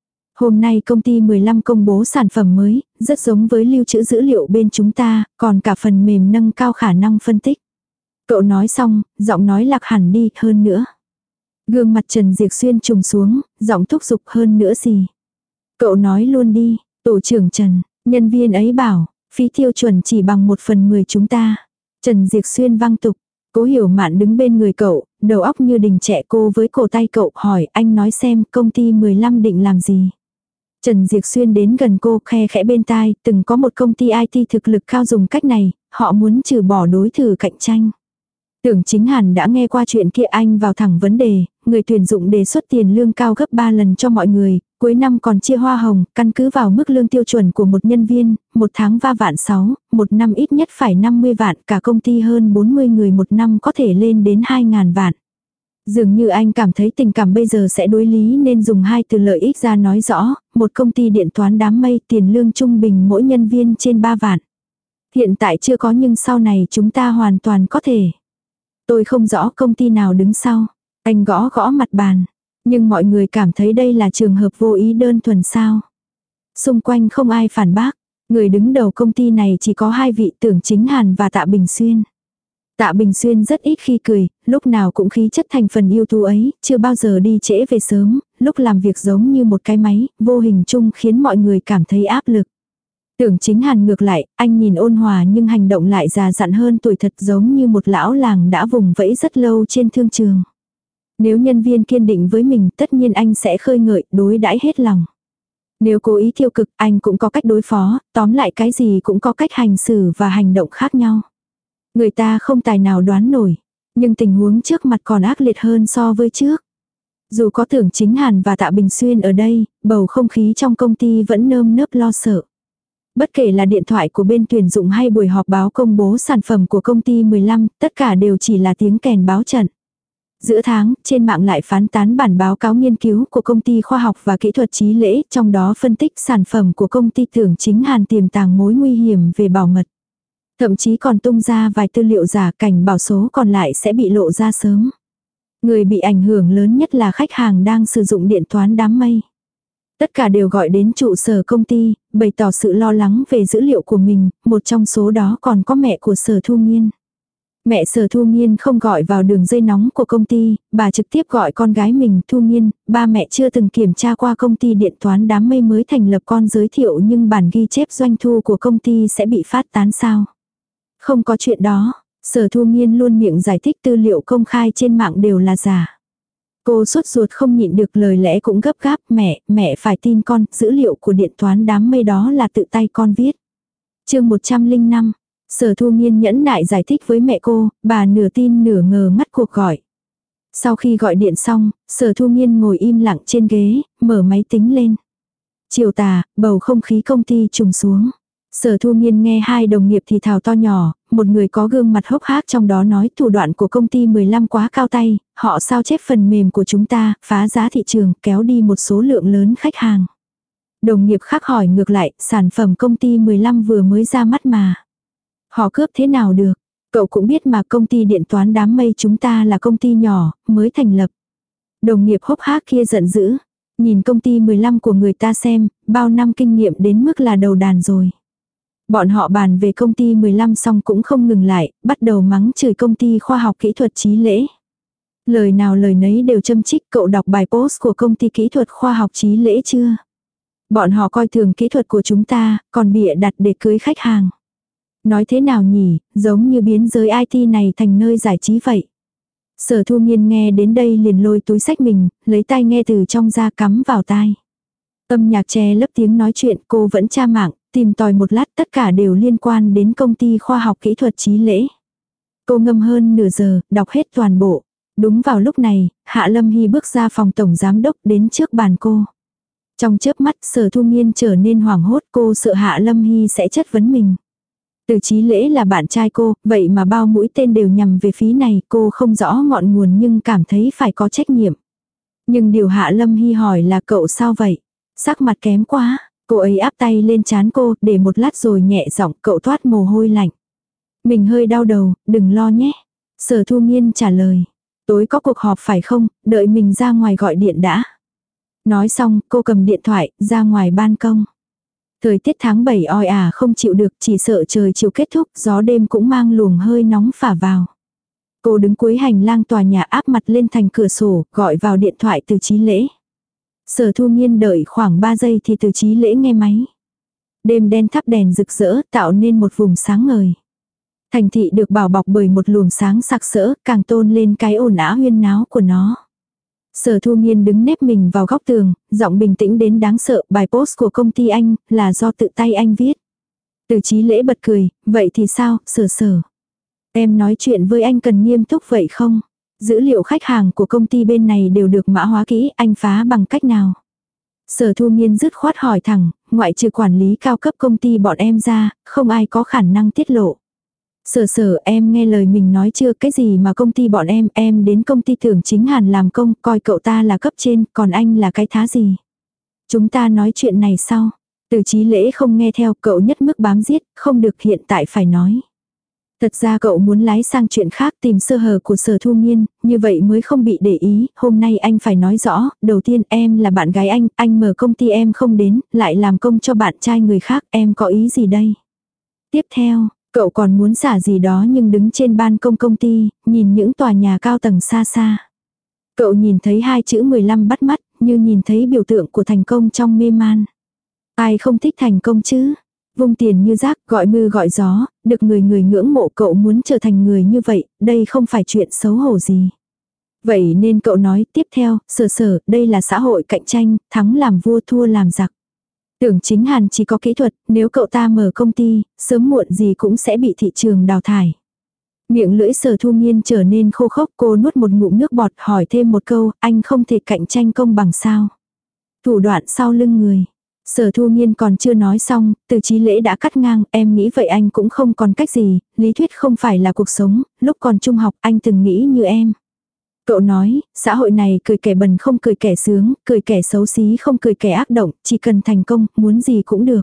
Hôm nay công ty 15 công bố sản phẩm mới, rất giống với lưu trữ dữ liệu bên chúng ta, còn cả phần mềm nâng cao khả năng phân tích. Cậu nói xong, giọng nói lạc hẳn đi, hơn nữa. Gương mặt Trần Diệc Xuyên trùng xuống, giọng thúc giục hơn nữa gì. Cậu nói luôn đi, tổ trưởng Trần, nhân viên ấy bảo, phí tiêu chuẩn chỉ bằng 1/10 chúng ta. Trần Diệc Xuyên vang tục, Cố Hiểu Mạn đứng bên người cậu, đầu óc như đình trẻ cô với cổ tay cậu hỏi anh nói xem công ty 15 định làm gì. Trần Diệc Xuyên đến gần cô khe khẽ bên tai, từng có một công ty IT thực lực cao dùng cách này, họ muốn trừ bỏ đối thủ cạnh tranh. Tưởng Chính Hàn đã nghe qua chuyện kia anh vào thẳng vấn đề, người tuyển dụng đề xuất tiền lương cao gấp 3 lần cho mọi người, cuối năm còn chia hoa hồng, căn cứ vào mức lương tiêu chuẩn của một nhân viên, một tháng 3 vạn 6, một năm ít nhất phải 50 vạn, cả công ty hơn 40 người một năm có thể lên đến 2.000 vạn. Dường như anh cảm thấy tình cảm bây giờ sẽ đối lý nên dùng hai từ lợi ích ra nói rõ, một công ty điện toán đám mây tiền lương trung bình mỗi nhân viên trên 3 vạn. Hiện tại chưa có nhưng sau này chúng ta hoàn toàn có thể. Tôi không rõ công ty nào đứng sau. Anh gõ gõ mặt bàn. Nhưng mọi người cảm thấy đây là trường hợp vô ý đơn thuần sao. Xung quanh không ai phản bác. Người đứng đầu công ty này chỉ có hai vị Tưởng Chính Hàn và Tạ Bình Xuyên. Tạ Bình Xuyên rất ít khi cười, lúc nào cũng khí chất thành phần ưu tú ấy, chưa bao giờ đi trễ về sớm, lúc làm việc giống như một cái máy, vô hình chung khiến mọi người cảm thấy áp lực. Tưởng Chính Hàn ngược lại, anh nhìn ôn hòa nhưng hành động lại già dặn hơn tuổi thật giống như một lão làng đã vùng vẫy rất lâu trên thương trường. Nếu nhân viên kiên định với mình tất nhiên anh sẽ khơi ngợi, đối đãi hết lòng. Nếu cố ý tiêu cực anh cũng có cách đối phó, tóm lại cái gì cũng có cách hành xử và hành động khác nhau. Người ta không tài nào đoán nổi, nhưng tình huống trước mặt còn ác liệt hơn so với trước. Dù có Tưởng Chính Hàn và Tạ Bình Xuyên ở đây, bầu không khí trong công ty vẫn nơm nớp lo sợ. Bất kể là điện thoại của bên tuyển dụng hay buổi họp báo công bố sản phẩm của công ty 15, tất cả đều chỉ là tiếng kèn báo trận. Giữa tháng, trên mạng lại phán tán bản báo cáo nghiên cứu của công ty khoa học và kỹ thuật Chí Lễ, trong đó phân tích sản phẩm của công ty Tưởng Chính Hàn tiềm tàng mối nguy hiểm về bảo mật. Thậm chí còn tung ra vài tư liệu giả cảnh bảo số còn lại sẽ bị lộ ra sớm. Người bị ảnh hưởng lớn nhất là khách hàng đang sử dụng điện toán đám mây. Tất cả đều gọi đến trụ sở công ty, bày tỏ sự lo lắng về dữ liệu của mình, một trong số đó còn có mẹ của Sở Thu Nghiên. Mẹ Sở Thu Nghiên không gọi vào đường dây nóng của công ty, bà trực tiếp gọi con gái mình Thu Nghiên, ba mẹ chưa từng kiểm tra qua công ty điện toán đám mây mới thành lập con giới thiệu nhưng bản ghi chép doanh thu của công ty sẽ bị phát tán sao. Không có chuyện đó, Sở Thu Nghiên luôn miệng giải thích tư liệu công khai trên mạng đều là giả. Cô sốt ruột không nhịn được lời lẽ cũng gấp gáp, mẹ phải tin con, dữ liệu của điện toán đám mây đó là tự tay con viết. Chương 105, Sở Thu Nghiên nhẫn nại giải thích với mẹ cô, bà nửa tin nửa ngờ ngắt cuộc gọi. Sau khi gọi điện xong, Sở Thu Nghiên ngồi im lặng trên ghế, mở máy tính lên. Chiều tà, bầu không khí công ty trùng xuống. Sở Thu Nghiên nghe hai đồng nghiệp thì thào to nhỏ, một người có gương mặt hốc hác trong đó nói thủ đoạn của công ty 15 quá cao tay, họ sao chép phần mềm của chúng ta, phá giá thị trường, kéo đi một số lượng lớn khách hàng. Đồng nghiệp khác hỏi ngược lại, sản phẩm công ty 15 vừa mới ra mắt mà. Họ cướp thế nào được? Cậu cũng biết mà công ty điện toán đám mây chúng ta là công ty nhỏ, mới thành lập. Đồng nghiệp hốc hác kia giận dữ. Nhìn công ty 15 của người ta xem, bao năm kinh nghiệm đến mức là đầu đàn rồi. Bọn họ bàn về công ty 15 xong cũng không ngừng lại, bắt đầu mắng chửi công ty khoa học kỹ thuật Chí Lễ. Lời nào lời nấy đều châm chích. Cậu đọc bài post của công ty kỹ thuật khoa học Chí Lễ chưa? Bọn họ coi thường kỹ thuật của chúng ta, còn bịa đặt để cưới khách hàng. Nói thế nào nhỉ, giống như biến giới IT này thành nơi giải trí vậy. Sở Thu Nghiên nghe đến đây liền lôi túi xách mình, lấy tai nghe từ trong ra cắm vào tai. Âm nhạc che lấp tiếng nói chuyện, cô vẫn tra mạng, tìm tòi một lát tất cả đều liên quan đến công ty khoa học kỹ thuật Chí Lễ. Cô ngâm hơn nửa giờ, đọc hết toàn bộ. Đúng vào lúc này, Hạ Lâm Hy bước ra phòng tổng giám đốc đến trước bàn cô. Trong chớp mắt Sở Thu Nghiên trở nên hoảng hốt, cô sợ Hạ Lâm Hy sẽ chất vấn mình. Từ Chí Lễ là bạn trai cô, vậy mà bao mũi tên đều nhằm về phía này, cô không rõ ngọn nguồn nhưng cảm thấy phải có trách nhiệm. Nhưng điều Hạ Lâm Hy hỏi là cậu sao vậy? Sắc mặt kém quá, cô ấy áp tay lên trán cô, để một lát rồi nhẹ giọng, cậu toát mồ hôi lạnh. Mình hơi đau đầu, đừng lo nhé. Sở Thu Nghiên trả lời. Tối có cuộc họp phải không, đợi mình ra ngoài gọi điện đã. Nói xong, cô cầm điện thoại, ra ngoài ban công. Thời tiết tháng 7 oi ả không chịu được, chỉ sợ trời chiều kết thúc, gió đêm cũng mang luồng hơi nóng phả vào. Cô đứng cuối hành lang tòa nhà áp mặt lên thành cửa sổ, gọi vào điện thoại từ Chí Lễ. Sở Thu Nghiên đợi khoảng 3 giây thì từ Chí Lễ nghe máy. Đêm đen thắp đèn rực rỡ, tạo nên một vùng sáng ngời. Thành thị được bảo bọc bởi một luồng sáng sặc sỡ, càng tôn lên cái ồn ào huyên náo của nó. Sở Thu Nghiên đứng nép mình vào góc tường, giọng bình tĩnh đến đáng sợ, bài post của công ty anh, là do tự tay anh viết. Từ Chí Lễ bật cười, vậy thì sao, Sở. Em nói chuyện với anh cần nghiêm túc vậy không? Dữ liệu khách hàng của công ty bên này đều được mã hóa kỹ, anh phá bằng cách nào? Sở Thu Nghiên dứt khoát hỏi thẳng, ngoại trừ quản lý cao cấp công ty bọn em ra, không ai có khả năng tiết lộ. Sở em nghe lời mình nói chưa, cái gì mà công ty bọn em đến công ty Tưởng Chính Hàn làm công, coi cậu ta là cấp trên, còn anh là cái thá gì. Chúng ta nói chuyện này sau. Từ Chí Lễ không nghe theo, cậu nhất mức bám giết, không được, hiện tại phải nói. Thật ra cậu muốn lái sang chuyện khác, tìm sơ hở của Sở Thu Nghiên, như vậy mới không bị để ý. Hôm nay anh phải nói rõ, đầu tiên em là bạn gái anh mở công ty em không đến, lại làm công cho bạn trai người khác, em có ý gì đây? Tiếp theo, cậu còn muốn xả gì đó nhưng đứng trên ban công công ty, nhìn những tòa nhà cao tầng xa xa. Cậu nhìn thấy hai chữ 15 bắt mắt, như nhìn thấy biểu tượng của thành công trong mê man. Ai không thích thành công chứ? Vung tiền như rác, gọi mưa gọi gió, được người người ngưỡng mộ, cậu muốn trở thành người như vậy, đây không phải chuyện xấu hổ gì. Vậy nên cậu nói tiếp theo, sở, đây là xã hội cạnh tranh, thắng làm vua thua làm giặc. Tưởng Chính Hàn chỉ có kỹ thuật, nếu cậu ta mở công ty, sớm muộn gì cũng sẽ bị thị trường đào thải. Miệng lưỡi Sở Thu Nghiên trở nên khô khốc, cô nuốt một ngụm nước bọt, hỏi thêm một câu, anh không thể cạnh tranh công bằng sao? Thủ đoạn sau lưng người. Sở Thu Nghiên còn chưa nói xong, Từ Chí Lễ đã cắt ngang, em nghĩ vậy anh cũng không còn cách gì, lý thuyết không phải là cuộc sống, lúc còn trung học anh từng nghĩ như em. Cậu nói, xã hội này cười kẻ bần không cười kẻ sướng, cười kẻ xấu xí không cười kẻ ác động, chỉ cần thành công, muốn gì cũng được.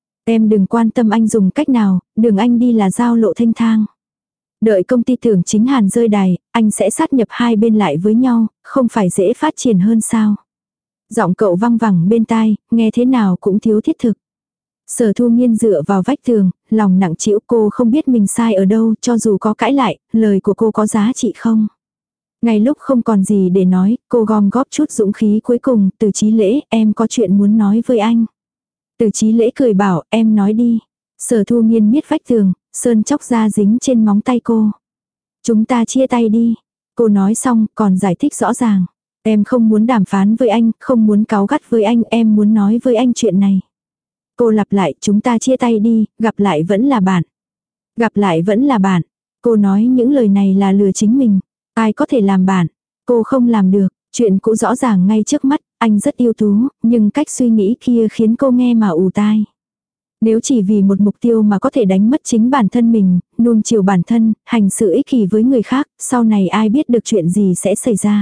Em đừng quan tâm anh dùng cách nào, đường anh đi là giao lộ thanh thang. Đợi công ty Tưởng Chính Hàn rơi đài, anh sẽ sát nhập hai bên lại với nhau, không phải dễ phát triển hơn sao. Giọng cậu văng vẳng bên tai, nghe thế nào cũng thiếu thiết thực. Sở Thu Nghiên dựa vào vách tường, lòng nặng trĩu, cô không biết mình sai ở đâu, cho dù có cãi lại, lời của cô có giá trị không. Ngay lúc không còn gì để nói, cô gom góp chút dũng khí cuối cùng, Từ Chí Lễ, em có chuyện muốn nói với anh. Từ Chí Lễ cười bảo, em nói đi. Sở Thu Nghiên miết vách tường, sơn chóc da dính trên móng tay cô. Chúng ta chia tay đi. Cô nói xong, còn giải thích rõ ràng. Em không muốn đàm phán với anh, không muốn cáu gắt với anh, em muốn nói với anh chuyện này. Cô lặp lại, chúng ta chia tay đi, gặp lại vẫn là bạn. Gặp lại vẫn là bạn. Cô nói những lời này là lừa chính mình. Ai có thể làm bạn? Cô không làm được. Chuyện cũ rõ ràng ngay trước mắt, anh rất yêu tú, nhưng cách suy nghĩ kia khiến cô nghe mà ù tai. Nếu chỉ vì một mục tiêu mà có thể đánh mất chính bản thân mình, nuông chiều bản thân, hành sự ích kỷ với người khác, sau này ai biết được chuyện gì sẽ xảy ra.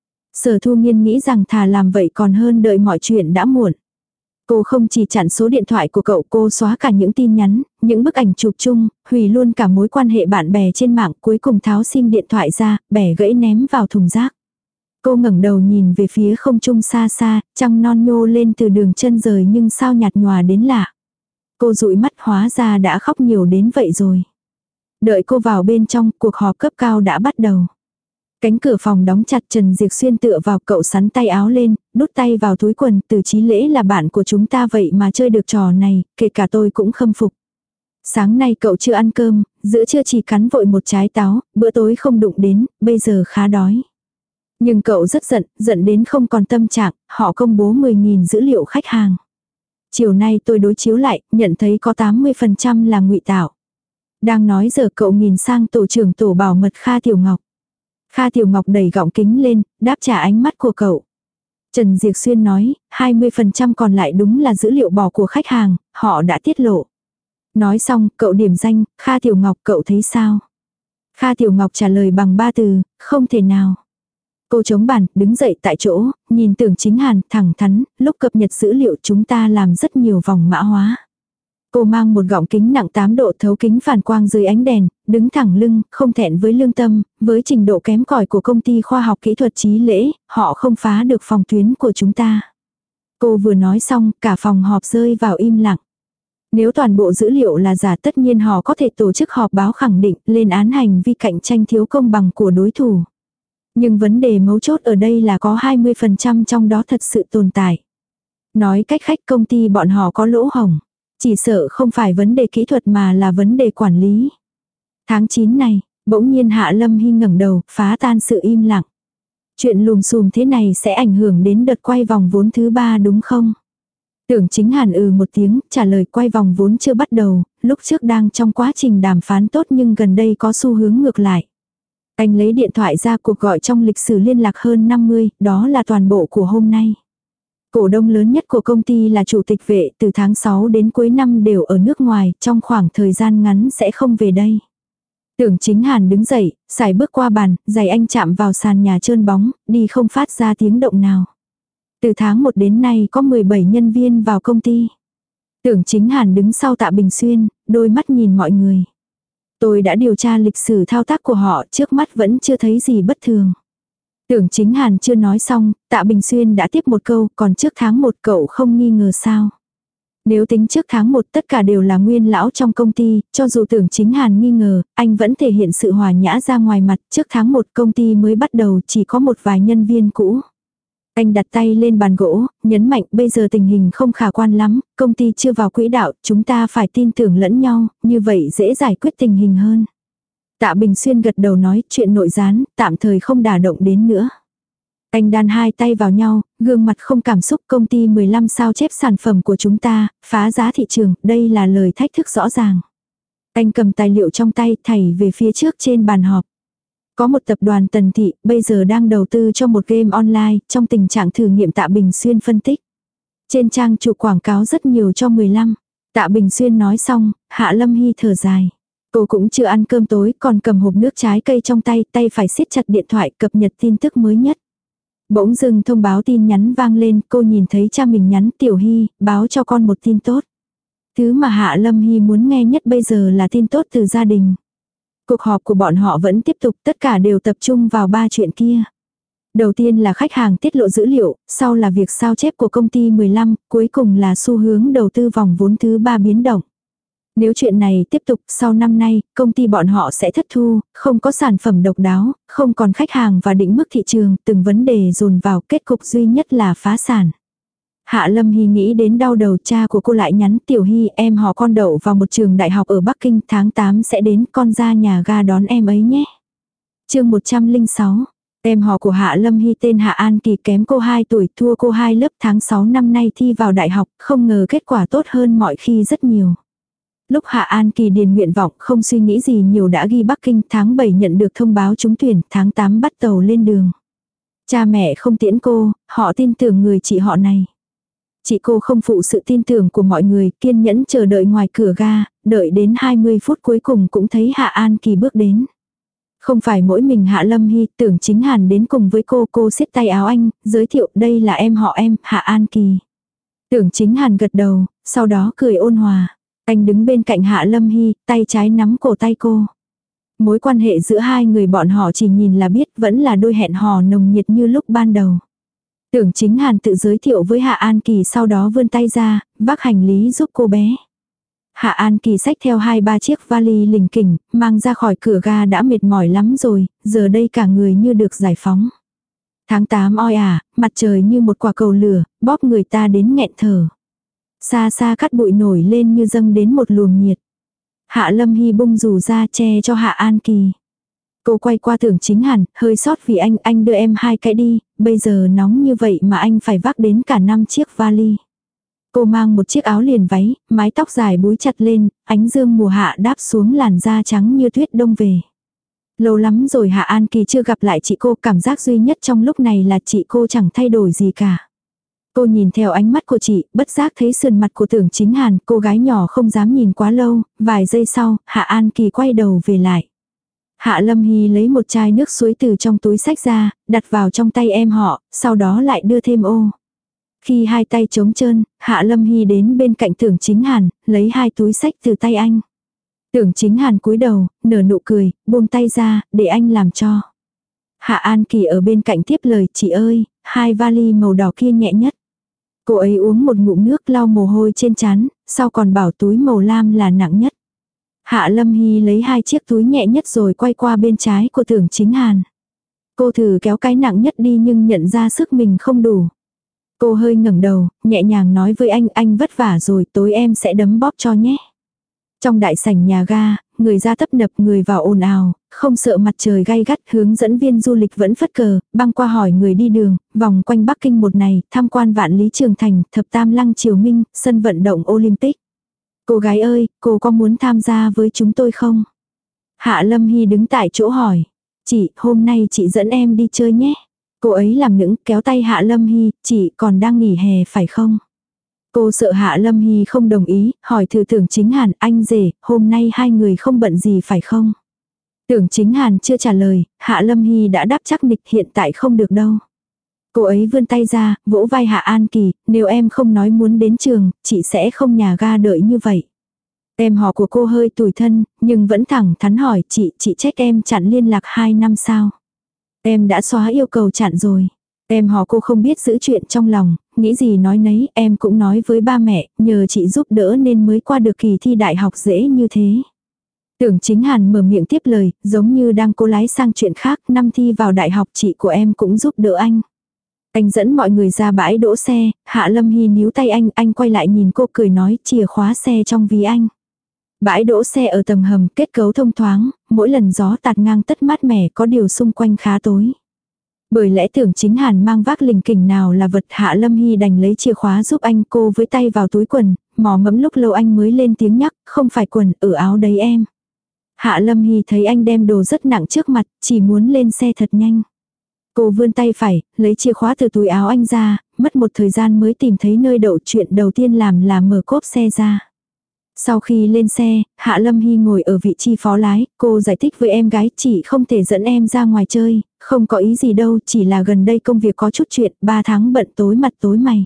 Sở Thu Nghiên nghĩ rằng thà làm vậy còn hơn đợi mọi chuyện đã muộn. Cô không chỉ chặn số điện thoại của cậu, cô xóa cả những tin nhắn, những bức ảnh chụp chung, hủy luôn cả mối quan hệ bạn bè trên mạng, cuối cùng tháo sim điện thoại ra, bẻ gãy ném vào thùng rác. Cô ngẩng đầu nhìn về phía không trung xa xa, trăng non nhô lên từ đường chân trời nhưng sao nhạt nhòa đến lạ. Cô dụi mắt, hóa ra đã khóc nhiều đến vậy rồi. Đợi cô vào bên trong, cuộc họp cấp cao đã bắt đầu. Cánh cửa phòng đóng chặt, Trần Diệc Xuyên tựa vào, cậu sắn tay áo lên, đút tay vào túi quần, Từ Chí Lễ là bạn của chúng ta vậy mà chơi được trò này, kể cả tôi cũng khâm phục. Sáng nay cậu chưa ăn cơm, giữa trưa chỉ cắn vội một trái táo, bữa tối không đụng đến, bây giờ khá đói. Nhưng cậu rất giận đến không còn tâm trạng, họ công bố 10.000 dữ liệu khách hàng. Chiều nay tôi đối chiếu lại, nhận thấy có 80% là ngụy tạo. Đang nói giờ cậu nhìn sang tổ trưởng tổ bảo mật Kha Tiểu Ngọc. Kha Tiểu Ngọc đẩy gọng kính lên, đáp trả ánh mắt của cậu. Trần Diệc Xuyên nói, 20% còn lại đúng là dữ liệu bỏ của khách hàng, họ đã tiết lộ. Nói xong, cậu điểm danh, Kha Tiểu Ngọc, cậu thấy sao? Kha Tiểu Ngọc trả lời bằng 3 từ, không thể nào. Cô chống bàn, đứng dậy tại chỗ, nhìn Tưởng Chính Hàn, thẳng thắn, lúc cập nhật dữ liệu chúng ta làm rất nhiều vòng mã hóa. Cô mang một gọng kính nặng 8 độ thấu kính phản quang dưới ánh đèn, đứng thẳng lưng, không thẹn với lương tâm, với trình độ kém cỏi của công ty khoa học kỹ thuật Chí Lễ, họ không phá được phòng tuyến của chúng ta. Cô vừa nói xong, cả phòng họp rơi vào im lặng. Nếu toàn bộ dữ liệu là giả, tất nhiên họ có thể tổ chức họp báo khẳng định, lên án hành vi cạnh tranh thiếu công bằng của đối thủ. Nhưng vấn đề mấu chốt ở đây là có 20% trong đó thật sự tồn tại. Nói cách khác, công ty bọn họ có lỗ hổng. Chỉ sợ không phải vấn đề kỹ thuật mà là vấn đề quản lý. Tháng 9 này, bỗng nhiên Hạ Lâm Hy ngẩng đầu, phá tan sự im lặng. Chuyện lùm xùm thế này sẽ ảnh hưởng đến đợt quay vòng vốn thứ 3 đúng không? Tưởng Chính Hàn một tiếng, trả lời quay vòng vốn chưa bắt đầu, lúc trước đang trong quá trình đàm phán tốt nhưng gần đây có xu hướng ngược lại. Anh lấy điện thoại ra, cuộc gọi trong lịch sử liên lạc hơn 50, đó là toàn bộ của hôm nay. Cổ đông lớn nhất của công ty là chủ tịch Vệ, từ tháng 6 đến cuối năm đều ở nước ngoài, trong khoảng thời gian ngắn sẽ không về đây. Tưởng Chính Hàn đứng dậy, sải bước qua bàn, giày anh chạm vào sàn nhà trơn bóng, đi không phát ra tiếng động nào. Từ tháng 1 đến nay có 17 nhân viên vào công ty. Tưởng Chính Hàn đứng sau Tạ Bình Xuyên, đôi mắt nhìn mọi người. Tôi đã điều tra lịch sử thao tác của họ, trước mắt vẫn chưa thấy gì bất thường. Tưởng Chính Hàn chưa nói xong, Tạ Bình Xuyên đã tiếp một câu, còn trước tháng 1 cậu không nghi ngờ sao? Nếu tính trước tháng 1 tất cả đều là nguyên lão trong công ty, cho dù Tưởng Chính Hàn nghi ngờ, anh vẫn thể hiện sự hòa nhã ra ngoài mặt, trước tháng 1 công ty mới bắt đầu chỉ có một vài nhân viên cũ. Anh đặt tay lên bàn gỗ, nhấn mạnh bây giờ tình hình không khả quan lắm, công ty chưa vào quỹ đạo, chúng ta phải tin tưởng lẫn nhau, như vậy dễ giải quyết tình hình hơn. Tạ Bình Xuyên gật đầu nói chuyện nội gián, tạm thời không đả động đến nữa. Anh đan hai tay vào nhau, gương mặt không cảm xúc, công ty 15 sao chép sản phẩm của chúng ta, phá giá thị trường, đây là lời thách thức rõ ràng. Anh cầm tài liệu trong tay thảy về phía trước trên bàn họp. Có một tập đoàn Tần Thị, bây giờ đang đầu tư cho một game online, trong tình trạng thử nghiệm. Tạ Bình Xuyên phân tích. Trên trang chủ quảng cáo rất nhiều cho 15. Tạ Bình Xuyên nói xong, Hạ Lâm Hy thở dài. Cô cũng chưa ăn cơm tối, còn cầm hộp nước trái cây trong tay, tay phải siết chặt điện thoại cập nhật tin tức mới nhất. Bỗng dưng thông báo tin nhắn vang lên, cô nhìn thấy cha mình nhắn Tiểu Hy, báo cho con một tin tốt. Thứ mà Hạ Lâm Hy muốn nghe nhất bây giờ là tin tốt từ gia đình. Cuộc họp của bọn họ vẫn tiếp tục, tất cả đều tập trung vào 3 chuyện kia. Đầu tiên là khách hàng tiết lộ dữ liệu, sau là việc sao chép của công ty 15, cuối cùng là xu hướng đầu tư vòng vốn thứ 3 biến động. Nếu chuyện này tiếp tục, sau năm nay, công ty bọn họ sẽ thất thu, không có sản phẩm độc đáo, không còn khách hàng và định mức thị trường, từng vấn đề dồn vào, kết cục duy nhất là phá sản. Hạ Lâm Hy nghĩ đến đau đầu, cha của cô lại nhắn Tiểu Hy, em họ con đậu vào một trường đại học ở Bắc Kinh, tháng 8 sẽ đến, con ra nhà ga đón em ấy nhé. Chương 106. Em họ của Hạ Lâm Hy tên Hạ An Kỳ, kém cô 2 tuổi, thua cô 2 lớp, tháng 6 năm nay thi vào đại học, không ngờ kết quả tốt hơn mọi khi rất nhiều. Lúc Hạ An Kỳ điền nguyện vọng không suy nghĩ gì nhiều đã ghi Bắc Kinh, tháng 7 nhận được thông báo trúng tuyển, tháng 8 bắt tàu lên đường. Cha mẹ không tiễn cô, họ tin tưởng người chị họ này. Chị cô không phụ sự tin tưởng của mọi người, kiên nhẫn chờ đợi ngoài cửa ga, đợi đến 20 phút cuối cùng cũng thấy Hạ An Kỳ bước đến. Không phải mỗi mình Hạ Lâm Hy, Tưởng Chính Hàn đến cùng với cô siết tay áo anh, giới thiệu đây là em họ em, Hạ An Kỳ. Tưởng Chính Hàn gật đầu, sau đó cười ôn hòa. Anh đứng bên cạnh Hạ Lâm Hy, tay trái nắm cổ tay cô. Mối quan hệ giữa hai người bọn họ chỉ nhìn là biết vẫn là đôi hẹn hò nồng nhiệt như lúc ban đầu. Tưởng Chính Hàn tự giới thiệu với Hạ An Kỳ, sau đó vươn tay ra, vác hành lý giúp cô bé. Hạ An Kỳ xách theo 2-3 chiếc vali lình kỉnh, mang ra khỏi cửa ga đã mệt mỏi lắm rồi, giờ đây cả người như được giải phóng. Tháng 8 oi ả, mặt trời như một quả cầu lửa, bóp người ta đến nghẹn thở. Xa xa cát bụi nổi lên như dâng đến một luồng nhiệt. Hạ Lâm Hy bung dù ra che cho Hạ An Kỳ. Cô quay qua Tưởng Chính Hàn, hơi sót vì anh đưa em 2 cái đi, bây giờ nóng như vậy mà anh phải vác đến cả 5 chiếc vali. Cô mang một chiếc áo liền váy, mái tóc dài búi chặt lên, ánh dương mùa hạ đáp xuống làn da trắng như tuyết đông về. Lâu lắm rồi Hạ An Kỳ chưa gặp lại chị cô, cảm giác duy nhất trong lúc này là chị cô chẳng thay đổi gì cả. Cô nhìn theo ánh mắt của chị, bất giác thấy sườn mặt của Tưởng Chính Hàn, cô gái nhỏ không dám nhìn quá lâu, vài giây sau, Hạ An Kỳ quay đầu về lại. Hạ Lâm Hy lấy một chai nước suối từ trong túi xách ra, đặt vào trong tay em họ, sau đó lại đưa thêm ô. Khi hai tay trống trơn, Hạ Lâm Hy đến bên cạnh Tưởng Chính Hàn, lấy 2 túi xách từ tay anh. Tưởng Chính Hàn cúi đầu, nở nụ cười, buông tay ra, để anh làm cho. Hạ An Kỳ ở bên cạnh tiếp lời, chị ơi, 2 vali màu đỏ kia nhẹ nhất. Cô ấy uống một ngụm nước lau mồ hôi trên trán, sau còn bảo túi màu lam là nặng nhất. Hạ Lâm Hy lấy 2 chiếc túi nhẹ nhất rồi quay qua bên trái của Tưởng Chính Hàn. Cô thử kéo cái nặng nhất đi nhưng nhận ra sức mình không đủ. Cô hơi ngẩng đầu, nhẹ nhàng nói với anh vất vả rồi, tối em sẽ đấm bóp cho nhé. Trong đại sảnh nhà ga, người ra tấp nập, người vào ồn ào, không sợ mặt trời gay gắt, hướng dẫn viên du lịch vẫn phất cờ, băng qua hỏi người đi đường, vòng quanh Bắc Kinh một này, tham quan Vạn Lý Trường Thành, Thập Tam Lăng Triều Minh, sân vận động Olympic. Cô gái ơi, cô có muốn tham gia với chúng tôi không? Hạ Lâm Hy đứng tại chỗ hỏi. Chị, hôm nay chị dẫn em đi chơi nhé. Cô ấy làm nũng kéo tay Hạ Lâm Hy, chị còn đang nghỉ hè phải không? Cô sợ Hạ Lâm Hy không đồng ý, hỏi thử Tưởng Chính Hàn, anh rể, hôm nay hai người không bận gì phải không? Tưởng Chính Hàn chưa trả lời, Hạ Lâm Hy đã đáp chắc nịch hiện tại không được đâu. Cô ấy vươn tay ra, vỗ vai Hạ An Kỳ, nếu em không nói muốn đến trường, chị sẽ không nhà ga đợi như vậy. Em họ của cô hơi tủi thân, nhưng vẫn thẳng thắn hỏi chị trách em chặn liên lạc 2 năm sao? Em đã xóa yêu cầu chặn rồi. Em họ cô không biết giữ chuyện trong lòng, nghĩ gì nói nấy, em cũng nói với ba mẹ, nhờ chị giúp đỡ nên mới qua được kỳ thi đại học dễ như thế. Tưởng Chính Hàn mở miệng tiếp lời, giống như đang cố lái sang chuyện khác, năm thi vào đại học chị của em cũng giúp đỡ anh. Anh dẫn mọi người ra bãi đỗ xe, Hạ Lâm Hy níu tay anh quay lại nhìn cô cười nói chìa khóa xe trong ví anh. Bãi đỗ xe ở tầng hầm kết cấu thông thoáng, mỗi lần gió tạt ngang tất mát mẻ có điều xung quanh khá tối. Bởi lẽ Tưởng Chính Hàn mang vác lình kình nào là vật Hạ Lâm Hy đành lấy chìa khóa giúp anh cô với tay vào túi quần, mò mẫm lúc lâu anh mới lên tiếng nhắc, không phải quần, ở áo đấy em. Hạ Lâm Hy thấy anh đem đồ rất nặng trước mặt, chỉ muốn lên xe thật nhanh. Cô vươn tay phải, lấy chìa khóa từ túi áo anh ra, mất một thời gian mới tìm thấy nơi đậu, chuyện đầu tiên làm là mở cốp xe ra. Sau khi lên xe, Hạ Lâm Hy ngồi ở vị trí phó lái, cô giải thích với em gái chị không thể dẫn em ra ngoài chơi, không có ý gì đâu, chỉ là gần đây công việc có chút chuyện, 3 tháng bận tối mặt tối mày.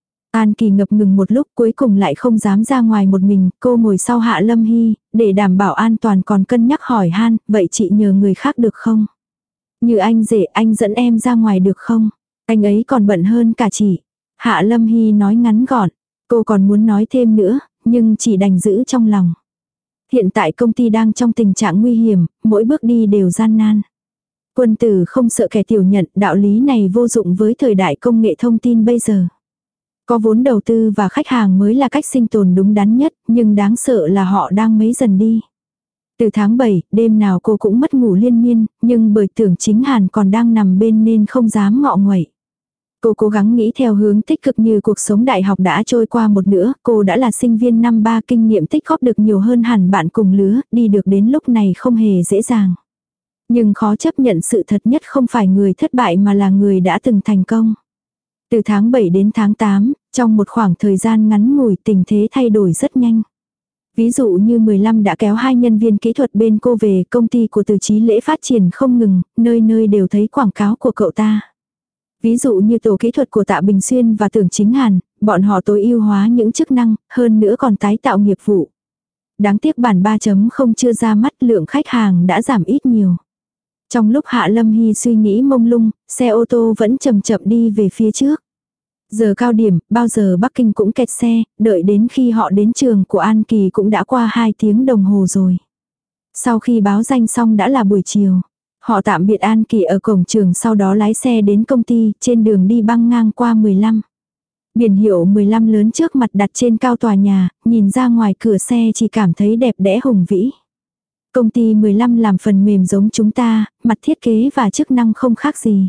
An Kỳ ngập ngừng một lúc cuối cùng lại không dám ra ngoài một mình, cô ngồi sau Hạ Lâm Hy, để đảm bảo an toàn còn cân nhắc hỏi han, vậy chị nhờ người khác được không? Như anh rể anh dẫn em ra ngoài được không? Anh ấy còn bận hơn cả chị. Hạ Lâm Hy nói ngắn gọn, cô còn muốn nói thêm nữa, nhưng chỉ đành giữ trong lòng. Hiện tại công ty đang trong tình trạng nguy hiểm, mỗi bước đi đều gian nan. Quân tử không sợ kẻ tiểu nhận, đạo lý này vô dụng với thời đại công nghệ thông tin bây giờ. Có vốn đầu tư và khách hàng mới là cách sinh tồn đúng đắn nhất, nhưng đáng sợ là họ đang mấy dần đi. Từ tháng 7, đêm nào cô cũng mất ngủ liên miên, nhưng bởi Tưởng Chính Hàn còn đang nằm bên nên không dám ngọ nguậy. Cô cố gắng nghĩ theo hướng tích cực như cuộc sống đại học đã trôi qua một nửa, cô đã là sinh viên năm 3 kinh nghiệm tích góp được nhiều hơn hẳn bạn cùng lứa, đi được đến lúc này không hề dễ dàng. Nhưng khó chấp nhận sự thật nhất không phải người thất bại mà là người đã từng thành công. Từ tháng 7 đến tháng 8, trong một khoảng thời gian ngắn ngủi tình thế thay đổi rất nhanh. Ví dụ như 15 đã kéo 2 nhân viên kỹ thuật bên cô về, công ty của Từ Chí Lễ phát triển không ngừng, nơi nơi đều thấy quảng cáo của cậu ta. Ví dụ như tổ kỹ thuật của Tạ Bình Xuyên và Tưởng Chính Hàn, bọn họ tối ưu hóa những chức năng, hơn nữa còn tái tạo nghiệp vụ. Đáng tiếc bản 3.0 chưa ra mắt, lượng khách hàng đã giảm ít nhiều. Trong lúc Hạ Lâm Hy suy nghĩ mông lung, xe ô tô vẫn chậm chậm đi về phía trước. Giờ cao điểm, bao giờ Bắc Kinh cũng kẹt xe, đợi đến khi họ đến trường của An Kỳ cũng đã qua 2 tiếng đồng hồ rồi. Sau khi báo danh xong đã là buổi chiều. Họ tạm biệt An Kỳ ở cổng trường, sau đó lái xe đến công ty, trên đường đi băng ngang qua 15. Biển hiệu 15 lớn trước mặt đặt trên cao tòa nhà, nhìn ra ngoài cửa xe chỉ cảm thấy đẹp đẽ hùng vĩ. Công ty 15 làm phần mềm giống chúng ta, mặt thiết kế và chức năng không khác gì.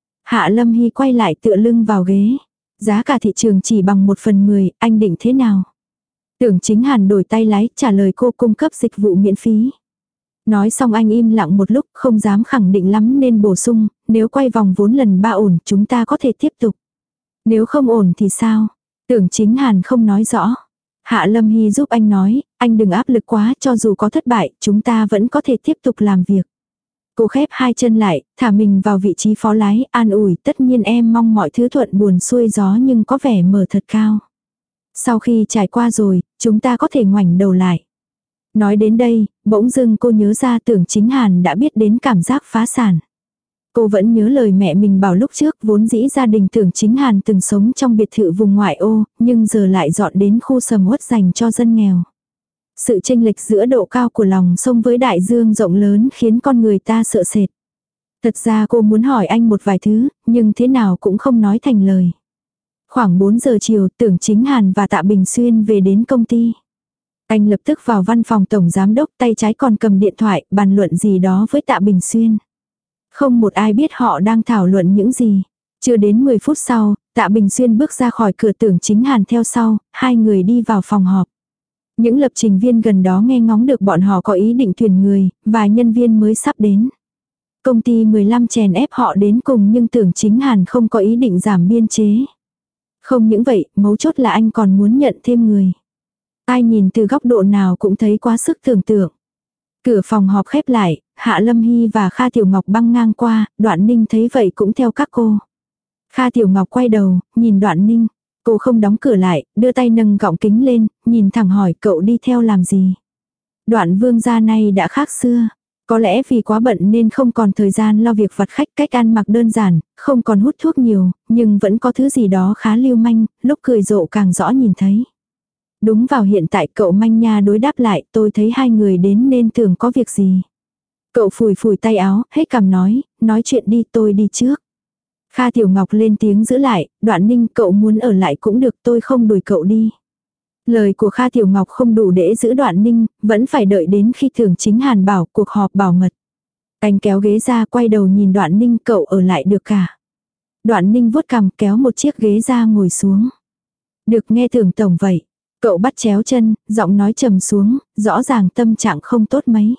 Hạ Lâm Hy quay lại tựa lưng vào ghế. Giá cả thị trường chỉ bằng 1/10, anh định thế nào? Tưởng Chính Hàn đổi tay lái, trả lời cô cung cấp dịch vụ miễn phí. Nói xong anh im lặng một lúc, không dám khẳng định lắm nên bổ sung, nếu quay vòng vốn lần 3 ổn, chúng ta có thể tiếp tục. Nếu không ổn thì sao? Tưởng Chính Hàn không nói rõ. Hạ Lâm Hy giúp anh nói, anh đừng áp lực quá, cho dù có thất bại, chúng ta vẫn có thể tiếp tục làm việc. Cô khép 2 chân lại, thả mình vào vị trí phó lái, an ủi, tất nhiên em mong mọi thứ thuận buồm xuôi gió nhưng có vẻ mở thật cao. Sau khi trải qua rồi, chúng ta có thể ngoảnh đầu lại. Nói đến đây, bỗng dưng cô nhớ ra Tưởng Chính Hàn đã biết đến cảm giác phá sản. Cô vẫn nhớ lời mẹ mình bảo lúc trước, vốn dĩ gia đình Tưởng Chính Hàn từng sống trong biệt thự vùng ngoại ô, nhưng giờ lại dọn đến khu sầm uất dành cho dân nghèo. Sự chênh lệch giữa độ cao của lòng sông với đại dương rộng lớn khiến con người ta sợ sệt. Thật ra cô muốn hỏi anh một vài thứ, nhưng thế nào cũng không nói thành lời. Khoảng 4 giờ chiều, Tưởng Chính Hàn và Tạ Bình Xuyên về đến công ty. Anh lập tức vào văn phòng tổng giám đốc, tay trái còn cầm điện thoại, bàn luận gì đó với Tạ Bình Xuyên. Không một ai biết họ đang thảo luận những gì. Chưa đến 10 phút sau, Tạ Bình Xuyên bước ra khỏi cửa, Tưởng Chính Hàn theo sau, hai người đi vào phòng họp. Những lập trình viên gần đó nghe ngóng được bọn họ có ý định tuyển người, và nhân viên mới sắp đến. Công ty 15 chèn ép họ đến cùng nhưng Tưởng Chính Hàn không có ý định giảm biên chế. Không những vậy, mấu chốt là anh còn muốn nhận thêm người. Ai nhìn từ góc độ nào cũng thấy quá sức tưởng tượng. Cửa phòng họp khép lại, Hạ Lâm Hy và Kha Tiểu Ngọc băng ngang qua, Đoạn Ninh thấy vậy cũng theo các cô. Kha Tiểu Ngọc quay đầu, nhìn Đoạn Ninh. Cô không đóng cửa lại, đưa tay nâng gọng kính lên, nhìn thẳng hỏi cậu đi theo làm gì. Đoạn Vương gia này đã khác xưa. Có lẽ vì quá bận nên không còn thời gian lo việc vặt khách, cách ăn mặc đơn giản, không còn hút thuốc nhiều, nhưng vẫn có thứ gì đó khá lưu manh, lúc cười rộ càng rõ nhìn thấy. Đúng vào hiện tại cậu manh nha đối đáp lại, tôi thấy hai người đến nên tưởng có việc gì. Cậu phủi phủi tay áo, hết cằm nói chuyện đi, tôi đi trước. Kha Tiểu Ngọc lên tiếng giữ lại, Đoạn Ninh cậu muốn ở lại cũng được, tôi không đuổi cậu đi. Lời của Kha Tiểu Ngọc không đủ để giữ Đoạn Ninh, vẫn phải đợi đến khi Tưởng Chính Hàn bảo cuộc họp bảo mật. Anh kéo ghế ra quay đầu nhìn Đoạn Ninh, cậu ở lại được cả. Đoạn Ninh vuốt cằm kéo một chiếc ghế ra ngồi xuống. Được nghe Tưởng tổng vậy. Cậu bắt chéo chân, giọng nói trầm xuống, rõ ràng tâm trạng không tốt mấy.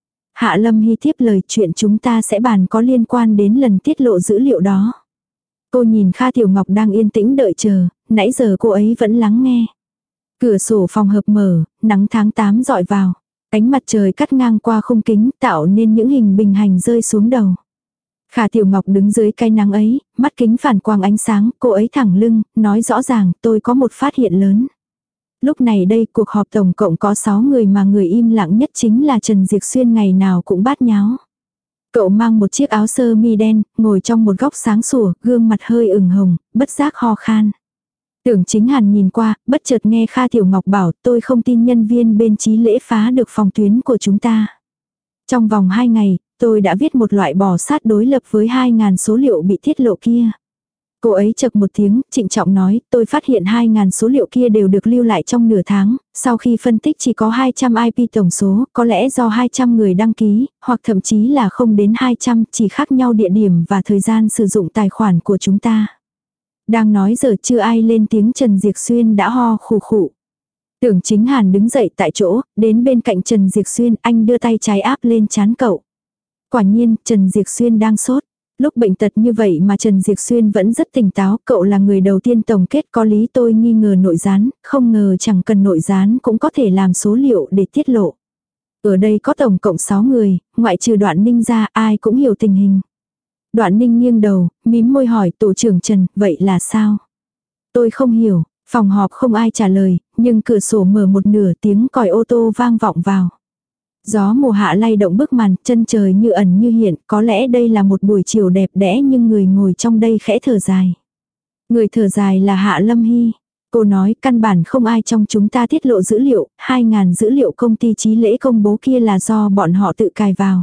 Hạ Lâm Hy tiếp lời, chuyện chúng ta sẽ bàn có liên quan đến lần tiết lộ dữ liệu đó. Cô nhìn Kha Tiểu Ngọc đang yên tĩnh đợi chờ, nãy giờ cô ấy vẫn lắng nghe. Cửa sổ phòng hợp mở, nắng tháng 8 dọi vào. Ánh mặt trời cắt ngang qua khung kính tạo nên những hình bình hành rơi xuống đầu. Kha Tiểu Ngọc đứng dưới cái nắng ấy, mắt kính phản quang ánh sáng, cô ấy thẳng lưng, nói rõ ràng tôi có một phát hiện lớn. Lúc này đây cuộc họp tổng cộng có 6 người mà người im lặng nhất chính là Trần Diệc Xuyên, ngày nào cũng bát nháo. Cậu mang một chiếc áo sơ mi đen, ngồi trong một góc sáng sủa, gương mặt hơi ửng hồng, bất giác ho khan. Tưởng Chính Hàn nhìn qua, bất chợt nghe Kha Tiểu Ngọc bảo tôi không tin nhân viên bên Chí Lễ phá được phòng tuyến của chúng ta. Trong vòng 2 ngày, tôi đã viết một loại bò sát đối lập với 2.000 số liệu bị tiết lộ kia. Cô ấy chậc một tiếng, trịnh trọng nói, tôi phát hiện 2.000 số liệu kia đều được lưu lại trong nửa tháng, sau khi phân tích chỉ có 200 IP tổng số, có lẽ do 200 người đăng ký, hoặc thậm chí là không đến 200, chỉ khác nhau địa điểm và thời gian sử dụng tài khoản của chúng ta. Đang nói giờ chưa ai lên tiếng, Trần Diệc Xuyên đã ho khù khụ. Tưởng Chính Hàn đứng dậy tại chỗ, đến bên cạnh Trần Diệc Xuyên, anh đưa tay trái áp lên trán cậu. Quả nhiên, Trần Diệc Xuyên đang sốt. Lúc bệnh tật như vậy mà Trần Diệc Xuyên vẫn rất tỉnh táo, cậu là người đầu tiên tổng kết có lý, tôi nghi ngờ nội gián, không ngờ chẳng cần nội gián cũng có thể làm số liệu để tiết lộ. Ở đây có tổng cộng 6 người, ngoại trừ Đoạn Ninh ra ai cũng hiểu tình hình. Đoạn Ninh nghiêng đầu, mím môi hỏi tổ trưởng Trần, vậy là sao? Tôi không hiểu, phòng họp không ai trả lời, nhưng cửa sổ mở một nửa, tiếng còi ô tô vang vọng vào. Gió mùa hạ lay động bức màn, chân trời như ẩn như hiện, có lẽ đây là một buổi chiều đẹp đẽ nhưng người ngồi trong đây khẽ thở dài. Người thở dài là Hạ Lâm Hy. Cô nói căn bản không ai trong chúng ta tiết lộ dữ liệu, 2.000 dữ liệu công ty Chí Lễ công bố kia là do bọn họ tự cài vào.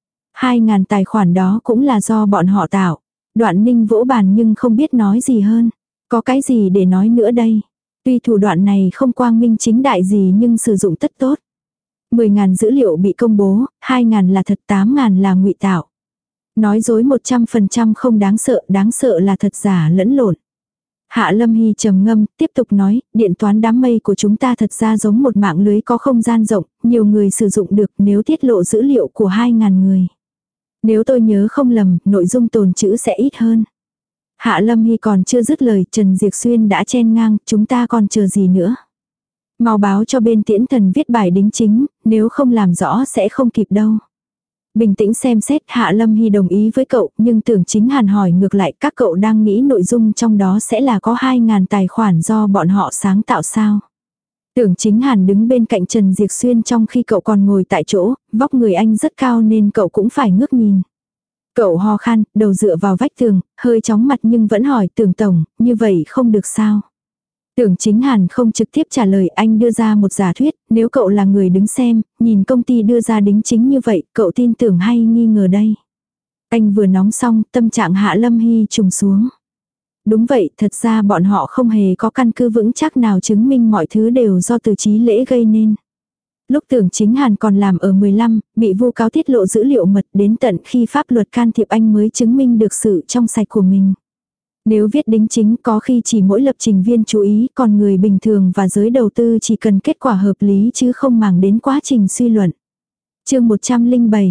2.000 tài khoản đó cũng là do bọn họ tạo. Đoạn Ninh vỗ bàn nhưng không biết nói gì hơn. Có cái gì để nói nữa đây? Tuy thủ đoạn này không quang minh chính đại gì nhưng sử dụng tất tốt. 10.000 dữ liệu bị công bố, 2.000 là thật, 8.000 là ngụy tạo. Nói dối 100% không đáng sợ là thật giả lẫn lộn. Hạ Lâm Hy trầm ngâm, tiếp tục nói, điện toán đám mây của chúng ta thật ra giống một mạng lưới có không gian rộng, nhiều người sử dụng được nếu tiết lộ dữ liệu của 2.000 người. Nếu tôi nhớ không lầm, nội dung tồn trữ sẽ ít hơn. Hạ Lâm Hy còn chưa dứt lời, Trần Diệc Xuyên đã chen ngang, chúng ta còn chờ gì nữa. Mau báo cho bên Tiễn Thần viết bài đính chính, nếu không làm rõ sẽ không kịp đâu. Bình tĩnh xem xét, Hạ Lâm Hy đồng ý với cậu, nhưng Tưởng Chính Hàn hỏi ngược lại, các cậu đang nghĩ nội dung trong đó sẽ là có 2.000 tài khoản do bọn họ sáng tạo sao? Tưởng Chính Hàn đứng bên cạnh Trần Diệc Xuyên trong khi cậu còn ngồi tại chỗ, vóc người anh rất cao nên cậu cũng phải ngước nhìn. Cậu ho khan, đầu dựa vào vách tường, hơi chóng mặt nhưng vẫn hỏi Tưởng tổng, như vậy không được sao? Tưởng Chính Hàn không trực tiếp trả lời, anh đưa ra một giả thuyết, nếu cậu là người đứng xem, nhìn công ty đưa ra đính chính như vậy, cậu tin tưởng hay nghi ngờ đây? Anh vừa nóng xong, tâm trạng Hạ Lâm Hy trùng xuống. Đúng vậy, thật ra bọn họ không hề có căn cứ vững chắc nào chứng minh mọi thứ đều do từ Chí Lễ gây nên. Lúc Tưởng Chính Hàn còn làm ở 15, bị vu cáo tiết lộ dữ liệu mật, đến tận khi pháp luật can thiệp anh mới chứng minh được sự trong sạch của mình. Nếu viết đính chính có khi chỉ mỗi lập trình viên chú ý, còn người bình thường và giới đầu tư chỉ cần kết quả hợp lý chứ không màng đến quá trình suy luận. Chương 107.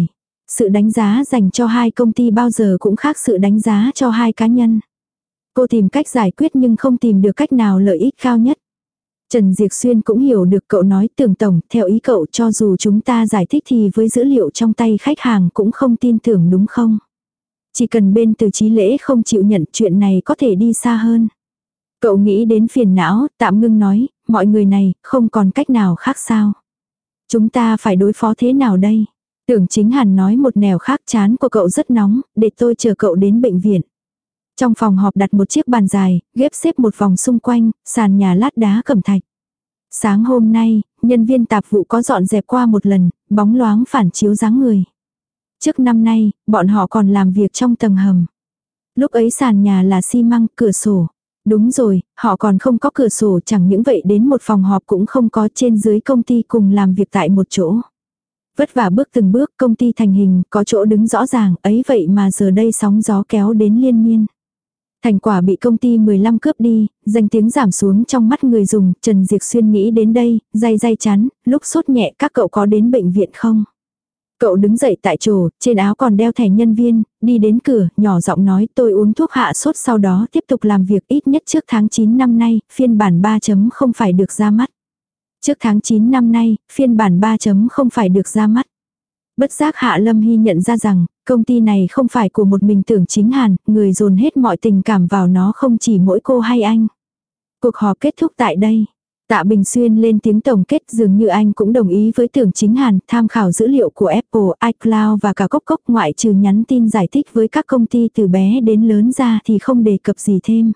Sự đánh giá dành cho hai công ty bao giờ cũng khác sự đánh giá cho hai cá nhân. Cô tìm cách giải quyết nhưng không tìm được cách nào lợi ích cao nhất. Trần Diệc Xuyên cũng hiểu được cậu nói Tưởng tổng, theo ý cậu cho dù chúng ta giải thích thì với dữ liệu trong tay khách hàng cũng không tin tưởng đúng không? Chỉ cần bên Từ Chí Lễ không chịu nhận chuyện này có thể đi xa hơn. Cậu nghĩ đến phiền não, tạm ngưng nói, mọi người này, không còn cách nào khác sao? Chúng ta phải đối phó thế nào đây? Tưởng Chính Hàn nói một nẻo khác, chán của cậu rất nóng, để tôi chờ cậu đến bệnh viện. Trong phòng họp đặt một chiếc bàn dài, ghép xếp một vòng xung quanh, sàn nhà lát đá cẩm thạch. Sáng hôm nay, nhân viên tạp vụ có dọn dẹp qua một lần, bóng loáng phản chiếu dáng người. Trước năm nay, bọn họ còn làm việc trong tầng hầm. Lúc ấy sàn nhà là xi măng, cửa sổ. Đúng rồi, họ còn không có cửa sổ, chẳng những vậy đến một phòng họp cũng không có, trên dưới công ty cùng làm việc tại một chỗ. Vất vả bước từng bước, công ty thành hình, có chỗ đứng rõ ràng, ấy vậy mà giờ đây sóng gió kéo đến liên miên. Thành quả bị công ty 15 cướp đi, danh tiếng giảm xuống trong mắt người dùng, Trần Diệc Xuyên nghĩ đến đây, day chán, lúc sốt nhẹ các cậu có đến bệnh viện không? Cậu đứng dậy tại chỗ, trên áo còn đeo thẻ nhân viên, đi đến cửa, nhỏ giọng nói tôi uống thuốc hạ sốt sau đó tiếp tục làm việc ít nhất trước tháng 9 năm nay, phiên bản 3.0 phải được ra mắt. Trước tháng 9 năm nay, phiên bản 3.0 phải được ra mắt. Bất giác Hạ Lâm Hy nhận ra rằng, công ty này không phải của một mình Tưởng Chính Hàn, người dồn hết mọi tình cảm vào nó không chỉ mỗi cô hay anh. Cuộc họp kết thúc tại đây. Tạ Bình Xuyên lên tiếng tổng kết, dường như anh cũng đồng ý với Tưởng Chính Hàn, tham khảo dữ liệu của Apple, iCloud và cả Cốc ngoại trừ nhắn tin giải thích với các công ty từ bé đến lớn ra thì không đề cập gì thêm.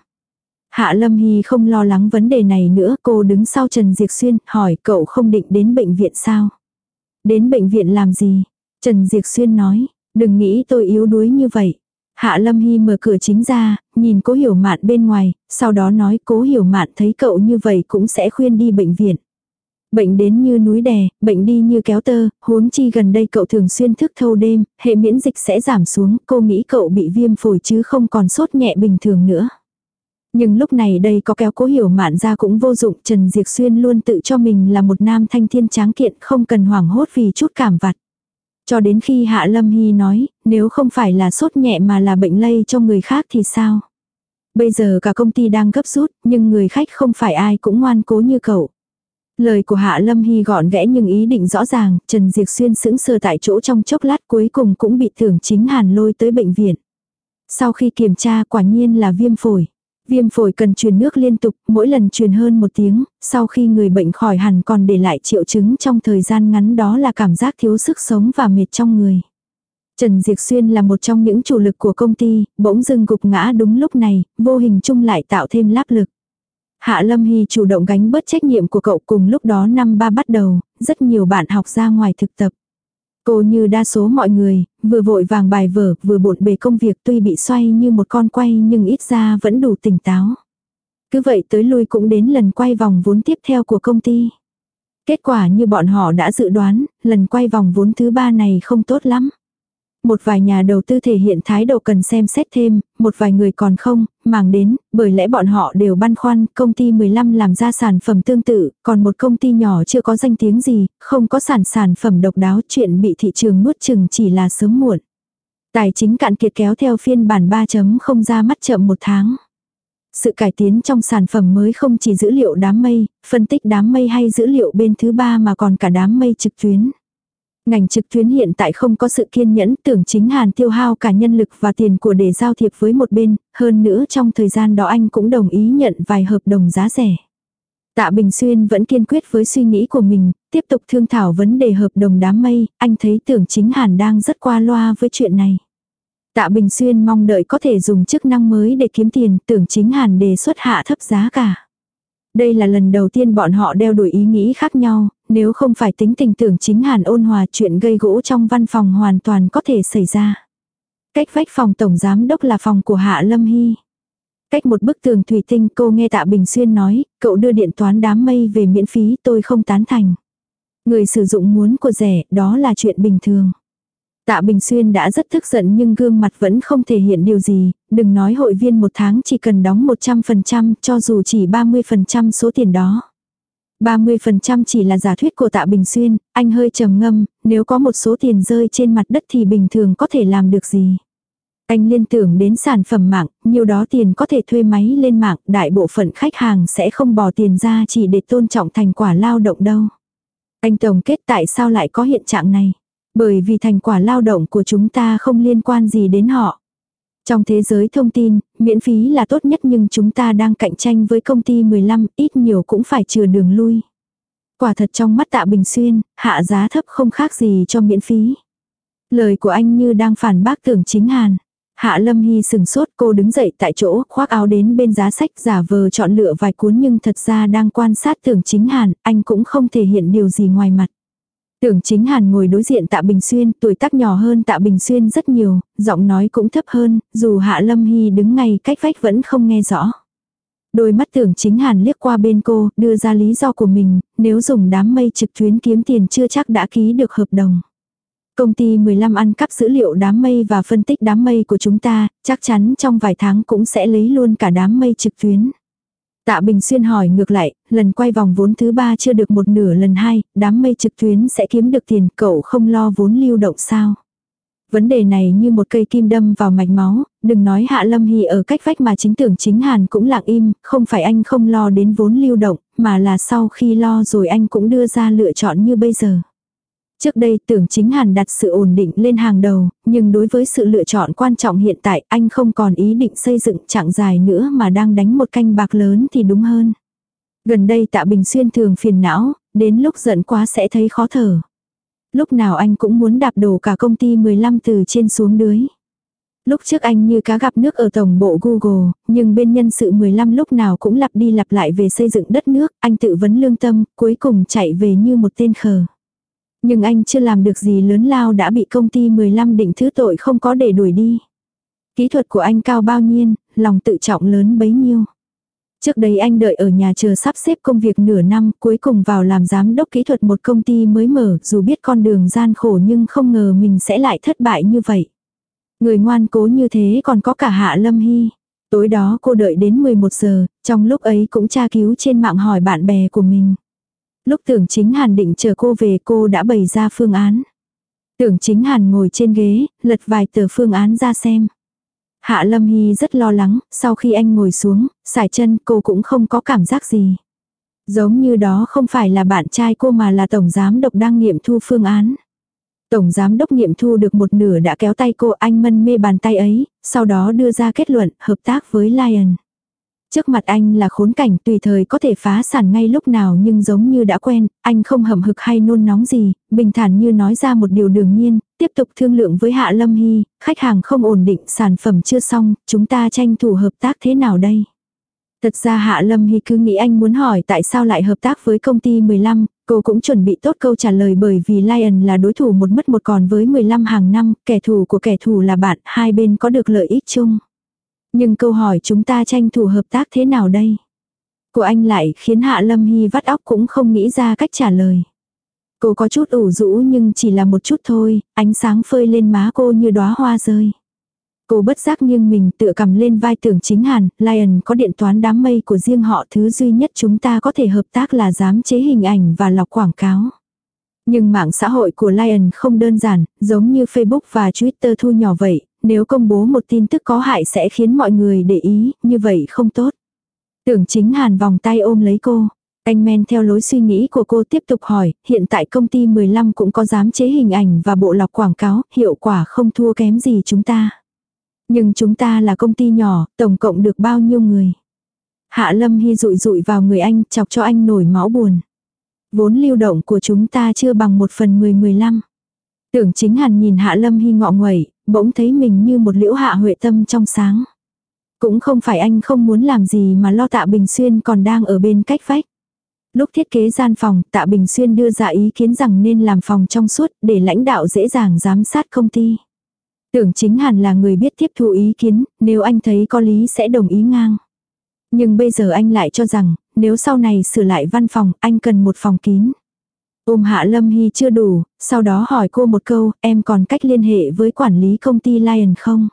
Hạ Lâm Hy không lo lắng vấn đề này nữa, cô đứng sau Trần Diệc Xuyên, hỏi cậu không định đến bệnh viện sao? Đến bệnh viện làm gì? Trần Diệc Xuyên nói, đừng nghĩ tôi yếu đuối như vậy. Hạ Lâm Hy mở cửa chính ra, nhìn Cố Hiểu Mạn bên ngoài, sau đó nói Cố Hiểu Mạn thấy cậu như vậy cũng sẽ khuyên đi bệnh viện. Bệnh đến như núi đè, bệnh đi như kéo tơ, huống chi gần đây cậu thường xuyên thức thâu đêm, hệ miễn dịch sẽ giảm xuống, cô nghĩ cậu bị viêm phổi chứ không còn sốt nhẹ bình thường nữa. Nhưng lúc này đây có kéo Cố Hiểu Mạn ra cũng vô dụng, Trần Diệc Xuyên luôn tự cho mình là một nam thanh thiên tráng kiện, không cần hoảng hốt vì chút cảm vặt. Cho đến khi Hạ Lâm Hy nói, nếu không phải là sốt nhẹ mà là bệnh lây cho người khác thì sao? Bây giờ cả công ty đang gấp rút, nhưng người khách không phải ai cũng ngoan cố như cậu. Lời của Hạ Lâm Hy gọn gẽ nhưng ý định rõ ràng, Trần Diệc Xuyên sững sờ tại chỗ trong chốc lát cuối cùng cũng bị Tưởng Chính Hàn lôi tới bệnh viện. Sau khi kiểm tra quả nhiên là viêm phổi. Viêm phổi cần truyền nước liên tục, mỗi lần truyền hơn 1 tiếng, sau khi người bệnh khỏi hẳn còn để lại triệu chứng trong thời gian ngắn, đó là cảm giác thiếu sức sống và mệt trong người. Trần Diệc Xuyên là một trong những chủ lực của công ty, bỗng dưng gục ngã đúng lúc này, vô hình chung lại tạo thêm áp lực. Hạ Lâm Hy chủ động gánh bớt trách nhiệm của cậu, cùng lúc đó năm 3 bắt đầu, rất nhiều bạn học ra ngoài thực tập. Cô như đa số mọi người, vừa vội vàng bài vở, vừa bộn bề công việc, tuy bị xoay như một con quay nhưng ít ra vẫn đủ tỉnh táo. Cứ vậy tới lui cũng đến lần quay vòng vốn tiếp theo của công ty. Kết quả như bọn họ đã dự đoán, lần quay vòng vốn thứ 3 này không tốt lắm. Một vài nhà đầu tư thể hiện thái độ cần xem xét thêm, một vài người còn không, màng đến, bởi lẽ bọn họ đều băn khoăn, công ty 15 làm ra sản phẩm tương tự, còn một công ty nhỏ chưa có danh tiếng gì, không có sản phẩm độc đáo, chuyện bị thị trường nuốt chừng chỉ là sớm muộn. Tài chính cạn kiệt kéo theo phiên bản 3.0 ra mắt chậm 1 tháng. Sự cải tiến trong sản phẩm mới không chỉ dữ liệu đám mây, phân tích đám mây hay dữ liệu bên thứ 3 mà còn cả đám mây trực tuyến. Ngành trực tuyến hiện tại không có sự kiên nhẫn, Tưởng Chính Hàn tiêu hao cả nhân lực và tiền của để giao thiệp với một bên, hơn nữa trong thời gian đó anh cũng đồng ý nhận vài hợp đồng giá rẻ. Tạ Bình Xuyên vẫn kiên quyết với suy nghĩ của mình, tiếp tục thương thảo vấn đề hợp đồng đám mây, anh thấy Tưởng Chính Hàn đang rất qua loa với chuyện này. Tạ Bình Xuyên mong đợi có thể dùng chức năng mới để kiếm tiền, Tưởng Chính Hàn đề xuất hạ thấp giá cả. Đây là lần đầu tiên bọn họ đeo đuổi ý nghĩ khác nhau, nếu không phải tính tình Tưởng Chính Hàn ôn hòa, chuyện gây gỗ trong văn phòng hoàn toàn có thể xảy ra. Cách vách phòng tổng giám đốc là phòng của Hạ Lâm Hy. Cách một bức tường thủy tinh, cô nghe Tạ Bình Xuyên nói, cậu đưa điện toán đám mây về miễn phí, tôi không tán thành. Người sử dụng muốn của rẻ, đó là chuyện bình thường. Tạ Bình Xuyên đã rất tức giận nhưng gương mặt vẫn không thể hiện điều gì, đừng nói hội viên 1 tháng chỉ cần đóng 100%, cho dù chỉ 30% số tiền đó. 30% chỉ là giả thuyết của Tạ Bình Xuyên, anh hơi trầm ngâm, nếu có một số tiền rơi trên mặt đất thì bình thường có thể làm được gì. Anh liên tưởng đến sản phẩm mạng, nhiều đó tiền có thể thuê máy lên mạng, đại bộ phận khách hàng sẽ không bỏ tiền ra chỉ để tôn trọng thành quả lao động đâu. Anh tổng kết tại sao lại có hiện trạng này. Bởi vì thành quả lao động của chúng ta không liên quan gì đến họ. Trong thế giới thông tin, miễn phí là tốt nhất nhưng chúng ta đang cạnh tranh với công ty 15, ít nhiều cũng phải chừa đường lui. Quả thật trong mắt Tạ Bình Xuyên, hạ giá thấp không khác gì cho miễn phí. Lời của anh như đang phản bác Tưởng Chính Hàn. Hạ Lâm Hy sừng sốt, cô đứng dậy tại chỗ, khoác áo đến bên giá sách giả vờ chọn lựa vài cuốn nhưng thật ra đang quan sát Tưởng Chính Hàn, anh cũng không thể hiện điều gì ngoài mặt. Tưởng Chính Hàn ngồi đối diện Tạ Bình Xuyên, tuổi tác nhỏ hơn Tạ Bình Xuyên rất nhiều, giọng nói cũng thấp hơn, dù Hạ Lâm Hy đứng ngay cách vách vẫn không nghe rõ. Đôi mắt Tưởng Chính Hàn liếc qua bên cô, đưa ra lý do của mình, nếu dùng đám mây trực tuyến kiếm tiền chưa chắc đã ký được hợp đồng. Công ty 15 ăn cắp dữ liệu đám mây và phân tích đám mây của chúng ta, chắc chắn trong vài tháng cũng sẽ lấy luôn cả đám mây trực tuyến. Tạ Bình Xuyên hỏi ngược lại, lần quay vòng vốn thứ 3 chưa được một nửa lần 2, đám mây trực tuyến sẽ kiếm được tiền, cậu không lo vốn lưu động sao? Vấn đề này như một cây kim đâm vào mạch máu, đừng nói Hạ Lâm Hy ở cách vách mà chính Tưởng Chính Hàn cũng lặng im, không phải anh không lo đến vốn lưu động, mà là sau khi lo rồi anh cũng đưa ra lựa chọn như bây giờ. Trước đây Tưởng Chính Hàn đặt sự ổn định lên hàng đầu, nhưng đối với sự lựa chọn quan trọng hiện tại anh không còn ý định xây dựng chặng dài nữa mà đang đánh một canh bạc lớn thì đúng hơn. Gần đây Tạ Bình Xuyên thường phiền não, đến lúc giận quá sẽ thấy khó thở. Lúc nào anh cũng muốn đạp đổ cả công ty 15 từ trên xuống dưới. Lúc trước anh như cá gặp nước ở tổng bộ Google, nhưng bên nhân sự 15 lúc nào cũng lặp đi lặp lại về xây dựng đất nước, anh tự vấn lương tâm, cuối cùng chạy về như một tên khờ. Nhưng anh chưa làm được gì lớn lao đã bị công ty 15 định thứ tội không có để đuổi đi. Kỹ thuật của anh cao bao nhiêu, lòng tự trọng lớn bấy nhiêu. Trước đấy anh đợi ở nhà chờ sắp xếp công việc nửa năm, cuối cùng vào làm giám đốc kỹ thuật một công ty mới mở, dù biết con đường gian khổ nhưng không ngờ mình sẽ lại thất bại như vậy. Người ngoan cố như thế còn có cả Hạ Lâm Hy. Tối đó cô đợi đến 11 giờ, trong lúc ấy cũng tra cứu trên mạng hỏi bạn bè của mình. Lúc Tưởng Chính Hàn định chờ cô về cô đã bày ra phương án. Tưởng Chính Hàn ngồi trên ghế, lật vài tờ phương án ra xem. Hạ Lâm Hy rất lo lắng, sau khi anh ngồi xuống, sải chân cô cũng không có cảm giác gì. Giống như đó không phải là bạn trai cô mà là tổng giám đốc đang nghiệm thu phương án. Tổng giám đốc nghiệm thu được một nửa đã kéo tay cô, anh mân mê bàn tay ấy, sau đó đưa ra kết luận hợp tác với Lion. Trước mặt anh là khốn cảnh tùy thời có thể phá sản ngay lúc nào nhưng giống như đã quen, anh không hậm hực hay nôn nóng gì, bình thản như nói ra một điều đương nhiên, tiếp tục thương lượng với Hạ Lâm Hy, khách hàng không ổn định, sản phẩm chưa xong, chúng ta tranh thủ hợp tác thế nào đây? Thật ra Hạ Lâm Hy cứ nghĩ anh muốn hỏi tại sao lại hợp tác với công ty 15, cô cũng chuẩn bị tốt câu trả lời bởi vì Lion là đối thủ một mất một còn với 15 hàng năm, kẻ thù của kẻ thù là bạn, hai bên có được lợi ích chung. Nhưng câu hỏi chúng ta tranh thủ hợp tác thế nào đây? Của anh lại khiến Hạ Lâm Hy vắt óc cũng không nghĩ ra cách trả lời. Cô có chút ủ rũ nhưng chỉ là một chút thôi, ánh sáng phơi lên má cô như đóa hoa rơi. Cô bất giác nghiêng mình tựa cầm lên vai Tưởng Chính Hàn, Lion có điện toán đám mây của riêng họ, thứ duy nhất chúng ta có thể hợp tác là giám chế hình ảnh và lọc quảng cáo. Nhưng mạng xã hội của Lion không đơn giản, giống như Facebook và Twitter thu nhỏ vậy, nếu công bố một tin tức có hại sẽ khiến mọi người để ý, như vậy không tốt. Tưởng Chính Hàn vòng tay ôm lấy cô. Anh men theo lối suy nghĩ của cô tiếp tục hỏi, hiện tại công ty 15 cũng có giám chế hình ảnh và bộ lọc quảng cáo, hiệu quả không thua kém gì chúng ta. Nhưng chúng ta là công ty nhỏ, tổng cộng được bao nhiêu người? Hạ Lâm Hy dụi dụi vào người anh, chọc cho anh nổi máu buồn. Vốn lưu động của chúng ta chưa bằng 1/10-15. Tưởng Chính Hàn nhìn Hạ Lâm Hy ngọ nguậy, bỗng thấy mình như một liễu hạ huệ tâm trong sáng. Cũng không phải anh không muốn làm gì mà lo Tạ Bình Xuyên còn đang ở bên cách vách. Lúc thiết kế gian phòng, Tạ Bình Xuyên đưa ra ý kiến rằng nên làm phòng trong suốt để lãnh đạo dễ dàng giám sát công ty. Tưởng Chính Hàn là người biết tiếp thu ý kiến, nếu anh thấy có lý sẽ đồng ý ngang. Nhưng bây giờ anh lại cho rằng, nếu sau này sửa lại văn phòng, anh cần một phòng kín. Ôm Hạ Lâm Hy chưa đủ, sau đó hỏi cô một câu, em còn cách liên hệ với quản lý công ty Lion không?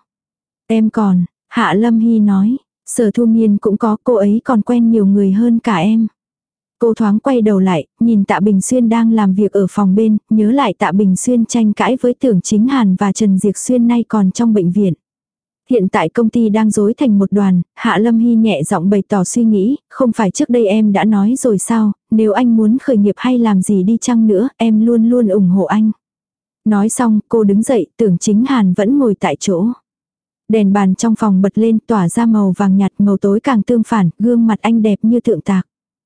Em còn, Hạ Lâm Hy nói, Sở Thu Nghiên cũng có, cô ấy còn quen nhiều người hơn cả em. Cô thoáng quay đầu lại, nhìn Tạ Bình Xuyên đang làm việc ở phòng bên, nhớ lại Tạ Bình Xuyên tranh cãi với Tưởng Chính Hàn và Trần Diệc Xuyên nay còn trong bệnh viện. Hiện tại công ty đang rối thành một đoàn, Hạ Lâm Hy nhẹ giọng bày tỏ suy nghĩ, không phải trước đây em đã nói rồi sao, nếu anh muốn khởi nghiệp hay làm gì đi chăng nữa, em luôn luôn ủng hộ anh. Nói xong, cô đứng dậy, Tưởng Chính Hàn vẫn ngồi tại chỗ. Đèn bàn trong phòng bật lên tỏa ra màu vàng nhạt, màu tối càng tương phản, gương mặt anh đẹp như tượng tạc.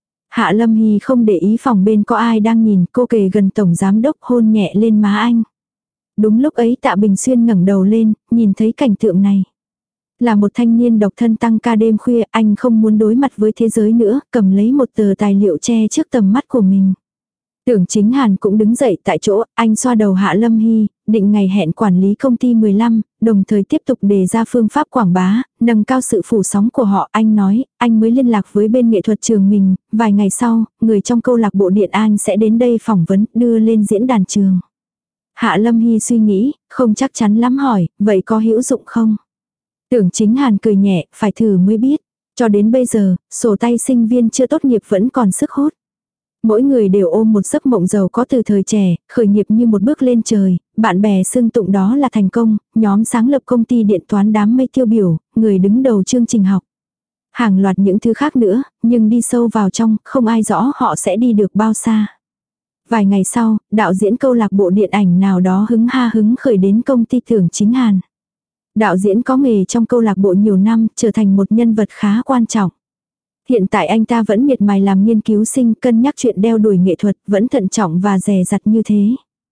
Hạ Lâm Hy không để ý phòng bên có ai đang nhìn, cô kề gần tổng giám đốc hôn nhẹ lên má anh. Đúng lúc ấy Tạ Bình Xuyên ngẩng đầu lên, nhìn thấy cảnh tượng này. Là một thanh niên độc thân tăng ca đêm khuya, anh không muốn đối mặt với thế giới nữa, cầm lấy một tờ tài liệu che trước tầm mắt của mình. Tưởng Chính Hàn cũng đứng dậy tại chỗ, anh xoa đầu Hạ Lâm Hy, định ngày hẹn quản lý công ty 15, đồng thời tiếp tục đề ra phương pháp quảng bá, nâng cao sự phủ sóng của họ. Anh nói, anh mới liên lạc với bên nghệ thuật trường mình, vài ngày sau, người trong câu lạc bộ Điện Anh sẽ đến đây phỏng vấn, đưa lên diễn đàn trường. Hạ Lâm Hy suy nghĩ, không chắc chắn lắm hỏi, vậy có hữu dụng không? Tưởng Chính Hàn cười nhẹ, phải thử mới biết. Cho đến bây giờ, sổ tay sinh viên chưa tốt nghiệp vẫn còn sức hút. Mỗi người đều ôm một giấc mộng giàu có từ thời trẻ, khởi nghiệp như một bước lên trời, bạn bè xưng tụng đó là thành công, nhóm sáng lập công ty điện toán đám mây tiêu biểu, người đứng đầu chương trình học. Hàng loạt những thứ khác nữa, nhưng đi sâu vào trong, không ai rõ họ sẽ đi được bao xa. Vài ngày sau, đạo diễn câu lạc bộ điện ảnh nào đó hứng khởi đến công ty Tưởng Chính Hàn. Đạo diễn có nghề trong câu lạc bộ nhiều năm, trở thành một nhân vật khá quan trọng. Hiện tại anh ta vẫn miệt mài làm nghiên cứu sinh, cân nhắc chuyện đeo đuổi nghệ thuật, vẫn thận trọng và dè dặt như thế.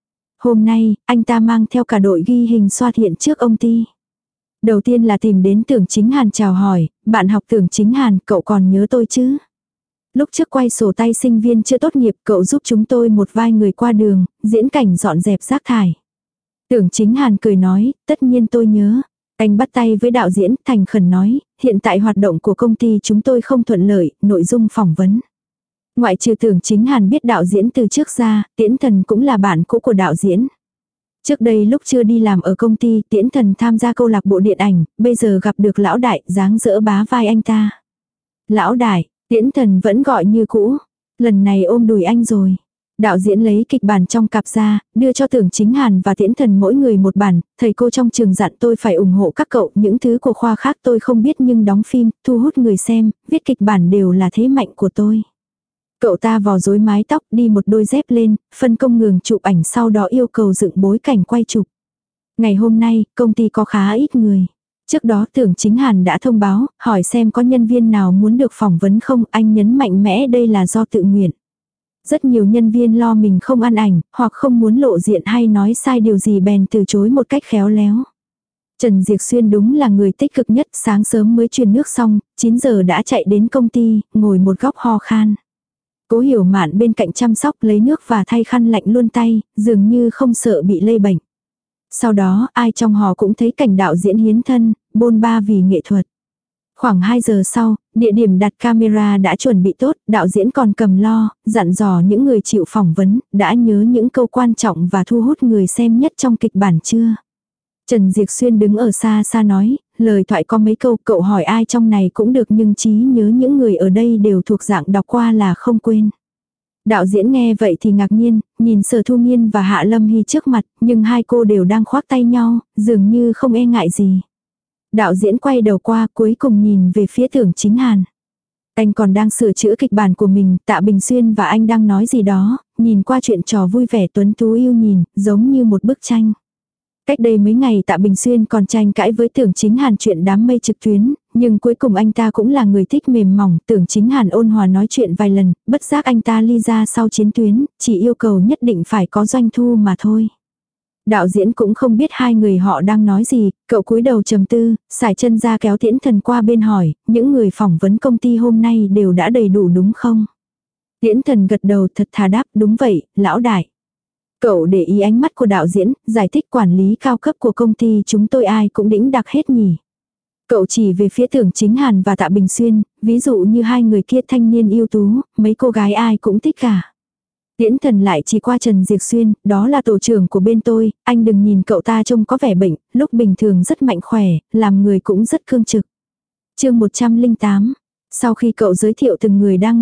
Hôm nay, anh ta mang theo cả đội ghi hình xuất hiện trước ông ty. Đầu tiên là tìm đến Tưởng Chính Hàn chào hỏi, bạn học Tưởng Chính Hàn, cậu còn nhớ tôi chứ? Lúc trước quay sổ tay sinh viên chưa tốt nghiệp, cậu giúp chúng tôi một vai người qua đường, diễn cảnh dọn dẹp rác thải. Tưởng Chính Hàn cười nói, tất nhiên tôi nhớ. Anh bắt tay với đạo diễn, thành khẩn nói, hiện tại hoạt động của công ty chúng tôi không thuận lợi, nội dung phỏng vấn. Ngoại trừ Tưởng Chính Hàn biết đạo diễn từ trước ra, Tiễn Thần cũng là bạn cũ của đạo diễn. Trước đây lúc chưa đi làm ở công ty, Tiễn Thần tham gia câu lạc bộ điện ảnh, bây giờ gặp được lão đại, dáng dỡ bá vai anh ta. Lão đại, Tiễn Thần vẫn gọi như cũ, lần này ôm đùi anh rồi. Đạo diễn lấy kịch bản trong cặp ra, đưa cho Tưởng Chính Hàn và Tiễn Thần mỗi người một bản, thầy cô trong trường dặn tôi phải ủng hộ các cậu, những thứ của khoa khác tôi không biết nhưng đóng phim, thu hút người xem, viết kịch bản đều là thế mạnh của tôi. Cậu ta vò rối mái tóc, đi một đôi dép lên, phân công ngừng chụp ảnh sau đó yêu cầu dựng bối cảnh quay chụp. Ngày hôm nay, công ty có khá ít người. Trước đó Tưởng Chính Hàn đã thông báo, hỏi xem có nhân viên nào muốn được phỏng vấn không, anh nhấn mạnh mẽ đây là do tự nguyện. Rất nhiều nhân viên lo mình không ăn ảnh, hoặc không muốn lộ diện hay nói sai điều gì bèn từ chối một cách khéo léo. Trần Diệc Xuyên đúng là người tích cực nhất, sáng sớm mới truyền nước xong, 9 giờ đã chạy đến công ty, ngồi một góc ho khan. Cố Hiểu Mạn bên cạnh chăm sóc lấy nước và thay khăn lạnh luôn tay, dường như không sợ bị lây bệnh. Sau đó, ai trong họ cũng thấy cảnh đạo diễn hiến thân, bôn ba vì nghệ thuật. Khoảng 2 giờ sau, địa điểm đặt camera đã chuẩn bị tốt, đạo diễn còn cầm lo, dặn dò những người chịu phỏng vấn, đã nhớ những câu quan trọng và thu hút người xem nhất trong kịch bản chưa. Trần Diệc Xuyên đứng ở xa xa nói, lời thoại có mấy câu cậu hỏi ai trong này cũng được nhưng trí nhớ những người ở đây đều thuộc dạng đọc qua là không quên. Đạo diễn nghe vậy thì ngạc nhiên, nhìn Sở Thu Nghiên và Hạ Lâm Hy trước mặt, nhưng hai cô đều đang khoác tay nhau, dường như không e ngại gì. Đạo diễn quay đầu qua cuối cùng nhìn về phía Tưởng Chính Hàn. Anh còn đang sửa chữa kịch bản của mình, Tạ Bình Xuyên và anh đang nói gì đó, nhìn qua chuyện trò vui vẻ tuấn tú yêu nhìn, giống như một bức tranh. Cách đây mấy ngày Tạ Bình Xuyên còn tranh cãi với Tưởng Chính Hàn chuyện đám mây trực tuyến, nhưng cuối cùng anh ta cũng là người thích mềm mỏng, Tưởng Chính Hàn ôn hòa nói chuyện vài lần, bất giác anh ta ly ra sau chiến tuyến, chỉ yêu cầu nhất định phải có doanh thu mà thôi. Đạo diễn cũng không biết hai người họ đang nói gì, cậu cúi đầu trầm tư, sải chân ra kéo Tiễn Thần qua bên hỏi, những người phỏng vấn công ty hôm nay đều đã đầy đủ đúng không? Tiễn Thần gật đầu thật thà đáp đúng vậy, lão đại. Cậu để ý ánh mắt của đạo diễn, giải thích quản lý cao cấp của công ty chúng tôi ai cũng đĩnh đặc hết nhỉ. Cậu chỉ về phía Tưởng Chính Hàn và Tạ Bình Xuyên, ví dụ như hai người kia thanh niên ưu tú, mấy cô gái ai cũng thích cả. Tiễn Thần lại chỉ qua Trần Diệc Xuyên, đó là tổ trưởng của bên tôi, anh đừng nhìn cậu ta trông có vẻ bệnh, lúc bình thường rất mạnh khỏe, làm người cũng rất cương trực. Chương 108. Sau khi cậu giới thiệu từng người đang ngồi,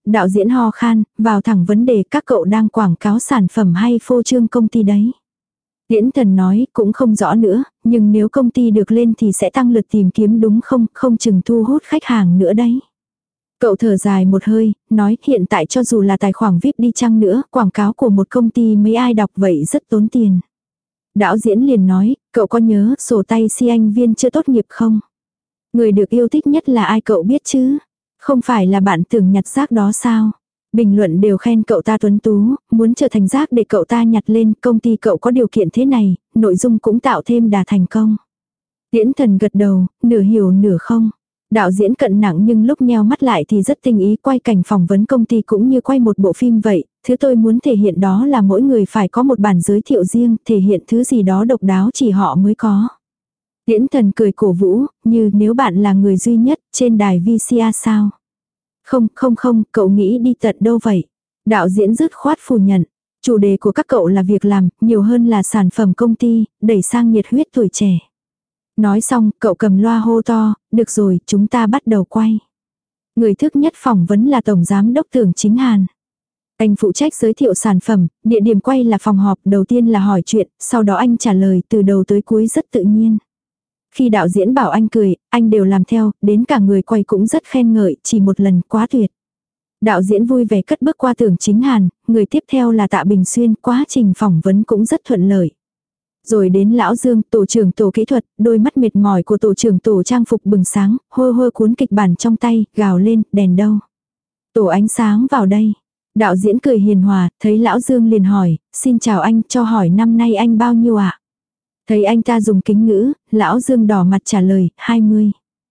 Đạo diễn ho khan, vào thẳng vấn đề, các cậu đang quảng cáo sản phẩm hay phô trương công ty đấy. Tiễn Thần nói, cũng không rõ nữa, nhưng nếu công ty được lên thì sẽ tăng lượt tìm kiếm đúng không, không chừng thu hút khách hàng nữa đấy. Cậu thở dài một hơi, nói hiện tại cho dù là tài khoản VIP đi chăng nữa, quảng cáo của một công ty mấy ai đọc vậy rất tốn tiền. Đạo diễn liền nói, cậu có nhớ sổ tay si anh Viên chưa tốt nghiệp không? Người được yêu thích nhất là ai cậu biết chứ? Không phải là bạn tưởng nhặt rác đó sao? Bình luận đều khen cậu ta tuấn tú, muốn trở thành rác để cậu ta nhặt lên, công ty cậu có điều kiện thế này, nội dung cũng tạo thêm đà thành công. Tiễn Thần gật đầu, nửa hiểu nửa không. Đạo diễn cận nặng nhưng lúc nheo mắt lại thì rất tinh ý, quay cảnh phỏng vấn công ty cũng như quay một bộ phim vậy. Thứ tôi muốn thể hiện đó là mỗi người phải có một bản giới thiệu riêng, thể hiện thứ gì đó độc đáo chỉ họ mới có. Tiễn Thần cười cổ vũ, như nếu bạn là người duy nhất trên đài VCA sao? Không, cậu nghĩ đi tận đâu vậy? Đạo diễn dứt khoát phủ nhận. Chủ đề của các cậu là việc làm, nhiều hơn là sản phẩm công ty, đẩy sang nhiệt huyết tuổi trẻ. Nói xong, cậu cầm loa hô to, được rồi, chúng ta bắt đầu quay. Người thức nhất phỏng vấn là Tổng Giám đốc Tưởng Chính Hàn. Anh phụ trách giới thiệu sản phẩm, địa điểm quay là phòng họp, đầu tiên là hỏi chuyện, sau đó anh trả lời từ đầu tới cuối rất tự nhiên. Khi đạo diễn bảo anh cười, anh đều làm theo, đến cả người quay cũng rất khen ngợi, chỉ một lần quá tuyệt. Đạo diễn vui vẻ cất bước qua Tưởng Chính Hàn, người tiếp theo là Tạ Bình Xuyên, quá trình phỏng vấn cũng rất thuận lợi. Rồi đến Lão Dương, tổ trưởng tổ kỹ thuật, đôi mắt mệt mỏi của tổ trưởng tổ trang phục bừng sáng, hô hô cuốn kịch bản trong tay, gào lên, đèn đâu? Tổ ánh sáng vào đây. Đạo diễn cười hiền hòa, thấy Lão Dương liền hỏi, xin chào anh, cho hỏi năm nay anh bao nhiêu ạ? Thấy anh ta dùng kính ngữ, Lão Dương đỏ mặt trả lời, 20.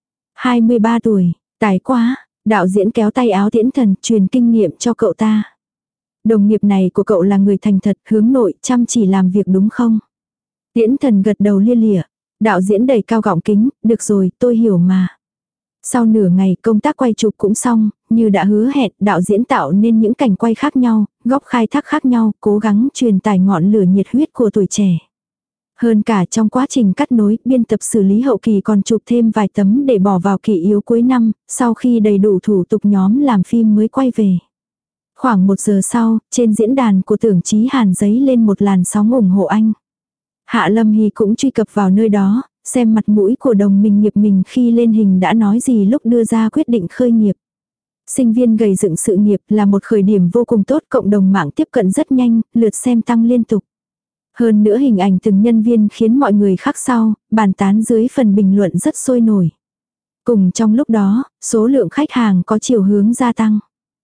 23 tuổi, tài quá. Đạo diễn kéo tay áo Tiễn Thần, truyền kinh nghiệm cho cậu ta. Đồng nghiệp này của cậu là người thành thật, hướng nội, chăm chỉ làm việc đúng không? Tiễn Thần gật đầu lia lịa. Đạo diễn đẩy cao gọng kính, được rồi, tôi hiểu mà. Sau nửa ngày công tác quay chụp cũng xong, như đã hứa hẹn, đạo diễn tạo nên những cảnh quay khác nhau, góc khai thác khác nhau, cố gắng truyền tải ngọn lửa nhiệt huyết của tuổi trẻ. Hơn cả trong quá trình cắt nối, biên tập xử lý hậu kỳ còn chụp thêm vài tấm để bỏ vào kỷ yếu cuối năm, sau khi đầy đủ thủ tục nhóm làm phim mới quay về. Khoảng 1 giờ sau, trên diễn đàn của Tưởng Chí Hàn giấy lên một làn sóng ủng hộ anh. Hạ Lâm Hy cũng truy cập vào nơi đó, xem mặt mũi của đồng minh nghiệp mình khi lên hình đã nói gì lúc đưa ra quyết định khởi nghiệp. Sinh viên gầy dựng sự nghiệp là một khởi điểm vô cùng tốt, cộng đồng mạng tiếp cận rất nhanh, lượt xem tăng liên tục. Hơn nữa hình ảnh từng nhân viên khiến mọi người khác sau, bàn tán dưới phần bình luận rất sôi nổi. Cùng trong lúc đó, số lượng khách hàng có chiều hướng gia tăng.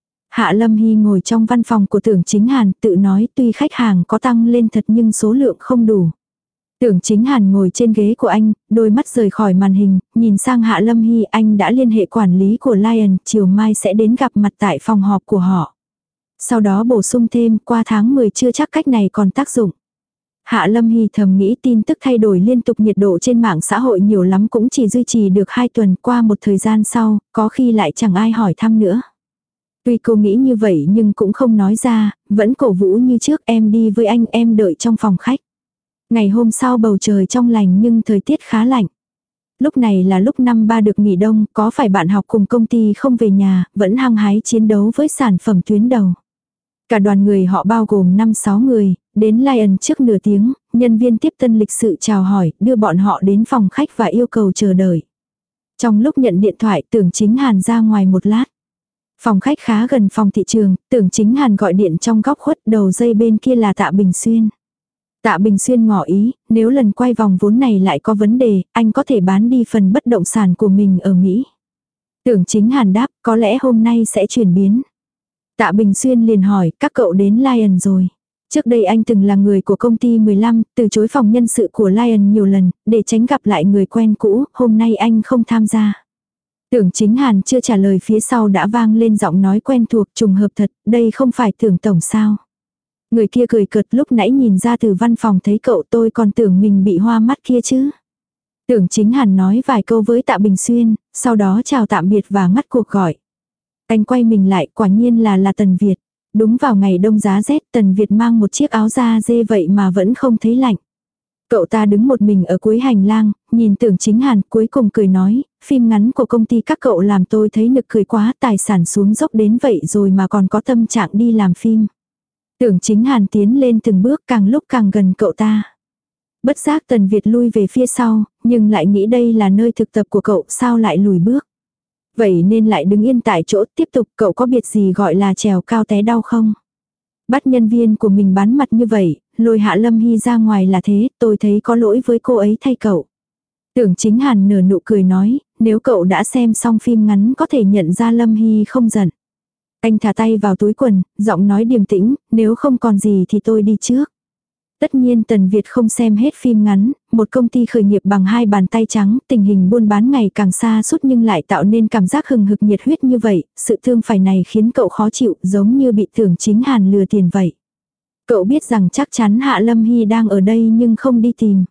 Hạ Lâm Hy ngồi trong văn phòng của Tưởng Chính Hàn tự nói tuy khách hàng có tăng lên thật nhưng số lượng không đủ. Tưởng Chính Hàn ngồi trên ghế của anh, đôi mắt rời khỏi màn hình, nhìn sang Hạ Lâm Hy, anh đã liên hệ quản lý của Lion, chiều mai sẽ đến gặp mặt tại phòng họp của họ. Sau đó bổ sung thêm, qua tháng 10 chưa chắc cách này còn tác dụng. Hạ Lâm Hy thầm nghĩ tin tức thay đổi liên tục, nhiệt độ trên mạng xã hội nhiều lắm cũng chỉ duy trì được 2 tuần, qua một thời gian sau, có khi lại chẳng ai hỏi thăm nữa. Tuy cô nghĩ như vậy nhưng cũng không nói ra, vẫn cổ vũ như trước, em đi với anh, em đợi trong phòng khách. Ngày hôm sau bầu trời trong lành nhưng thời tiết khá lạnh. Lúc này là lúc năm ba được nghỉ đông, có phải bạn học cùng công ty không về nhà, vẫn hăng hái chiến đấu với sản phẩm tuyến đầu. Cả đoàn người họ bao gồm 5-6 người, đến Lion trước nửa tiếng, nhân viên tiếp tân lịch sự chào hỏi, đưa bọn họ đến phòng khách và yêu cầu chờ đợi. Trong lúc nhận điện thoại, Tưởng Chính Hàn ra ngoài một lát. Phòng khách khá gần phòng thị trường, Tưởng Chính Hàn gọi điện trong góc khuất, đầu dây bên kia là Tạ Bình Xuyên. Tạ Bình Xuyên ngỏ ý, nếu lần quay vòng vốn này lại có vấn đề, anh có thể bán đi phần bất động sản của mình ở Mỹ. Tưởng Chính Hàn đáp, có lẽ hôm nay sẽ chuyển biến. Tạ Bình Xuyên liền hỏi, các cậu đến Lion rồi. Trước đây anh từng là người của công ty 15, từ chối phòng nhân sự của Lion nhiều lần, để tránh gặp lại người quen cũ, hôm nay anh không tham gia. Tưởng Chính Hàn chưa trả lời, phía sau đã vang lên giọng nói quen thuộc, trùng hợp thật, đây không phải Tưởng tổng sao. Người kia cười cợt, lúc nãy nhìn ra từ văn phòng thấy cậu, tôi còn tưởng mình bị hoa mắt kia chứ. Tưởng Chính Hàn nói vài câu với Tạ Bình Xuyên, sau đó chào tạm biệt và ngắt cuộc gọi. Anh quay mình lại, quả nhiên là Tần Việt. Đúng vào ngày đông giá rét, Tần Việt mang một chiếc áo da dê vậy mà vẫn không thấy lạnh. Cậu ta đứng một mình ở cuối hành lang, nhìn Tưởng Chính Hàn cuối cùng cười nói, phim ngắn của công ty các cậu làm tôi thấy nực cười quá, tài sản xuống dốc đến vậy rồi mà còn có tâm trạng đi làm phim. Tưởng Chính Hàn tiến lên từng bước càng lúc càng gần cậu ta. Bất giác Tần Việt lui về phía sau, nhưng lại nghĩ đây là nơi thực tập của cậu, sao lại lùi bước. Vậy nên lại đứng yên tại chỗ tiếp tục, cậu có biết gì gọi là trèo cao té đau không? Bắt nhân viên của mình bán mặt như vậy, lôi Hạ Lâm Hy ra ngoài là thế, tôi thấy có lỗi với cô ấy thay cậu. Tưởng Chính Hàn nở nụ cười nói, nếu cậu đã xem xong phim ngắn có thể nhận ra Lâm Hy không giận. Anh thả tay vào túi quần, giọng nói điềm tĩnh, nếu không còn gì thì tôi đi trước. Tất nhiên Tần Việt không xem hết phim ngắn, một công ty khởi nghiệp bằng hai bàn tay trắng, tình hình buôn bán ngày càng xa suốt nhưng lại tạo nên cảm giác hừng hực nhiệt huyết như vậy, sự thương phải này khiến cậu khó chịu giống như bị Tưởng Chính Hàn lừa tiền vậy. Cậu biết rằng chắc chắn Hạ Lâm Hy đang ở đây nhưng không đi tìm.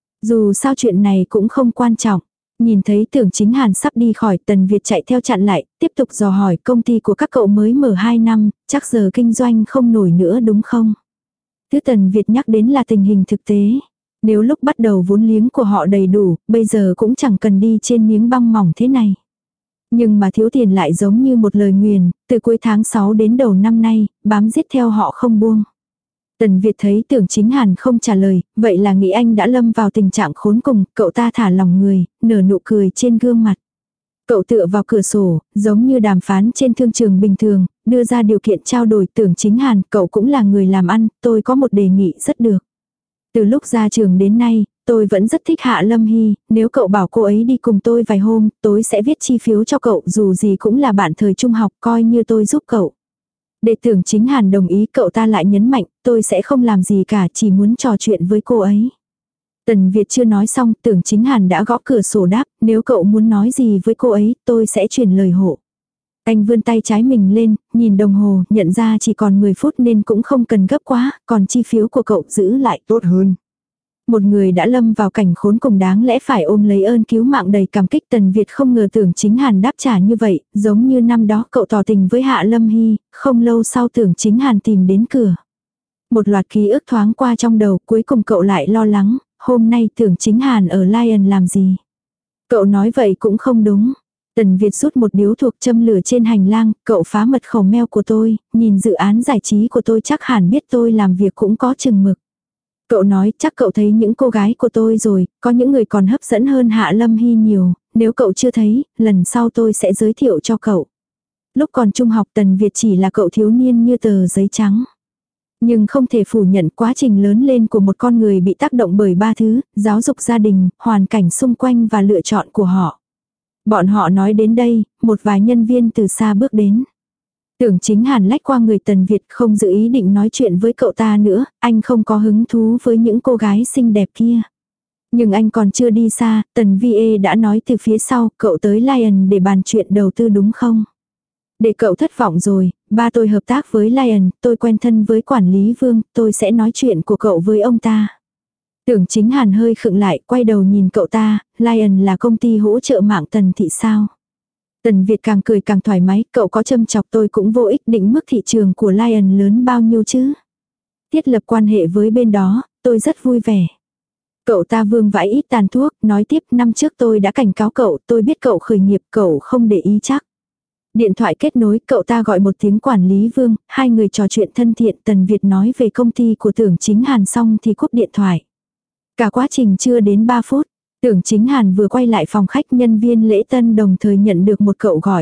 Dù sao chuyện này cũng không quan trọng. Nhìn thấy Tưởng Chính Hàn sắp đi khỏi, Tần Việt chạy theo chặn lại, tiếp tục dò hỏi công ty của các cậu mới mở 2 năm, chắc giờ kinh doanh không nổi nữa đúng không? Thứ Tần Việt nhắc đến là tình hình thực tế. Nếu lúc bắt đầu vốn liếng của họ đầy đủ, bây giờ cũng chẳng cần đi trên miếng băng mỏng thế này. Nhưng mà thiếu tiền lại giống như một lời nguyền, từ cuối tháng 6 đến đầu năm nay, bám giết theo họ không buông. Tần Việt thấy Tưởng Chính Hàn không trả lời, vậy là nghĩ anh đã lâm vào tình trạng khốn cùng, cậu ta thả lòng người, nở nụ cười trên gương mặt. Cậu tựa vào cửa sổ, giống như đàm phán trên thương trường bình thường, đưa ra điều kiện trao đổi. Tưởng Chính Hàn, cậu cũng là người làm ăn, tôi có một đề nghị rất được. Từ lúc ra trường đến nay, tôi vẫn rất thích Hạ Lâm Hy, nếu cậu bảo cô ấy đi cùng tôi vài hôm, tôi sẽ viết chi phiếu cho cậu, dù gì cũng là bạn thời trung học, coi như tôi giúp cậu. Để Tưởng Chính Hàn đồng ý, cậu ta lại nhấn mạnh, tôi sẽ không làm gì cả, chỉ muốn trò chuyện với cô ấy. Tần Việt chưa nói xong, Tưởng Chính Hàn đã gõ cửa sổ đáp, nếu cậu muốn nói gì với cô ấy, tôi sẽ truyền lời hộ. Anh vươn tay trái mình lên, nhìn đồng hồ, nhận ra chỉ còn 10 phút nên cũng không cần gấp quá, còn chi phiếu của cậu giữ lại tốt hơn. Một người đã lâm vào cảnh khốn cùng đáng lẽ phải ôm lấy ơn cứu mạng đầy cảm kích. Tần Việt không ngờ Tưởng Chính Hàn đáp trả như vậy, giống như năm đó cậu tỏ tình với Hạ Lâm Hy, không lâu sau Tưởng Chính Hàn tìm đến cửa. Một loạt ký ức thoáng qua trong đầu, cuối cùng cậu lại lo lắng, hôm nay Tưởng Chính Hàn ở Lion làm gì? Cậu nói vậy cũng không đúng. Tần Việt rút một điếu thuốc châm lửa trên hành lang, cậu phá mật khẩu mail của tôi, nhìn dự án giải trí của tôi chắc hẳn biết tôi làm việc cũng có chừng mực. Cậu nói chắc cậu thấy những cô gái của tôi rồi, có những người còn hấp dẫn hơn Hạ Lâm Hy nhiều, nếu cậu chưa thấy, lần sau tôi sẽ giới thiệu cho cậu. Lúc còn trung học Tần Việt chỉ là cậu thiếu niên như tờ giấy trắng. Nhưng không thể phủ nhận quá trình lớn lên của một con người bị tác động bởi 3 thứ, giáo dục gia đình, hoàn cảnh xung quanh và lựa chọn của họ. Bọn họ nói đến đây, một vài nhân viên từ xa bước đến. Tưởng Chính Hàn lách qua người Tần Việt, không dự ý định nói chuyện với cậu ta nữa, anh không có hứng thú với những cô gái xinh đẹp kia. Nhưng anh còn chưa đi xa, Tần VA đã nói từ phía sau, cậu tới Lion để bàn chuyện đầu tư đúng không? Để cậu thất vọng rồi, ba tôi hợp tác với Lion, tôi quen thân với quản lý Vương, tôi sẽ nói chuyện của cậu với ông ta. Tưởng Chính Hàn hơi khựng lại, quay đầu nhìn cậu ta, Lion là công ty hỗ trợ mạng Tần thị sao? Tần Việt càng cười càng thoải mái, cậu có châm chọc tôi cũng vô ích, định mức thị trường của Lion lớn bao nhiêu chứ? Thiết lập quan hệ với bên đó, tôi rất vui vẻ. Cậu ta vương vãi ít tàn thuốc, nói tiếp năm trước tôi đã cảnh cáo cậu, tôi biết cậu khởi nghiệp, cậu không để ý chắc. Điện thoại kết nối, cậu ta gọi một tiếng quản lý Vương, hai người trò chuyện thân thiện. Tần Việt nói về công ty của Tưởng Chính Hàn xong thì cúp điện thoại. Cả quá trình chưa đến 3 phút, Tưởng Chính Hàn vừa quay lại phòng khách, nhân viên lễ tân đồng thời nhận được một cậu gọi.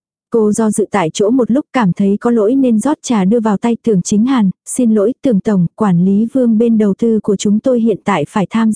Cô do dự tại chỗ một lúc, cảm thấy có lỗi nên rót trà đưa vào tay Tưởng Chính Hàn, xin lỗi Tưởng Tổng, quản lý Vương bên đầu tư của chúng tôi hiện tại phải tham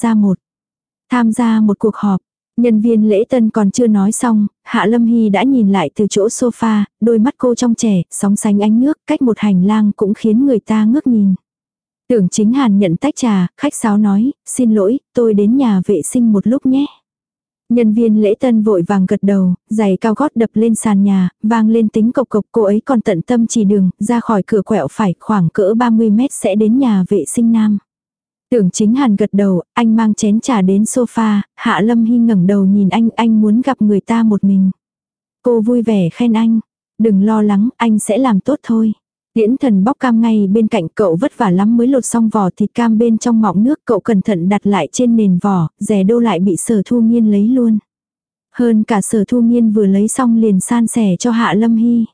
gia một cuộc họp. Nhân viên lễ tân còn chưa nói xong, Hạ Lâm Hy đã nhìn lại từ chỗ sofa, đôi mắt cô trong trẻ, sóng sánh ánh nước, cách một hành lang cũng khiến người ta ngước nhìn. Tưởng Chính Hàn nhận tách trà, khách sáo nói, xin lỗi, tôi đến nhà vệ sinh một lúc nhé. Nhân viên lễ tân vội vàng gật đầu, giày cao gót đập lên sàn nhà, vang lên tính cộc cộc. Cô ấy còn tận tâm chỉ đường, ra khỏi cửa quẹo phải, khoảng cỡ 30 mét sẽ đến nhà vệ sinh nam. Tưởng Chính Hàn gật đầu, anh mang chén trà đến sofa, Hạ Lâm Hy ngẩng đầu nhìn anh muốn gặp người ta một mình. Cô vui vẻ khen anh, đừng lo lắng, anh sẽ làm tốt thôi. Tiễn Thần bóc cam ngay bên cạnh, cậu vất vả lắm mới lột xong vỏ thịt cam bên trong mọng nước, cậu cẩn thận đặt lại trên nền vỏ, rẻ đô lại bị Sở Thu Nghiên lấy luôn. Hơn cả Sở Thu Nghiên vừa lấy xong liền san sẻ cho Hạ Lâm Hy.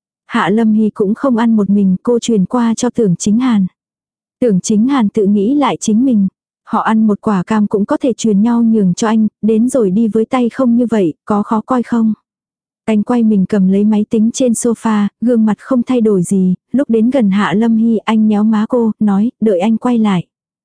Hạ Lâm Hy cũng không ăn một mình, cô truyền qua cho Tưởng Chính Hàn. Tưởng Chính Hàn tự nghĩ lại chính mình. Họ ăn một quả cam cũng có thể truyền nhau nhường cho anh, đến rồi đi với tay không như vậy, có khó coi không? Anh quay mình cầm lấy máy tính trên sofa, gương mặt không thay đổi gì, lúc đến gần Hạ Lâm Hy anh nhéo má cô, nói, đợi anh quay lại.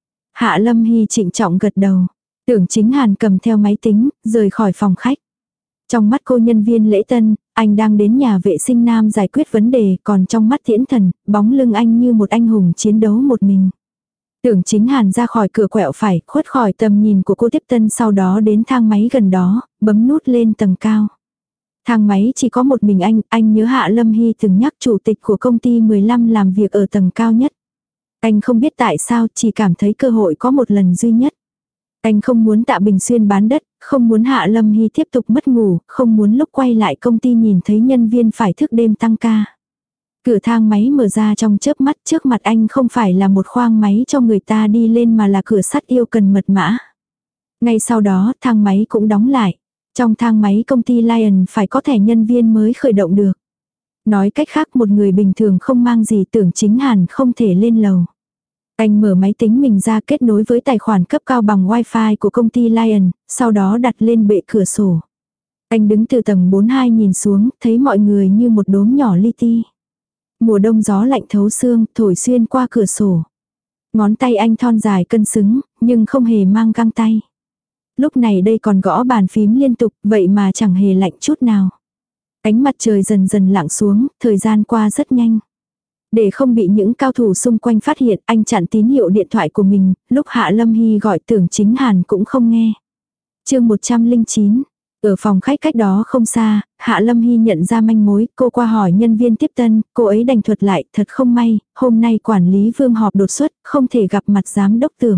Hạ Lâm Hy trịnh trọng gật đầu. Tưởng Chính Hàn cầm theo máy tính, rời khỏi phòng khách. Trong mắt cô nhân viên lễ tân, anh đang đến nhà vệ sinh nam giải quyết vấn đề, còn trong mắt Tiễn Thần, bóng lưng anh như một anh hùng chiến đấu một mình. Tưởng Chính Hàn ra khỏi cửa quẹo phải, khuất khỏi tầm nhìn của cô tiếp tân, sau đó đến thang máy gần đó, bấm nút lên tầng cao. Thang máy chỉ có một mình anh nhớ Hạ Lâm Hy từng nhắc chủ tịch của công ty 15 làm việc ở tầng cao nhất. Anh không biết tại sao, chỉ cảm thấy cơ hội có một lần duy nhất. Anh không muốn Tạ Bình Xuyên bán đất, không muốn Hạ Lâm Hy tiếp tục mất ngủ, không muốn lúc quay lại công ty nhìn thấy nhân viên phải thức đêm tăng ca. Cửa thang máy mở ra trong chớp mắt, trước mặt anh không phải là một khoang máy cho người ta đi lên mà là cửa sắt yêu cần mật mã. Ngay sau đó, thang máy cũng đóng lại. Trong thang máy công ty Lion phải có thẻ nhân viên mới khởi động được. Nói cách khác, một người bình thường không mang gì, Tưởng Chính Hàn không thể lên lầu. Anh mở máy tính mình ra, kết nối với tài khoản cấp cao bằng wifi của công ty Lion, sau đó đặt lên bệ cửa sổ. Anh đứng từ tầng 42 nhìn xuống, thấy mọi người như một đốm nhỏ li ti. Mùa đông gió lạnh thấu xương, thổi xuyên qua cửa sổ. Ngón tay anh thon dài cân xứng, nhưng không hề mang găng tay. Lúc này đây còn gõ bàn phím liên tục, vậy mà chẳng hề lạnh chút nào. Ánh mặt trời dần dần lặng xuống, thời gian qua rất nhanh. Để không bị những cao thủ xung quanh phát hiện, anh chặn tín hiệu điện thoại của mình, lúc Hạ Lâm Hy gọi Tưởng Chính Hàn cũng không nghe. Chương 109. Ở phòng khách cách đó không xa, Hạ Lâm Hy nhận ra manh mối, cô qua hỏi nhân viên tiếp tân, cô ấy đành thuật lại, thật không may, hôm nay quản lý Vương họp đột xuất, không thể gặp mặt giám đốc Tưởng.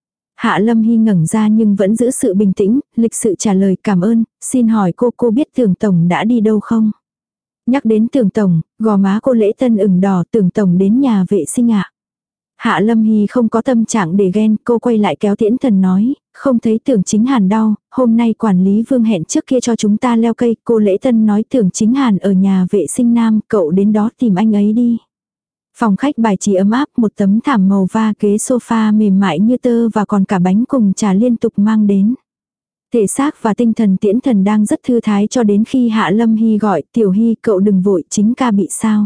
Hạ Lâm Hy ngẩng ra nhưng vẫn giữ sự bình tĩnh, lịch sự trả lời, cảm ơn, xin hỏi cô biết Tưởng Tổng đã đi đâu không? Nhắc đến Tưởng Tổng, gò má cô lễ tân ửng đỏ, Tưởng Tổng đến nhà vệ sinh ạ. Hạ Lâm Hy không có tâm trạng để ghen, cô quay lại kéo Tiễn Thần nói, không thấy Tưởng Chính Hàn đâu, hôm nay quản lý Vương hẹn trước kia cho chúng ta leo cây, cô lễ tân nói Tưởng Chính Hàn ở nhà vệ sinh nam, cậu đến đó tìm anh ấy đi. Phòng khách bài trí ấm áp, một tấm thảm màu va, ghế sofa mềm mại như tơ và còn cả bánh cùng trà liên tục mang đến. Thể xác và tinh thần Tiễn Thần đang rất thư thái cho đến khi Hạ Lâm Hy gọi, Tiểu Hy cậu đừng vội, chính ca bị sao.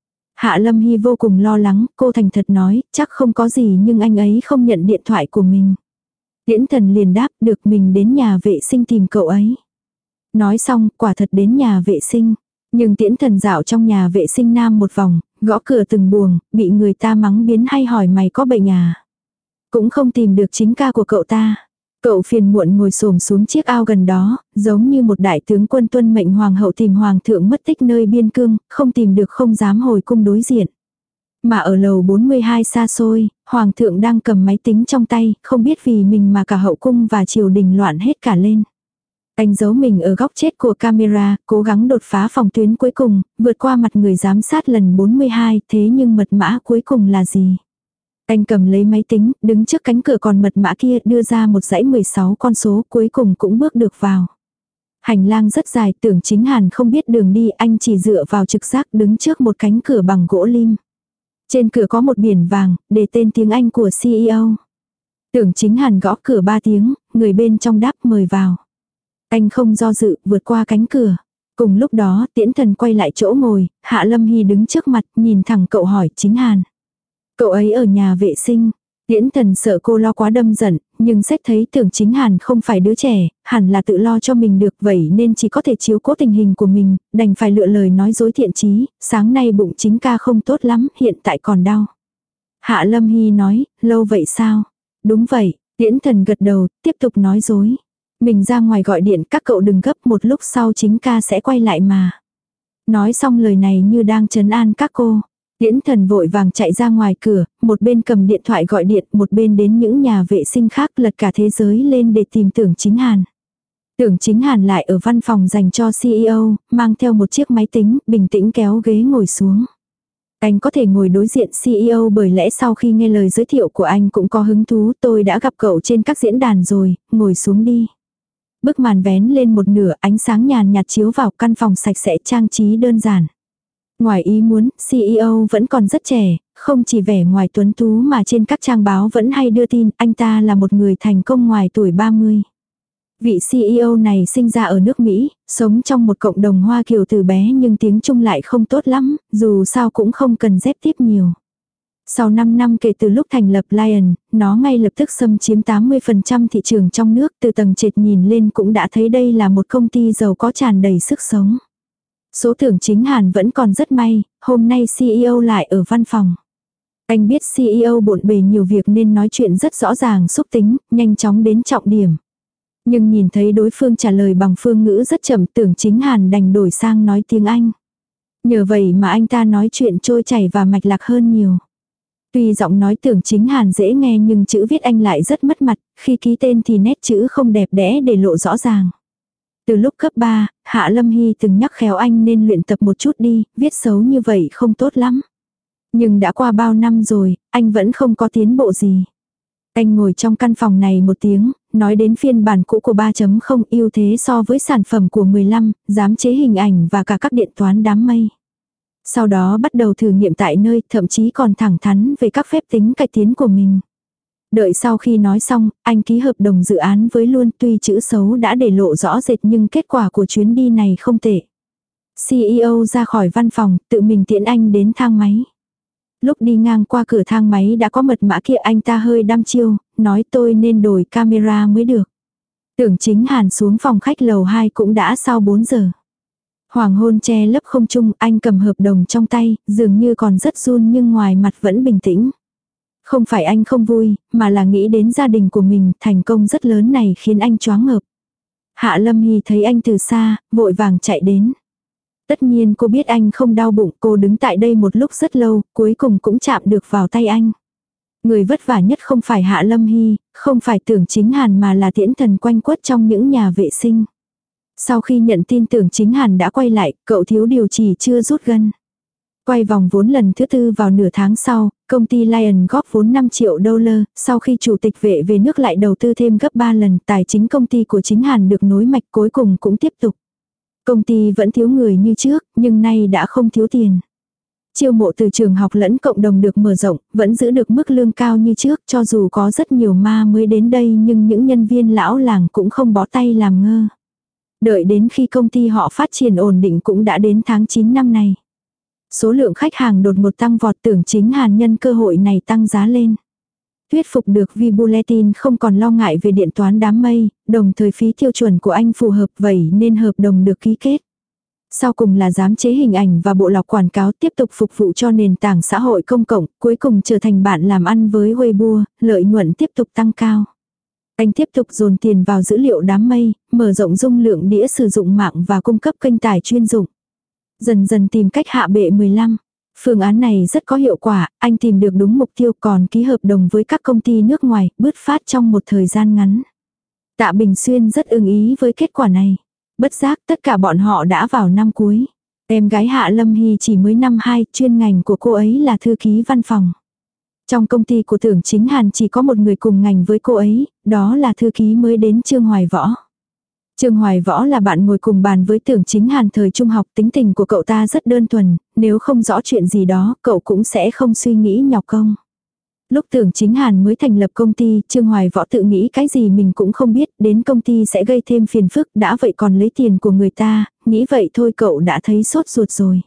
Hạ Lâm Hy vô cùng lo lắng, cô thành thật nói, chắc không có gì nhưng anh ấy không nhận điện thoại của mình. Tiễn Thần liền đáp, được, mình đến nhà vệ sinh tìm cậu ấy. Nói xong, quả thật đến nhà vệ sinh. Nhưng Tiễn Thần dạo trong nhà vệ sinh nam một vòng, gõ cửa từng buồng, bị người ta mắng biến hay hỏi mày có bệnh à. Cũng không tìm được chính ca của cậu ta. Cậu phiền muộn ngồi xổm xuống chiếc ao gần đó, giống như một đại tướng quân tuân mệnh hoàng hậu tìm hoàng thượng mất tích nơi biên cương, không tìm được không dám hồi cung đối diện. Mà ở lầu 42 xa xôi, hoàng thượng đang cầm máy tính trong tay, không biết vì mình mà cả hậu cung và triều đình loạn hết cả lên. Anh giấu mình ở góc chết của camera, cố gắng đột phá phòng tuyến cuối cùng, vượt qua mặt người giám sát lần 42, thế nhưng mật mã cuối cùng là gì? Anh cầm lấy máy tính, đứng trước cánh cửa còn mật mã kia, đưa ra một dãy 16 con số, cuối cùng cũng bước được vào. Hành lang rất dài, Tưởng Chính Hàn không biết đường đi, anh chỉ dựa vào trực giác đứng trước một cánh cửa bằng gỗ lim. Trên cửa có một biển vàng, để tên tiếng Anh của CEO. Tưởng Chính Hàn gõ cửa 3 tiếng, người bên trong đáp mời vào. Anh không do dự, vượt qua cánh cửa. Cùng lúc đó, Tiễn Thần quay lại chỗ ngồi, Hạ Lâm Hy đứng trước mặt, nhìn thẳng cậu hỏi, Chính Hàn. Cậu ấy ở nhà vệ sinh. Tiễn Thần sợ cô lo quá đâm giận, nhưng xét thấy Tưởng Chính Hàn không phải đứa trẻ, hẳn là tự lo cho mình được, vậy nên chỉ có thể chiếu cố tình hình của mình, đành phải lựa lời nói dối thiện chí, sáng nay bụng chính ca không tốt lắm, hiện tại còn đau. Hạ Lâm Hy nói, lâu vậy sao? Đúng vậy, Tiễn Thần gật đầu, tiếp tục nói dối. Mình ra ngoài gọi điện, các cậu đừng gấp, một lúc sau chính ca sẽ quay lại mà. Nói xong lời này như đang trấn an các cô. Tiễn Thần vội vàng chạy ra ngoài cửa, một bên cầm điện thoại gọi điện, một bên đến những nhà vệ sinh khác lật cả thế giới lên để tìm Tưởng Chính Hàn. Tưởng Chính Hàn lại ở văn phòng dành cho CEO, mang theo một chiếc máy tính, bình tĩnh kéo ghế ngồi xuống. Anh có thể ngồi đối diện CEO bởi lẽ sau khi nghe lời giới thiệu của anh cũng có hứng thú, tôi đã gặp cậu trên các diễn đàn rồi, ngồi xuống đi. Bức màn vén lên một nửa, ánh sáng nhàn nhạt chiếu vào, căn phòng sạch sẽ trang trí đơn giản. Ngoài ý muốn, CEO vẫn còn rất trẻ, không chỉ vẻ ngoài tuấn tú mà trên các trang báo vẫn hay đưa tin anh ta là một người thành công ngoài tuổi 30. Vị CEO này sinh ra ở nước Mỹ, sống trong một cộng đồng Hoa Kiều từ bé nhưng tiếng Trung lại không tốt lắm, dù sao cũng không cần dép tiếp nhiều. Sau 5 năm kể từ lúc thành lập Lion, nó ngay lập tức xâm chiếm 80% thị trường trong nước, từ tầng trệt nhìn lên cũng đã thấy đây là một công ty giàu có tràn đầy sức sống. Số Tưởng Chính Hàn vẫn còn rất may, hôm nay CEO lại ở văn phòng. Anh biết CEO bộn bề nhiều việc nên nói chuyện rất rõ ràng xúc tính, nhanh chóng đến trọng điểm. Nhưng nhìn thấy đối phương trả lời bằng phương ngữ rất chậm, Tưởng Chính Hàn đành đổi sang nói tiếng Anh. Nhờ vậy mà anh ta nói chuyện trôi chảy và mạch lạc hơn nhiều. Tuy giọng nói Tưởng Chính Hàn dễ nghe nhưng chữ viết anh lại rất mất mặt, khi ký tên thì nét chữ không đẹp đẽ để lộ rõ ràng. Từ lúc cấp 3, Hạ Lâm Hy từng nhắc khéo anh nên luyện tập một chút đi, viết xấu như vậy không tốt lắm. Nhưng đã qua bao năm rồi, anh vẫn không có tiến bộ gì. Anh ngồi trong căn phòng này một tiếng, nói đến phiên bản cũ của 3.0 ưu thế so với sản phẩm của 15, dám chế hình ảnh và cả các điện toán đám mây. Sau đó bắt đầu thử nghiệm tại nơi, thậm chí còn thẳng thắn về các phép tính cải tiến của mình. Đợi sau khi nói xong, anh ký hợp đồng dự án với Luôn, tuy chữ xấu đã để lộ rõ rệt nhưng kết quả của chuyến đi này không tệ. CEO ra khỏi văn phòng, tự mình tiễn anh đến thang máy. Lúc đi ngang qua cửa thang máy đã có mật mã kia, anh ta hơi đăm chiêu, nói tôi nên đổi camera mới được. Tưởng Chính Hàn xuống phòng khách lầu 2 cũng đã sau 4 giờ. Hoàng hôn che lấp không trung, anh cầm hợp đồng trong tay, dường như còn rất run nhưng ngoài mặt vẫn bình tĩnh. Không phải anh không vui, mà là nghĩ đến gia đình của mình, thành công rất lớn này khiến anh choáng ngợp. Hạ Lâm Hy thấy anh từ xa, vội vàng chạy đến. Tất nhiên cô biết anh không đau bụng, cô đứng tại đây một lúc rất lâu, cuối cùng cũng chạm được vào tay anh. Người vất vả nhất không phải Hạ Lâm Hy, không phải Tưởng Chính Hàn mà là Tiễn Thần quanh quất trong những nhà vệ sinh. Sau khi nhận tin Tưởng Chính Hàn đã quay lại, cậu thiếu điều chỉ chưa rút gân. Quay vòng vốn lần thứ 4 vào nửa tháng sau, công ty Lion góp vốn 5 triệu đô la, sau khi chủ tịch vệ về nước lại đầu tư thêm gấp 3 lần, tài chính công ty của Chính Hàn được nối mạch, cuối cùng cũng tiếp tục. Công ty vẫn thiếu người như trước, nhưng nay đã không thiếu tiền. Chiêu mộ từ trường học lẫn cộng đồng được mở rộng, vẫn giữ được mức lương cao như trước, cho dù có rất nhiều ma mới đến đây nhưng những nhân viên lão làng cũng không bó tay làm ngơ. Đợi đến khi công ty họ phát triển ổn định cũng đã đến tháng 9 năm này. Số lượng khách hàng đột ngột tăng vọt, Tưởng Chính Hàn nhân cơ hội này tăng giá lên. Thuyết phục được Vi Bulletin không còn lo ngại về điện toán đám mây, đồng thời phí tiêu chuẩn của anh phù hợp vậy nên hợp đồng được ký kết. Sau cùng là giám chế hình ảnh và bộ lọc quảng cáo tiếp tục phục vụ cho nền tảng xã hội công cộng, cuối cùng trở thành bạn làm ăn với Weibo, lợi nhuận tiếp tục tăng cao. Anh tiếp tục dồn tiền vào dữ liệu đám mây, mở rộng dung lượng đĩa sử dụng mạng và cung cấp kênh tải chuyên dụng. Dần dần tìm cách hạ bệ 15. Phương án này rất có hiệu quả, anh tìm được đúng mục tiêu còn ký hợp đồng với các công ty nước ngoài, bứt phát trong một thời gian ngắn. Tạ Bình Xuyên rất ưng ý với kết quả này. Bất giác tất cả bọn họ đã vào năm cuối. Em gái Hạ Lâm Hy chỉ mới năm 2, chuyên ngành của cô ấy là thư ký văn phòng. Trong công ty của Tưởng Chính Hàn chỉ có một người cùng ngành với cô ấy, đó là thư ký mới đến Trương Hoài Võ. Trương Hoài Võ là bạn ngồi cùng bàn với Tưởng Chính Hàn thời trung học, tính tình của cậu ta rất đơn thuần, nếu không rõ chuyện gì đó, cậu cũng sẽ không suy nghĩ nhọc công. Lúc Tưởng Chính Hàn mới thành lập công ty, Trương Hoài Võ tự nghĩ cái gì mình cũng không biết, đến công ty sẽ gây thêm phiền phức, đã vậy còn lấy tiền của người ta, nghĩ vậy thôi cậu đã thấy sốt ruột rồi.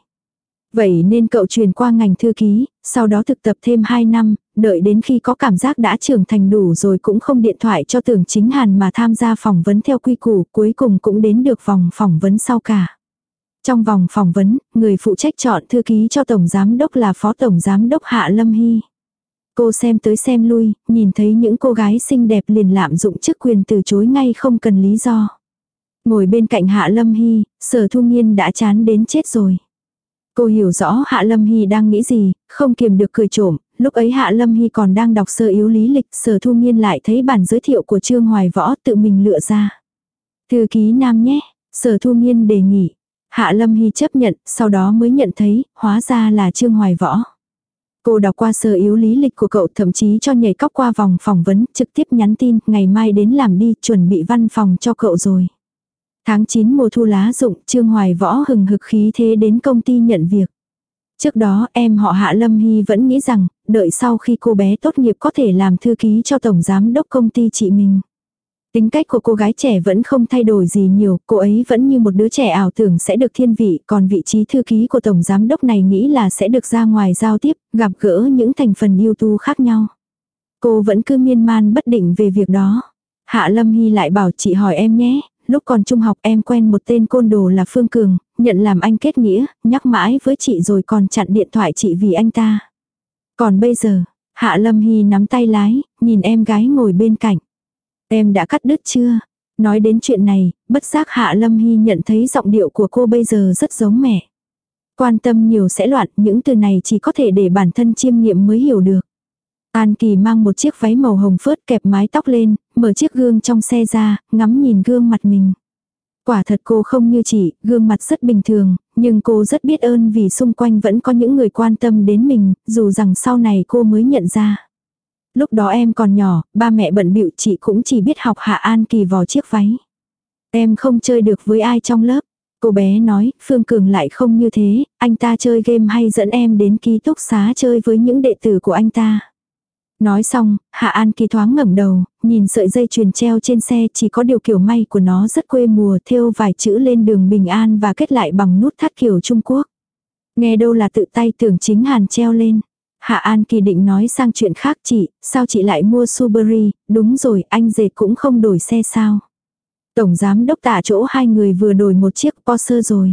Vậy nên cậu chuyển qua ngành thư ký, sau đó thực tập thêm 2 năm, đợi đến khi có cảm giác đã trưởng thành đủ rồi cũng không điện thoại cho Tưởng Chính Hàn mà tham gia phỏng vấn theo quy củ, cuối cùng cũng đến được vòng phỏng vấn sau cả. Trong vòng phỏng vấn, người phụ trách chọn thư ký cho Tổng Giám Đốc là Phó Tổng Giám Đốc Hạ Lâm Hy. Cô xem tới xem lui, nhìn thấy những cô gái xinh đẹp liền lạm dụng chức quyền từ chối ngay không cần lý do. Ngồi bên cạnh Hạ Lâm Hy, Sở Thu Nghiên đã chán đến chết rồi. Cô hiểu rõ Hạ Lâm Hy đang nghĩ gì, không kiềm được cười trộm, lúc ấy Hạ Lâm Hy còn đang đọc sơ yếu lý lịch, Sở Thu Nghiên lại thấy bản giới thiệu của Trương Hoài Võ tự mình lựa ra. Thư ký nam nhé, Sở Thu Nghiên đề nghị. Hạ Lâm Hy chấp nhận, sau đó mới nhận thấy, hóa ra là Trương Hoài Võ. Cô đọc qua sơ yếu lý lịch của cậu, thậm chí cho nhảy cóc qua vòng phỏng vấn, trực tiếp nhắn tin, ngày mai đến làm đi, chuẩn bị văn phòng cho cậu rồi. Tháng 9 mùa thu lá rụng, Trương Hoài Võ hừng hực khí thế đến công ty nhận việc. Trước đó em họ Hạ Lâm Hy vẫn nghĩ rằng, đợi sau khi cô bé tốt nghiệp có thể làm thư ký cho tổng giám đốc công ty chị mình. Tính cách của cô gái trẻ vẫn không thay đổi gì nhiều, cô ấy vẫn như một đứa trẻ ảo tưởng sẽ được thiên vị, còn vị trí thư ký của tổng giám đốc này nghĩ là sẽ được ra ngoài giao tiếp, gặp gỡ những thành phần ưu tú khác nhau. Cô vẫn cứ miên man bất định về việc đó. Hạ Lâm Hy lại bảo chị hỏi em nhé, lúc còn trung học em quen một tên côn đồ là Phương Cường, nhận làm anh kết nghĩa, nhắc mãi với chị rồi còn chặn điện thoại chị vì anh ta. Còn bây giờ, Hạ Lâm Hy nắm tay lái, nhìn em gái ngồi bên cạnh. Em đã cắt đứt chưa? Nói đến chuyện này, bất giác Hạ Lâm Hy nhận thấy giọng điệu của cô bây giờ rất giống mẹ. Quan tâm nhiều sẽ loạn, những từ này chỉ có thể để bản thân chiêm nghiệm mới hiểu được. An Kỳ mang một chiếc váy màu hồng phớt kẹp mái tóc lên, mở chiếc gương trong xe ra, ngắm nhìn gương mặt mình. Quả thật cô không như chị, gương mặt rất bình thường, nhưng cô rất biết ơn vì xung quanh vẫn có những người quan tâm đến mình, dù rằng sau này cô mới nhận ra. Lúc đó em còn nhỏ, ba mẹ bận bịu, chị cũng chỉ biết học Hạ An Kỳ vò chiếc váy. Em không chơi được với ai trong lớp. Cô bé nói, Phương Cường lại không như thế, anh ta chơi game hay dẫn em đến ký túc xá chơi với những đệ tử của anh ta. Nói xong, Hạ An Kỳ thoáng ngẩng đầu, nhìn sợi dây chuyền treo trên xe, chỉ có điều kiểu may của nó rất quê mùa, thêu vài chữ lên đường bình an và kết lại bằng nút thắt kiểu Trung Quốc. Nghe đâu là tự tay Tưởng Chính Hàn treo lên. Hạ An Kỳ định nói sang chuyện khác, chị, sao chị lại mua Subaru, đúng rồi, anh dệt cũng không đổi xe sao. Tổng giám đốc Tạ chỗ hai người vừa đổi một chiếc Porsche rồi.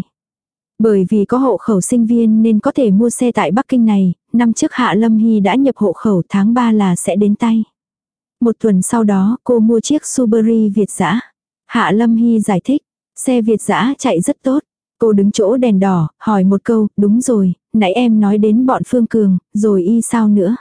Bởi vì có hộ khẩu sinh viên nên có thể mua xe tại Bắc Kinh này, năm trước Hạ Lâm Hy đã nhập hộ khẩu, tháng 3 là sẽ đến tay. Một tuần sau đó cô mua chiếc Subaru Việt dã. Hạ Lâm Hy giải thích, xe Việt dã chạy rất tốt. Cô đứng chỗ đèn đỏ, hỏi một câu, đúng rồi, nãy em nói đến bọn Phương Cường, rồi y sao nữa.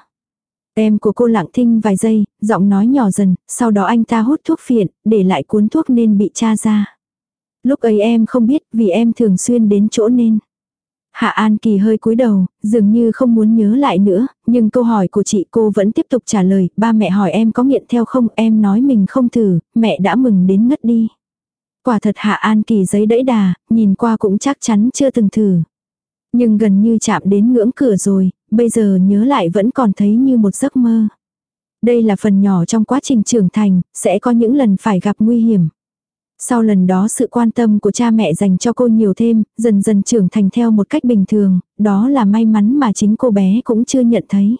Em của cô lặng thinh vài giây, giọng nói nhỏ dần, sau đó anh ta hút thuốc phiện, để lại cuốn thuốc nên bị tra ra. Lúc ấy em không biết vì em thường xuyên đến chỗ nên. Hạ An Kỳ hơi cúi đầu, dường như không muốn nhớ lại nữa, nhưng câu hỏi của chị cô vẫn tiếp tục trả lời, ba mẹ hỏi em có nghiện theo không, em nói mình không thử, mẹ đã mừng đến ngất đi. Quả thật Hạ An Kỳ giấy đẫy đà, nhìn qua cũng chắc chắn chưa từng thử. Nhưng gần như chạm đến ngưỡng cửa rồi, bây giờ nhớ lại vẫn còn thấy như một giấc mơ. Đây là phần nhỏ trong quá trình trưởng thành, sẽ có những lần phải gặp nguy hiểm. Sau lần đó sự quan tâm của cha mẹ dành cho cô nhiều thêm, dần dần trưởng thành theo một cách bình thường, đó là may mắn mà chính cô bé cũng chưa nhận thấy.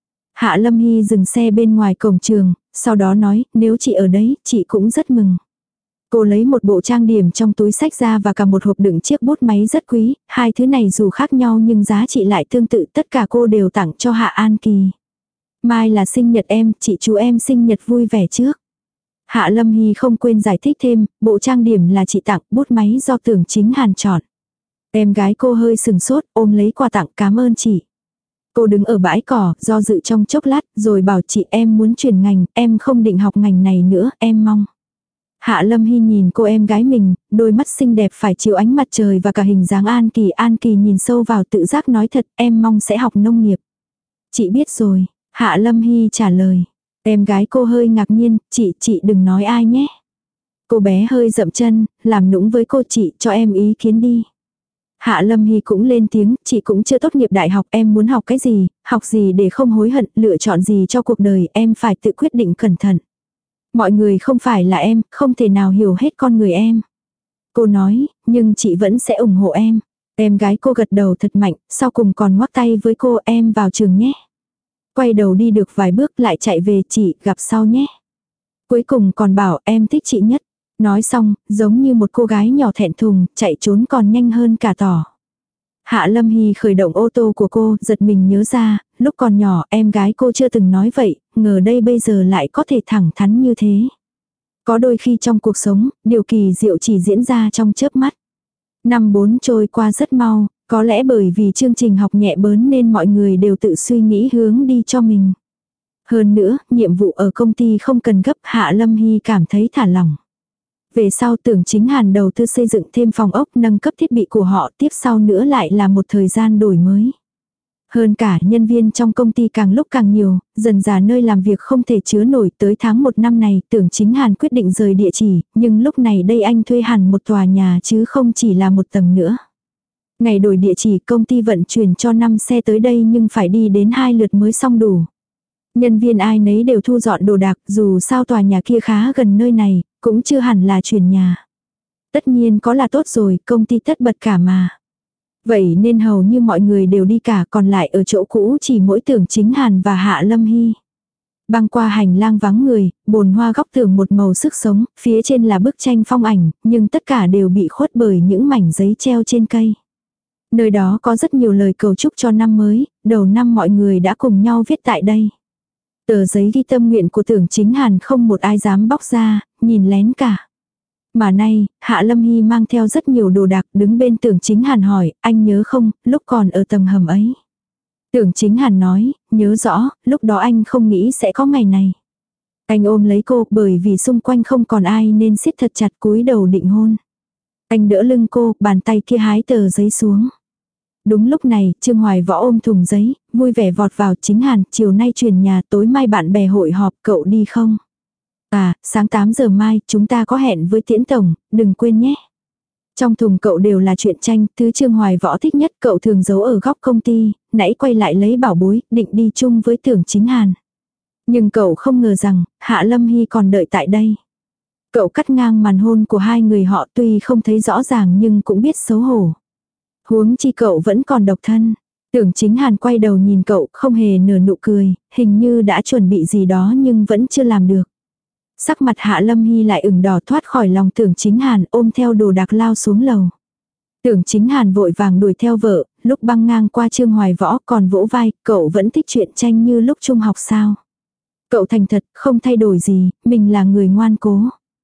Hạ Lâm Hy dừng xe bên ngoài cổng trường, sau đó nói, nếu chị ở đấy, chị cũng rất mừng. Cô lấy một bộ trang điểm trong túi xách ra và cả một hộp đựng chiếc bút máy rất quý, hai thứ này dù khác nhau nhưng giá trị lại tương tự, tất cả cô đều tặng cho Hạ An Kỳ. Mai là sinh nhật em, chị chú em sinh nhật vui vẻ trước. Hạ Lâm Hy không quên giải thích thêm, bộ trang điểm là chị tặng, bút máy do Tưởng Chính Hàn chọn. Em gái cô hơi sừng sốt, ôm lấy quà tặng, cảm ơn chị. Cô đứng ở bãi cỏ, do dự trong chốc lát, rồi bảo chị em muốn chuyển ngành, em không định học ngành này nữa, em mong. Hạ Lâm Hy nhìn cô em gái mình, đôi mắt xinh đẹp phải chiếu ánh mặt trời và cả hình dáng An Kỳ nhìn sâu vào tự giác nói thật, em mong sẽ học nông nghiệp. Chị biết rồi, Hạ Lâm Hy trả lời. Em gái cô hơi ngạc nhiên, chị đừng nói ai nhé. Cô bé hơi dậm chân, làm nũng với cô, chị cho em ý kiến đi. Hạ Lâm Hy cũng lên tiếng, chị cũng chưa tốt nghiệp đại học, em muốn học cái gì, học gì để không hối hận, lựa chọn gì cho cuộc đời, em phải tự quyết định cẩn thận. Mọi người không phải là em, không thể nào hiểu hết con người em. Cô nói, nhưng chị vẫn sẽ ủng hộ em. Em gái cô gật đầu thật mạnh, sau cùng còn ngoắc tay với cô, em vào trường nhé. Quay đầu đi được vài bước lại chạy về, chị gặp sau nhé. Cuối cùng còn bảo em thích chị nhất. Nói xong, giống như một cô gái nhỏ thẹn thùng, chạy trốn còn nhanh hơn cả tỏ. Hạ Lâm Hy khởi động ô tô của cô, giật mình nhớ ra, lúc còn nhỏ em gái cô chưa từng nói vậy, ngờ đây bây giờ lại có thể thẳng thắn như thế. Có đôi khi trong cuộc sống, điều kỳ diệu chỉ diễn ra trong chớp mắt. Năm 4 trôi qua rất mau, có lẽ bởi vì chương trình học nhẹ bớn nên mọi người đều tự suy nghĩ hướng đi cho mình. Hơn nữa, nhiệm vụ ở công ty không cần gấp, Hạ Lâm Hy cảm thấy thả lỏng. Về sau Tưởng Chính Hàn đầu tư xây dựng thêm phòng ốc, nâng cấp thiết bị của họ, tiếp sau nữa lại là một thời gian đổi mới. Hơn cả nhân viên trong công ty càng lúc càng nhiều, dần dà nơi làm việc không thể chứa nổi. Tới tháng 1 năm này Tưởng Chính Hàn quyết định rời địa chỉ, nhưng lúc này đây anh thuê hẳn một tòa nhà chứ không chỉ là một tầng nữa. Ngày đổi địa chỉ công ty vận chuyển cho 5 xe tới đây nhưng phải đi đến 2 lượt mới xong đủ. Nhân viên ai nấy đều thu dọn đồ đạc, dù sao tòa nhà kia khá gần nơi này, cũng chưa hẳn là chuyển nhà. Tất nhiên có là tốt rồi, công ty tất bật cả mà. Vậy nên hầu như mọi người đều đi cả, còn lại ở chỗ cũ chỉ mỗi Tưởng Chính Hàn và Hạ Lâm Hy. Băng qua hành lang vắng người, bồn hoa góc tường một màu sức sống, phía trên là bức tranh phong ảnh, nhưng tất cả đều bị khuất bởi những mảnh giấy treo trên cây. Nơi đó có rất nhiều lời cầu chúc cho năm mới, đầu năm mọi người đã cùng nhau viết tại đây. Tờ giấy ghi tâm nguyện của Tưởng Chính Hàn không một ai dám bóc ra, nhìn lén cả. Mà nay, Hạ Lâm Hy mang theo rất nhiều đồ đạc đứng bên Tưởng Chính Hàn hỏi, anh nhớ không, lúc còn ở tầng hầm ấy. Tưởng Chính Hàn nói, nhớ rõ, lúc đó anh không nghĩ sẽ có ngày này. Anh ôm lấy cô, bởi vì xung quanh không còn ai nên siết thật chặt cúi đầu định hôn. Anh đỡ lưng cô, bàn tay kia hái tờ giấy xuống. Đúng lúc này, Trương Hoài Võ ôm thùng giấy, vui vẻ vọt vào. Chính Hàn, chiều nay chuyển nhà, tối mai bạn bè hội họp, cậu đi không? À, sáng 8 giờ mai, chúng ta có hẹn với Tiễn Tổng, đừng quên nhé. Trong thùng cậu đều là truyện tranh, thứ Trương Hoài Võ thích nhất cậu thường giấu ở góc công ty, nãy quay lại lấy bảo bối, định đi chung với Tưởng Chính Hàn. Nhưng cậu không ngờ rằng, Hạ Lâm Hy còn đợi tại đây. Cậu cắt ngang màn hôn của hai người họ, tuy không thấy rõ ràng nhưng cũng biết xấu hổ. Huống chi cậu vẫn còn độc thân. Tưởng Chính Hàn quay đầu nhìn cậu, không hề nở nụ cười, hình như đã chuẩn bị gì đó nhưng vẫn chưa làm được. Sắc mặt Hạ Lâm Hy lại ửng đỏ, thoát khỏi lòng Tưởng Chính Hàn, ôm theo đồ đạc lao xuống lầu. Tưởng Chính Hàn vội vàng đuổi theo vợ, lúc băng ngang qua Trương Hoài Võ còn vỗ vai, cậu vẫn thích truyện tranh như lúc trung học sao? Cậu thành thật, không thay đổi gì, mình là người ngoan cố.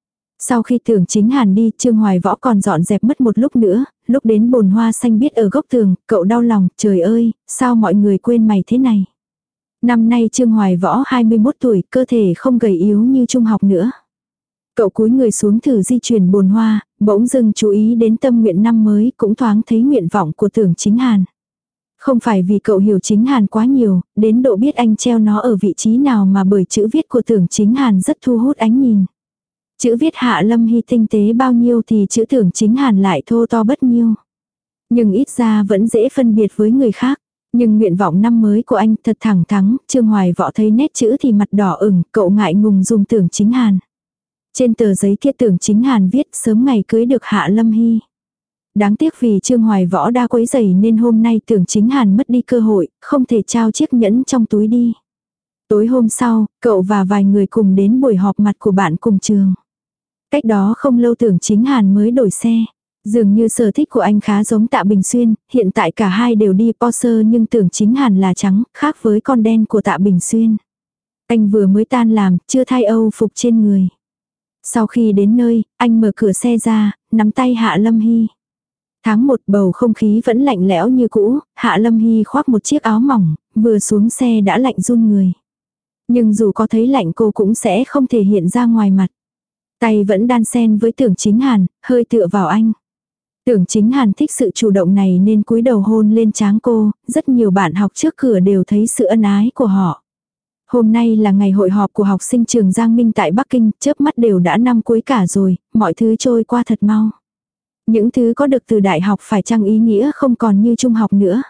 Sau khi Tưởng Chính Hàn đi, Trương Hoài Võ còn dọn dẹp mất một lúc nữa, lúc đến bồn hoa xanh biếc ở góc tường, cậu đau lòng, trời ơi, sao mọi người quên mày thế này? Năm nay Trương Hoài Võ 21 tuổi, cơ thể không gầy yếu như trung học nữa. Cậu cúi người xuống thử di chuyển bồn hoa, bỗng dưng chú ý đến tâm nguyện năm mới, cũng thoáng thấy nguyện vọng của Tưởng Chính Hàn. Không phải vì cậu hiểu Chính Hàn quá nhiều, đến độ biết anh treo nó ở vị trí nào, mà bởi chữ viết của Tưởng Chính Hàn rất thu hút ánh nhìn. Chữ viết Hạ Lâm Hy tinh tế bao nhiêu thì chữ Tưởng Chính Hàn lại thô to bất nhiêu. Nhưng ít ra vẫn dễ phân biệt với người khác. Nhưng nguyện vọng năm mới của anh thật thẳng thắn, Trương Hoài Võ thấy nét chữ thì mặt đỏ ửng, cậu ngại ngùng dùng Tưởng Chính Hàn. Trên tờ giấy kia Tưởng Chính Hàn viết sớm ngày cưới được Hạ Lâm Hy. Đáng tiếc vì Trương Hoài Võ đã quấy rầy nên hôm nay Tưởng Chính Hàn mất đi cơ hội, không thể trao chiếc nhẫn trong túi đi. Tối hôm sau, cậu và vài người cùng đến buổi họp mặt của bạn cùng trường. Cách đó không lâu Tưởng Chính Hàn mới đổi xe. Dường như sở thích của anh khá giống Tạ Bình Xuyên, hiện tại cả hai đều đi Porsche nhưng Tưởng Chính Hàn là trắng, khác với con đen của Tạ Bình Xuyên. Anh vừa mới tan làm, chưa thay âu phục trên người. Sau khi đến nơi, anh mở cửa xe ra, nắm tay Hạ Lâm Hy. Tháng 1 bầu không khí vẫn lạnh lẽo như cũ, Hạ Lâm Hy khoác một chiếc áo mỏng, vừa xuống xe đã lạnh run người. Nhưng dù có thấy lạnh cô cũng sẽ không thể hiện ra ngoài mặt. Tay vẫn đan sen với Tưởng Chính Hàn, hơi tựa vào anh. Tưởng Chính Hàn thích sự chủ động này nên cúi đầu hôn lên trán cô, rất nhiều bạn học trước cửa đều thấy sự ân ái của họ. Hôm nay là ngày hội họp của học sinh trường Giang Minh tại Bắc Kinh, chớp mắt đều đã năm cuối cả rồi, mọi thứ trôi qua thật mau. Những thứ có được từ đại học phải chăng ý nghĩa không còn như trung học nữa.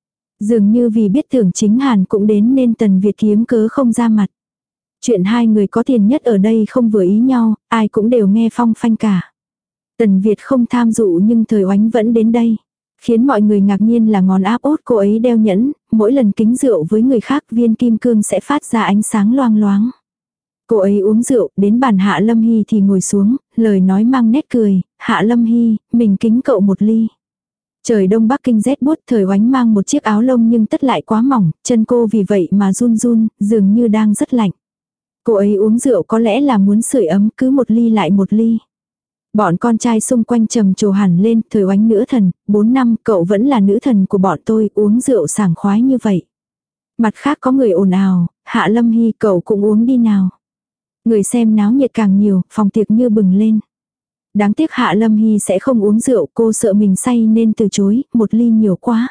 Dường như vì biết Tưởng Chính Hàn cũng đến nên Tần Việt kiếm cớ không ra mặt. Chuyện hai người có tiền nhất ở đây không vừa ý nhau, ai cũng đều nghe phong phanh cả. Tần Việt không tham dụ nhưng Thời Oánh vẫn đến đây. Khiến mọi người ngạc nhiên là ngón áp út cô ấy đeo nhẫn, mỗi lần kính rượu với người khác viên kim cương sẽ phát ra ánh sáng loang loáng. Cô ấy uống rượu, đến bàn Hạ Lâm Hy thì ngồi xuống, lời nói mang nét cười, Hạ Lâm Hy, mình kính cậu một ly. Trời đông Bắc Kinh rét buốt, Thời Oánh mang một chiếc áo lông nhưng tất lại quá mỏng, chân cô vì vậy mà run run, dường như đang rất lạnh. Cô ấy uống rượu có lẽ là muốn sưởi ấm, cứ một ly lại một ly. Bọn con trai xung quanh trầm trồ hẳn lên, Thời Oánh nữ thần, 4 năm cậu vẫn là nữ thần của bọn tôi, uống rượu sảng khoái như vậy. Mặt khác có người ồn ào, Hạ Lâm Hy cậu cũng uống đi nào. Người xem náo nhiệt càng nhiều, phòng tiệc như bừng lên. Đáng tiếc Hạ Lâm Hy sẽ không uống rượu, cô sợ mình say nên từ chối, một ly nhiều quá.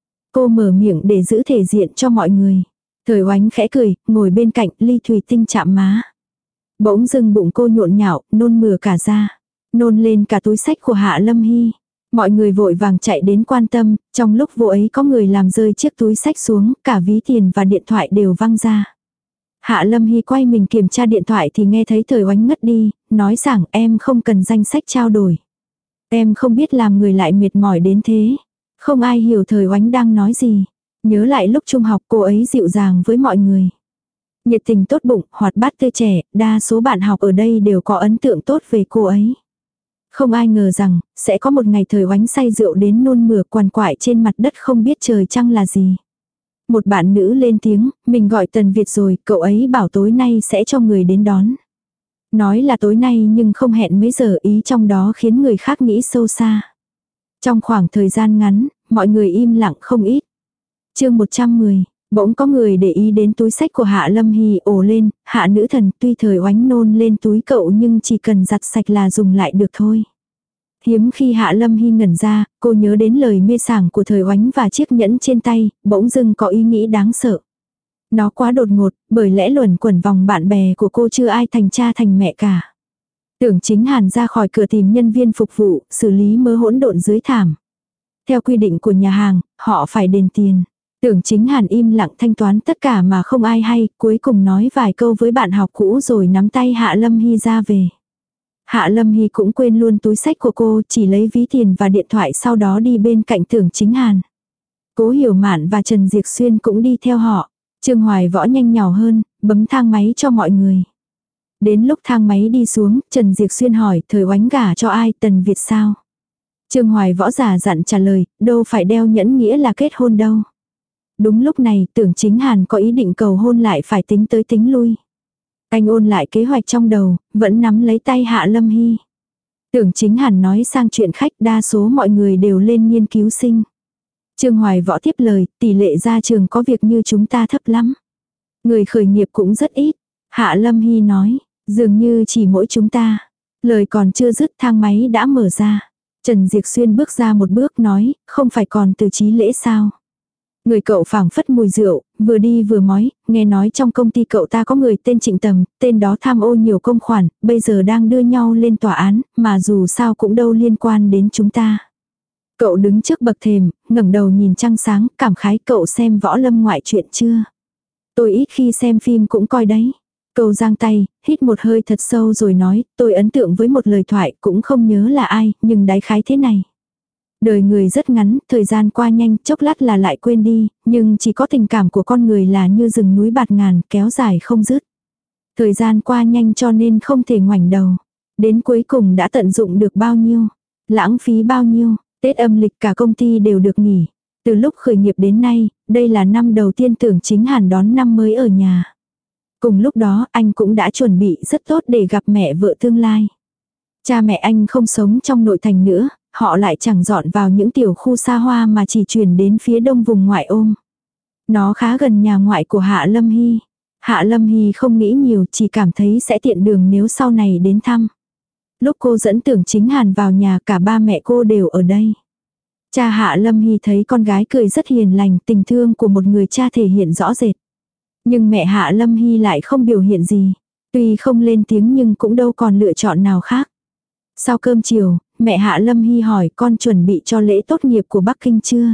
Cô mở miệng để giữ thể diện cho mọi người. Thời Oánh khẽ cười, ngồi bên cạnh, ly thủy tinh chạm má. Bỗng dưng bụng cô nhộn nhạo, nôn mửa cả ra. Nôn lên cả túi xách của Hạ Lâm Hy. Mọi người vội vàng chạy đến quan tâm, trong lúc vô ấy có người làm rơi chiếc túi xách xuống, cả ví tiền và điện thoại đều văng ra. Hạ Lâm Hy quay mình kiểm tra điện thoại thì nghe thấy Thời Oánh ngất đi, nói rằng em không cần danh sách trao đổi. Em không biết làm người lại mệt mỏi đến thế. Không ai hiểu Thời Oánh đang nói gì. Nhớ lại lúc trung học cô ấy dịu dàng với mọi người. Nhiệt tình tốt bụng, hoạt bát tươi trẻ, đa số bạn học ở đây đều có ấn tượng tốt về cô ấy. Không ai ngờ rằng, sẽ có một ngày Thời Oánh say rượu đến nôn mửa quằn quại trên mặt đất không biết trời trăng là gì. Một bạn nữ lên tiếng, mình gọi Tần Việt rồi, cậu ấy bảo tối nay sẽ cho người đến đón. Nói là tối nay nhưng không hẹn mấy giờ, ý trong đó khiến người khác nghĩ sâu xa. Trong khoảng thời gian ngắn, mọi người im lặng không ít. Chương 110, bỗng có người để ý đến túi xách của Hạ Lâm Hy, ồ lên, Hạ nữ thần, tuy Thời Oánh nôn lên túi cậu nhưng chỉ cần giặt sạch là dùng lại được thôi. Hiếm khi Hạ Lâm Hy ngẩn ra, cô nhớ đến lời mê sảng của Thời Oánh và chiếc nhẫn trên tay, bỗng dưng có ý nghĩ đáng sợ. Nó quá đột ngột, bởi lẽ luẩn quẩn vòng bạn bè của cô chưa ai thành cha thành mẹ cả. Tưởng Chính Hàn ra khỏi cửa tìm nhân viên phục vụ, xử lý mớ hỗn độn dưới thảm. Theo quy định của nhà hàng, họ phải đền tiền. Tưởng Chính Hàn im lặng thanh toán tất cả mà không ai hay, cuối cùng nói vài câu với bạn học cũ rồi nắm tay Hạ Lâm Hy ra về. Hạ Lâm Hy cũng quên luôn túi xách của cô, chỉ lấy ví tiền và điện thoại sau đó đi bên cạnh Tưởng Chính Hàn. Cố Hiểu Mạn và Trần Diệc Xuyên cũng đi theo họ. Trương Hoài Võ nhanh nhảu hơn, bấm thang máy cho mọi người. Đến lúc thang máy đi xuống, Trần Diệc Xuyên hỏi, Thời Oánh gả cho ai, Tần Việt sao? Trương Hoài Võ giả dặn trả lời, đâu phải đeo nhẫn nghĩa là kết hôn đâu. Đúng lúc này, Tưởng Chính Hàn có ý định cầu hôn lại phải tính tới tính lui. Anh ôn lại kế hoạch trong đầu, vẫn nắm lấy tay Hạ Lâm Hy. Tưởng Chính Hàn nói sang chuyện khách, đa số mọi người đều lên nghiên cứu sinh. Trương Hoài Võ tiếp lời, tỷ lệ ra trường có việc như chúng ta thấp lắm. Người khởi nghiệp cũng rất ít. Hạ Lâm Hy nói, dường như chỉ mỗi chúng ta. Lời còn chưa dứt thang máy đã mở ra. Trần Diệc Xuyên bước ra một bước nói, không phải còn Từ Chí Lễ sao? Người cậu phảng phất mùi rượu, vừa đi vừa mói, nghe nói trong công ty cậu ta có người tên Trịnh Tầm, tên đó tham ô nhiều công khoản, bây giờ đang đưa nhau lên tòa án, mà dù sao cũng đâu liên quan đến chúng ta. Cậu đứng trước bậc thềm, ngẩng đầu nhìn trăng sáng, cảm khái, cậu xem Võ Lâm ngoại truyện chưa? Tôi ít khi xem phim cũng coi đấy. Cậu giang tay, hít một hơi thật sâu rồi nói, tôi ấn tượng với một lời thoại, cũng không nhớ là ai, nhưng đại khái thế này. Đời người rất ngắn, thời gian qua nhanh, chốc lát là lại quên đi, nhưng chỉ có tình cảm của con người là như rừng núi bạt ngàn, kéo dài không dứt. Thời gian qua nhanh cho nên không thể ngoảnh đầu. Đến cuối cùng đã tận dụng được bao nhiêu, lãng phí bao nhiêu, Tết âm lịch cả công ty đều được nghỉ. Từ lúc khởi nghiệp đến nay, đây là năm đầu tiên Tưởng Chính Hàn đón năm mới ở nhà. Cùng lúc đó anh cũng đã chuẩn bị rất tốt để gặp mẹ vợ tương lai. Cha mẹ anh không sống trong nội thành nữa, họ lại chẳng dọn vào những tiểu khu xa hoa mà chỉ chuyển đến phía đông vùng ngoại ô. Nó khá gần nhà ngoại của Hạ Lâm Hy. Hạ Lâm Hy không nghĩ nhiều, chỉ cảm thấy sẽ tiện đường nếu sau này đến thăm. Lúc cô dẫn Tưởng Chính Hàn vào nhà, cả ba mẹ cô đều ở đây. Cha Hạ Lâm Hy thấy con gái cười rất hiền lành, tình thương của một người cha thể hiện rõ rệt. Nhưng mẹ Hạ Lâm Hy lại không biểu hiện gì. Tuy không lên tiếng nhưng cũng đâu còn lựa chọn nào khác. Sau cơm chiều, mẹ Hạ Lâm Hy hỏi, con chuẩn bị cho lễ tốt nghiệp của Bắc Kinh chưa?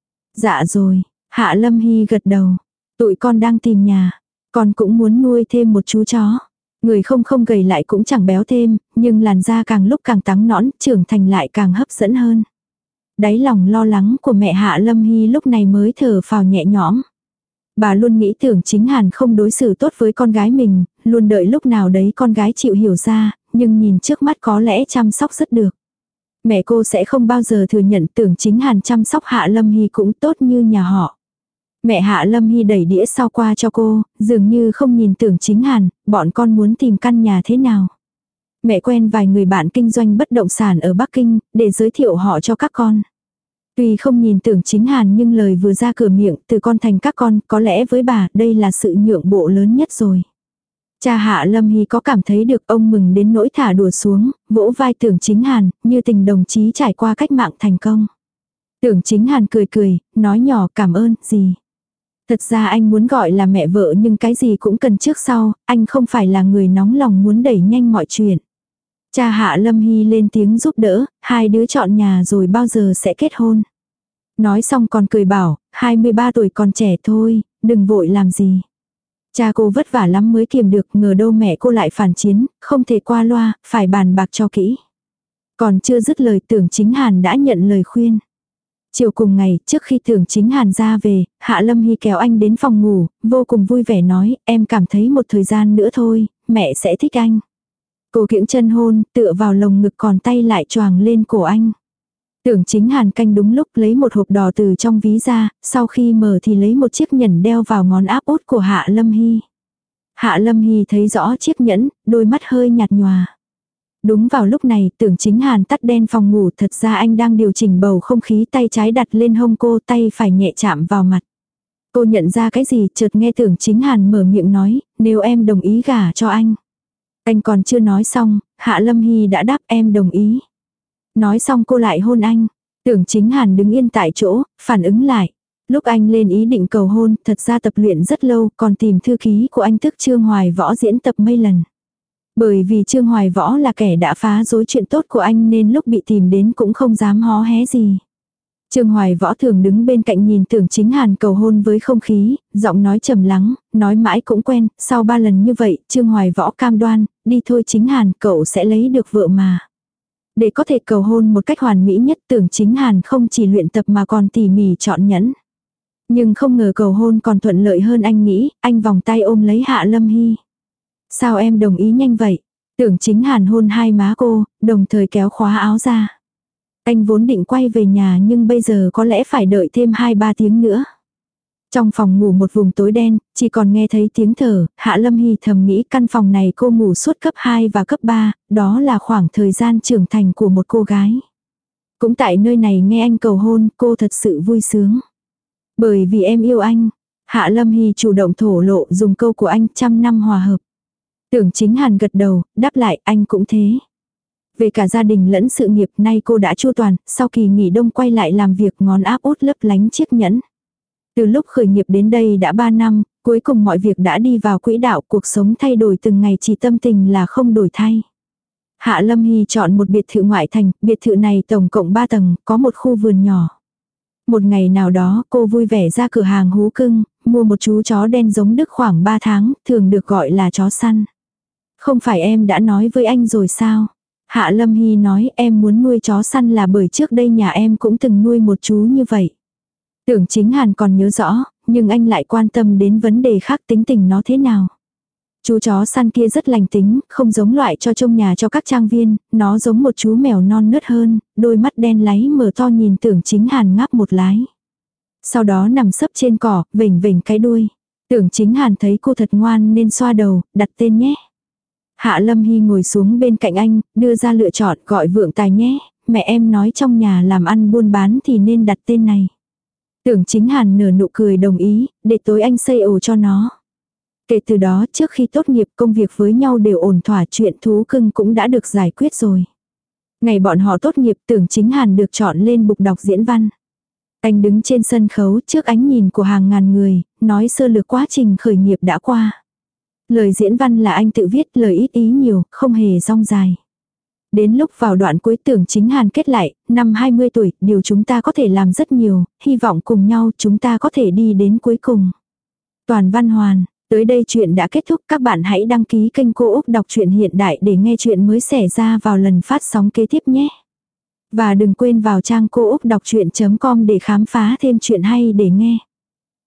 Dạ rồi, Hạ Lâm Hy gật đầu. Tụi con đang tìm nhà. Con cũng muốn nuôi thêm một chú chó. Người không gầy lại cũng chẳng béo thêm, nhưng làn da càng lúc càng trắng nõn, trưởng thành lại càng hấp dẫn hơn. Đáy lòng lo lắng của mẹ Hạ Lâm Hy lúc này mới thở phào nhẹ nhõm. Bà luôn nghĩ Tưởng Chính Hàn không đối xử tốt với con gái mình, luôn đợi lúc nào đấy con gái chịu hiểu ra, nhưng nhìn trước mắt có lẽ chăm sóc rất được. Mẹ cô sẽ không bao giờ thừa nhận Tưởng Chính Hàn chăm sóc Hạ Lâm Hy cũng tốt như nhà họ. Mẹ Hạ Lâm Hy đẩy đĩa sau qua cho cô, dường như không nhìn Tưởng Chính Hàn, bọn con muốn tìm căn nhà thế nào. Mẹ quen vài người bạn kinh doanh bất động sản ở Bắc Kinh, để giới thiệu họ cho các con. Tuy không nhìn Tưởng Chính Hàn nhưng lời vừa ra cửa miệng, từ con thành các con, có lẽ với bà đây là sự nhượng bộ lớn nhất rồi. Cha Hạ Lâm Hy có cảm thấy được ông mừng đến nỗi thả đùa xuống, vỗ vai Tưởng Chính Hàn, như tình đồng chí trải qua cách mạng thành công. Tưởng Chính Hàn cười cười, nói nhỏ cảm ơn, gì. Thật ra anh muốn gọi là mẹ vợ nhưng cái gì cũng cần trước sau, anh không phải là người nóng lòng muốn đẩy nhanh mọi chuyện. Cha Hạ Lâm Hy lên tiếng giúp đỡ, hai đứa chọn nhà rồi bao giờ sẽ kết hôn. Nói xong còn cười bảo, 23 tuổi còn trẻ thôi, đừng vội làm gì. Cha cô vất vả lắm mới kiềm được, ngờ đâu mẹ cô lại phản chiến, không thể qua loa, phải bàn bạc cho kỹ. Còn chưa dứt lời Tưởng Chính Hàn đã nhận lời khuyên. Chiều cùng ngày, trước khi Tưởng Chính Hàn ra về, Hạ Lâm Hy kéo anh đến phòng ngủ, vô cùng vui vẻ nói, em cảm thấy một thời gian nữa thôi, mẹ sẽ thích anh. Cô kiễng chân hôn, tựa vào lồng ngực còn tay lại choàng lên cổ anh. Tưởng Chính Hàn canh đúng lúc lấy một hộp đỏ từ trong ví ra, sau khi mở thì lấy một chiếc nhẫn đeo vào ngón áp út của Hạ Lâm Hy. Hạ Lâm Hy thấy rõ chiếc nhẫn, đôi mắt hơi nhạt nhòa. Đúng vào lúc này Tưởng Chính Hàn tắt đèn phòng ngủ, thật ra anh đang điều chỉnh bầu không khí, tay trái đặt lên hông cô, tay phải nhẹ chạm vào mặt. Cô nhận ra cái gì, chợt nghe Tưởng Chính Hàn mở miệng nói, nếu em đồng ý gả cho anh. Anh còn chưa nói xong, Hạ Lâm Hy đã đáp em đồng ý. Nói xong cô lại hôn anh. Tưởng Chính Hàn đứng yên tại chỗ, phản ứng lại. Lúc anh lên ý định cầu hôn, thật ra tập luyện rất lâu, còn tìm thư ký của anh tức Trương Hoài Võ diễn tập mấy lần. Bởi vì Trương Hoài Võ là kẻ đã phá rối chuyện tốt của anh nên lúc bị tìm đến cũng không dám hó hé gì. Trương Hoài Võ thường đứng bên cạnh nhìn Tưởng Chính Hàn cầu hôn với không khí, giọng nói trầm lắng, nói mãi cũng quen, sau 3 lần như vậy, Trương Hoài Võ cam đoan, đi thôi Chính Hàn, cậu sẽ lấy được vợ mà. Để có thể cầu hôn một cách hoàn mỹ nhất, Tưởng Chính Hàn không chỉ luyện tập mà còn tỉ mỉ chọn nhẫn. Nhưng không ngờ cầu hôn còn thuận lợi hơn anh nghĩ, anh vòng tay ôm lấy Hạ Lâm Hy. Sao em đồng ý nhanh vậy? Tưởng Chính Hàn hôn hai má cô, đồng thời kéo khóa áo ra. Anh vốn định quay về nhà nhưng bây giờ có lẽ phải đợi thêm 2-3 tiếng nữa. Trong phòng ngủ một vùng tối đen, chỉ còn nghe thấy tiếng thở, Hạ Lâm Hy thầm nghĩ căn phòng này cô ngủ suốt cấp 2 và cấp 3, đó là khoảng thời gian trưởng thành của một cô gái. Cũng tại nơi này nghe anh cầu hôn, cô thật sự vui sướng. Bởi vì em yêu anh, Hạ Lâm Hy chủ động thổ lộ dùng câu của anh 100 năm hòa hợp. Tưởng Chính Hàn gật đầu, đáp lại anh cũng thế. Về cả gia đình lẫn sự nghiệp nay cô đã chu toàn, sau kỳ nghỉ đông quay lại làm việc ngón áp út lấp lánh chiếc nhẫn. Từ lúc khởi nghiệp đến đây đã 3 năm, cuối cùng mọi việc đã đi vào quỹ đạo, cuộc sống thay đổi từng ngày, chỉ tâm tình là không đổi thay. Hạ Lâm Hy chọn một biệt thự ngoại thành, biệt thự này tổng cộng 3 tầng, có một khu vườn nhỏ. Một ngày nào đó cô vui vẻ ra cửa hàng Hú Cưng, mua một chú chó đen giống Đức khoảng 3 tháng, thường được gọi là chó săn. Không phải em đã nói với anh rồi sao? Hạ Lâm Hy nói em muốn nuôi chó săn là bởi trước đây nhà em cũng từng nuôi một chú như vậy. Tưởng Chính Hàn còn nhớ rõ, nhưng anh lại quan tâm đến vấn đề khác, tính tình nó thế nào. Chú chó săn kia rất lành tính, không giống loại cho trông nhà cho các trang viên, nó giống một chú mèo non nớt hơn, đôi mắt đen láy mở to nhìn Tưởng Chính Hàn ngáp một lái. Sau đó nằm sấp trên cỏ, vểnh vểnh cái đuôi. Tưởng Chính Hàn thấy cô thật ngoan nên xoa đầu, đặt tên nhé. Hạ Lâm Hy ngồi xuống bên cạnh anh, đưa ra lựa chọn gọi Vượng Tài nhé, mẹ em nói trong nhà làm ăn buôn bán thì nên đặt tên này. Tưởng Chính Hàn nở nụ cười đồng ý, để tối anh xây ổ cho nó. Kể từ đó trước khi tốt nghiệp công việc với nhau đều ổn thỏa, chuyện thú cưng cũng đã được giải quyết rồi. Ngày bọn họ tốt nghiệp Tưởng Chính Hàn được chọn lên bục đọc diễn văn. Anh đứng trên sân khấu trước ánh nhìn của hàng ngàn người, nói sơ lược quá trình khởi nghiệp đã qua. Lời diễn văn là anh tự viết, lời ít ý nhiều, không hề rong dài. Đến lúc vào đoạn cuối Tưởng Chính Hàn kết lại, năm 20 tuổi, điều chúng ta có thể làm rất nhiều, hy vọng cùng nhau chúng ta có thể đi đến cuối cùng. Toàn văn hoàn, tới đây chuyện đã kết thúc, các bạn hãy đăng ký kênh Cô Úc Đọc truyện hiện đại để nghe chuyện mới xảy ra vào lần phát sóng kế tiếp nhé. Và đừng quên vào trang cô úc đọc chuyện.com để khám phá thêm chuyện hay để nghe.